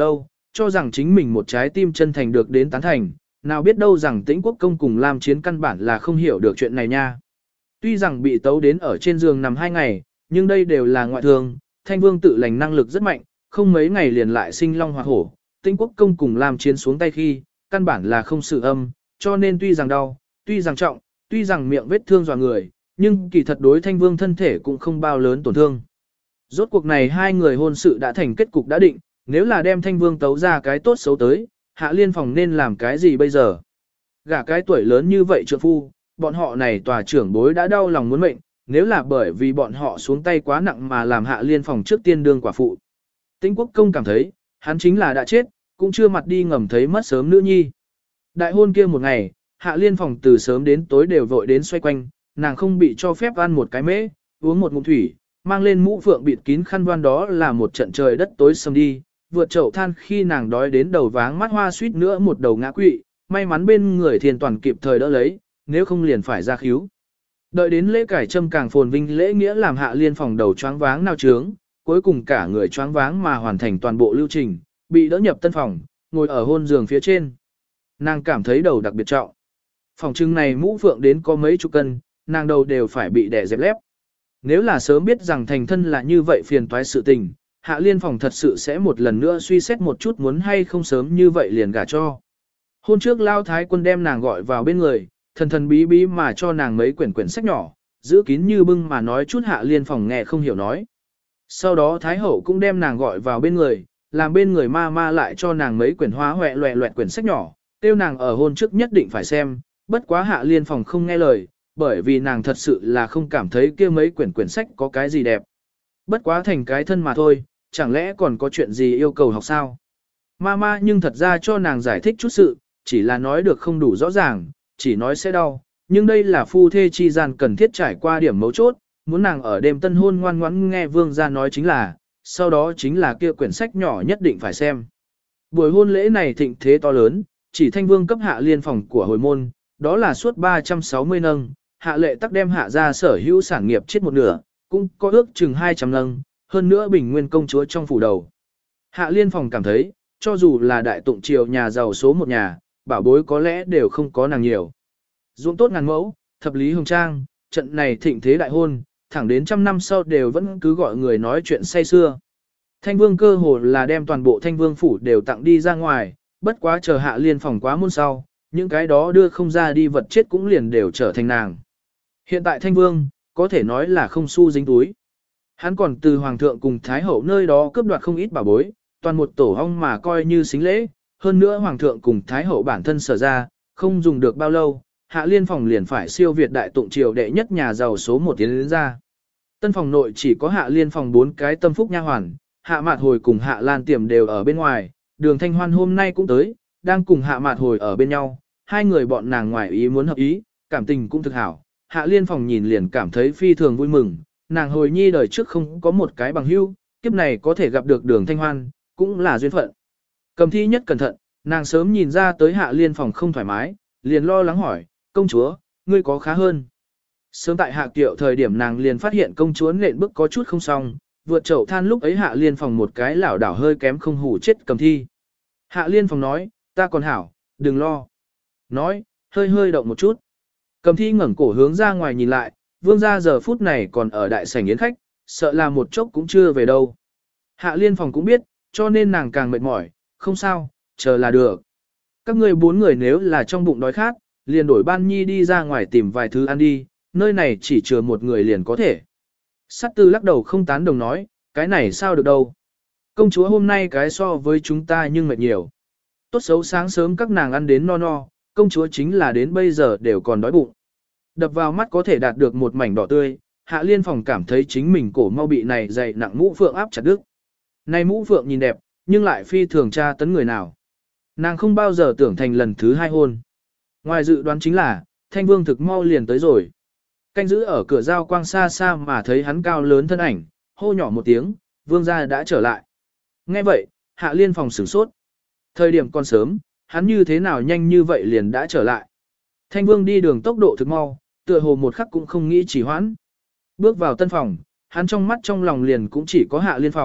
cho rằng chính mình một trái tim chân thành được đến tán thành, nào biết đâu rằng Tĩnh Quốc công cùng Lam Chiến căn bản là không hiểu được chuyện này nha. Tuy rằng bị tấu đến ở trên giường nằm 2 ngày, nhưng đây đều là ngoại thương, Thanh Vương tự lành năng lực rất mạnh, không mấy ngày liền lại sinh long hoạt hổ. Tĩnh Quốc công cùng Lam Chiến xuống tay khi, căn bản là không sự âm, cho nên tuy rằng đau, tuy rằng trọng, tuy rằng miệng vết thương dọa người, nhưng kỳ thật đối Thanh Vương thân thể cũng không bao lớn tổn thương. Rốt cuộc này hai người hôn sự đã thành kết cục đã định, nếu là đem Thanh Vương tấu ra cái tốt xấu tới, Hạ Liên Phòng nên làm cái gì bây giờ? Gả cái tuổi lớn như vậy trượng phu, bọn họ này tòa trưởng bối đã đau lòng muốn mệnh, nếu là bởi vì bọn họ xuống tay quá nặng mà làm Hạ Liên Phòng trước tiên đương quả phụ. Tĩnh Quốc công cảm thấy, hắn chính là đã chết, cũng chưa mặt đi ngầm thấy mất sớm nữ nhi. Đại hôn kia một ngày, Hạ Liên Phòng từ sớm đến tối đều vội đến xoay quanh, nàng không bị cho phép ăn một cái mễ, uống một ngụm thủy, mang lên mũ phượng bịt kín khăn voan, đó là một trận trời đất tối sầm đi, vượt chậu than khi nàng đói đến đầu váng mắt hoa suýt nữa một đầu ngã quỵ, may mắn bên người Thiên Toàn kịp thời đỡ lấy, nếu không liền phải ra khíu. Đợi đến lễ cải trâm càng phồn vinh lễ nghĩa làm Hạ Liên Phòng đầu choáng váng nao trướng, cuối cùng cả người choáng váng mà hoàn thành toàn bộ lưu trình, bị đỡ nhập tân phòng, ngồi ở hôn giường phía trên. Nàng cảm thấy đầu đặc biệt trọng. Phòng trưng này mũ phượng đến có mấy chục cân, nàng đầu đều phải bị đè dẹp lép. Nếu là sớm biết rằng thành thân là như vậy phiền toái sự tình, Hạ Liên Phòng thật sự sẽ một lần nữa suy xét một chút muốn hay không sớm như vậy liền gả cho. Hôn trước Lao Thái Quân đem nàng gọi vào bên người, thần thần bí bí mà cho nàng mấy quyển sách nhỏ, giữ kín như bưng mà nói chút Hạ Liên Phòng nghe không hiểu nói. Sau đó Thái Hậu cũng đem nàng gọi vào bên người, làm bên người ma ma lại cho nàng mấy quyển hóa hoẹ loẹ loẹt quyển sách nhỏ, tiêu nàng ở hôn trước nhất định phải xem, bất quá Hạ Liên Phòng không nghe lời, bởi vì nàng thật sự là không cảm thấy kia mấy quyển sách có cái gì đẹp. Bất quá thành cái thân mà thôi, chẳng lẽ còn có chuyện gì yêu cầu học sao? Mama nhưng thật ra cho nàng giải thích chút sự, chỉ là nói được không đủ rõ ràng, chỉ nói sẽ đau, nhưng đây là phu thê chi gian cần thiết trải qua điểm mấu chốt, muốn nàng ở đêm tân hôn ngoan ngoãn nghe vương gia nói chính là, sau đó chính là kia quyển sách nhỏ nhất định phải xem. Buổi hôn lễ này thịnh thế to lớn, chỉ Thanh Vương cấp Hạ Liên Phòng của hồi môn, đó là suốt 360 nâng, Hạ Lệ tắc đem Hạ ra sở hữu sản nghiệp chết một nửa, cũng có ước chừng 200 nâng, hơn nữa bình nguyên công chúa trong phủ đầu. Hạ Liên Phòng cảm thấy, cho dù là đại tụng triều nhà giàu số một nhà, bảo bối có lẽ đều không có nàng nhiều. Ruộng tốt ngàn mẫu, thập lý hồng trang, trận này thịnh thế đại hôn, thẳng đến trăm năm sau đều vẫn cứ gọi người nói chuyện say xưa. Thanh Vương cơ hồ là đem toàn bộ Thanh Vương phủ đều tặng đi ra ngoài, bất quá chờ Hạ Liên Phòng quá môn sau, những cái đó đưa không ra đi vật chết cũng liền đều trở thành nàng. Hiện tại Thanh Vương, có thể nói là không xu dính túi. Hắn còn từ Hoàng thượng cùng Thái Hậu nơi đó cướp đoạt không ít bảo bối, toàn một tổ hong mà coi như xính lễ, hơn nữa Hoàng thượng cùng Thái Hậu bản thân sở ra, không dùng được bao lâu, Hạ Liên Phòng liền phải siêu việt đại tụng triều đệ nhất nhà giàu số một tiến đến ra. Tân phòng nội chỉ có Hạ Liên Phòng 4 cái tâm phúc nha hoàn, Hạ Mạt Hồi cùng Hạ Lan Tiềm đều ở bên ngoài, Đường Thanh Hoan hôm nay cũng tới, đang cùng Hạ Mạt Hồi ở bên nhau, hai người bọn nàng ngoài ý muốn hợp ý, cảm tình cũng thực hảo. Hạ Liên Phòng nhìn liền cảm thấy phi thường vui mừng, nàng hồi nhi đời trước không có một cái bằng hữu, kiếp này có thể gặp được Đường Thanh Hoan, cũng là duyên phận. Cầm thi nhất cẩn thận, nàng sớm nhìn ra tới Hạ Liên Phòng không thoải mái, liền lo lắng hỏi, công chúa, ngươi có khá hơn? Sớm tại Hạ Kiệu thời điểm nàng liền phát hiện công chúa nện bước có chút không xong, vượt chậu than lúc ấy Hạ Liên Phòng một cái lảo đảo hơi kém không hủ chết Cầm thi. Hạ Liên Phòng nói, ta còn hảo, đừng lo. Nói, hơi hơi động một chút. Cầm thi ngẩng cổ hướng ra ngoài nhìn lại, vương gia giờ phút này còn ở đại sảnh yến khách, sợ là một chốc cũng chưa về đâu. Hạ Liên Phòng cũng biết, cho nên nàng càng mệt mỏi, không sao, chờ là được. Các ngươi 4 người nếu là trong bụng đói khát, liền đổi Ban Nhi đi ra ngoài tìm vài thứ ăn đi, nơi này chỉ chừa một người liền có thể. Sát Tư lắc đầu không tán đồng nói, cái này sao được đâu. Công chúa hôm nay cái so với chúng ta nhưng mệt nhiều. Tốt xấu sáng sớm các nàng ăn đến no no, công chúa chính là đến bây giờ đều còn đói bụng. Đập vào mắt có thể đạt được một mảnh đỏ tươi, Hạ Liên Phòng cảm thấy chính mình cổ mau bị này dày nặng mũ phượng áp chặt đứt. Này mũ phượng nhìn đẹp, nhưng lại phi thường tra tấn người nào. Nàng không bao giờ tưởng thành lần thứ 2 hôn. Ngoài dự đoán chính là, Thanh Vương thực mau liền tới rồi. Canh giữ ở cửa giao quang xa xa mà thấy hắn cao lớn thân ảnh, hô nhỏ một tiếng, vương gia đã trở lại. Nghe vậy, Hạ Liên Phòng sửng sốt. Thời điểm còn sớm, hắn như thế nào nhanh như vậy liền đã trở lại. Thanh Vương đi đường tốc độ thực mau, tựa hồ một khắc cũng không nghĩ chỉ hoãn. Bước vào tân phòng, hắn trong mắt trong lòng liền cũng chỉ có Hạ Liên Phòng,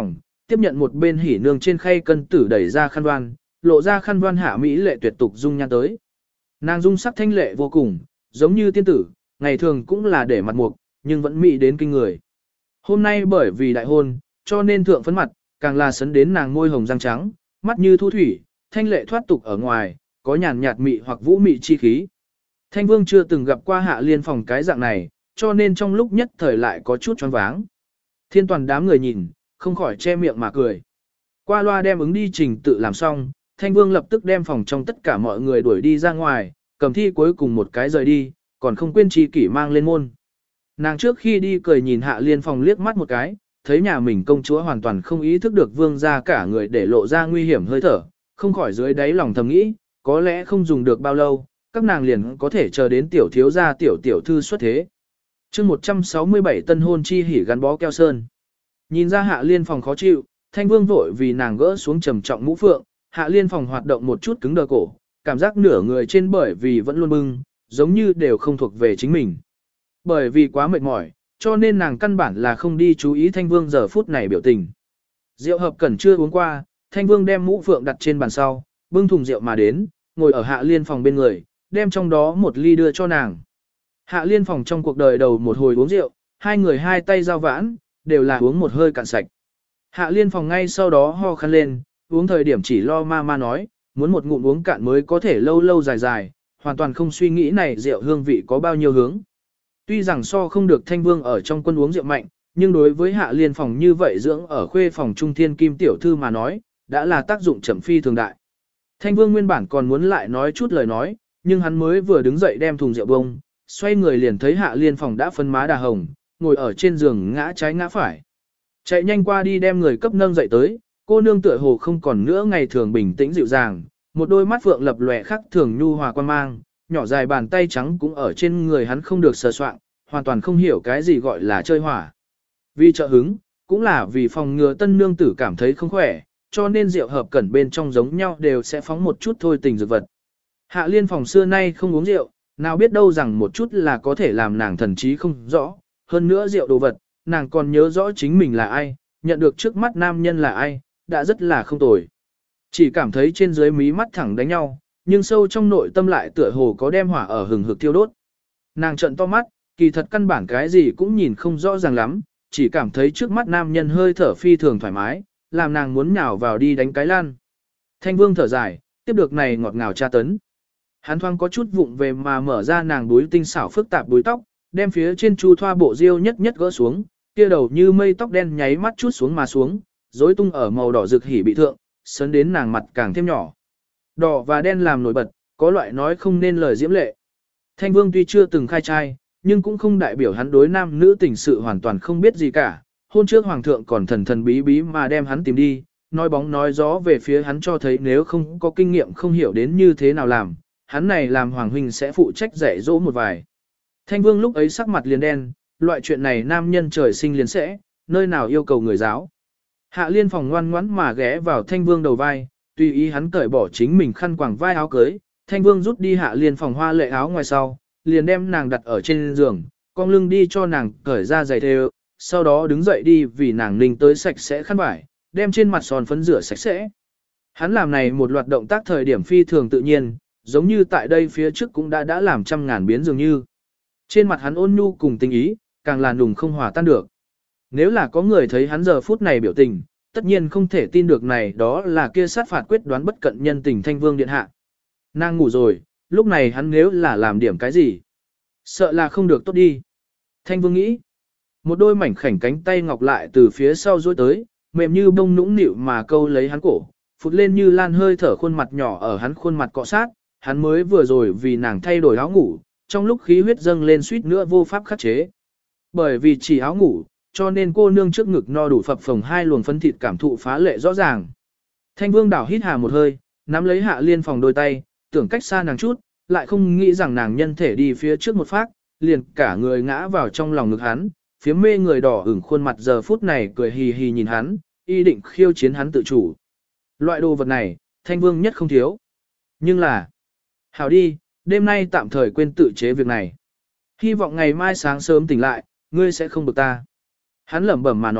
tiếp nhận một bên hỉ nương trên khay cân tử đẩy ra khăn đoan, lộ ra khăn đoan hạ mỹ lệ tuyệt tục dung nhan tới. Nàng dung sắc thanh lệ vô cùng, giống như tiên tử, ngày thường cũng là để mặt mục, nhưng vẫn mỹ đến kinh người. Hôm nay bởi vì đại hôn, cho nên thượng phấn mặt, càng là sấn đến nàng môi hồng răng trắng, mắt như thu thủy, thanh lệ thoát tục ở ngoài, có nhàn nhạt mị hoặc vũ mị chi khí. Thanh Vương chưa từng gặp qua Hạ Liên Phòng cái dạng này, cho nên trong lúc nhất thời lại có chút choáng váng. Thiên toàn đám người nhìn, không khỏi che miệng mà cười. Qua loa đem ứng đi trình tự làm xong, Thanh Vương lập tức đem phòng trong tất cả mọi người đuổi đi ra ngoài, cầm thi cuối cùng một cái rời đi, còn không quên chi kỷ mang lên môn. Nàng trước khi đi cười nhìn Hạ Liên Phòng liếc mắt một cái, thấy nhà mình công chúa hoàn toàn không ý thức được Vương gia cả người để lộ ra nguy hiểm hơi thở, không khỏi dưới đáy lòng thầm nghĩ, có lẽ không dùng được bao lâu, các nàng liền có thể chờ đến tiểu thiếu gia tiểu tiểu thư xuất thế. Chương 167 tân hôn chi hỉ gắn bó keo sơn. Nhìn ra Hạ Liên Phòng khó chịu, Thanh Vương vội vì nàng gỡ xuống trầm trọng mũ phượng, Hạ Liên Phòng hoạt động một chút cứng đờ cổ, cảm giác nửa người trên bởi vì vẫn luôn bưng, giống như đều không thuộc về chính mình. Bởi vì quá mệt mỏi, cho nên nàng căn bản là không đi chú ý Thanh Vương giờ phút này biểu tình. Rượu hợp cẩn chưa uống qua, Thanh Vương đem mũ phượng đặt trên bàn sau, bưng thùng rượu mà đến, ngồi ở Hạ Liên Phòng bên người, đem trong đó một ly đưa cho nàng. Hạ Liên Phòng trong cuộc đời đầu một hồi uống rượu, hai người hai tay giao vãn, đều là uống một hơi cạn sạch. Hạ Liên Phòng ngay sau đó ho khăn lên, uống thời điểm chỉ lo ma nói, muốn một ngụm uống cạn mới có thể lâu lâu dài dài, hoàn toàn không suy nghĩ này rượu hương vị có bao nhiêu hướng. Tuy rằng so không được Thanh Vương ở trong quân uống rượu mạnh, nhưng đối với Hạ Liên Phòng như vậy dưỡng ở khuê phòng trung thiên kim tiểu thư mà nói, đã là tác dụng chậm phi thường đại. Thanh Vương nguyên bản còn muốn lại nói chút lời nói, nhưng hắn mới vừa đứng dậy đem thùng rượu bông, xoay người liền thấy Hạ Liên Phòng đã phấn má đà hồng, ngồi ở trên giường ngã trái ngã phải. Chạy nhanh qua đi đem người cấp nâng dậy tới, cô nương tựa hồ không còn nữa ngày thường bình tĩnh dịu dàng, một đôi mắt phượng lập lòe khắc thường nhu hòa quan mang, nhỏ dài bàn tay trắng cũng ở trên người hắn không được sờ soạng, hoàn toàn không hiểu cái gì gọi là chơi hỏa. Vì trợ hứng, cũng là vì phòng ngừa tân nương tử cảm thấy không khỏe, cho nên rượu hợp cẩn bên trong giống nhau đều sẽ phóng một chút thôi tình dược vật. Hạ Liên Phòng xưa nay không uống rượu, nào biết đâu rằng một chút là có thể làm nàng thần trí không rõ, hơn nữa rượu đồ vật, nàng còn nhớ rõ chính mình là ai, nhận được trước mắt nam nhân là ai, đã rất là không tồi. Chỉ cảm thấy trên dưới mí mắt thẳng đánh nhau, nhưng sâu trong nội tâm lại tựa hồ có đem hỏa ở hừng hực thiêu đốt. Nàng trợn to mắt, kỳ thật căn bản cái gì cũng nhìn không rõ ràng lắm, chỉ cảm thấy trước mắt nam nhân hơi thở phi thường thoải mái, làm nàng muốn nhào vào đi đánh cái lan. Thanh Vương thở dài, tiếp được này ngọt ngào tra tấn. Hắn thoáng có chút vụng về mà mở ra nàng đuôi tinh xảo phức tạp đuôi tóc, đem phía trên chu thoa bộ diêu nhất nhất gỡ xuống, kia đầu như mây tóc đen nháy mắt chút xuống mà xuống, rối tung ở màu đỏ rực hỉ bị thượng, sấn đến nàng mặt càng thêm nhỏ. Đỏ và đen làm nổi bật, có loại nói không nên lời diễm lệ. Thanh Vương tuy chưa từng khai trai, nhưng cũng không đại biểu hắn đối nam nữ tình sự hoàn toàn không biết gì cả. Hôn trước hoàng thượng còn thần thần bí bí mà đem hắn tìm đi, nói bóng nói gió về phía hắn cho thấy nếu không có kinh nghiệm không hiểu đến như thế nào làm, hắn này làm hoàng huynh sẽ phụ trách dạy dỗ một vài. Thanh Vương lúc ấy sắc mặt liền đen, loại chuyện này nam nhân trời sinh liền sẽ, nơi nào yêu cầu người giáo. Hạ Liên Phòng ngoan ngoãn mà ghé vào Thanh Vương đầu vai, tùy ý hắn cởi bỏ chính mình khăn quàng vai áo cưới, Thanh Vương rút đi Hạ Liên Phòng hoa lệ áo ngoài sau, liền đem nàng đặt ở trên giường, cong lưng đi cho nàng cởi ra giày thêu, sau đó đứng dậy đi vì nàng ninh tới sạch sẽ khăn vải, đem trên mặt son phấn rửa sạch sẽ. Hắn làm này một loạt động tác thời điểm phi thường tự nhiên, giống như tại đây phía trước cũng đã làm trăm ngàn biến dường như. Trên mặt hắn ôn nhu cùng tình ý, càng là nùng không hòa tan được. Nếu là có người thấy hắn giờ phút này biểu tình, tất nhiên không thể tin được này đó là kia sát phạt quyết đoán bất cận nhân tình Thanh Vương điện hạ. Nàng ngủ rồi, lúc này hắn nếu là làm điểm cái gì, sợ là không được tốt đi. Thanh Vương nghĩ, một đôi mảnh khảnh cánh tay ngọc lại từ phía sau duỗi tới, mềm như bông nũng nịu mà câu lấy hắn cổ, phụt lên như lan hơi thở khuôn mặt nhỏ ở hắn khuôn mặt cọ sát, hắn mới vừa rồi vì nàng thay đổi áo ngủ, trong lúc khí huyết dâng lên suýt nữa vô pháp khắc chế. Bởi vì chỉ áo ngủ, cho nên cô nương trước ngực no đủ phập phồng hai luồng phân thịt cảm thụ phá lệ rõ ràng. Thanh Vương đảo hít hà một hơi, nắm lấy Hạ Liên Phòng đôi tay, tưởng cách xa nàng chút, lại không nghĩ rằng nàng nhân thể đi phía trước một phát, liền cả người ngã vào trong lòng ngực hắn, phía mê người đỏ ửng khuôn mặt giờ phút này cười hì hì nhìn hắn, y định khiêu chiến hắn tự chủ. Loại đồ vật này, Thanh Vương nhất không thiếu. Nhưng là, hảo đi, đêm nay tạm thời quên tự chế việc này. Hy vọng ngày mai sáng sớm tỉnh lại, ngươi sẽ không bực ta. Hắn lẩm bẩm mà nói,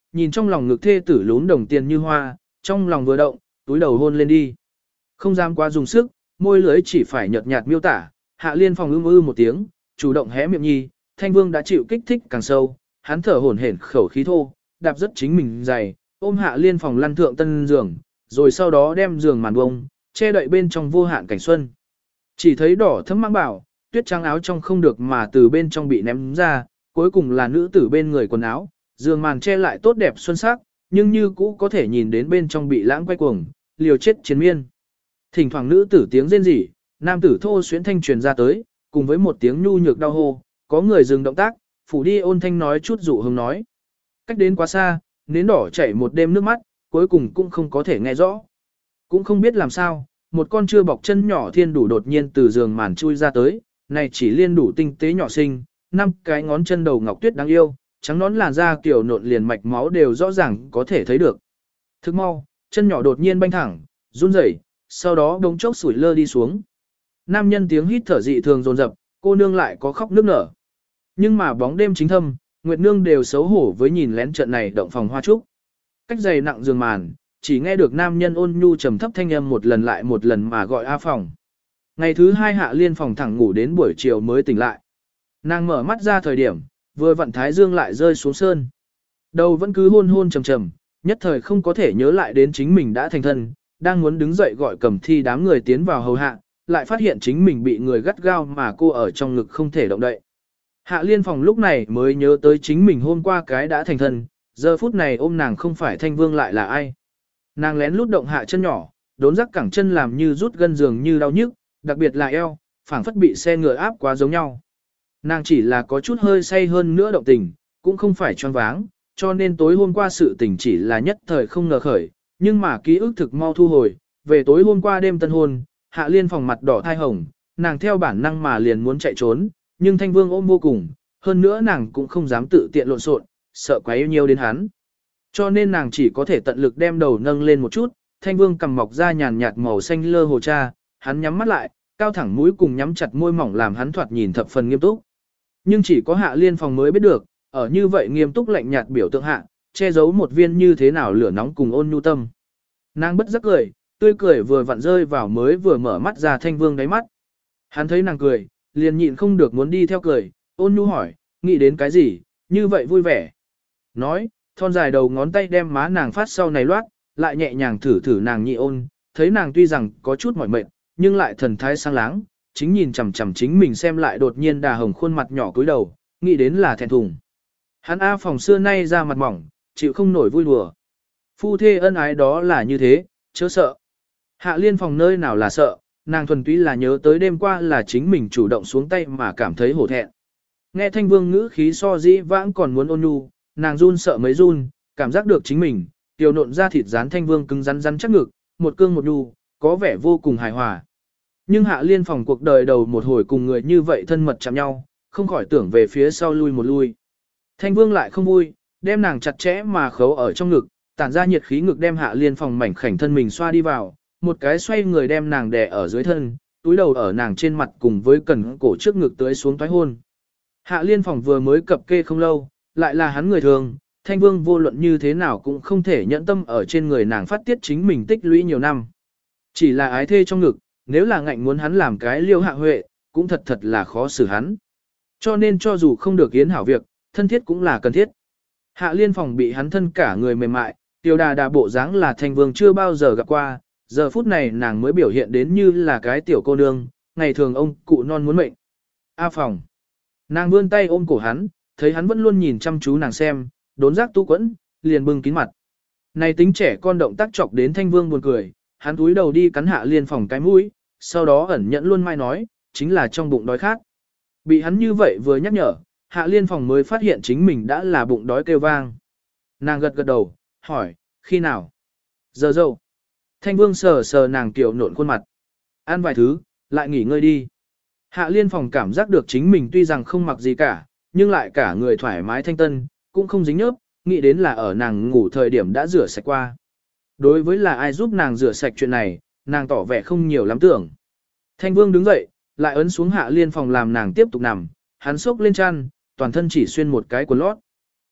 nhìn trong lòng ngực thê tử lún đồng tiền như hoa, trong lòng vừa động, túi đầu hôn lên đi. Không dám quá dùng sức, môi lưới chỉ phải nhợt nhạt miêu tả, Hạ Liên Phong một tiếng, chủ động hé miệng nhi, Thanh Vương đã chịu kích thích càng sâu, hắn thở hổn hển khẩu khí thô, đạp rất chính mình dày, ôm Hạ Liên Phong lăn thượng tân giường, rồi sau đó đem giường màn bông, che đậy bên trong vô hạn cảnh xuân. Chỉ thấy đỏ thấm mang bảo, tuyết trắng áo trong không được mà từ bên trong bị ném ra, cuối cùng là nữ tử bên người quần áo, giường màn che lại tốt đẹp xuân sắc, nhưng như cũ có thể nhìn đến bên trong bị lãng quay cuồng, liều chết chiến miên. Thỉnh thoảng nữ tử tiếng rên rỉ, nam tử thô xuyến thanh truyền ra tới, cùng với một tiếng nhu nhược đau hô, có người dừng động tác, phủ đi ôn thanh nói chút dụ hứng nói. Cách đến quá xa, nến đỏ chảy một đêm nước mắt, cuối cùng cũng không có thể nghe rõ. Cũng không biết làm sao, một con chưa bọc chân nhỏ thiên đủ đột nhiên từ giường màn chui ra tới, này chỉ liên đủ tinh tế nhỏ xinh, 5 cái ngón chân đầu ngọc tuyết đáng yêu, trắng nón làn da kiểu nộn liền mạch máu đều rõ ràng có thể thấy được. Thức mau, chân nhỏ đột nhiên banh thẳng, run rẩy, sau đó đống chốc sủi lơ đi xuống. Nam nhân tiếng hít thở dị thường dồn dập, cô nương lại có khóc nức nở. Nhưng mà bóng đêm chính thâm, Nguyệt Nương đều xấu hổ với nhìn lén trận này động phòng hoa trúc. Cách dày nặng giường màn, chỉ nghe được nam nhân ôn nhu trầm thấp thanh âm một lần lại một lần mà gọi A Phòng. Ngày thứ 2 Hạ Liên Phòng thẳng ngủ đến buổi chiều mới tỉnh lại. Nàng mở mắt ra thời điểm, vừa vặn thái dương lại rơi xuống sơn. Đầu vẫn cứ hôn hôn trầm trầm, nhất thời không có thể nhớ lại đến chính mình đã thành thân, đang muốn đứng dậy gọi Cẩm Thi đám người tiến vào hầu hạ, lại phát hiện chính mình bị người gắt gao mà cô ở trong ngực không thể động đậy. Hạ Liên Phòng lúc này mới nhớ tới chính mình hôm qua cái đã thành thân, giờ phút này ôm nàng không phải Thanh Vương lại là ai. Nàng lén lút động hạ chân nhỏ, đốn rắc cẳng chân làm như rút gân giường như đau nhức, đặc biệt là eo, phảng phất bị xe ngựa áp quá giống nhau. Nàng chỉ là có chút hơi say hơn nữa động tình, cũng không phải choáng váng, cho nên tối hôm qua sự tình chỉ là nhất thời không ngờ khởi, nhưng mà ký ức thực mau thu hồi, về tối hôm qua đêm tân hôn, Hạ Liên Phòng mặt đỏ thai hồng, nàng theo bản năng mà liền muốn chạy trốn, nhưng Thanh Vương ôm vô cùng, hơn nữa nàng cũng không dám tự tiện lộn xộn, sợ quá yêu nhiều đến hắn. Cho nên nàng chỉ có thể tận lực đem đầu nâng lên một chút, Thanh Vương cầm mọc ra nhàn nhạt màu xanh lơ hồ cha, hắn nhắm mắt lại, cao thẳng mũi cùng nhắm chặt môi mỏng làm hắn thoạt nhìn thập phần nghiêm túc. Nhưng chỉ có Hạ Liên Phòng mới biết được, ở như vậy nghiêm túc lạnh nhạt biểu tượng hạ, che giấu một viên như thế nào lửa nóng cùng ôn nhu tâm. Nàng bất giác cười, tươi cười vừa vặn rơi vào mới vừa mở mắt ra Thanh Vương đáy mắt. Hắn thấy nàng cười, liền nhịn không được muốn đi theo cười, ôn nhu hỏi, nghĩ đến cái gì, như vậy vui vẻ. Nói, thon dài đầu ngón tay đem má nàng phát sau này loát, lại nhẹ nhàng thử thử nàng nhị ôn, thấy nàng tuy rằng có chút mỏi mệt, nhưng lại thần thái sáng láng, chính nhìn chằm chằm chính mình xem lại đột nhiên đà hồng khuôn mặt nhỏ cúi đầu, nghĩ đến là thẹn thùng. Hắn A Phòng xưa nay ra mặt mỏng, chịu không nổi vui đùa. Phu thê ân ái đó là như thế, chớ sợ. Hạ Liên Phòng nơi nào là sợ, nàng thuần túy là nhớ tới đêm qua là chính mình chủ động xuống tay mà cảm thấy hổ thẹn. Nghe Thanh Vương ngữ khí so dĩ vãng còn muốn ôn nhu, nàng run sợ mấy run, cảm giác được chính mình, tiểu nộn ra thịt rán Thanh Vương cứng rắn rắn chắc ngực, một cương một nhu, có vẻ vô cùng hài hòa. Nhưng Hạ Liên Phòng cuộc đời đầu một hồi cùng người như vậy thân mật chạm nhau, không khỏi tưởng về phía sau lui một lui. Thanh Vương lại không vui, đem nàng chặt chẽ mà khấu ở trong ngực, tản ra nhiệt khí ngực đem Hạ Liên Phòng mảnh khảnh thân mình xoa đi vào, một cái xoay người đem nàng đè ở dưới thân, túi đầu ở nàng trên mặt cùng với cần cổ trước ngực tới xuống toái hôn. Hạ Liên Phòng vừa mới cập kê không lâu, lại là hắn người thường, Thanh Vương vô luận như thế nào cũng không thể nhẫn tâm ở trên người nàng phát tiết chính mình tích lũy nhiều năm. Chỉ là ái thê trong ngực, nếu là ngạnh muốn hắn làm cái liêu hạ huệ, cũng thật thật là khó xử hắn. Cho nên cho dù không được yến hảo việc, thân thiết cũng là cần thiết. Hạ Liên Phòng bị hắn thân cả người mềm mại, tiêu đà đà bộ dáng là Thanh Vương chưa bao giờ gặp qua, giờ phút này nàng mới biểu hiện đến như là cái tiểu cô nương, ngày thường ông cụ non muốn mệnh. A Phòng. Nàng vươn tay ôm cổ hắn, thấy hắn vẫn luôn nhìn chăm chú nàng xem, đốn giác tu quẫn, liền bưng kín mặt. Này tính trẻ con động tác chọc đến Thanh Vương buồn cười, hắn túi đầu đi cắn Hạ Liên Phòng cái mũi, sau đó ẩn nhẫn luôn mai nói, chính là trong bụng đói khát. Bị hắn như vậy vừa nhắc nhở, Hạ Liên Phòng mới phát hiện chính mình đã là bụng đói kêu vang. Nàng gật gật đầu, hỏi, khi nào? Giờ dâu. Thanh Vương sờ sờ nàng tiểu nộn khuôn mặt. Ăn vài thứ, lại nghỉ ngơi đi. Hạ Liên Phòng cảm giác được chính mình tuy rằng không mặc gì cả, nhưng lại cả người thoải mái thanh tân, cũng không dính nhớp, nghĩ đến là ở nàng ngủ thời điểm đã rửa sạch qua. Đối với là ai giúp nàng rửa sạch chuyện này, nàng tỏ vẻ không nhiều lắm tưởng. Thanh Vương đứng dậy, lại ấn xuống Hạ Liên Phòng làm nàng tiếp tục nằm, hắn xốc lên chăn, toàn thân chỉ xuyên một cái quần lót.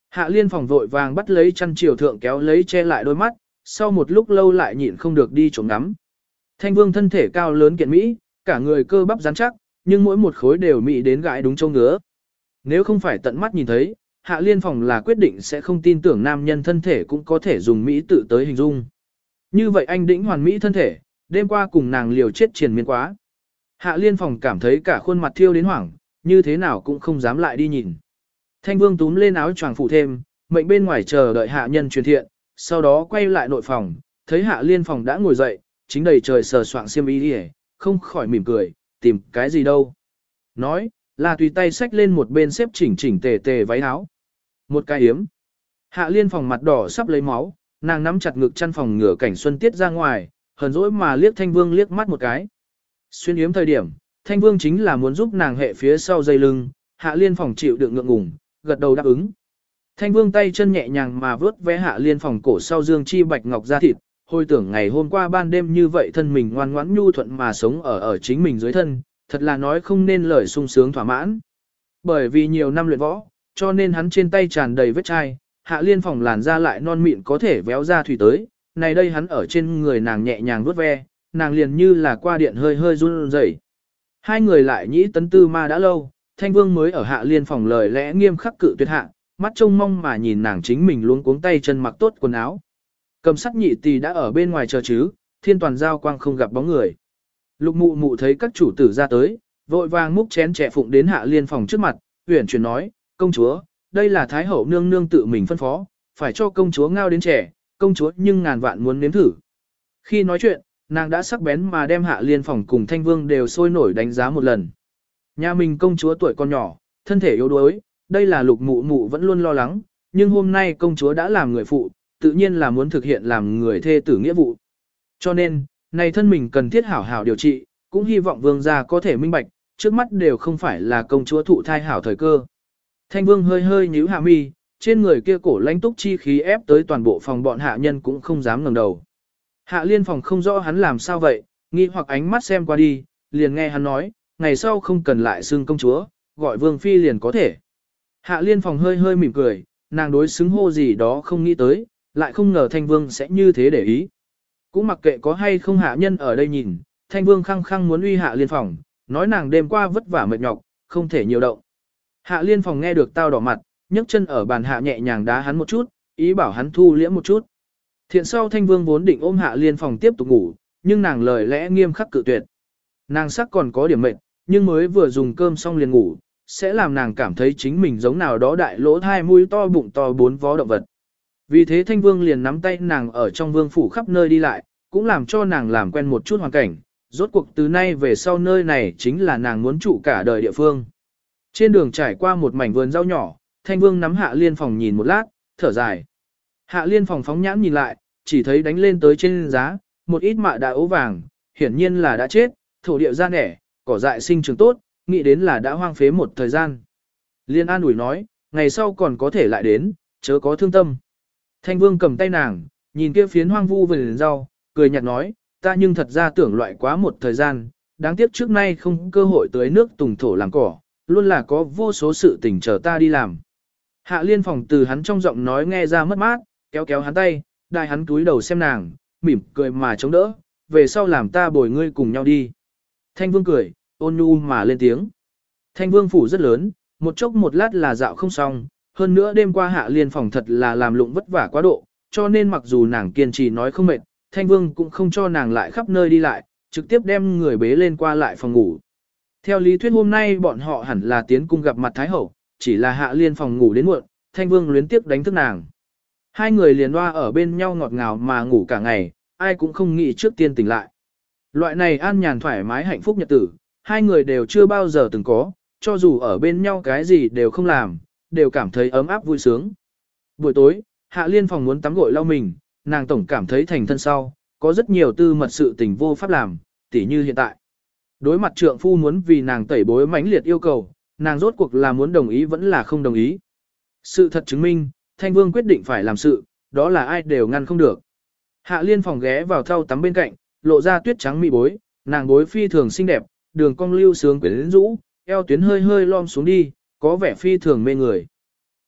Hạ Liên Phòng vội vàng bắt lấy chăn chiều thượng kéo lấy che lại đôi mắt, sau một lúc lâu lại nhịn không được đi trộm ngắm. Thanh Vương thân thể cao lớn kiện mỹ, cả người cơ bắp rắn chắc, nhưng mỗi một khối đều mỹ đến gãi đúng châu ngứa. Nếu không phải tận mắt nhìn thấy, Hạ Liên Phòng là quyết định sẽ không tin tưởng nam nhân thân thể cũng có thể dùng mỹ tự tới hình dung. Như vậy anh đĩnh hoàn mỹ thân thể, đêm qua cùng nàng liều chết triền miên quá. Hạ Liên Phòng cảm thấy cả khuôn mặt thiêu đến hoảng, như thế nào cũng không dám lại đi nhìn. Thanh Vương túm lên áo choàng phụ thêm, mệnh bên ngoài chờ đợi hạ nhân truyền thiện, sau đó quay lại nội phòng, thấy Hạ Liên Phòng đã ngồi dậy, chính đầy trời sờ soạng xiêm y đi, không khỏi mỉm cười, tìm cái gì đâu. Nói, là tùy tay xách lên một bên xếp chỉnh chỉnh tề tề váy áo. Một cái hiếm. Hạ Liên Phòng mặt đỏ sắp lấy máu, nàng nắm chặt ngực chăn phòng ngửa cảnh xuân tiết ra ngoài, hờn dỗi mà liếc Thanh Vương liếc mắt một cái. Xuyên yếm thời điểm, Thanh Vương chính là muốn giúp nàng hệ phía sau dây lưng, Hạ Liên Phòng chịu đựng ngượng ngùng, gật đầu đáp ứng. Thanh Vương tay chân nhẹ nhàng mà vớt vé Hạ Liên Phòng cổ sau dương chi bạch ngọc da thịt, hồi tưởng ngày hôm qua ban đêm như vậy thân mình ngoan ngoãn nhu thuận mà sống ở chính mình dưới thân, thật là nói không nên lời sung sướng thỏa mãn. Bởi vì nhiều năm luyện võ, cho nên hắn trên tay tràn đầy vết chai, Hạ Liên Phòng làn da lại non mịn có thể véo ra thủy tới, này đây hắn ở trên người nàng nhẹ nhàng vuốt ve, nàng liền như là qua điện hơi hơi run rẩy. Hai người lại nhĩ tấn tư ma đã lâu, Thanh Vương mới ở Hạ Liên Phòng lời lẽ nghiêm khắc cự tuyệt hạ, mắt trông mong mà nhìn nàng chính mình luống cuống tay chân mặc tốt quần áo. Cầm sắc nhị tỳ đã ở bên ngoài chờ chứ, thiên toàn giao quang không gặp bóng người. Lục mụ mụ thấy các chủ tử ra tới, vội vàng múc chén trẻ phụng đến Hạ Liên Phòng trước mặt, uyển chuyển nói, công chúa, đây là Thái hậu nương nương tự mình phân phó, phải cho công chúa ngao đến trẻ, công chúa nhưng ngàn vạn muốn nếm thử. Khi nói chuyện, nàng đã sắc bén mà đem Hạ Liên Phòng cùng Thanh Vương đều sôi nổi đánh giá một lần. Nhà mình công chúa tuổi còn nhỏ, thân thể yếu đuối, đây là lục mụ mụ vẫn luôn lo lắng, nhưng hôm nay công chúa đã làm người phụ, tự nhiên là muốn thực hiện làm người thê tử nghĩa vụ. Cho nên, này thân mình cần thiết hảo hảo điều trị, cũng hy vọng vương gia có thể minh bạch, trước mắt đều không phải là công chúa thụ thai hảo thời cơ. Thanh Vương hơi hơi nhíu hạ mi, trên người kia cổ lãnh túc chi khí ép tới toàn bộ phòng bọn hạ nhân cũng không dám ngẩng đầu. Hạ Liên Phòng không rõ hắn làm sao vậy, nghi hoặc ánh mắt xem qua đi, liền nghe hắn nói, ngày sau không cần lại xưng công chúa, gọi vương phi liền có thể. Hạ Liên Phòng hơi hơi mỉm cười, nàng đối xứng hô gì đó không nghĩ tới, lại không ngờ Thanh Vương sẽ như thế để ý. Cũng mặc kệ có hay không hạ nhân ở đây nhìn, Thanh Vương khăng khăng muốn uy Hạ Liên Phòng, nói nàng đêm qua vất vả mệt nhọc, không thể nhiều động. Hạ Liên Phòng nghe được tao đỏ mặt, nhấc chân ở bàn hạ nhẹ nhàng đá hắn một chút, ý bảo hắn thu liễm một chút. Thiện sau Thanh Vương vốn định ôm Hạ Liên Phòng tiếp tục ngủ, nhưng nàng lời lẽ nghiêm khắc cự tuyệt. Nàng sắc còn có điểm mệt, nhưng mới vừa dùng cơm xong liền ngủ, sẽ làm nàng cảm thấy chính mình giống nào đó đại lỗ hai mũi to bụng to bốn vó động vật. Vì thế Thanh Vương liền nắm tay nàng ở trong vương phủ khắp nơi đi lại, cũng làm cho nàng làm quen một chút hoàn cảnh, rốt cuộc từ nay về sau nơi này chính là nàng muốn trụ cả đời địa phương. Trên đường trải qua một mảnh vườn rau nhỏ, Thanh Vương nắm Hạ Liên Phòng nhìn một lát, thở dài. Hạ Liên Phòng phóng nhãn nhìn lại, chỉ thấy đánh lên tới trên giá, một ít mạ đã ố vàng, hiển nhiên là đã chết, thổ địa ra nẻ, cỏ dại sinh trưởng tốt, nghĩ đến là đã hoang phế một thời gian. Liên an ủi nói, ngày sau còn có thể lại đến, chớ có thương tâm. Thanh Vương cầm tay nàng, nhìn kia phiến hoang vu vườn rau, cười nhạt nói, ta nhưng thật ra tưởng loại quá một thời gian, đáng tiếc trước nay không cơ hội tưới nước tùng thổ làm cỏ, luôn là có vô số sự tình chờ ta đi làm. Hạ Liên Phòng từ hắn trong giọng nói nghe ra mất mát, kéo kéo hắn tay, đại hắn túi đầu xem nàng, mỉm cười mà chống đỡ, về sau làm ta bồi ngươi cùng nhau đi. Thanh Vương cười, ôn nhu mà lên tiếng. Thanh Vương phủ rất lớn, một chốc một lát là dạo không xong, hơn nữa đêm qua Hạ Liên Phòng thật là làm lụng vất vả quá độ, cho nên mặc dù nàng kiên trì nói không mệt, Thanh Vương cũng không cho nàng lại khắp nơi đi lại, trực tiếp đem người bế lên qua lại phòng ngủ. Theo lý thuyết hôm nay bọn họ hẳn là tiến cung gặp mặt Thái Hậu, chỉ là Hạ Liên Phòng ngủ đến muộn, Thanh Vương luyến tiếc đánh thức nàng. Hai người liền loa ở bên nhau ngọt ngào mà ngủ cả ngày, ai cũng không nghĩ trước tiên tỉnh lại. Loại này an nhàn thoải mái hạnh phúc nhật tử, hai người đều chưa bao giờ từng có, cho dù ở bên nhau cái gì đều không làm, đều cảm thấy ấm áp vui sướng. Buổi tối, Hạ Liên Phòng muốn tắm gội lau mình, nàng tổng cảm thấy thành thân sau, có rất nhiều tư mật sự tình vô pháp làm, tỉ như hiện tại. Đối mặt trượng phu muốn vì nàng tẩy bối mãnh liệt yêu cầu, nàng rốt cuộc là muốn đồng ý vẫn là không đồng ý. Sự thật chứng minh, Thanh Vương quyết định phải làm sự, đó là ai đều ngăn không được. Hạ Liên Phòng ghé vào thau tắm bên cạnh, lộ ra tuyết trắng mị bối, nàng bối phi thường xinh đẹp, đường cong lưu sướng quyến rũ, eo tuyến hơi hơi lom xuống đi, có vẻ phi thường mê người.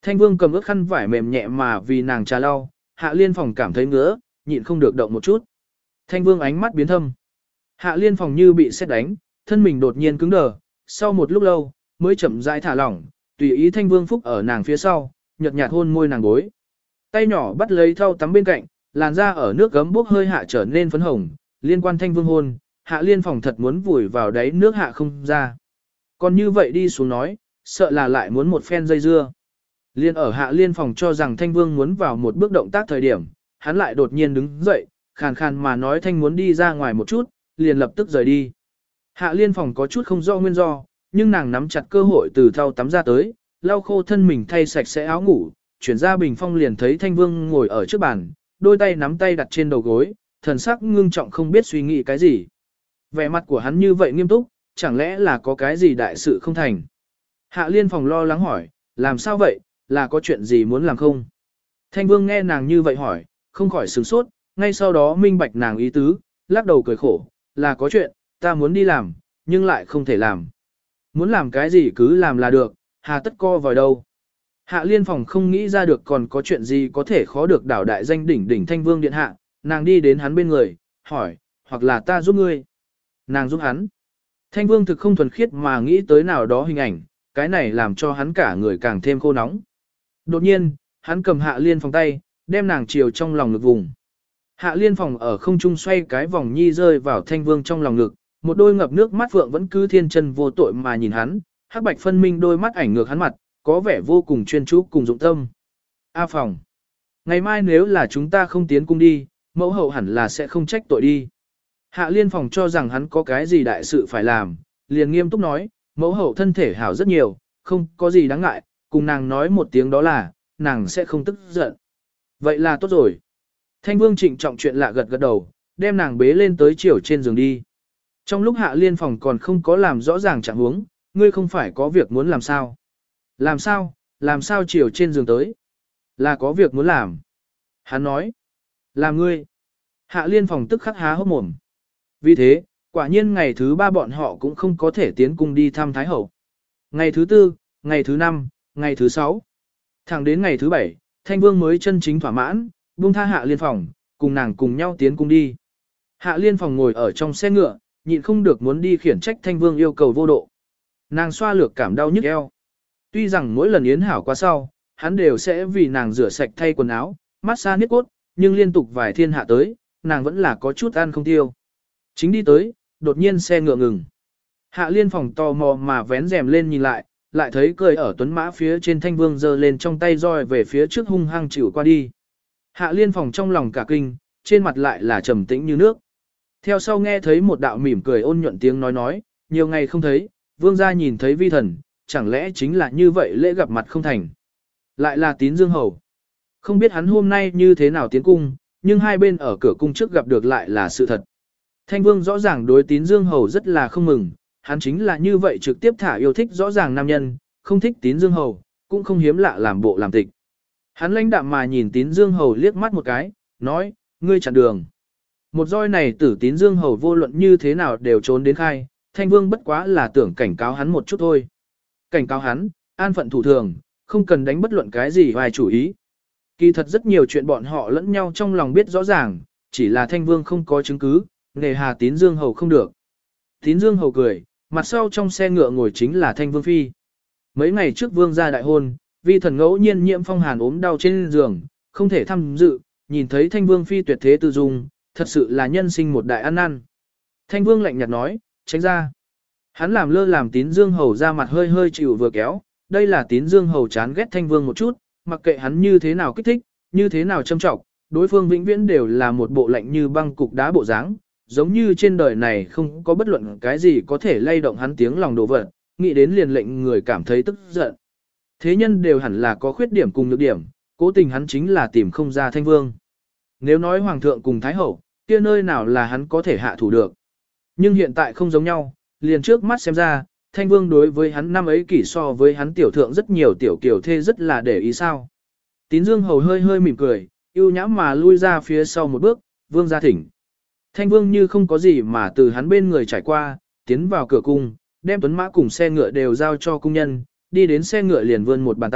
Thanh Vương cầm ướt khăn vải mềm nhẹ mà vì nàng trà lau, Hạ Liên Phòng cảm thấy ngứa, nhịn không được động một chút. Thanh Vương ánh mắt biến thâm. Hạ Liên Phòng như bị sét đánh, thân mình đột nhiên cứng đờ, sau một lúc lâu, mới chậm rãi thả lỏng, tùy ý Thanh Vương phúc ở nàng phía sau, nhợt nhạt hôn môi nàng gối. Tay nhỏ bắt lấy thau tắm bên cạnh, làn da ở nước gấm bốc hơi hạ trở nên phấn hồng, liên quan Thanh Vương hôn, Hạ Liên Phòng thật muốn vùi vào đáy nước hạ không ra. Còn như vậy đi xuống nói, sợ là lại muốn một phen dây dưa. Liên ở Hạ Liên Phòng cho rằng Thanh Vương muốn vào một bước động tác thời điểm, hắn lại đột nhiên đứng dậy, khàn khàn mà nói Thanh muốn đi ra ngoài một chút, liền lập tức rời đi. Hạ Liên Phòng có chút không rõ nguyên do, nhưng nàng nắm chặt cơ hội từ thau tắm ra tới, lau khô thân mình thay sạch sẽ áo ngủ, chuyển ra bình phong liền thấy Thanh Vương ngồi ở trước bàn, đôi tay nắm tay đặt trên đầu gối, thần sắc ngưng trọng không biết suy nghĩ cái gì. Vẻ mặt của hắn như vậy nghiêm túc, chẳng lẽ là có cái gì đại sự không thành. Hạ Liên Phòng lo lắng hỏi, làm sao vậy, là có chuyện gì muốn làm không? Thanh Vương nghe nàng như vậy hỏi, không khỏi sửng sốt, ngay sau đó minh bạch nàng ý tứ, lắc đầu cười khổ, là có chuyện, ta muốn đi làm, nhưng lại không thể làm. Muốn làm cái gì cứ làm là được, hà tất co vào đâu. Hạ Liên Phòng không nghĩ ra được còn có chuyện gì có thể khó được đảo đại danh đỉnh đỉnh Thanh Vương điện hạ, nàng đi đến hắn bên người, hỏi, hoặc là ta giúp ngươi. Nàng giúp hắn. Thanh Vương thực không thuần khiết mà nghĩ tới nào đó hình ảnh, cái này làm cho hắn cả người càng thêm khô nóng. Đột nhiên, hắn cầm Hạ Liên Phòng tay, đem nàng chiều trong lòng ngực vùng. Hạ Liên Phòng ở không trung xoay cái vòng nhi rơi vào Thanh Vương trong lòng ngực, một đôi ngập nước mắt phượng vẫn cứ thiên chân vô tội mà nhìn hắn, hắc bạch phân minh đôi mắt ảnh ngược hắn mặt, có vẻ vô cùng chuyên chú cùng dụng tâm. A Phòng, ngày mai nếu là chúng ta không tiến cung đi, mẫu hậu hẳn là sẽ không trách tội đi. Hạ Liên Phòng cho rằng hắn có cái gì đại sự phải làm, liền nghiêm túc nói, mẫu hậu thân thể hảo rất nhiều, không có gì đáng ngại, cùng nàng nói một tiếng đó là, nàng sẽ không tức giận. Vậy là tốt rồi. Thanh Vương trịnh trọng chuyện lạ gật gật đầu, đem nàng bế lên tới chiều trên giường đi. Trong lúc Hạ Liên Phòng còn không có làm rõ ràng trạng huống, ngươi không phải có việc muốn làm sao? Làm sao chiều trên giường tới? Là có việc muốn làm. Hắn nói, là ngươi. Hạ Liên Phòng tức khắc há hốc mồm. Vì thế, quả nhiên ngày thứ 3 bọn họ cũng không có thể tiến cung đi thăm Thái Hậu. Ngày thứ 4, ngày thứ 5, ngày thứ 6. Thẳng đến ngày thứ 7, Thanh Vương mới chân chính thỏa mãn, buông tha Hạ Liên Phòng, cùng nàng cùng nhau tiến cung đi. Hạ Liên Phòng ngồi ở trong xe ngựa, nhịn không được muốn đi khiển trách Thanh Vương yêu cầu vô độ. Nàng xoa lược cảm đau nhức eo. Tuy rằng mỗi lần yến hảo qua sau, hắn đều sẽ vì nàng rửa sạch thay quần áo, massage niết cốt, nhưng liên tục vài thiên hạ tới, nàng vẫn là có chút ăn không tiêu. Chính đi tới, đột nhiên xe ngựa ngừng. Hạ Liên Phòng tò mò mà vén rèm lên nhìn lại, lại thấy cười ở tuấn mã phía trên Thanh Vương giơ lên trong tay roi về phía trước hung hăng chịu qua đi. Hạ Liên Phòng trong lòng cả kinh, trên mặt lại là trầm tĩnh như nước. Theo sau nghe thấy một đạo mỉm cười ôn nhuận tiếng nói, nhiều ngày không thấy, vương gia nhìn thấy vi thần, chẳng lẽ chính là như vậy lễ gặp mặt không thành. Lại là Tín Dương Hầu. Không biết hắn hôm nay như thế nào tiến cung, nhưng hai bên ở cửa cung trước gặp được lại là sự thật. Thanh Vương rõ ràng đối Tín Dương Hầu rất là không mừng, hắn chính là như vậy trực tiếp thả yêu thích rõ ràng nam nhân, không thích Tín Dương Hầu, cũng không hiếm lạ làm bộ làm tịch. Hắn lãnh đạm mà nhìn Tín Dương Hầu liếc mắt một cái, nói, ngươi chặn đường. Một roi này tử Tín Dương Hầu vô luận như thế nào đều trốn đến khai, Thanh Vương bất quá là tưởng cảnh cáo hắn một chút thôi. Cảnh cáo hắn, an phận thủ thường, không cần đánh bất luận cái gì vài chủ ý. Kỳ thật rất nhiều chuyện bọn họ lẫn nhau trong lòng biết rõ ràng, chỉ là Thanh Vương không có chứng cứ, nề hà Tín Dương Hầu không được. Tín Dương Hầu cười, mặt sau trong xe ngựa ngồi chính là Thanh Vương Phi. Mấy ngày trước Vương gia đại hôn, vi thần ngẫu nhiên nhiễm phong hàn ốm đau trên giường, không thể tham dự, nhìn thấy Thanh Vương Phi tuyệt thế tự dung, thật sự là nhân sinh một đại ăn năn. Thanh Vương lạnh nhạt nói, tránh ra. Hắn làm lơ làm Tín Dương Hầu ra mặt hơi hơi chịu vừa kéo, đây là Tín Dương Hầu chán ghét Thanh Vương một chút, mặc kệ hắn như thế nào kích thích, như thế nào châm trọng, đối phương vĩnh viễn đều là một bộ lạnh như băng cục đá bộ dáng, giống như trên đời này không có bất luận cái gì có thể lay động hắn tiếng lòng đồ vật, nghĩ đến liền lệnh người cảm thấy tức giận. Thế nhân đều hẳn là có khuyết điểm cùng nhược điểm, cố tình hắn chính là tìm không ra Thanh Vương. Nếu nói Hoàng thượng cùng Thái Hậu, kia nơi nào là hắn có thể hạ thủ được. Nhưng hiện tại không giống nhau, liền trước mắt xem ra, Thanh Vương đối với hắn năm ấy kỷ so với hắn tiểu thượng rất nhiều tiểu kiều thê rất là để ý sao. Tín Dương Hầu hơi hơi mỉm cười, yêu nhãm mà lui ra phía sau một bước, Vương ra thỉnh. Thanh Vương như không có gì mà từ hắn bên người trải qua, tiến vào cửa cung, đem tuấn mã cùng xe ngựa đều giao cho cung nhân, đi đến xe ngựa liền vươn một bàn tay,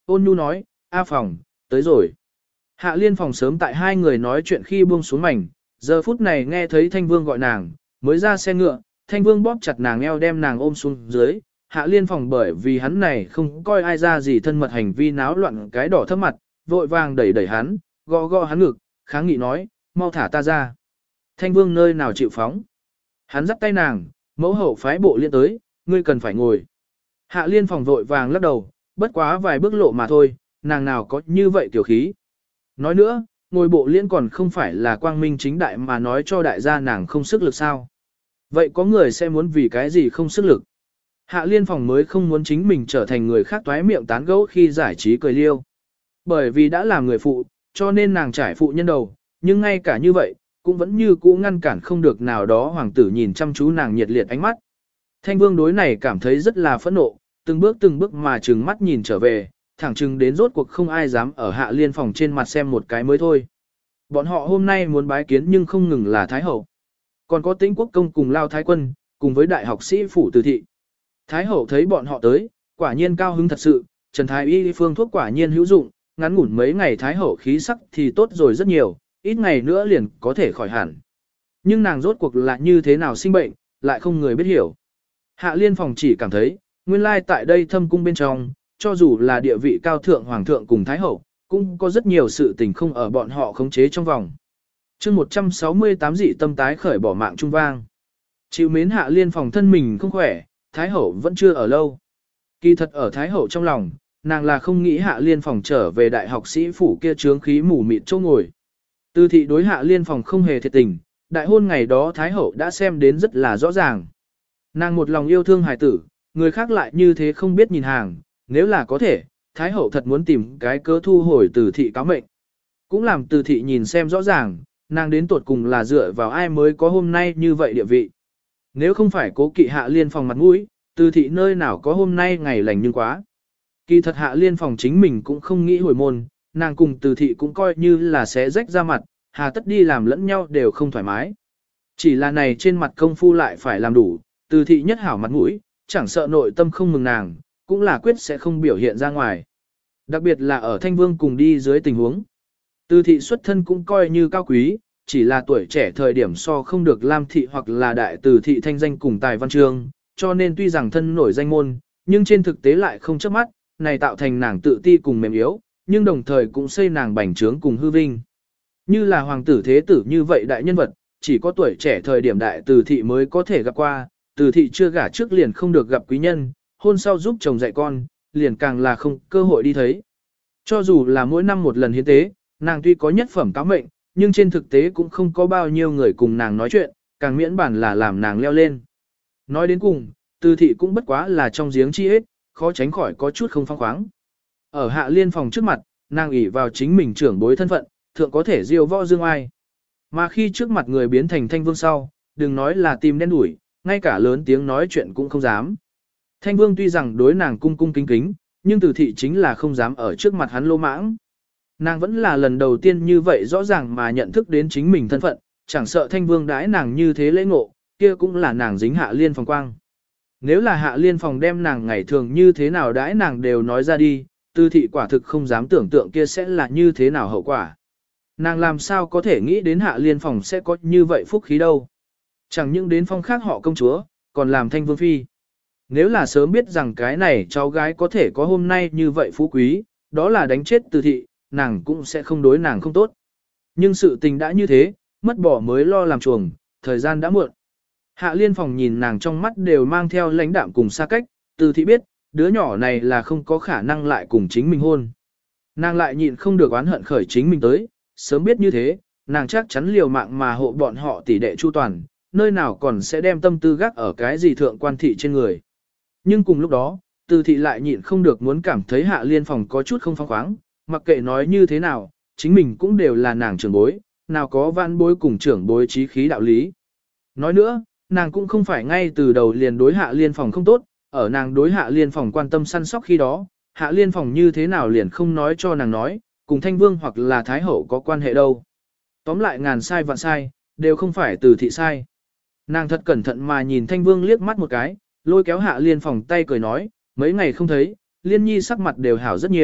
Ôn nhu nói, A Phòng, tới rồi. Hạ Liên Phòng sớm tại hai người nói chuyện khi buông xuống mảnh, giờ phút này nghe thấy Thanh Vương gọi nàng, mới ra xe ngựa, Thanh Vương bóp chặt nàng eo đem nàng ôm xuống dưới. Hạ Liên Phòng bởi vì hắn này không coi ai ra gì thân mật hành vi náo loạn cái đỏ thấp mặt, vội vàng đẩy đẩy hắn, gõ gõ hắn ngực, kháng nghị nói, mau thả ta ra. Thanh Vương nơi nào chịu phóng. Hắn dắt tay nàng, mẫu hậu phái bộ liên tới, ngươi cần phải ngồi. Hạ Liên Phòng vội vàng lắc đầu, bất quá vài bước lộ mà thôi, nàng nào có như vậy tiểu khí. Nói nữa, ngồi bộ liên còn không phải là quang minh chính đại mà nói cho đại gia nàng không sức lực sao. Vậy có người sẽ muốn vì cái gì không sức lực. Hạ Liên Phòng mới không muốn chính mình trở thành người khác toái miệng tán gẫu khi giải trí cười liêu. Bởi vì đã làm người phụ, cho nên nàng trải phụ nhân đầu, nhưng ngay cả như vậy, cũng vẫn như cũ ngăn cản không được nào đó hoàng tử nhìn chăm chú nàng nhiệt liệt ánh mắt. Thanh Vương đối này cảm thấy rất là phẫn nộ, từng bước mà trừng mắt nhìn trở về, thẳng chừng đến rốt cuộc không ai dám ở Hạ Liên Phòng trên mặt xem một cái mới thôi. Bọn họ hôm nay muốn bái kiến nhưng không ngừng là Thái Hậu. Còn có Tĩnh Quốc Công cùng Lao Thái Quân, cùng với đại học sĩ phủ từ thị. Thái Hậu thấy bọn họ tới, quả nhiên cao hứng thật sự, Trần Thái Y phương thuốc quả nhiên hữu dụng, ngắn ngủn mấy ngày Thái Hậu khí sắc thì tốt rồi rất nhiều, ít ngày nữa liền có thể khỏi hẳn. Nhưng nàng rốt cuộc là như thế nào sinh bệnh, lại không người biết hiểu. Hạ Liên Phòng chỉ cảm thấy, nguyên lai tại đây thâm cung bên trong, cho dù là địa vị cao thượng hoàng thượng cùng Thái Hậu, cũng có rất nhiều sự tình không ở bọn họ khống chế trong vòng. chương 168 dị tâm tái khởi bỏ mạng trung vang. Chịu mến Hạ Liên Phòng thân mình không khỏe, Thái Hậu vẫn chưa ở lâu. Kỳ thật ở Thái Hậu trong lòng, nàng là không nghĩ Hạ Liên Phòng trở về đại học sĩ phủ kia trướng khí mù mịt chỗ ngồi. Từ thị đối Hạ Liên Phòng không hề thiệt tình, đại hôn ngày đó Thái Hậu đã xem đến rất là rõ ràng. Nàng một lòng yêu thương hài tử, người khác lại như thế không biết nhìn hàng, nếu là có thể, Thái Hậu thật muốn tìm cái cớ thu hồi từ thị cáo mệnh. Cũng làm từ thị nhìn xem rõ ràng, nàng đến tuột cùng là dựa vào ai mới có hôm nay như vậy địa vị. Nếu không phải cố kỵ Hạ Liên Phòng mặt mũi, từ thị nơi nào có hôm nay ngày lành nhưng quá. Kỳ thật Hạ Liên Phòng chính mình cũng không nghĩ hồi môn, nàng cùng từ thị cũng coi như là sẽ rách ra mặt, hà tất đi làm lẫn nhau đều không thoải mái. Chỉ là này trên mặt công phu lại phải làm đủ, từ thị nhất hảo mặt mũi, chẳng sợ nội tâm không mừng nàng, cũng là quyết sẽ không biểu hiện ra ngoài. Đặc biệt là ở Thanh Vương cùng đi dưới tình huống. Từ thị xuất thân cũng coi như cao quý, chỉ là tuổi trẻ thời điểm so không được Lam thị hoặc là đại từ thị thanh danh cùng tài văn chương, cho nên tuy rằng thân nổi danh môn, nhưng trên thực tế lại không chớp mắt, này tạo thành nàng tự ti cùng mềm yếu, nhưng đồng thời cũng xây nàng bành trướng cùng hư vinh. Như là hoàng tử thế tử như vậy đại nhân vật, chỉ có tuổi trẻ thời điểm đại từ thị mới có thể gặp qua, từ thị chưa gả trước liền không được gặp quý nhân, hôn sau giúp chồng dạy con, liền càng là không cơ hội đi thấy. Cho dù là mỗi năm một lần hiến tế, nàng tuy có nhất phẩm cáo mệnh, nhưng trên thực tế cũng không có bao nhiêu người cùng nàng nói chuyện, càng miễn bản là làm nàng leo lên. Nói đến cùng, từ thị cũng bất quá là trong giếng chi hết, khó tránh khỏi có chút không phong khoáng. Ở Hạ Liên Phòng trước mặt, nàng ỷ vào chính mình trưởng bối thân phận, thượng có thể diêu võ dương ai. Mà khi trước mặt người biến thành Thanh Vương sau, đừng nói là tìm đen đuổi, ngay cả lớn tiếng nói chuyện cũng không dám. Thanh Vương tuy rằng đối nàng cung cung kính kính, nhưng từ thị chính là không dám ở trước mặt hắn lô mãng. Nàng vẫn là lần đầu tiên như vậy rõ ràng mà nhận thức đến chính mình thân phận, chẳng sợ Thanh Vương đãi nàng như thế lễ ngộ, kia cũng là nàng dính Hạ Liên Phòng quang. Nếu là Hạ Liên Phòng đem nàng ngày thường như thế nào đãi nàng đều nói ra đi, từ thị quả thực không dám tưởng tượng kia sẽ là như thế nào hậu quả. Nàng làm sao có thể nghĩ đến Hạ Liên Phòng sẽ có như vậy phúc khí đâu. Chẳng những đến phong khác họ công chúa, còn làm Thanh Vương phi. Nếu là sớm biết rằng cái này cháu gái có thể có hôm nay như vậy phú quý, đó là đánh chết từ thị, nàng cũng sẽ không đối nàng không tốt. Nhưng sự tình đã như thế, mất bỏ mới lo làm chuồng, thời gian đã muộn. Hạ Liên Phòng nhìn nàng trong mắt đều mang theo lãnh đạm cùng xa cách, từ thị biết, đứa nhỏ này là không có khả năng lại cùng chính mình hôn. Nàng lại nhịn không được oán hận khởi chính mình tới, sớm biết như thế, nàng chắc chắn liều mạng mà hộ bọn họ tỷ đệ chu toàn, nơi nào còn sẽ đem tâm tư gác ở cái gì thượng quan thị trên người. Nhưng cùng lúc đó, từ thị lại nhịn không được muốn cảm thấy Hạ Liên Phòng có chút không phóng khoáng, mặc kệ nói như thế nào, chính mình cũng đều là nàng trưởng bối, nào có vãn bối cùng trưởng bối trí khí đạo lý. Nói nữa, nàng cũng không phải ngay từ đầu liền đối Hạ Liên Phòng không tốt, ở nàng đối Hạ Liên Phòng quan tâm săn sóc khi đó, Hạ Liên Phòng như thế nào liền không nói cho nàng nói, cùng Thanh Vương hoặc là Thái Hậu có quan hệ đâu. Tóm lại ngàn sai vạn sai, đều không phải từ thị sai. Nàng thật cẩn thận mà nhìn Thanh Vương liếc mắt một cái, lôi kéo Hạ Liên Phòng tay cười nói, mấy ngày không thấy, Liên Nhi sắc mặt đều hảo rất nhiều,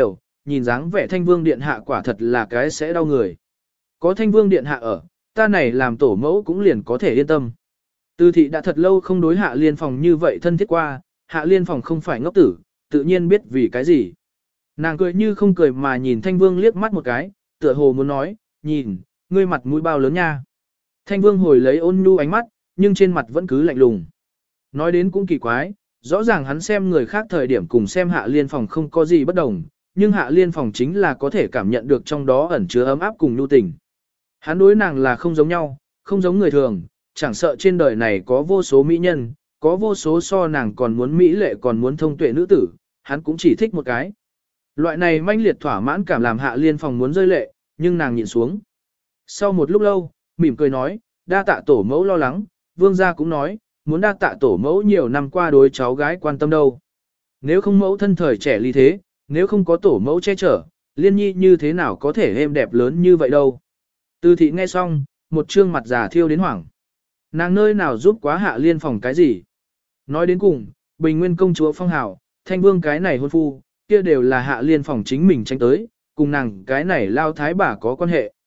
nhìn dáng vẻ Thanh Vương điện hạ quả thật là cái sẽ đau người. Có Thanh Vương điện hạ ở, ta này làm tổ mẫu cũng liền có thể yên tâm. Từ thị đã thật lâu không đối Hạ Liên Phòng như vậy thân thiết qua, Hạ Liên Phòng không phải ngốc tử, tự nhiên biết vì cái gì. Nàng cười như không cười mà nhìn Thanh Vương liếc mắt một cái, tựa hồ muốn nói, nhìn, ngươi mặt mũi bao lớn nha. Thanh Vương hồi lấy ôn nhu ánh mắt, nhưng trên mặt vẫn cứ lạnh lùng. Nói đến cũng kỳ quái, rõ ràng hắn xem người khác thời điểm cùng xem Hạ Liên Phòng không có gì bất đồng, nhưng Hạ Liên Phòng chính là có thể cảm nhận được trong đó ẩn chứa ấm áp cùng nhu tình. Hắn đối nàng là không giống nhau, không giống người thường, chẳng sợ trên đời này có vô số mỹ nhân, có vô số so nàng còn muốn mỹ lệ còn muốn thông tuệ nữ tử, hắn cũng chỉ thích một cái. Loại này manh liệt thỏa mãn cảm làm Hạ Liên Phòng muốn rơi lệ, nhưng nàng nhịn xuống. Sau một lúc lâu, mỉm cười nói, đa tạ tổ mẫu lo lắng, vương gia cũng nói, muốn đa tạ tổ mẫu nhiều năm qua đối cháu gái quan tâm đâu. Nếu không mẫu thân thời trẻ ly thế, nếu không có tổ mẫu che chở, Liên Nhi như thế nào có thể êm đẹp lớn như vậy đâu. Từ thị nghe xong, một trương mặt già thiêu đến hoảng. Nàng nơi nào giúp quá Hạ Liên Phòng cái gì? Nói đến cùng, Bình Nguyên công chúa phong hào, Thanh Vương cái này hôn phu, kia đều là Hạ Liên Phòng chính mình tranh tới, cùng nàng cái này lao thái bà có quan hệ.